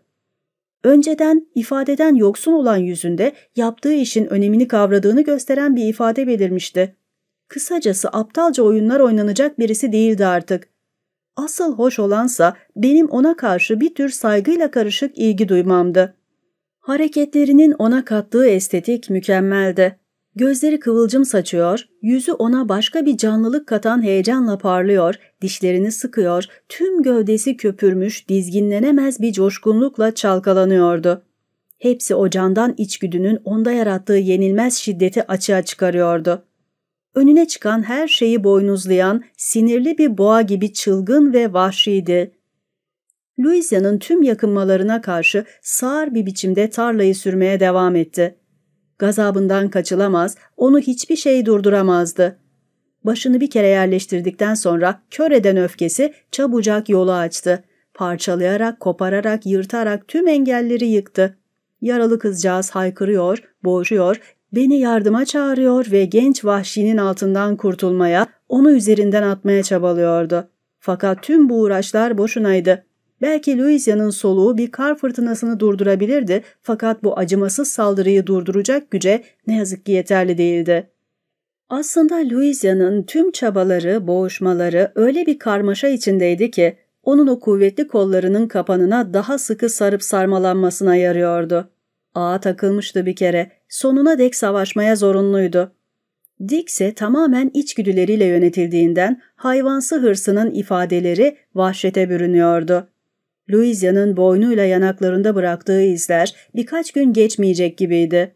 Önceden ifadeden yoksun olan yüzünde yaptığı işin önemini kavradığını gösteren bir ifade belirmişti. Kısacası aptalca oyunlar oynanacak birisi değildi artık. Asıl hoş olansa benim ona karşı bir tür saygıyla karışık ilgi duymamdı. Hareketlerinin ona kattığı estetik mükemmeldi. Gözleri kıvılcım saçıyor, yüzü ona başka bir canlılık katan heyecanla parlıyor, dişlerini sıkıyor, tüm gövdesi köpürmüş, dizginlenemez bir coşkunlukla çalkalanıyordu. Hepsi o candan içgüdünün onda yarattığı yenilmez şiddeti açığa çıkarıyordu. Önüne çıkan her şeyi boynuzlayan, sinirli bir boğa gibi çılgın ve vahşiydi. Louisia'nın tüm yakınmalarına karşı sağır bir biçimde tarlayı sürmeye devam etti. Gazabından kaçılamaz, onu hiçbir şey durduramazdı. Başını bir kere yerleştirdikten sonra kör eden öfkesi çabucak yolu açtı. Parçalayarak, kopararak, yırtarak tüm engelleri yıktı. Yaralı kızcağız haykırıyor, boğuşuyor, beni yardıma çağırıyor ve genç vahşinin altından kurtulmaya, onu üzerinden atmaya çabalıyordu. Fakat tüm bu uğraşlar boşunaydı. Belki Louisia'nın soluğu bir kar fırtınasını durdurabilirdi fakat bu acımasız saldırıyı durduracak güce ne yazık ki yeterli değildi. Aslında Louisia'nın tüm çabaları, boğuşmaları öyle bir karmaşa içindeydi ki onun o kuvvetli kollarının kapanına daha sıkı sarıp sarmalanmasına yarıyordu. Ağa takılmıştı bir kere, sonuna dek savaşmaya zorunluydu. Dick ise tamamen içgüdüleriyle yönetildiğinden hayvansı hırsının ifadeleri vahşete bürünüyordu. Louisia'nın boynuyla yanaklarında bıraktığı izler birkaç gün geçmeyecek gibiydi.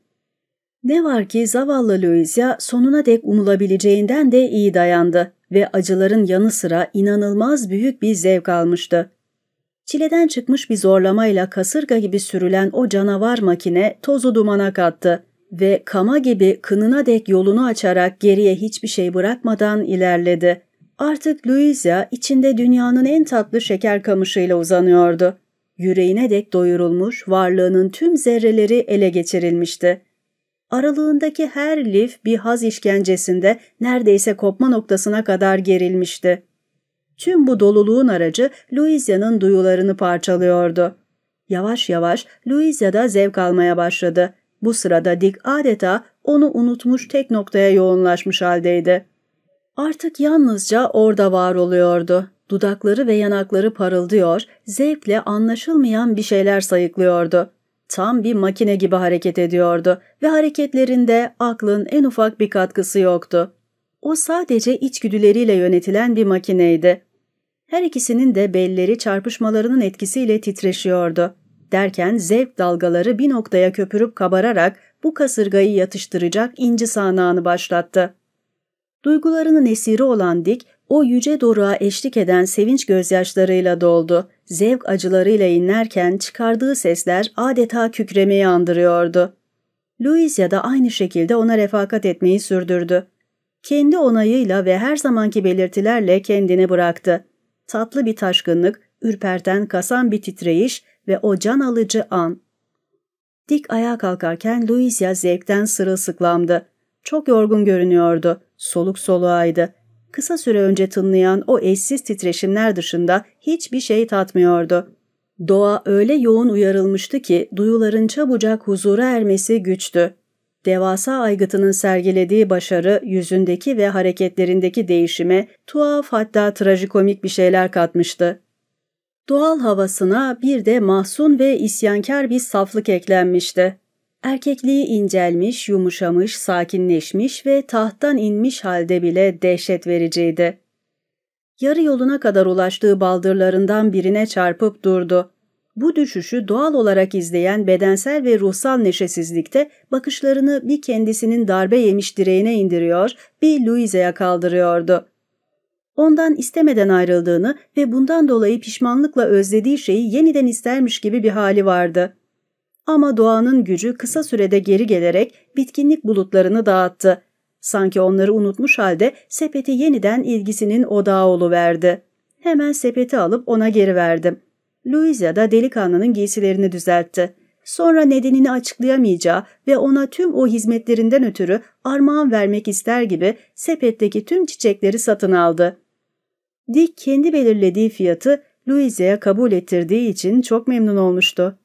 Ne var ki zavallı Louisia sonuna dek umulabileceğinden de iyi dayandı ve acıların yanı sıra inanılmaz büyük bir zevk almıştı. Çileden çıkmış bir zorlamayla kasırga gibi sürülen o canavar makine tozu dumana kattı ve kama gibi kınına dek yolunu açarak geriye hiçbir şey bırakmadan ilerledi. Artık Louisia içinde dünyanın en tatlı şeker kamışıyla uzanıyordu. Yüreğine dek doyurulmuş, varlığının tüm zerreleri ele geçirilmişti. Aralığındaki her lif bir haz işkencesinde neredeyse kopma noktasına kadar gerilmişti. Tüm bu doluluğun aracı Louisia'nın duyularını parçalıyordu. Yavaş yavaş Louisia da zevk almaya başladı. Bu sırada Dick adeta onu unutmuş tek noktaya yoğunlaşmış haldeydi. Artık yalnızca orada var oluyordu. Dudakları ve yanakları parıldıyor, zevkle anlaşılmayan bir şeyler sayıklıyordu. Tam bir makine gibi hareket ediyordu ve hareketlerinde aklın en ufak bir katkısı yoktu. O sadece içgüdüleriyle yönetilen bir makineydi. Her ikisinin de belleri çarpışmalarının etkisiyle titreşiyordu. Derken zevk dalgaları bir noktaya köpürüp kabararak bu kasırgayı yatıştıracak inci sağanağını başlattı. Duygularının esiri olan Dick, o yüce doruğa eşlik eden sevinç gözyaşlarıyla doldu. Zevk acılarıyla inlerken çıkardığı sesler adeta kükremeyi andırıyordu. Louisa da aynı şekilde ona refakat etmeyi sürdürdü. Kendi onayıyla ve her zamanki belirtilerle kendini bıraktı. Tatlı bir taşkınlık, ürperten kasan bir titreyiş ve o can alıcı an. Dick ayağa kalkarken Louisa zevkten sırılsıklamdı. Çok yorgun görünüyordu. Soluk soluğaydı. Kısa süre önce tınlayan o eşsiz titreşimler dışında hiçbir şey tatmıyordu. Doğa öyle yoğun uyarılmıştı ki duyuların çabucak huzura ermesi güçtü. Devasa aygıtının sergilediği başarı yüzündeki ve hareketlerindeki değişime tuhaf hatta trajikomik bir şeyler katmıştı. Doğal havasına bir de mahzun ve isyankar bir saflık eklenmişti. Erkekliği incelmiş, yumuşamış, sakinleşmiş ve tahttan inmiş halde bile dehşet vericiydi. Yarı yoluna kadar ulaştığı baldırlarından birine çarpıp durdu. Bu düşüşü doğal olarak izleyen bedensel ve ruhsal neşesizlikte bakışlarını bir kendisinin darbe yemiş direğine indiriyor, bir Louisa'ya kaldırıyordu. Ondan istemeden ayrıldığını ve bundan dolayı pişmanlıkla özlediği şeyi yeniden istermiş gibi bir hali vardı. Ama doğanın gücü kısa sürede geri gelerek bitkinlik bulutlarını dağıttı. Sanki onları unutmuş halde sepeti yeniden ilgisinin odağı oluverdi. Hemen sepeti alıp ona geri verdim. Louisa da delikanlının giysilerini düzeltti. Sonra nedenini açıklayamayacağı ve ona tüm o hizmetlerinden ötürü armağan vermek ister gibi sepetteki tüm çiçekleri satın aldı. Dick kendi belirlediği fiyatı Louisa'ya kabul ettirdiği için çok memnun olmuştu.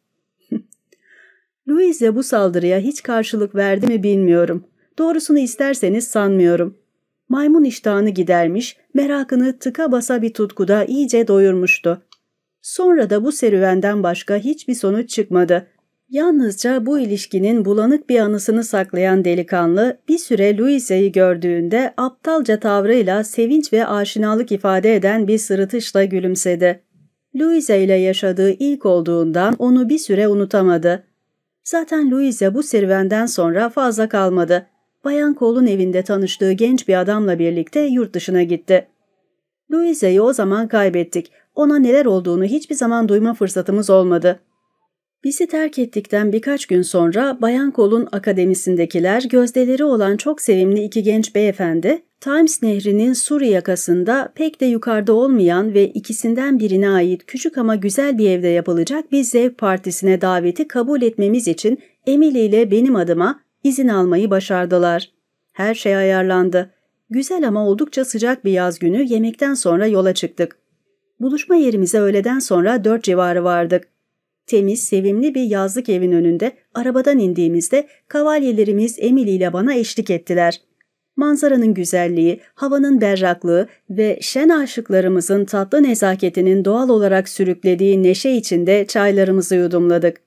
Louisa bu saldırıya hiç karşılık verdi mi bilmiyorum. Doğrusunu isterseniz sanmıyorum. Maymun iştahını gidermiş, merakını tıka basa bir tutkuda iyice doyurmuştu. Sonra da bu serüvenden başka hiçbir sonuç çıkmadı. Yalnızca bu ilişkinin bulanık bir anısını saklayan delikanlı bir süre Louisa'yı gördüğünde aptalca tavrıyla sevinç ve aşinalık ifade eden bir sırıtışla gülümsedi. Louisa ile yaşadığı ilk olduğundan onu bir süre unutamadı. Zaten Louisa bu serüvenden sonra fazla kalmadı. Bayan Cole'un evinde tanıştığı genç bir adamla birlikte yurt dışına gitti. Louisa'yı o zaman kaybettik. Ona neler olduğunu hiçbir zaman duyma fırsatımız olmadı. Bizi terk ettikten birkaç gün sonra Bayan Cole'un akademisindekiler gözdeleri olan çok sevimli iki genç beyefendi, Thames Nehri'nin Surrey yakasında pek de yukarıda olmayan ve ikisinden birine ait küçük ama güzel bir evde yapılacak bir zevk partisine daveti kabul etmemiz için Emily ile benim adıma izin almayı başardılar. Her şey ayarlandı. Güzel ama oldukça sıcak bir yaz günü yemekten sonra yola çıktık. Buluşma yerimize öğleden sonra dört civarı vardık. Temiz, sevimli bir yazlık evin önünde arabadan indiğimizde kavalyelerimiz Emily ile bana eşlik ettiler. Manzaranın güzelliği, havanın berraklığı ve şen aşıklarımızın tatlı nezaketinin doğal olarak sürüklediği neşe içinde çaylarımızı yudumladık.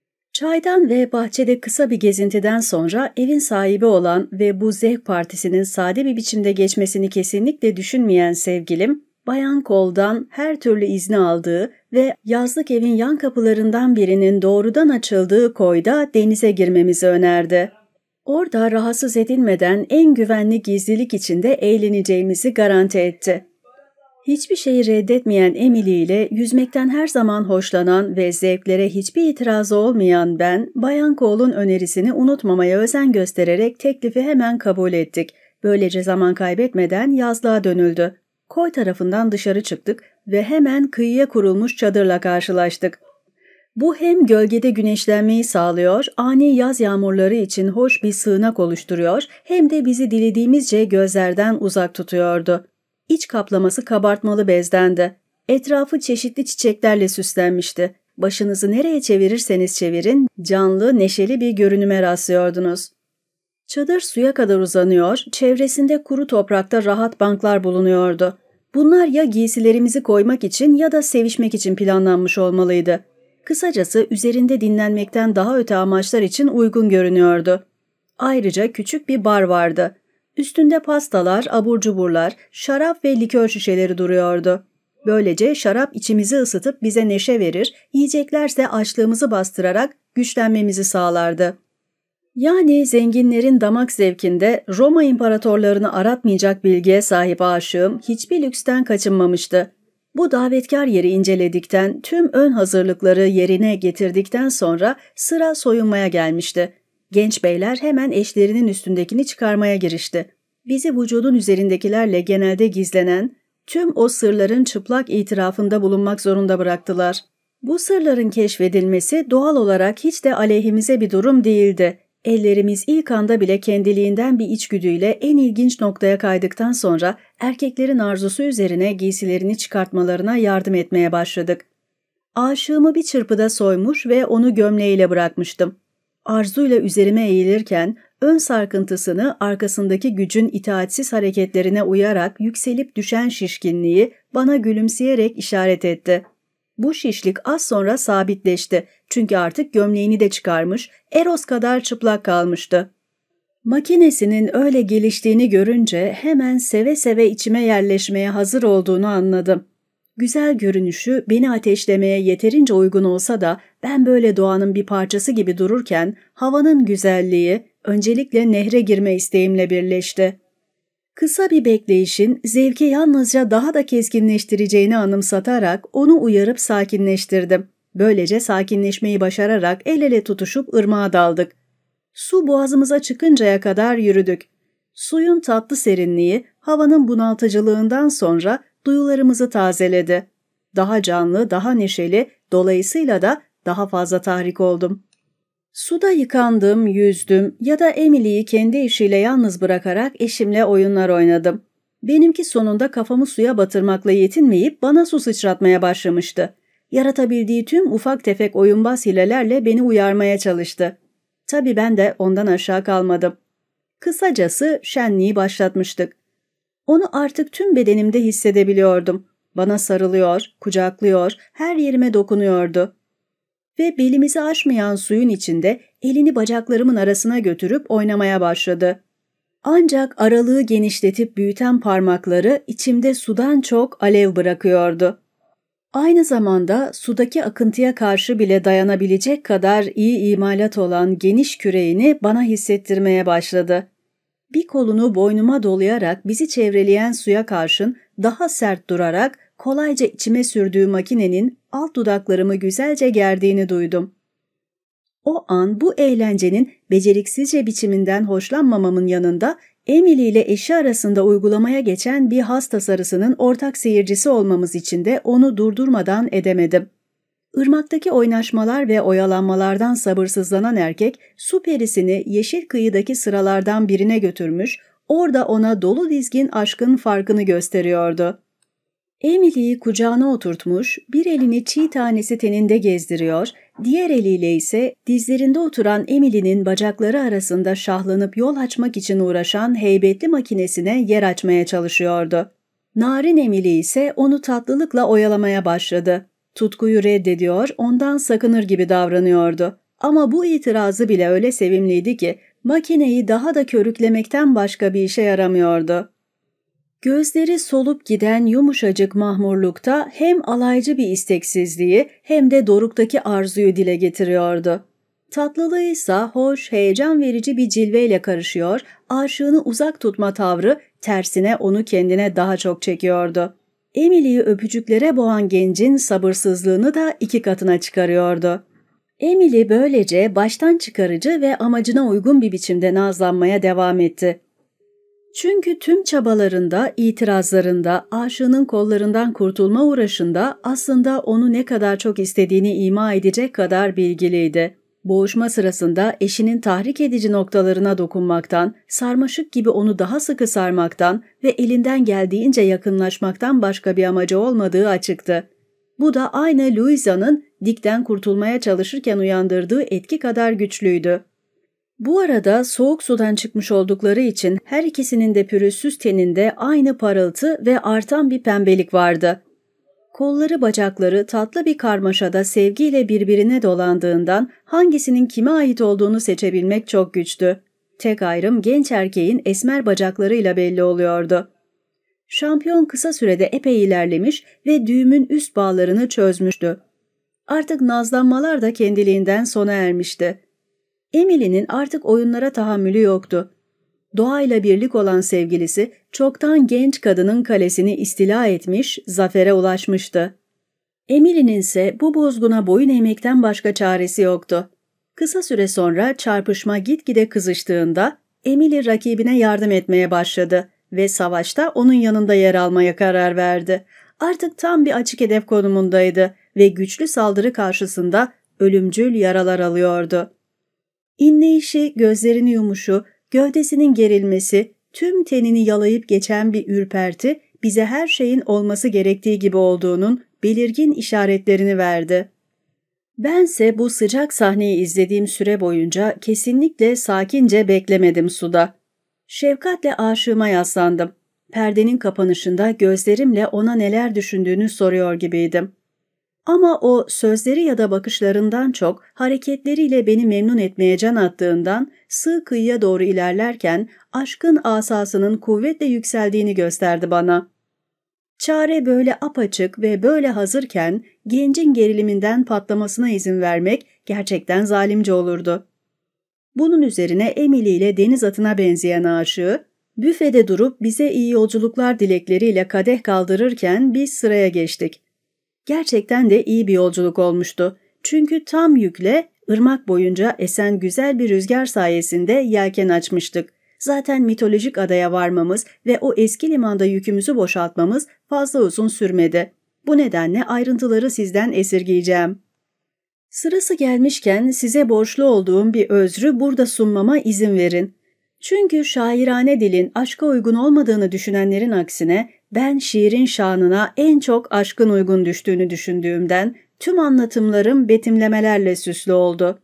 Çaydan ve bahçede kısa bir gezintiden sonra evin sahibi olan ve bu zevk partisinin sade bir biçimde geçmesini kesinlikle düşünmeyen sevgilim, Bayan Cole'dan her türlü izni aldığı ve yazlık evin yan kapılarından birinin doğrudan açıldığı koyda denize girmemizi önerdi. Orada rahatsız edilmeden en güvenli gizlilik içinde eğleneceğimizi garanti etti. Hiçbir şeyi reddetmeyen Emily ile yüzmekten her zaman hoşlanan ve zevklere hiçbir itirazı olmayan ben, Bayan Cole'un önerisini unutmamaya özen göstererek teklifi hemen kabul ettik. Böylece zaman kaybetmeden yazlığa dönüldü. Koy tarafından dışarı çıktık ve hemen kıyıya kurulmuş çadırla karşılaştık. Bu hem gölgede güneşlenmeyi sağlıyor, ani yaz yağmurları için hoş bir sığınak oluşturuyor, hem de bizi dilediğimizce gözlerden uzak tutuyordu. İç kaplaması kabartmalı bezdendi. Etrafı çeşitli çiçeklerle süslenmişti. Başınızı nereye çevirirseniz çevirin, canlı, neşeli bir görünüme rastlıyordunuz. Çadır suya kadar uzanıyor, çevresinde kuru toprakta rahat banklar bulunuyordu. Bunlar ya giysilerimizi koymak için ya da sevişmek için planlanmış olmalıydı. Kısacası üzerinde dinlenmekten daha öte amaçlar için uygun görünüyordu. Ayrıca küçük bir bar vardı. Üstünde pastalar, abur cuburlar, şarap ve likör şişeleri duruyordu. Böylece şarap içimizi ısıtıp bize neşe verir, yiyeceklerse açlığımızı bastırarak güçlenmemizi sağlardı. Yani zenginlerin damak zevkinde Roma imparatorlarını aratmayacak bilgiye sahip aşığım hiçbir lüksten kaçınmamıştı. Bu davetkar yeri inceledikten, tüm ön hazırlıkları yerine getirdikten sonra sıra soyunmaya gelmişti. Genç beyler hemen eşlerinin üstündekini çıkarmaya girişti. Bizi vücudun üzerindekilerle genelde gizlenen, tüm o sırların çıplak itirafında bulunmak zorunda bıraktılar. Bu sırların keşfedilmesi doğal olarak hiç de aleyhimize bir durum değildi. Ellerimiz ilk anda bile kendiliğinden bir içgüdüyle en ilginç noktaya kaydıktan sonra erkeklerin arzusu üzerine giysilerini çıkartmalarına yardım etmeye başladık. Aşığımı bir çırpıda soymuş ve onu gömleğiyle bırakmıştım. Arzuyla üzerime eğilirken ön sarkıntısını arkasındaki gücün itaatsiz hareketlerine uyarak yükselip düşen şişkinliği bana gülümseyerek işaret etti. Bu şişlik az sonra sabitleşti çünkü artık gömleğini de çıkarmış, Eros kadar çıplak kalmıştı. Makinesinin öyle geliştiğini görünce hemen seve seve içime yerleşmeye hazır olduğunu anladım. Güzel görünüşü beni ateşlemeye yeterince uygun olsa da ben böyle doğanın bir parçası gibi dururken havanın güzelliği öncelikle nehre girme isteğimle birleşti. Kısa bir bekleyişin zevki yalnızca daha da keskinleştireceğini anımsatarak onu uyarıp sakinleştirdim. Böylece sakinleşmeyi başararak el ele tutuşup ırmağa daldık. Su boğazımıza çıkıncaya kadar yürüdük. Suyun tatlı serinliği, havanın bunaltıcılığından sonra duyularımızı tazeledi. Daha canlı, daha neşeli, dolayısıyla da daha fazla tahrik oldum. Suda yıkandım, yüzdüm ya da Emily'yi kendi işiyle yalnız bırakarak eşimle oyunlar oynadım. Benimki sonunda kafamı suya batırmakla yetinmeyip bana su sıçratmaya başlamıştı. Yaratabildiği tüm ufak tefek oyunbaz hilelerle beni uyarmaya çalıştı. Tabii ben de ondan aşağı kalmadım. Kısacası şenliği başlatmıştık. Onu artık tüm bedenimde hissedebiliyordum. Bana sarılıyor, kucaklıyor, her yerime dokunuyordu. Ve belimizi aşmayan suyun içinde elini bacaklarımın arasına götürüp oynamaya başladı. Ancak aralığı genişletip büyüten parmakları içimde sudan çok alev bırakıyordu. Aynı zamanda sudaki akıntıya karşı bile dayanabilecek kadar iyi imalat olan geniş küreğini bana hissettirmeye başladı. Bir kolunu boynuma dolayarak bizi çevreleyen suya karşın daha sert durarak kolayca içime sürdüğü makinenin alt dudaklarımı güzelce gerdiğini duydum. O an bu eğlencenin beceriksizce biçiminden hoşlanmamamın yanında Emily ile eşi arasında uygulamaya geçen bir has tasarısının ortak seyircisi olmamız için de onu durdurmadan edemedim. Irmaktaki oynaşmalar ve oyalanmalardan sabırsızlanan erkek su perisini yeşil kıyıdaki sıralardan birine götürmüş, orada ona dolu dizgin aşkın farkını gösteriyordu. Emily'yi kucağına oturtmuş, bir elini çiğ tanesi teninde gezdiriyor, diğer eliyle ise dizlerinde oturan Emily'nin bacakları arasında şahlanıp yol açmak için uğraşan heybetli makinesine yer açmaya çalışıyordu. Narin Emily ise onu tatlılıkla oyalamaya başladı. Tutkuyu reddediyor, ondan sakınır gibi davranıyordu. Ama bu itirazı bile öyle sevimliydi ki makineyi daha da körüklemekten başka bir işe yaramıyordu. Gözleri solup giden yumuşacık mahmurlukta hem alaycı bir isteksizliği hem de doruktaki arzuyu dile getiriyordu. Tatlılığıysa hoş, heyecan verici bir cilveyle karışıyor, aşığını uzak tutma tavrı tersine onu kendine daha çok çekiyordu. Emily'yi öpücüklere boğan gencin sabırsızlığını da iki katına çıkarıyordu. Emily böylece baştan çıkarıcı ve amacına uygun bir biçimde nazlanmaya devam etti. Çünkü tüm çabalarında, itirazlarında, aşığının kollarından kurtulma uğraşında aslında onu ne kadar çok istediğini ima edecek kadar bilgiliydi. Boğuşma sırasında eşinin tahrik edici noktalarına dokunmaktan, sarmaşık gibi onu daha sıkı sarmaktan ve elinden geldiğince yakınlaşmaktan başka bir amacı olmadığı açıktı. Bu da aynı Louisa'nın Dick'ten kurtulmaya çalışırken uyandırdığı etki kadar güçlüydü. Bu arada soğuk sudan çıkmış oldukları için her ikisinin de pürüzsüz teninde aynı parıltı ve artan bir pembelik vardı. Kolları bacakları tatlı bir karmaşada sevgiyle birbirine dolandığından hangisinin kime ait olduğunu seçebilmek çok güçtü. Tek ayrım genç erkeğin esmer bacaklarıyla belli oluyordu. Şampiyon kısa sürede epey ilerlemiş ve düğümün üst bağlarını çözmüştü. Artık nazlanmalar da kendiliğinden sona ermişti. Emily'nin artık oyunlara tahammülü yoktu. Doğayla birlik olan sevgilisi çoktan genç kadının kalesini istila etmiş, zafere ulaşmıştı. Emily'nin ise bu bozguna boyun eğmekten başka çaresi yoktu. Kısa süre sonra çarpışma gitgide kızıştığında Emily rakibine yardım etmeye başladı ve savaşta onun yanında yer almaya karar verdi. Artık tam bir açık hedef konumundaydı ve güçlü saldırı karşısında ölümcül yaralar alıyordu. İnleyişi, gözlerini yumuşu, gövdesinin gerilmesi, tüm tenini yalayıp geçen bir ürperti bize her şeyin olması gerektiği gibi olduğunun belirgin işaretlerini verdi. Bense bu sıcak sahneyi izlediğim süre boyunca kesinlikle sakince beklemedim suda. Şefkatle aşığıma yaslandım. Perdenin kapanışında gözlerimle ona neler düşündüğünü soruyor gibiydim. Ama o sözleri ya da bakışlarından çok hareketleriyle beni memnun etmeye can attığından sığ kıyıya doğru ilerlerken aşkın asasının kuvvetle yükseldiğini gösterdi bana. Çare böyle apaçık ve böyle hazırken gencin geriliminden patlamasına izin vermek gerçekten zalimce olurdu. Bunun üzerine Emily ile deniz atına benzeyen aşığı, büfede durup bize iyi yolculuklar dilekleriyle kadeh kaldırırken biz sıraya geçtik. Gerçekten de iyi bir yolculuk olmuştu. Çünkü tam yükle ırmak boyunca esen güzel bir rüzgar sayesinde yelken açmıştık. Zaten mitolojik adaya varmamız ve o eski limanda yükümüzü boşaltmamız fazla uzun sürmedi. Bu nedenle ayrıntıları sizden esirgeyeceğim. Sırası gelmişken size borçlu olduğum bir özrü burada sunmama izin verin. Çünkü şairane dilin aşka uygun olmadığını düşünenlerin aksine ben şiirin şanına en çok aşkın uygun düştüğünü düşündüğümden tüm anlatımlarım betimlemelerle süslü oldu.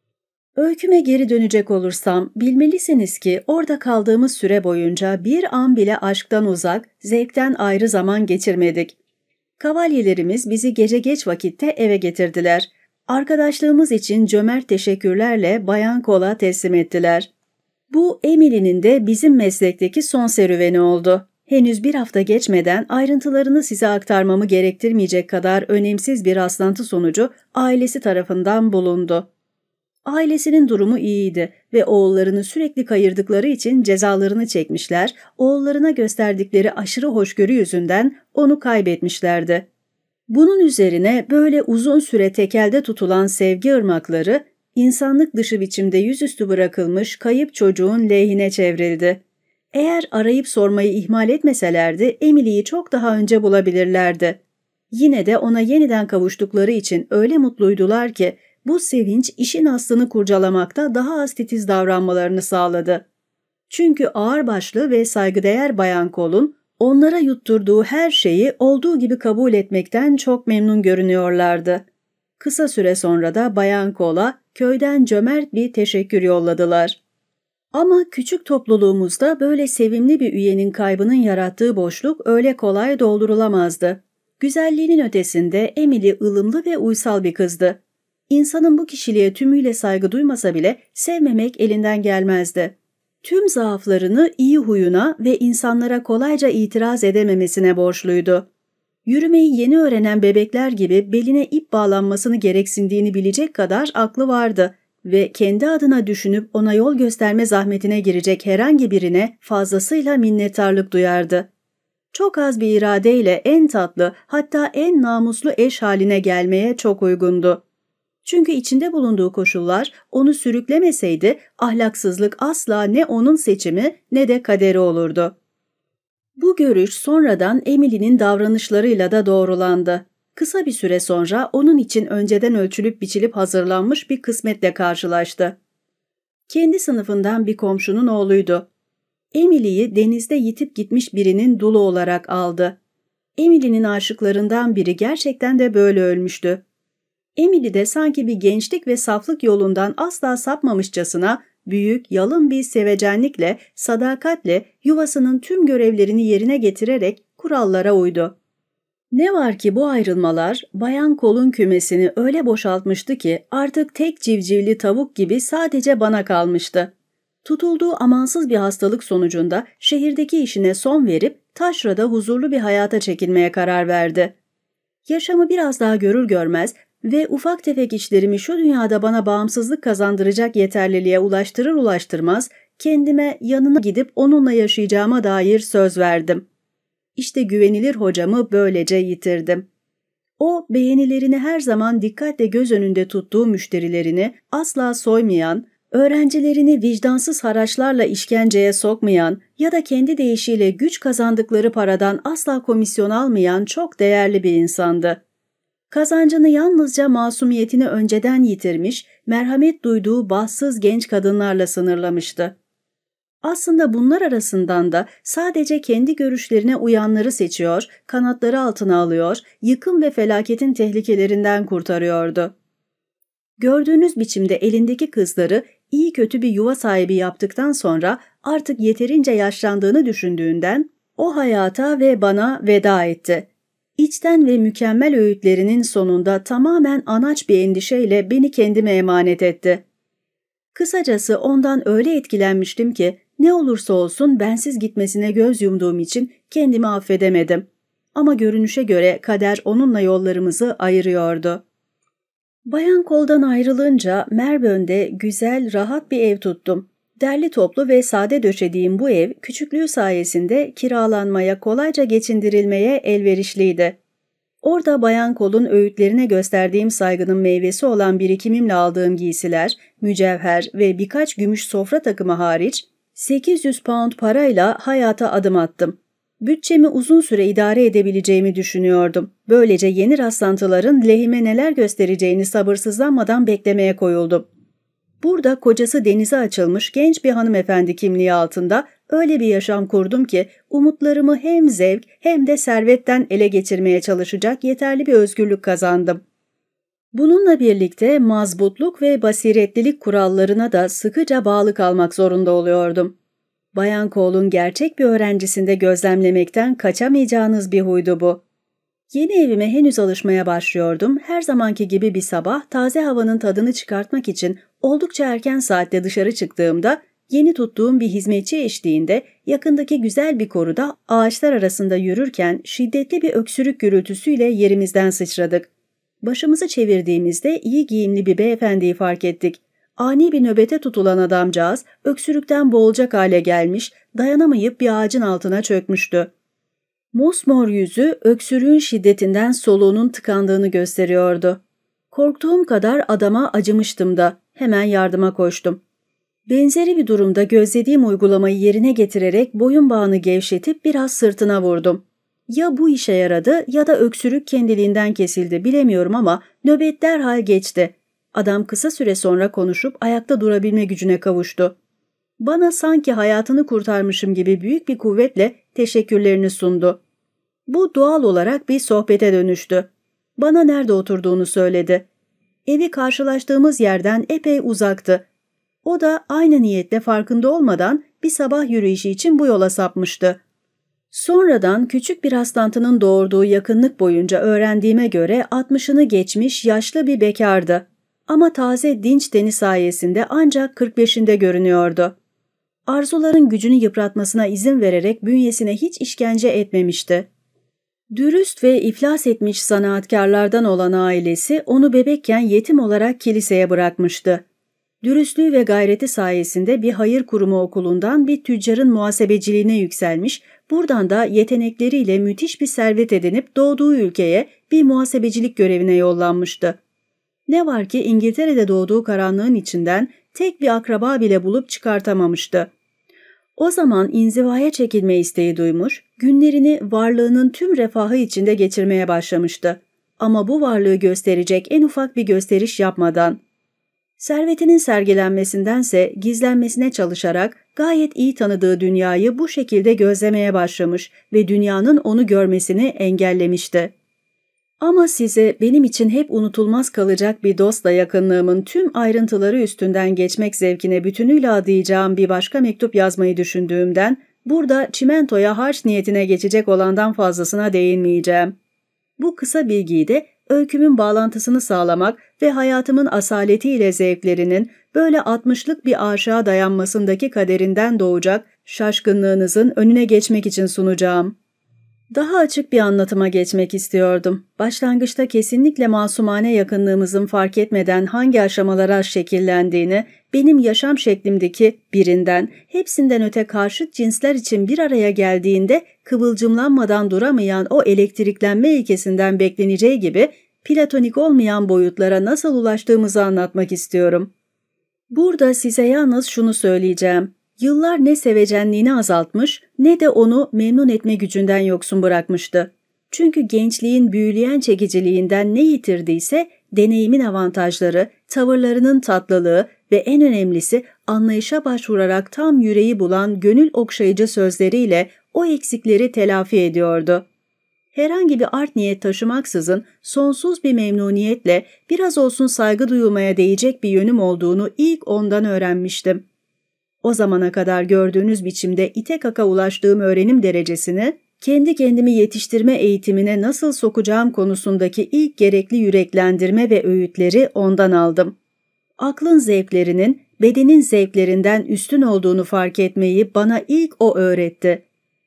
Öyküme geri dönecek olursam bilmelisiniz ki orada kaldığımız süre boyunca bir an bile aşktan uzak, zevkten ayrı zaman geçirmedik. Kavalyelerimiz bizi gece geç vakitte eve getirdiler. Arkadaşlığımız için cömert teşekkürlerle Bayan Kola teslim ettiler. Bu Emily'nin de bizim meslekteki son serüveni oldu. Henüz bir hafta geçmeden ayrıntılarını size aktarmamı gerektirmeyecek kadar önemsiz bir rastlantı sonucu ailesi tarafından bulundu. Ailesinin durumu iyiydi ve oğullarını sürekli kayırdıkları için cezalarını çekmişler, oğullarına gösterdikleri aşırı hoşgörü yüzünden onu kaybetmişlerdi. Bunun üzerine böyle uzun süre tekelde tutulan sevgi ırmakları, insanlık dışı biçimde yüzüstü bırakılmış kayıp çocuğun lehine çevrildi. Eğer arayıp sormayı ihmal etmeselerdi Emily'yi çok daha önce bulabilirlerdi. Yine de ona yeniden kavuştukları için öyle mutluydular ki bu sevinç işin aslını kurcalamakta daha az titiz davranmalarını sağladı. Çünkü ağırbaşlı ve saygıdeğer Bayan Kol'un onlara yutturduğu her şeyi olduğu gibi kabul etmekten çok memnun görünüyorlardı. Kısa süre sonra da Bayan Kol'a köyden cömert bir teşekkür yolladılar. Ama küçük topluluğumuzda böyle sevimli bir üyenin kaybının yarattığı boşluk öyle kolay doldurulamazdı. Güzelliğinin ötesinde Emily ılımlı ve uysal bir kızdı. İnsanın bu kişiliğe tümüyle saygı duymasa bile sevmemek elinden gelmezdi. Tüm zaaflarını iyi huyuna ve insanlara kolayca itiraz edememesine borçluydu. Yürümeyi yeni öğrenen bebekler gibi beline ip bağlanmasını gereksindiğini bilecek kadar aklı vardı ve kendi adına düşünüp ona yol gösterme zahmetine girecek herhangi birine fazlasıyla minnettarlık duyardı. Çok az bir iradeyle en tatlı, hatta en namuslu eş haline gelmeye çok uygundu. Çünkü içinde bulunduğu koşullar onu sürüklemeseydi ahlaksızlık asla ne onun seçimi ne de kaderi olurdu. Bu görüş sonradan Emily'nin davranışlarıyla da doğrulandı. Kısa bir süre sonra onun için önceden ölçülüp biçilip hazırlanmış bir kısmetle karşılaştı. Kendi sınıfından bir komşunun oğluydu. Emily'yi denizde yitip gitmiş birinin dulu olarak aldı. Emily'nin aşıklarından biri gerçekten de böyle ölmüştü. Emily de sanki bir gençlik ve saflık yolundan asla sapmamışçasına büyük, yalın bir sevecenlikle, sadakatle yuvasının tüm görevlerini yerine getirerek kurallara uydu. Ne var ki bu ayrılmalar Bayan Kol'un kümesini öyle boşaltmıştı ki artık tek civcivli tavuk gibi sadece bana kalmıştı. Tutulduğu amansız bir hastalık sonucunda şehirdeki işine son verip taşrada huzurlu bir hayata çekilmeye karar verdi. Yaşamı biraz daha görür görmez ve ufak tefek işlerimi şu dünyada bana bağımsızlık kazandıracak yeterliliğe ulaştırır ulaştırmaz kendime yanına gidip onunla yaşayacağıma dair söz verdim. İşte güvenilir hocamı böylece yitirdim. O, beğenilerini her zaman dikkatle göz önünde tuttuğu müşterilerini asla soymayan, öğrencilerini vicdansız haraçlarla işkenceye sokmayan ya da kendi deyişiyle güç kazandıkları paradan asla komisyon almayan çok değerli bir insandı. Kazancını yalnızca masumiyetini önceden yitirmiş, merhamet duyduğu bahtsız genç kadınlarla sınırlamıştı. Aslında bunlar arasından da sadece kendi görüşlerine uyanları seçiyor, kanatları altına alıyor, yıkım ve felaketin tehlikelerinden kurtarıyordu. Gördüğünüz biçimde elindeki kızları iyi kötü bir yuva sahibi yaptıktan sonra artık yeterince yaşlandığını düşündüğünden o hayata ve bana veda etti. İçten ve mükemmel öğütlerinin sonunda tamamen anaç bir endişeyle beni kendime emanet etti. Kısacası ondan öyle etkilenmiştim ki ne olursa olsun bensiz gitmesine göz yumduğum için kendimi affedemedim. Ama görünüşe göre kader onunla yollarımızı ayırıyordu. Bayan Cole'dan ayrılınca Melbourne'de güzel, rahat bir ev tuttum. Derli toplu ve sade döşediğim bu ev küçüklüğü sayesinde kiralanmaya, kolayca geçindirilmeye elverişliydi. Orada Bayan Cole'un öğütlerine gösterdiğim saygının meyvesi olan birikimimle aldığım giysiler, mücevher ve birkaç gümüş sofra takımı hariç sekiz yüz pound parayla hayata adım attım. Bütçemi uzun süre idare edebileceğimi düşünüyordum. Böylece yeni rastlantıların lehime neler göstereceğini sabırsızlanmadan beklemeye koyuldum. Burada kocası denize açılmış genç bir hanımefendi kimliği altında öyle bir yaşam kurdum ki umutlarımı hem zevk hem de servetten ele geçirmeye çalışacak yeterli bir özgürlük kazandım. Bununla birlikte mazbutluk ve basiretlilik kurallarına da sıkıca bağlı kalmak zorunda oluyordum. Bayan Cole'un gerçek bir öğrencisinde gözlemlemekten kaçamayacağınız bir huydu bu. Yeni evime henüz alışmaya başlıyordum. Her zamanki gibi bir sabah taze havanın tadını çıkartmak için oldukça erken saatte dışarı çıktığımda yeni tuttuğum bir hizmetçi eşliğinde yakındaki güzel bir koruda ağaçlar arasında yürürken şiddetli bir öksürük gürültüsüyle yerimizden sıçradık. Başımızı çevirdiğimizde iyi giyimli bir beyefendiyi fark ettik. Ani bir nöbete tutulan adamcağız öksürükten boğulacak hale gelmiş, dayanamayıp bir ağacın altına çökmüştü. Mosmor yüzü öksürüğün şiddetinden soluğunun tıkandığını gösteriyordu. Korktuğum kadar adama acımıştım da hemen yardıma koştum. Benzeri bir durumda gözlediğim uygulamayı yerine getirerek boyun bağını gevşetip biraz sırtına vurdum. Ya bu işe yaradı ya da öksürük kendiliğinden kesildi bilemiyorum ama nöbet derhal geçti. Adam kısa süre sonra konuşup ayakta durabilme gücüne kavuştu. Bana sanki hayatını kurtarmışım gibi büyük bir kuvvetle teşekkürlerini sundu. Bu doğal olarak bir sohbete dönüştü. Bana nerede oturduğunu söyledi. Evi karşılaştığımız yerden epey uzaktı. O da aynı niyetle farkında olmadan bir sabah yürüyüşü için bu yola sapmıştı. Sonradan küçük bir rastlantının doğurduğu yakınlık boyunca öğrendiğime göre altmışını geçmiş yaşlı bir bekardı. Ama taze dinç teni sayesinde ancak kırk beşinde görünüyordu. Arzuların gücünü yıpratmasına izin vererek bünyesine hiç işkence etmemişti. Dürüst ve iflas etmiş zanaatkarlardan olan ailesi onu bebekken yetim olarak kiliseye bırakmıştı. Dürüstlüğü ve gayreti sayesinde bir hayır kurumu okulundan bir tüccarın muhasebeciliğine yükselmiş, buradan da yetenekleriyle müthiş bir servet edinip doğduğu ülkeye bir muhasebecilik görevine yollanmıştı. Ne var ki İngiltere'de doğduğu karanlığın içinden tek bir akraba bile bulup çıkartamamıştı. O zaman inzivaya çekilme isteği duymuş, günlerini varlığının tüm refahı içinde geçirmeye başlamıştı. Ama bu varlığı gösterecek en ufak bir gösteriş yapmadan. Servetinin sergilenmesindense gizlenmesine çalışarak gayet iyi tanıdığı dünyayı bu şekilde gözlemeye başlamış ve dünyanın onu görmesini engellemişti. Ama size benim için hep unutulmaz kalacak bir dostla yakınlığımın tüm ayrıntıları üstünden geçmek zevkine bütünüyle adayacağım bir başka mektup yazmayı düşündüğümden burada çimentoya harç niyetine geçecek olandan fazlasına değinmeyeceğim. Bu kısa bilgiyi de öykümün bağlantısını sağlamak ve hayatımın asaletiyle zevklerinin böyle altmışlık bir aşağı dayanmasındaki kaderinden doğacak şaşkınlığınızın önüne geçmek için sunacağım. Daha açık bir anlatıma geçmek istiyordum. Başlangıçta kesinlikle masumane yakınlığımızın fark etmeden hangi aşamalara şekillendiğini, benim yaşam şeklimdeki birinden, hepsinden öte karşıt cinsler için bir araya geldiğinde kıvılcımlanmadan duramayan o elektriklenme ilkesinden bekleneceği gibi platonik olmayan boyutlara nasıl ulaştığımızı anlatmak istiyorum. Burada size yalnız şunu söyleyeceğim. Yıllar ne sevecenliğini azaltmış ne de onu memnun etme gücünden yoksun bırakmıştı. Çünkü gençliğin büyüleyen çekiciliğinden ne yitirdiyse deneyimin avantajları, tavırlarının tatlılığı ve en önemlisi anlayışa başvurarak tam yüreği bulan gönül okşayıcı sözleriyle o eksikleri telafi ediyordu. Herhangi bir art niyet taşımaksızın sonsuz bir memnuniyetle biraz olsun saygı duyulmaya değecek bir yönüm olduğunu ilk ondan öğrenmiştim. O zamana kadar gördüğünüz biçimde ite kaka ulaştığım öğrenim derecesini, kendi kendimi yetiştirme eğitimine nasıl sokacağım konusundaki ilk gerekli yüreklendirme ve öğütleri ondan aldım. Aklın zevklerinin, bedenin zevklerinden üstün olduğunu fark etmeyi bana ilk o öğretti.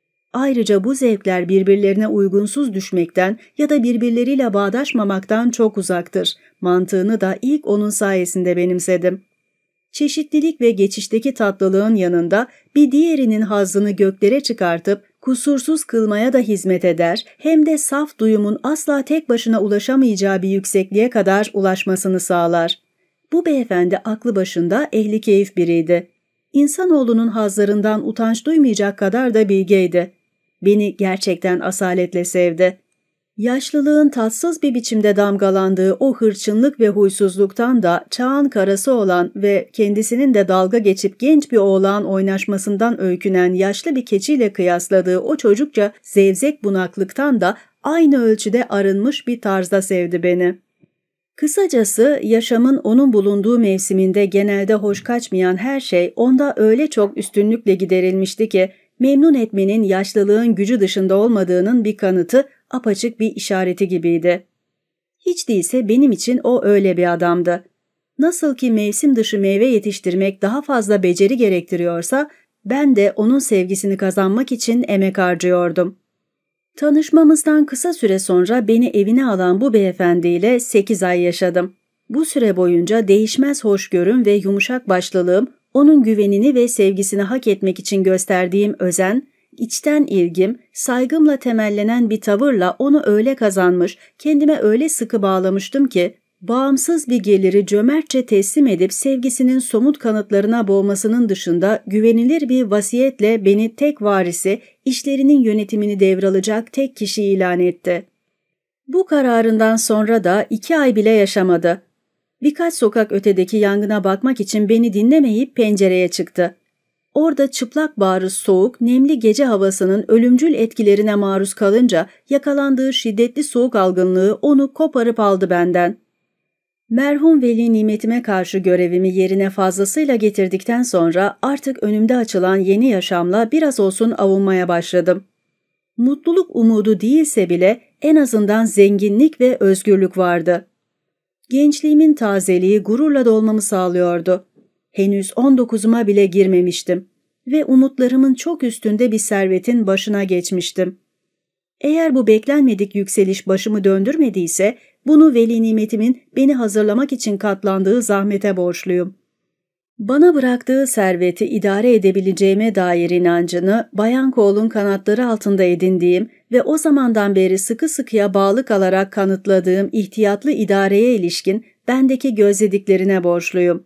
Ayrıca bu zevkler birbirlerine uygunsuz düşmekten ya da birbirleriyle bağdaşmamaktan çok uzaktır. Mantığını da ilk onun sayesinde benimsedim. Çeşitlilik ve geçişteki tatlılığın yanında bir diğerinin hazzını göklere çıkartıp kusursuz kılmaya da hizmet eder, hem de saf duyumun asla tek başına ulaşamayacağı bir yüksekliğe kadar ulaşmasını sağlar. Bu beyefendi aklı başında ehli keyif biriydi. İnsanoğlunun hazzlarından utanç duymayacak kadar da bilgeydi. Beni gerçekten asaletle sevdi. Yaşlılığın tatsız bir biçimde damgalandığı o hırçınlık ve huysuzluktan da çağın karası olan ve kendisinin de dalga geçip genç bir oğlağın oynaşmasından öykünen yaşlı bir keçiyle kıyasladığı o çocukça zevzek bunaklıktan da aynı ölçüde arınmış bir tarzda sevdi beni. Kısacası yaşamın onun bulunduğu mevsiminde genelde hoş kaçmayan her şey onda öyle çok üstünlükle giderilmişti ki memnun etmenin yaşlılığın gücü dışında olmadığının bir kanıtı, apaçık bir işareti gibiydi. Hiç değilse benim için o öyle bir adamdı. Nasıl ki mevsim dışı meyve yetiştirmek daha fazla beceri gerektiriyorsa, ben de onun sevgisini kazanmak için emek harcıyordum. Tanışmamızdan kısa süre sonra beni evine alan bu beyefendiyle sekiz ay yaşadım. Bu süre boyunca değişmez hoşgörüm ve yumuşak başlılığım, onun güvenini ve sevgisini hak etmek için gösterdiğim özen, içten ilgim, saygımla temellenen bir tavırla onu öyle kazanmış, kendime öyle sıkı bağlamıştım ki, bağımsız bir geliri cömertçe teslim edip sevgisinin somut kanıtlarına boğmasının dışında güvenilir bir vasiyetle beni tek varisi, işlerinin yönetimini devralacak tek kişi ilan etti. Bu kararından sonra da iki ay bile yaşamadı. Birkaç sokak ötedeki yangına bakmak için beni dinlemeyip pencereye çıktı. Orada çıplak bağrı soğuk, nemli gece havasının ölümcül etkilerine maruz kalınca yakalandığı şiddetli soğuk algınlığı onu koparıp aldı benden. Merhum veli nimetime karşı görevimi yerine fazlasıyla getirdikten sonra artık önümde açılan yeni yaşamla biraz olsun avunmaya başladım. Mutluluk umudu değilse bile en azından zenginlik ve özgürlük vardı. Gençliğimin tazeliği gururla dolmamı sağlıyordu. Henüz on dokuzuma bile girmemiştim ve umutlarımın çok üstünde bir servetin başına geçmiştim. Eğer bu beklenmedik yükseliş başımı döndürmediyse, bunu veli nimetimin beni hazırlamak için katlandığı zahmete borçluyum. Bana bıraktığı serveti idare edebileceğime dair inancını Bayan Cole'un kanatları altında edindiğim ve o zamandan beri sıkı sıkıya bağlı kalarak kanıtladığım ihtiyatlı idareye ilişkin bendeki gözlediklerine borçluyum.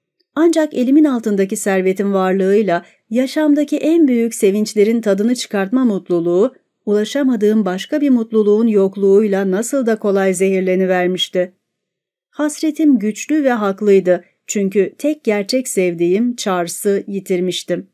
Ancak elimin altındaki servetin varlığıyla yaşamdaki en büyük sevinçlerin tadını çıkartma mutluluğu, ulaşamadığım başka bir mutluluğun yokluğuyla nasıl da kolay zehirlenivermişti. Hasretim güçlü ve haklıydı çünkü tek gerçek sevdiğim Charles'ı yitirmiştim.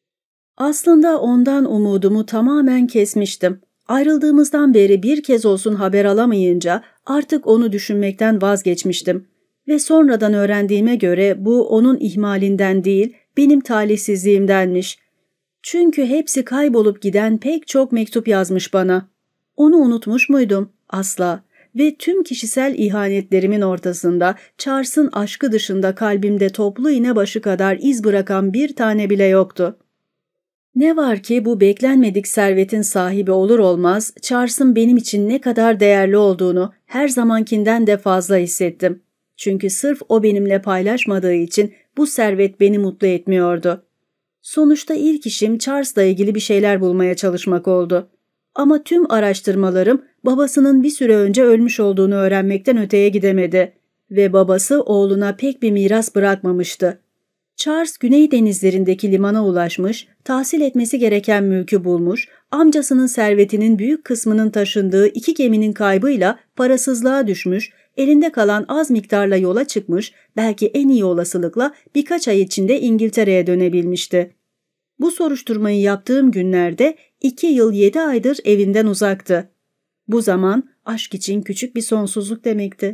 Aslında ondan umudumu tamamen kesmiştim. Ayrıldığımızdan beri bir kez olsun haber alamayınca artık onu düşünmekten vazgeçmiştim. Ve sonradan öğrendiğime göre bu onun ihmalinden değil, benim talihsizliğimdenmiş. Çünkü hepsi kaybolup giden pek çok mektup yazmış bana. Onu unutmuş muydum? Asla. Ve tüm kişisel ihanetlerimin ortasında Charles'ın aşkı dışında kalbimde toplu iğne başı kadar iz bırakan bir tane bile yoktu. Ne var ki bu beklenmedik servetin sahibi olur olmaz Charles'ın benim için ne kadar değerli olduğunu her zamankinden de fazla hissettim. Çünkü sırf o benimle paylaşmadığı için bu servet beni mutlu etmiyordu. Sonuçta ilk işim Charles'la ilgili bir şeyler bulmaya çalışmak oldu. Ama tüm araştırmalarım babasının bir süre önce ölmüş olduğunu öğrenmekten öteye gidemedi ve babası oğluna pek bir miras bırakmamıştı. Charles Güney denizlerindeki limana ulaşmış, tahsil etmesi gereken mülkü bulmuş, amcasının servetinin büyük kısmının taşındığı iki geminin kaybıyla parasızlığa düşmüş, elinde kalan az miktarla yola çıkmış, belki en iyi olasılıkla birkaç ay içinde İngiltere'ye dönebilmişti. Bu soruşturmayı yaptığım günlerde iki yıl yedi aydır evinden uzaktı. Bu zaman aşk için küçük bir sonsuzluk demekti.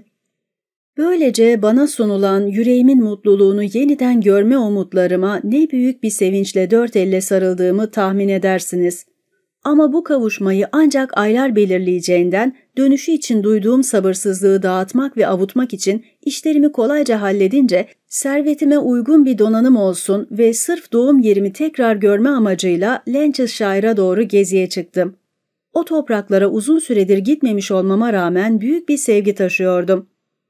Böylece bana sunulan yüreğimin mutluluğunu yeniden görme umutlarıma ne büyük bir sevinçle dört elle sarıldığımı tahmin edersiniz. Ama bu kavuşmayı ancak aylar belirleyeceğinden dönüşü için duyduğum sabırsızlığı dağıtmak ve avutmak için işlerimi kolayca halledince servetime uygun bir donanım olsun ve sırf doğum yerimi tekrar görme amacıyla Lancashire'a doğru geziye çıktım. O topraklara uzun süredir gitmemiş olmama rağmen büyük bir sevgi taşıyordum.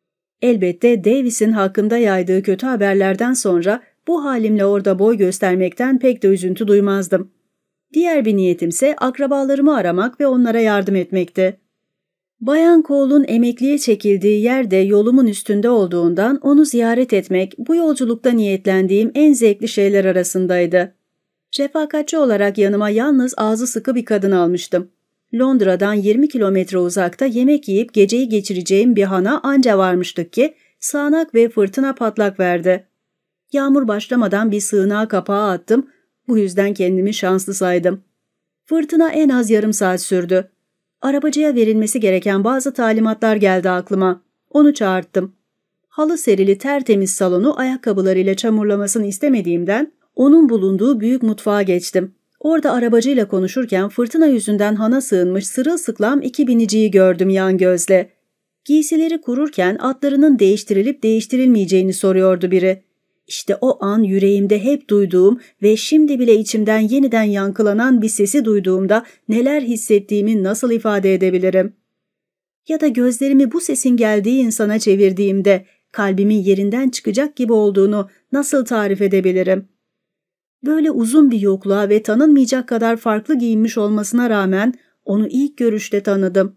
Elbette Davis'in hakkında yaydığı kötü haberlerden sonra bu halimle orada boy göstermekten pek de üzüntü duymazdım. Diğer bir niyetimse akrabalarımı aramak ve onlara yardım etmekti. Bayan Cole'un emekliye çekildiği yerde yolumun üstünde olduğundan onu ziyaret etmek bu yolculukta niyetlendiğim en zevkli şeyler arasındaydı. Refakatçi olarak yanıma yalnız ağzı sıkı bir kadın almıştım. Londra'dan yirmi kilometre uzakta yemek yiyip geceyi geçireceğim bir hana anca varmıştık ki sağanak ve fırtına patlak verdi. Yağmur başlamadan bir sığınağa kapağı attım, bu yüzden kendimi şanslı saydım. Fırtına en az yarım saat sürdü. Arabacıya verilmesi gereken bazı talimatlar geldi aklıma. Onu çağırttım. Halı serili tertemiz salonu ayakkabılarıyla çamurlamasını istemediğimden onun bulunduğu büyük mutfağa geçtim. Orada arabacıyla konuşurken fırtına yüzünden hana sığınmış sırılsıklam iki biniciyi gördüm yan gözle. Giysileri kururken atlarının değiştirilip değiştirilmeyeceğini soruyordu biri. İşte o an yüreğimde hep duyduğum ve şimdi bile içimden yeniden yankılanan bir sesi duyduğumda neler hissettiğimi nasıl ifade edebilirim? Ya da gözlerimi bu sesin geldiği insana çevirdiğimde kalbimin yerinden çıkacak gibi olduğunu nasıl tarif edebilirim? Böyle uzun bir yokluğa ve tanınmayacak kadar farklı giyinmiş olmasına rağmen onu ilk görüşte tanıdım.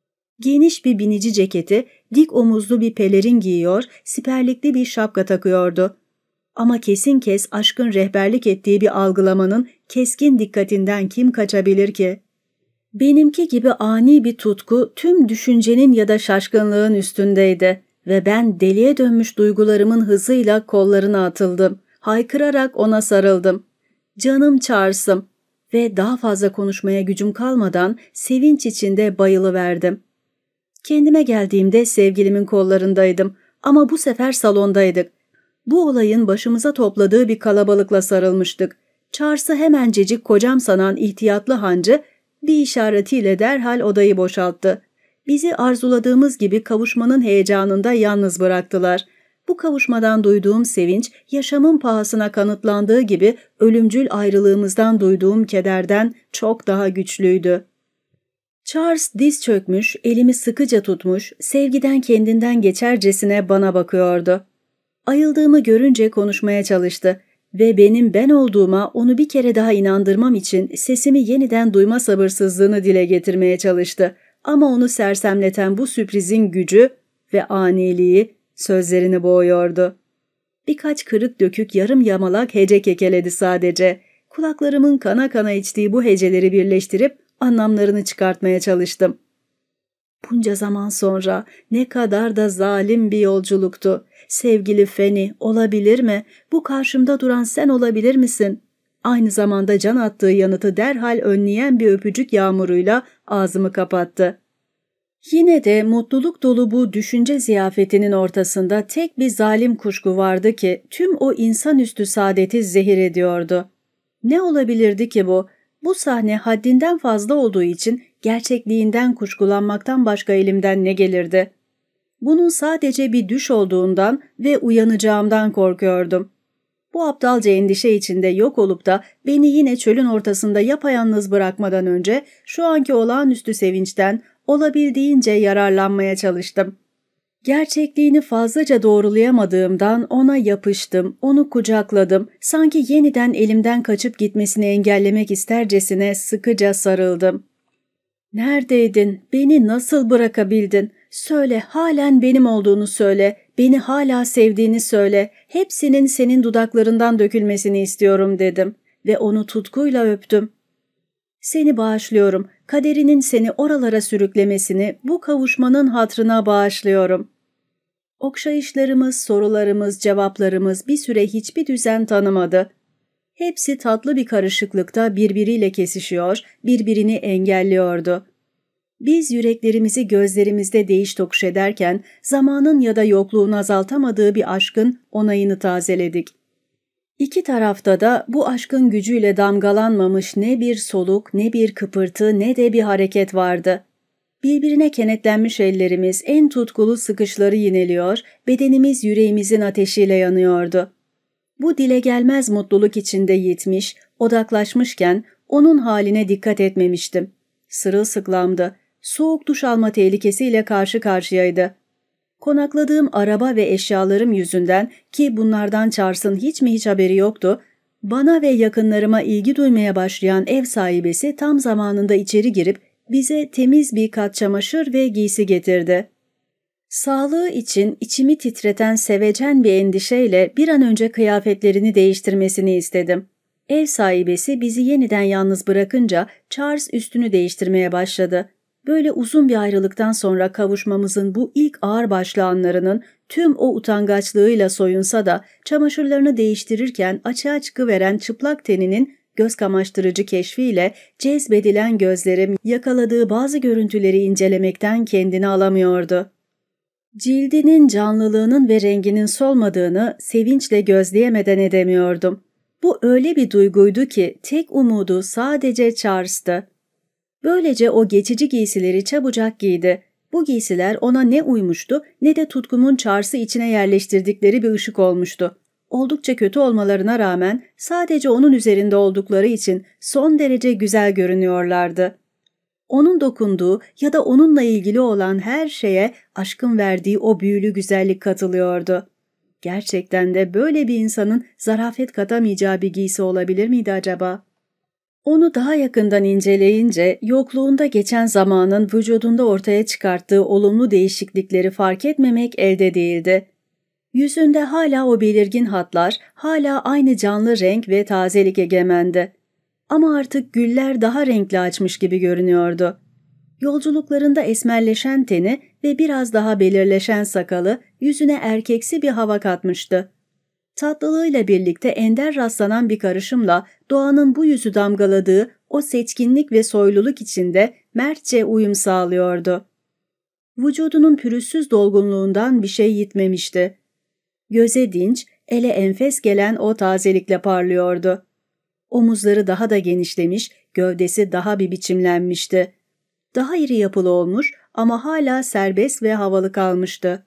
Geniş bir binici ceketi, dik omuzlu bir pelerin giyiyor, siperlikli bir şapka takıyordu. Ama kesin kes aşkın rehberlik ettiği bir algılamanın keskin dikkatinden kim kaçabilir ki? Benimki gibi ani bir tutku tüm düşüncenin ya da şaşkınlığın üstündeydi ve ben deliye dönmüş duygularımın hızıyla kollarına atıldım. Haykırarak ona sarıldım. Canım Charles'ım ve daha fazla konuşmaya gücüm kalmadan sevinç içinde bayılıverdim. Kendime geldiğimde sevgilimin kollarındaydım ama bu sefer salondaydık. Bu olayın başımıza topladığı bir kalabalıkla sarılmıştık. Charles'ı hemencecik kocam sanan ihtiyatlı hancı bir işaretiyle derhal odayı boşalttı. Bizi arzuladığımız gibi kavuşmanın heyecanında yalnız bıraktılar. Bu kavuşmadan duyduğum sevinç, yaşamın pahasına kanıtlandığı gibi ölümcül ayrılığımızdan duyduğum kederden çok daha güçlüydü. Charles diz çökmüş, elimi sıkıca tutmuş, sevgiden kendinden geçercesine bana bakıyordu. Ayıldığımı görünce konuşmaya çalıştı ve benim ben olduğuma onu bir kere daha inandırmam için sesimi yeniden duyma sabırsızlığını dile getirmeye çalıştı. Ama onu sersemleten bu sürprizin gücü ve aniliği sözlerini boğuyordu. Birkaç kırık dökük yarım yamalak hece kekeledi sadece. Kulaklarımın kana kana içtiği bu heceleri birleştirip anlamlarını çıkartmaya çalıştım. Bunca zaman sonra ne kadar da zalim bir yolculuktu. Sevgili Fanny, olabilir mi? Bu karşımda duran sen olabilir misin? Aynı zamanda can attığı yanıtı derhal önleyen bir öpücük yağmuruyla ağzımı kapattı. Yine de mutluluk dolu bu düşünce ziyafetinin ortasında tek bir zalim kuşku vardı ki tüm o insanüstü saadeti zehir ediyordu. Ne olabilirdi ki bu? Bu sahne haddinden fazla olduğu için gerçekliğinden kuşkulanmaktan başka elimden ne gelirdi? Bunun sadece bir düş olduğundan ve uyanacağımdan korkuyordum. Bu Bu aptalca endişe içinde yok olup da beni yine çölün ortasında yapayalnız bırakmadan önce şu anki olağanüstü sevinçten olabildiğince yararlanmaya çalıştım. Gerçekliğini fazlaca doğrulayamadığımdan ona yapıştım, onu kucakladım, sanki yeniden elimden kaçıp gitmesini engellemek istercesine sıkıca sarıldım. "Neredeydin? Beni nasıl bırakabildin? Söyle, halen benim olduğunu söyle, beni hala sevdiğini söyle, hepsinin senin dudaklarından dökülmesini istiyorum," dedim ve onu tutkuyla öptüm. "Seni bağışlıyorum, kaderinin seni oralara sürüklemesini bu kavuşmanın hatrına bağışlıyorum." Okşayışlarımız, sorularımız, cevaplarımız bir süre hiçbir düzen tanımadı. Hepsi tatlı bir karışıklıkta birbiriyle kesişiyor, birbirini engelliyordu. Biz yüreklerimizi gözlerimizde değiş tokuş ederken zamanın ya da yokluğun azaltamadığı bir aşkın onayını tazeledik. İki tarafta da bu aşkın gücüyle damgalanmamış ne bir soluk, ne bir kıpırtı, ne de bir hareket vardı. Birbirine kenetlenmiş ellerimiz en tutkulu sıkışları yineliyor, bedenimiz yüreğimizin ateşiyle yanıyordu. Bu dile gelmez mutluluk içinde yitmiş, odaklaşmışken onun haline dikkat etmemiştim. Sırılsıklamdı, soğuk duş alma tehlikesiyle karşı karşıyaydı. Konakladığım araba ve eşyalarım yüzünden, ki bunlardan Charles'ın hiç mi hiç haberi yoktu, bana ve yakınlarıma ilgi duymaya başlayan ev sahibesi tam zamanında içeri girip bize temiz bir kat çamaşır ve giysi getirdi. Sağlığı için içimi titreten sevecen bir endişeyle bir an önce kıyafetlerini değiştirmesini istedim. Ev sahibesi bizi yeniden yalnız bırakınca Charles üstünü değiştirmeye başladı. Böyle uzun bir ayrılıktan sonra kavuşmamızın bu ilk ağırbaşlı anlarının tüm o utangaçlığıyla soyunsa da çamaşırlarını değiştirirken açığa çıkıveren çıplak teninin göz kamaştırıcı keşfiyle cezbedilen gözlerim yakaladığı bazı görüntüleri incelemekten kendini alamıyordu. Cildinin canlılığının ve renginin solmadığını sevinçle gözleyemeden edemiyordum. Bu öyle bir duyguydu ki tek umudu sadece Charles'tı. Böylece o geçici giysileri çabucak giydi. Bu giysiler ona ne uymuştu ne de tutkumun Charles'ı içine yerleştirdikleri bir ışık olmuştu. Oldukça kötü olmalarına rağmen sadece onun üzerinde oldukları için son derece güzel görünüyorlardı. Onun dokunduğu ya da onunla ilgili olan her şeye aşkın verdiği o büyülü güzellik katılıyordu. Gerçekten de böyle bir insanın zarafet katamayacağı bir giysi olabilir miydi acaba? Onu daha yakından inceleyince yokluğunda geçen zamanın vücudunda ortaya çıkarttığı olumlu değişiklikleri fark etmemek elde değildi. Yüzünde hala o belirgin hatlar, hala aynı canlı renk ve tazelik egemendi. Ama artık güller daha renkli açmış gibi görünüyordu. Yolculuklarında esmerleşen teni ve biraz daha belirleşen sakalı yüzüne erkeksi bir hava katmıştı. Tatlılığıyla birlikte ender rastlanan bir karışımla doğanın bu yüzü damgaladığı o seçkinlik ve soyluluk içinde mertçe uyum sağlıyordu. Vücudunun pürüzsüz dolgunluğundan bir şey yitmemişti. Göze dinç, ele enfes gelen o tazelikle parlıyordu. Omuzları daha da genişlemiş, gövdesi daha bir biçimlenmişti. Daha iri yapılı olmuş ama hala serbest ve havalı kalmıştı.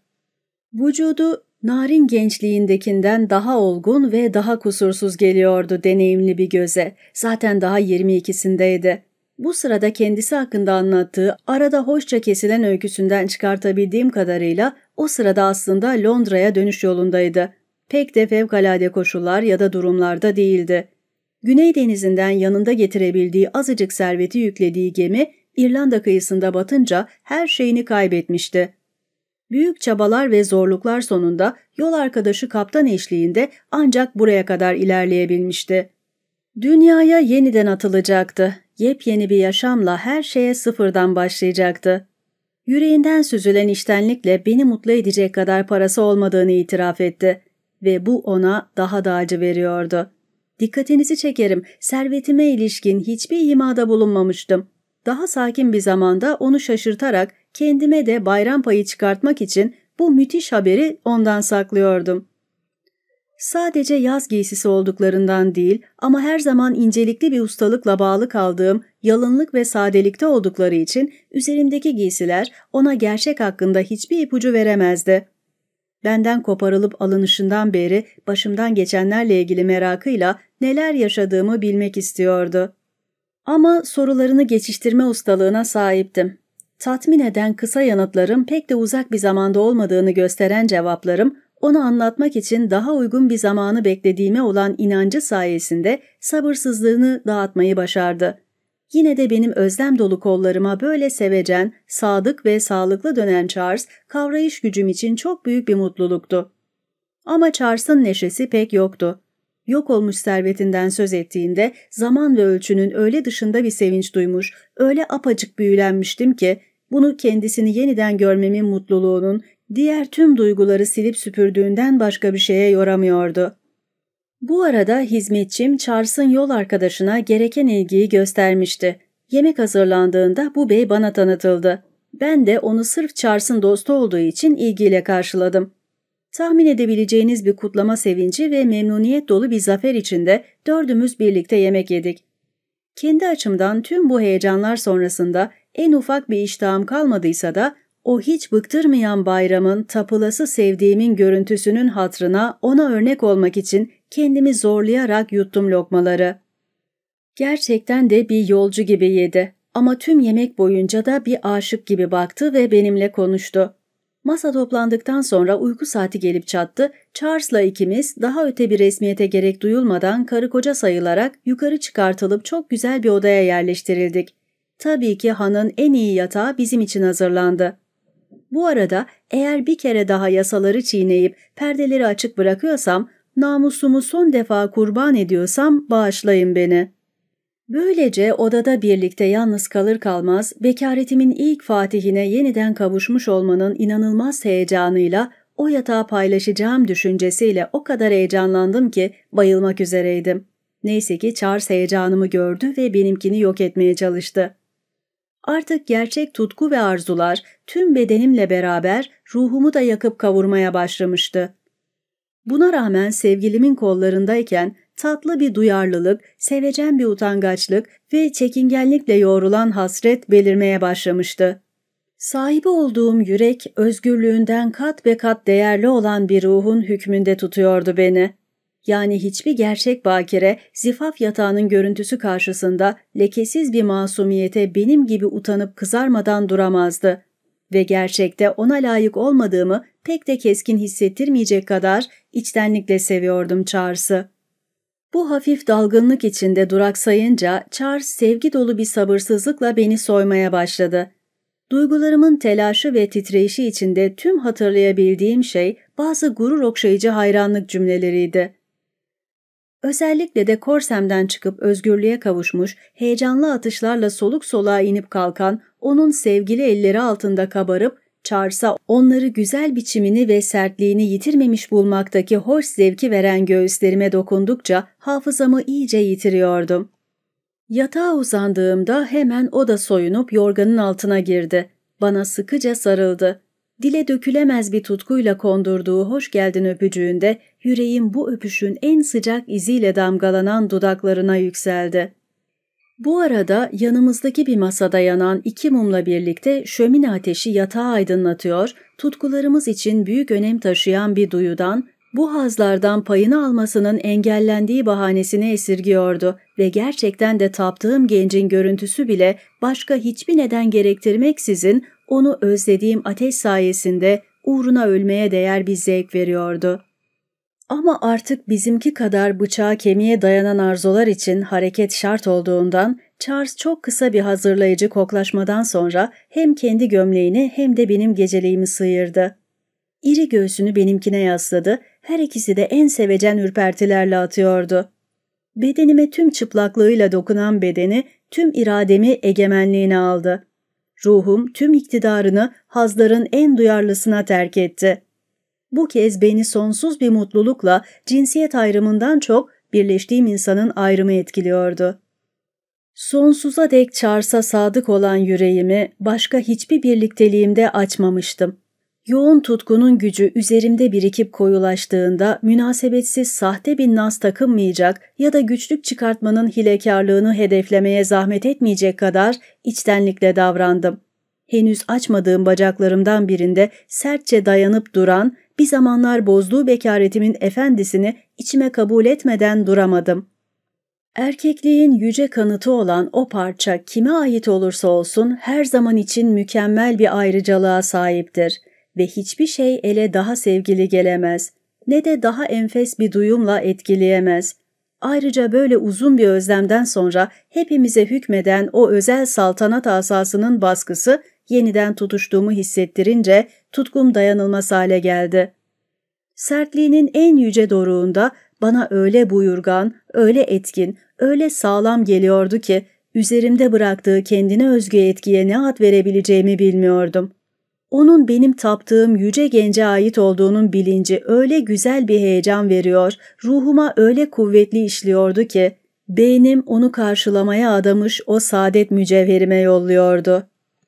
Vücudu narin gençliğindekinden daha olgun ve daha kusursuz geliyordu deneyimli bir göze. Zaten daha yirmi ikisindeydi. Bu sırada kendisi hakkında anlattığı arada hoşça kesilen öyküsünden çıkartabildiğim kadarıyla o sırada aslında Londra'ya dönüş yolundaydı. Pek de fevkalade koşullar ya da durumlarda değildi. Güney denizinden yanında getirebildiği azıcık serveti yüklediği gemi İrlanda kıyısında batınca her şeyini kaybetmişti. Büyük çabalar ve zorluklar sonunda yol arkadaşı kaptan eşliğinde ancak buraya kadar ilerleyebilmişti. Dünyaya yeniden atılacaktı. Yepyeni bir yaşamla her şeye sıfırdan başlayacaktı. Yüreğinden süzülen içtenlikle beni mutlu edecek kadar parası olmadığını itiraf etti ve bu ona daha da acı veriyordu. Dikkatinizi çekerim, servetime ilişkin hiçbir imada bulunmamıştım. Daha sakin bir zamanda onu şaşırtarak kendime de bayram payı çıkartmak için bu müthiş haberi ondan saklıyordum. Sadece yaz giysisi olduklarından değil ama her zaman incelikli bir ustalıkla bağlı kaldığım yalınlık ve sadelikte oldukları için üzerimdeki giysiler ona gerçek hakkında hiçbir ipucu veremezdi. Benden koparılıp alınışından beri başımdan geçenlerle ilgili merakıyla neler yaşadığımı bilmek istiyordu. Ama sorularını geçiştirme ustalığına sahiptim. Tatmin eden kısa yanıtlarım pek de uzak bir zamanda olmadığını gösteren cevaplarım, onu anlatmak için daha uygun bir zamanı beklediğime olan inancı sayesinde sabırsızlığını dağıtmayı başardı. Yine de benim özlem dolu kollarıma böyle sevecen, sadık ve sağlıklı dönen Charles, kavrayış gücüm için çok büyük bir mutluluktu. Ama Charles'ın neşesi pek yoktu. Yok olmuş servetinden söz ettiğinde zaman ve ölçünün öyle dışında bir sevinç duymuş, öyle apacık büyülenmiştim ki, bunu kendisini yeniden görmemin mutluluğunun diğer tüm duyguları silip süpürdüğünden başka bir şeye yoramıyordu. Bu arada hizmetçim Charles'ın yol arkadaşına gereken ilgiyi göstermişti. Yemek hazırlandığında bu bey bana tanıtıldı. Ben de onu sırf Charles'ın dostu olduğu için ilgiyle karşıladım. Tahmin edebileceğiniz bir kutlama sevinci ve memnuniyet dolu bir zafer içinde dördümüz birlikte yemek yedik. Kendi açımdan tüm bu heyecanlar sonrasında en ufak bir iştahım kalmadıysa da o hiç bıktırmayan bayramın tapılası sevdiğimin görüntüsünün hatırına ona örnek olmak için kendimi zorlayarak yuttum lokmaları. Gerçekten de bir yolcu gibi yedi ama tüm yemek boyunca da bir aşık gibi baktı ve benimle konuştu. Masa toplandıktan sonra uyku saati gelip çattı, Charles'la ikimiz daha öte bir resmiyete gerek duyulmadan karı koca sayılarak yukarı çıkartılıp çok güzel bir odaya yerleştirildik. Tabii ki hanın en iyi yatağı bizim için hazırlandı. Bu arada eğer bir kere daha yasaları çiğneyip perdeleri açık bırakıyorsam, namusumu son defa kurban ediyorsam bağışlayın beni. Böylece odada birlikte yalnız kalır kalmaz bekaretimin ilk fatihine yeniden kavuşmuş olmanın inanılmaz heyecanıyla o yatağı paylaşacağım düşüncesiyle o kadar heyecanlandım ki bayılmak üzereydim. Neyse ki Charles heyecanımı gördü ve benimkini yok etmeye çalıştı. Artık gerçek tutku ve arzular tüm bedenimle beraber ruhumu da yakıp kavurmaya başlamıştı. Buna rağmen sevgilimin kollarındayken tatlı bir duyarlılık, sevecen bir utangaçlık ve çekingenlikle yoğrulan hasret belirmeye başlamıştı. Sahibi olduğum yürek, özgürlüğünden kat be kat değerli olan bir ruhun hükmünde tutuyordu beni. Yani hiçbir gerçek bakire, zifaf yatağının görüntüsü karşısında lekesiz bir masumiyete benim gibi utanıp kızarmadan duramazdı. Ve gerçekte ona layık olmadığımı pek de keskin hissettirmeyecek kadar içtenlikle seviyordum Charles'ı. Bu hafif dalgınlık içinde duraksayınca Charles sevgi dolu bir sabırsızlıkla beni soymaya başladı. Duygularımın telaşı ve titreyişi içinde tüm hatırlayabildiğim şey bazı gurur okşayıcı hayranlık cümleleriydi. Özellikle de korsemden çıkıp özgürlüğe kavuşmuş, heyecanlı atışlarla soluk soluğa inip kalkan, onun sevgili elleri altında kabarıp, Charles'a onları güzel biçimini ve sertliğini yitirmemiş bulmaktaki hoş zevki veren göğüslerime dokundukça hafızamı iyice yitiriyordum. Yatağa uzandığımda hemen o da soyunup yorganın altına girdi. Bana sıkıca sarıldı. Dile dökülemez bir tutkuyla kondurduğu hoş geldin öpücüğünde yüreğim bu öpüşün en sıcak iziyle damgalanan dudaklarına yükseldi. Bu arada yanımızdaki bir masada yanan iki mumla birlikte şömine ateşi yatağı aydınlatıyor, tutkularımız için büyük önem taşıyan bir duyudan, bu hazlardan payını almasının engellendiği bahanesini esirgiyordu ve gerçekten de taptığım gencin görüntüsü bile başka hiçbir neden gerektirmeksizin onu özlediğim ateş sayesinde uğruna ölmeye değer bir zevk veriyordu. Ama artık bizimki kadar bıçağa kemiğe dayanan arzular için hareket şart olduğundan Charles çok kısa bir hazırlayıcı koklaşmadan sonra hem kendi gömleğini hem de benim geceliğimi sıyırdı. İri göğsünü benimkine yasladı, her ikisi de en sevecen ürpertilerle atıyordu. Bedenime tüm çıplaklığıyla dokunan bedeni, tüm irademi egemenliğine aldı. Ruhum tüm iktidarını hazların en duyarlısına terk etti. Bu kez beni sonsuz bir mutlulukla cinsiyet ayrımından çok birleştiğim insanın ayrımı etkiliyordu. Sonsuza dek Charles'a sadık olan yüreğimi başka hiçbir birlikteliğimde açmamıştım. Yoğun tutkunun gücü üzerimde birikip koyulaştığında münasebetsiz sahte bir naz takınmayacak ya da güçlük çıkartmanın hilekarlığını hedeflemeye zahmet etmeyecek kadar içtenlikle davrandım. Henüz açmadığım bacaklarımdan birinde sertçe dayanıp duran, bir zamanlar bozduğu bekaretimin efendisini içime kabul etmeden duramadım. Erkekliğin yüce kanıtı olan o parça kime ait olursa olsun her zaman için mükemmel bir ayrıcalığa sahiptir ve hiçbir şey ele daha sevgili gelemez, ne de daha enfes bir duyumla etkileyemez. Ayrıca böyle uzun bir özlemden sonra hepimize hükmeden o özel saltanat asasının baskısı yeniden tutuştuğumu hissettirince tutkum dayanılmaz hale geldi. Sertliğinin en yüce doruğunda bana öyle buyurgan, öyle etkin, öyle sağlam geliyordu ki üzerimde bıraktığı kendine özgü etkiye ne ad verebileceğimi bilmiyordum. Onun benim taptığım yüce gence ait olduğunun bilinci öyle güzel bir heyecan veriyor, ruhuma öyle kuvvetli işliyordu ki beynim onu karşılamaya adamış o saadet mücevherime yolluyordu.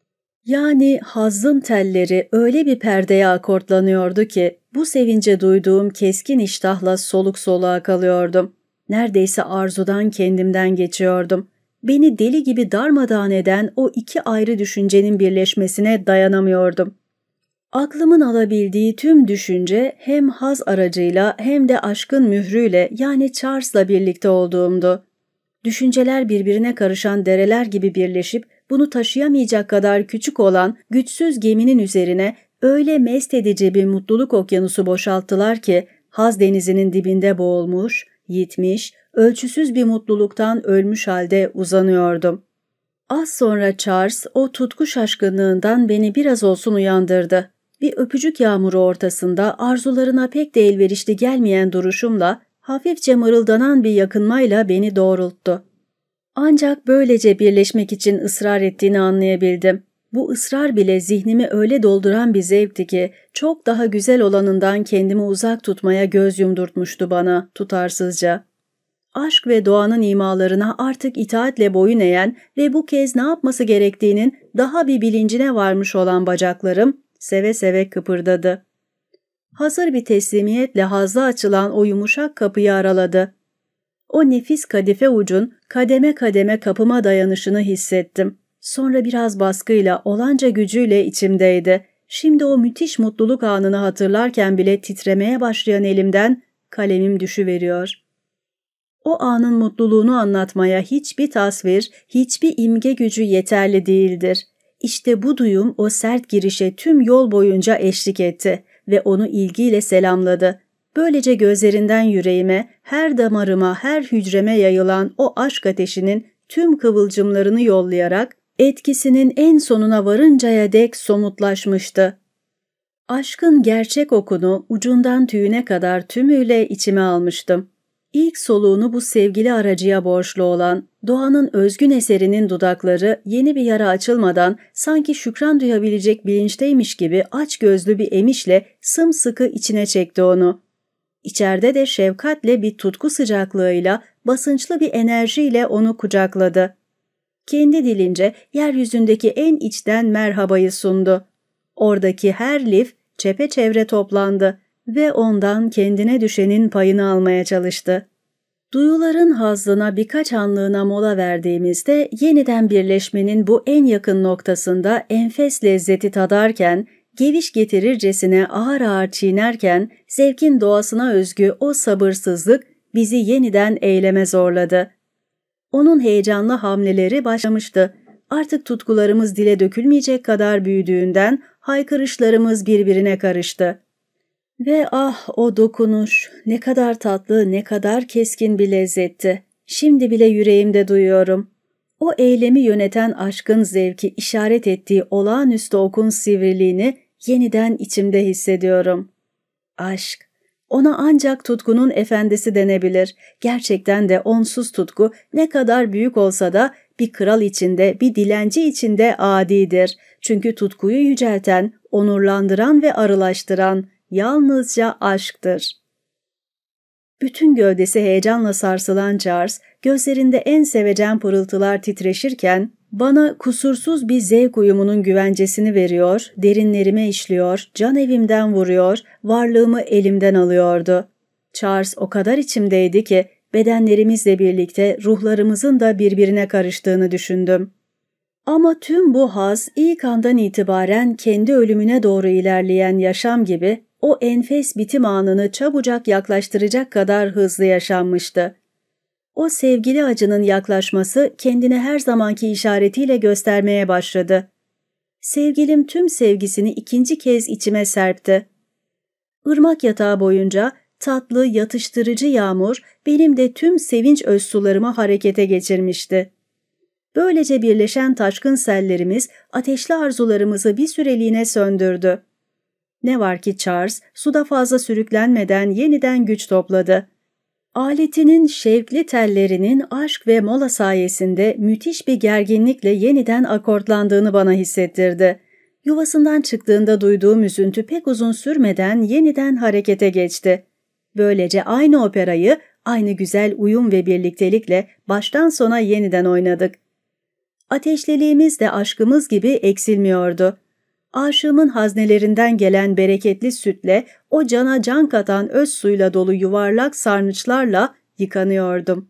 Yani hazzın telleri öyle bir perdeye akortlanıyordu ki bu sevince duyduğum keskin iştahla soluk soluğa kalıyordum. Neredeyse arzudan kendimden geçiyordum. Beni deli gibi darmadağın eden o iki ayrı düşüncenin birleşmesine dayanamıyordum. Aklımın alabildiği tüm düşünce hem haz aracıyla hem de aşkın mührüyle yani Charles'la birlikte olduğumdu. Düşünceler birbirine karışan dereler gibi birleşip bunu taşıyamayacak kadar küçük olan güçsüz geminin üzerine öyle mest edici bir mutluluk okyanusu boşalttılar ki haz denizinin dibinde boğulmuş, yitmiş, ölçüsüz bir mutluluktan ölmüş halde uzanıyordum. Az sonra Charles o tutku şaşkınlığından beni biraz olsun uyandırdı. Bir öpücük yağmuru ortasında arzularına pek de elverişli gelmeyen duruşumla hafifçe mırıldanan bir yakınmayla beni doğrulttu. Ancak böylece birleşmek için ısrar ettiğini anlayabildim. Bu ısrar bile zihnimi öyle dolduran bir zevkti ki çok daha güzel olanından kendimi uzak tutmaya göz yumdurtmuştu bana tutarsızca. Aşk ve doğanın imalarına artık itaatle boyun eğen ve bu kez ne yapması gerektiğinin daha bir bilincine varmış olan bacaklarım seve seve kıpırdadı. Hazır bir teslimiyetle hazza açılan o yumuşak kapıyı araladı. O nefis kadife ucun kademe kademe kapıma dayanışını hissettim. Sonra biraz baskıyla, olanca gücüyle içimdeydi. Şimdi o müthiş mutluluk anını hatırlarken bile titremeye başlayan elimden kalemim düşüveriyor. O anın mutluluğunu anlatmaya hiçbir tasvir, hiçbir imge gücü yeterli değildir. İşte bu duyum o sert girişe tüm yol boyunca eşlik etti ve onu ilgiyle selamladı. Böylece gözlerinden yüreğime, her damarıma, her hücreme yayılan o aşk ateşinin tüm kıvılcımlarını yollayarak etkisinin en sonuna varıncaya dek somutlaşmıştı. Aşkın gerçek okunu ucundan tüyüne kadar tümüyle içime almıştım. İlk soluğunu bu sevgili aracıya borçlu olan, doğanın özgün eserinin dudakları yeni bir yara açılmadan sanki şükran duyabilecek bilinçteymiş gibi açgözlü bir emişle sımsıkı içine çekti onu. İçeride de şefkatle bir tutku sıcaklığıyla, basınçlı bir enerjiyle onu kucakladı. Kendi dilince yeryüzündeki en içten merhabayı sundu. Oradaki her lif çepeçevre toplandı ve ondan kendine düşenin payını almaya çalıştı. Duyuların hazzına birkaç anlığına mola verdiğimizde yeniden birleşmenin bu en yakın noktasında enfes lezzeti tadarken, geviş getirircesine ağır ağır çiğnerken zevkin doğasına özgü o sabırsızlık bizi yeniden eyleme zorladı. Onun heyecanlı hamleleri başlamıştı. Artık tutkularımız dile dökülmeyecek kadar büyüdüğünden haykırışlarımız birbirine karıştı. Ve ah o dokunuş, ne kadar tatlı, ne kadar keskin bir lezzetti. Şimdi bile yüreğimde duyuyorum. O eylemi yöneten aşkın zevki işaret ettiği olağanüstü okun sivriliğini yeniden içimde hissediyorum. Aşk, ona ancak tutkunun efendisi denebilir. Gerçekten de onsuz tutku ne kadar büyük olsa da bir kral içinde, bir dilenci içinde adidir. Çünkü tutkuyu yücelten, onurlandıran ve arılaştıran yalnızca aşktır. Bütün gövdesi heyecanla sarsılan Charles, gözlerinde en sevecen pırıltılar titreşirken, bana kusursuz bir zevk uyumunun güvencesini veriyor, derinlerime işliyor, can evimden vuruyor, varlığımı elimden alıyordu. Charles o kadar içimdeydi ki, bedenlerimizle birlikte ruhlarımızın da birbirine karıştığını düşündüm. Ama tüm bu haz ilk andan itibaren kendi ölümüne doğru ilerleyen yaşam gibi o enfes bitim anını çabucak yaklaştıracak kadar hızlı yaşanmıştı. O sevgili acının yaklaşması kendini her zamanki işaretiyle göstermeye başladı. Sevgilim tüm sevgisini ikinci kez içime serpti. Irmak yatağı boyunca tatlı, yatıştırıcı yağmur benim de tüm sevinç özsularımı harekete geçirmişti. Böylece birleşen taşkın sellerimiz ateşli arzularımızı bir süreliğine söndürdü. Ne var ki Charles suda fazla sürüklenmeden yeniden güç topladı. Aletinin şevkli tellerinin aşk ve mola sayesinde müthiş bir gerginlikle yeniden akortlandığını bana hissettirdi. Yuvasından çıktığında duyduğum üzüntü pek uzun sürmeden yeniden harekete geçti. Böylece aynı operayı aynı güzel uyum ve birliktelikle baştan sona yeniden oynadık. Ateşliliğimiz de aşkımız gibi eksilmiyordu. Aşığımın haznelerinden gelen bereketli sütle o cana can katan öz suyla dolu yuvarlak sarnıçlarla yıkanıyordum.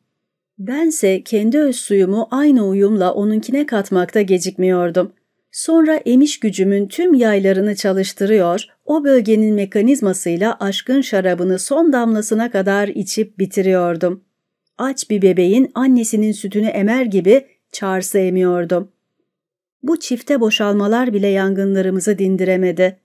Bense kendi öz suyumu aynı uyumla onunkine katmakta gecikmiyordum. Sonra emiş gücümün tüm yaylarını çalıştırıyor, o bölgenin mekanizmasıyla aşkın şarabını son damlasına kadar içip bitiriyordum. Aç bir bebeğin annesinin sütünü emer gibi Charles'ı emiyordum. Bu çifte boşalmalar bile yangınlarımızı dindiremedi.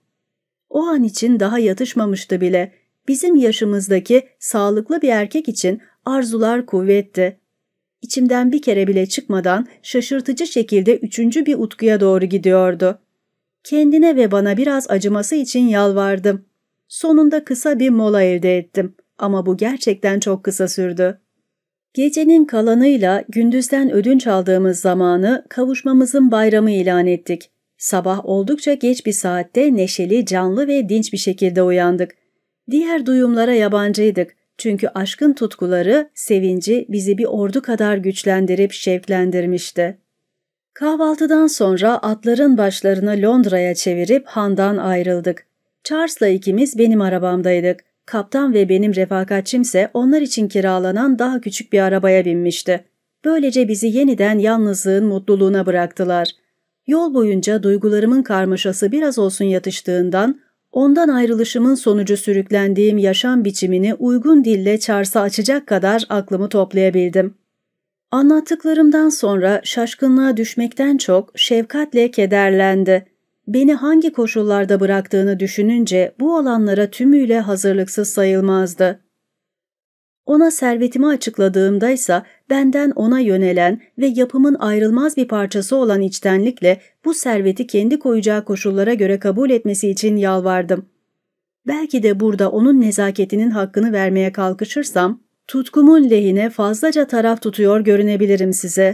O an için daha yatışmamıştı bile. Bizim yaşımızdaki sağlıklı bir erkek için arzular kuvvetti. İçimden bir kere bile çıkmadan şaşırtıcı şekilde üçüncü bir utkuya doğru gidiyordu. Kendine ve bana biraz acıması için yalvardım. Sonunda kısa bir mola elde ettim ama bu gerçekten çok kısa sürdü. Gecenin kalanıyla gündüzden ödünç aldığımız zamanı kavuşmamızın bayramı ilan ettik. Sabah oldukça geç bir saatte neşeli, canlı ve dinç bir şekilde uyandık. Diğer duyumlara yabancıydık çünkü aşkın tutkuları, sevinci bizi bir ordu kadar güçlendirip şevklendirmişti. Kahvaltıdan sonra atların başlarını Londra'ya çevirip handan ayrıldık. Charles'la ikimiz benim arabamdaydık. Kaptan ve benim refakatçimse onlar için kiralanan daha küçük bir arabaya binmişti. Böylece bizi yeniden yalnızlığın mutluluğuna bıraktılar. Yol boyunca duygularımın karmaşası biraz olsun yatıştığından, ondan ayrılışımın sonucu sürüklendiğim yaşam biçimini uygun dille Charles'a açacak kadar aklımı toplayabildim. Anlattıklarımdan sonra şaşkınlığa düşmekten çok şefkatle kederlendi. Beni hangi koşullarda bıraktığını düşününce bu olanlara tümüyle hazırlıksız sayılmazdı. Ona servetimi açıkladığımdaysa benden ona yönelen ve yapımın ayrılmaz bir parçası olan içtenlikle bu serveti kendi koyacağı koşullara göre kabul etmesi için yalvardım. Belki de burada onun nezaketinin hakkını vermeye kalkışırsam, tutkumun lehine fazlaca taraf tutuyor görünebilirim size.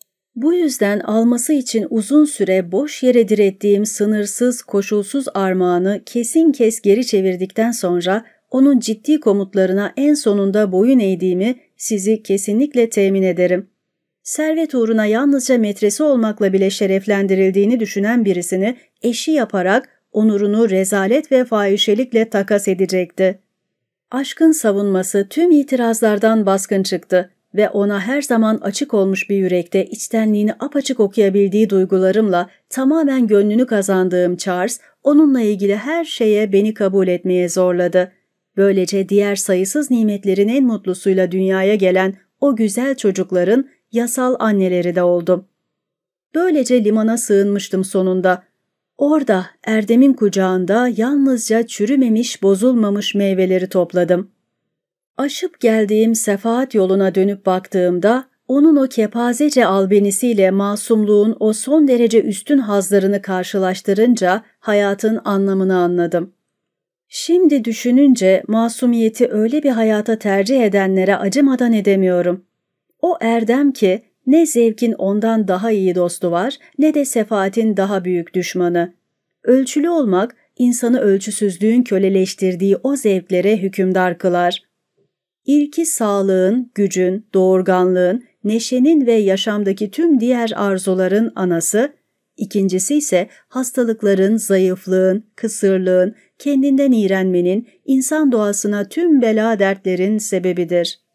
Bu yüzden alması için uzun süre boş yere direttiğim sınırsız, koşulsuz armağanı kesin kes geri çevirdikten sonra onun ciddi komutlarına en sonunda boyun eğdiğimi sizi kesinlikle temin ederim. Servet uğruna yalnızca metresi olmakla bile şereflendirildiğini düşünen birisini eşi yaparak onurunu rezalet ve fahişelikle takas edecekti. Aşkın savunması tüm itirazlardan baskın çıktı ve ona her zaman açık olmuş bir yürekte içtenliğini apaçık okuyabildiği duygularımla tamamen gönlünü kazandığım Charles, onunla ilgili her şeye beni kabul etmeye zorladı. Böylece diğer sayısız nimetlerin en mutlusuyla dünyaya gelen o güzel çocukların yasal anneleri de oldum. Böylece limana sığınmıştım sonunda. Orada Erdem'in kucağında yalnızca çürümemiş, bozulmamış meyveleri topladım. Aşıp geldiğim sefaat yoluna dönüp baktığımda onun o kepazece albenisiyle masumluğun o son derece üstün hazlarını karşılaştırınca hayatın anlamını anladım. Şimdi düşününce masumiyeti öyle bir hayata tercih edenlere acımadan edemiyorum. O Erdem ki ne zevkin ondan daha iyi dostu var ne de sefaatin daha büyük düşmanı. Ölçülü olmak insanı ölçüsüzlüğün köleleştirdiği o zevklere hükümdar kılar. İlki sağlığın, gücün, doğurganlığın, neşenin ve yaşamdaki tüm diğer arzuların anası, ikincisi ise hastalıkların, zayıflığın, kısırlığın, kendinden iğrenmenin, insan doğasına tüm bela dertlerin sebebidir.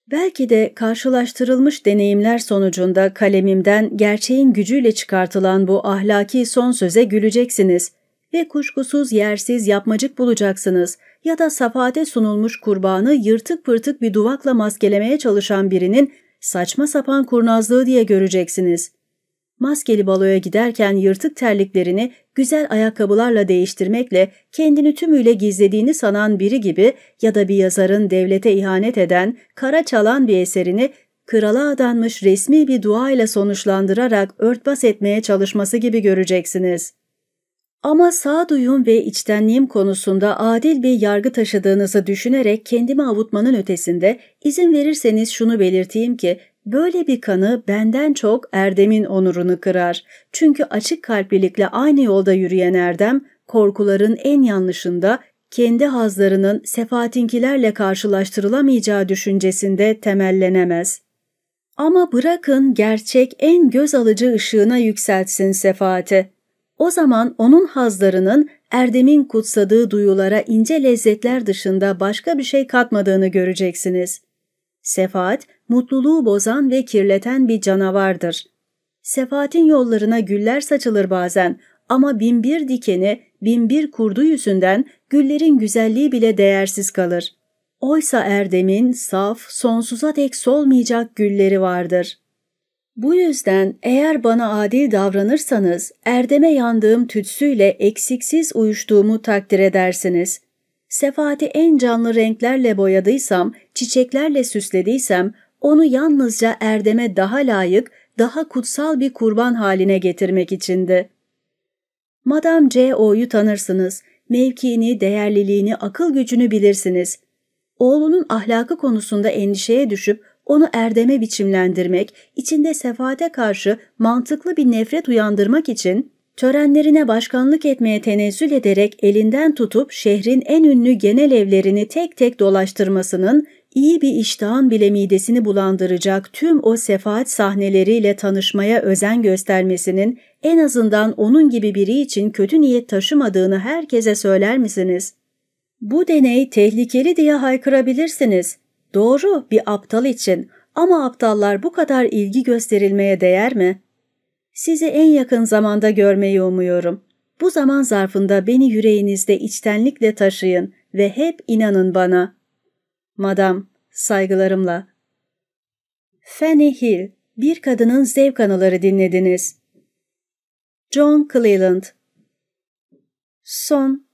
Belki de karşılaştırılmış deneyimler sonucunda kalemimden gerçeğin gücüyle çıkartılan bu ahlaki son söze güleceksiniz ve kuşkusuz yersiz yapmacık bulacaksınız ya da safhate sunulmuş kurbanı yırtık pırtık bir duvakla maskelemeye çalışan birinin saçma sapan kurnazlığı diye göreceksiniz. Maskeli baloya giderken yırtık terliklerini güzel ayakkabılarla değiştirmekle kendini tümüyle gizlediğini sanan biri gibi ya da bir yazarın devlete ihanet eden, kara çalan bir eserini krala adanmış resmi bir dua ile sonuçlandırarak örtbas etmeye çalışması gibi göreceksiniz. Ama sağduyum ve içtenliğim konusunda adil bir yargı taşıdığınızı düşünerek kendimi avutmanın ötesinde izin verirseniz şunu belirteyim ki böyle bir kanı benden çok Erdem'in onurunu kırar. Çünkü açık kalplilikle aynı yolda yürüyen Erdem, korkuların en yanlışında kendi hazlarının sefaatinkilerle karşılaştırılamayacağı düşüncesinde temellenemez. Ama bırakın gerçek en göz alıcı ışığına yükseltsin sefaati. O zaman onun hazlarının Erdem'in kutsadığı duyulara ince lezzetler dışında başka bir şey katmadığını göreceksiniz. Sefaat, mutluluğu bozan ve kirleten bir canavardır. Sefaatin yollarına güller saçılır bazen ama binbir dikeni, binbir kurdu yüzünden güllerin güzelliği bile değersiz kalır. Oysa Erdem'in saf, sonsuza dek solmayacak gülleri vardır. Bu yüzden eğer bana adil davranırsanız Erdem'e yandığım tütsüyle eksiksiz uyuştuğumu takdir edersiniz. Sefaati en canlı renklerle boyadıysam, çiçeklerle süslediysem, onu yalnızca Erdem'e daha layık, daha kutsal bir kurban haline getirmek içindi. Madame C O'yu tanırsınız, mevkiini, değerliliğini, akıl gücünü bilirsiniz. Oğlunun ahlakı konusunda endişeye düşüp onu Erdem'e biçimlendirmek, içinde sefaate karşı mantıklı bir nefret uyandırmak için törenlerine başkanlık etmeye tenezzül ederek elinden tutup şehrin en ünlü genel evlerini tek tek dolaştırmasının, iyi bir iştahın bile midesini bulandıracak tüm o sefaat sahneleriyle tanışmaya özen göstermesinin en azından onun gibi biri için kötü niyet taşımadığını herkese söyler misiniz? Bu deney tehlikeli diye haykırabilirsiniz. Doğru, bir aptal için, ama aptallar bu kadar ilgi gösterilmeye değer mi? Sizi en yakın zamanda görmeyi umuyorum. Bu zaman zarfında beni yüreğinizde içtenlikle taşıyın ve hep inanın bana. Madam, saygılarımla. Fanny Hill, Bir Kadının Zevk Anıları dinlediniz. John Cleland. Son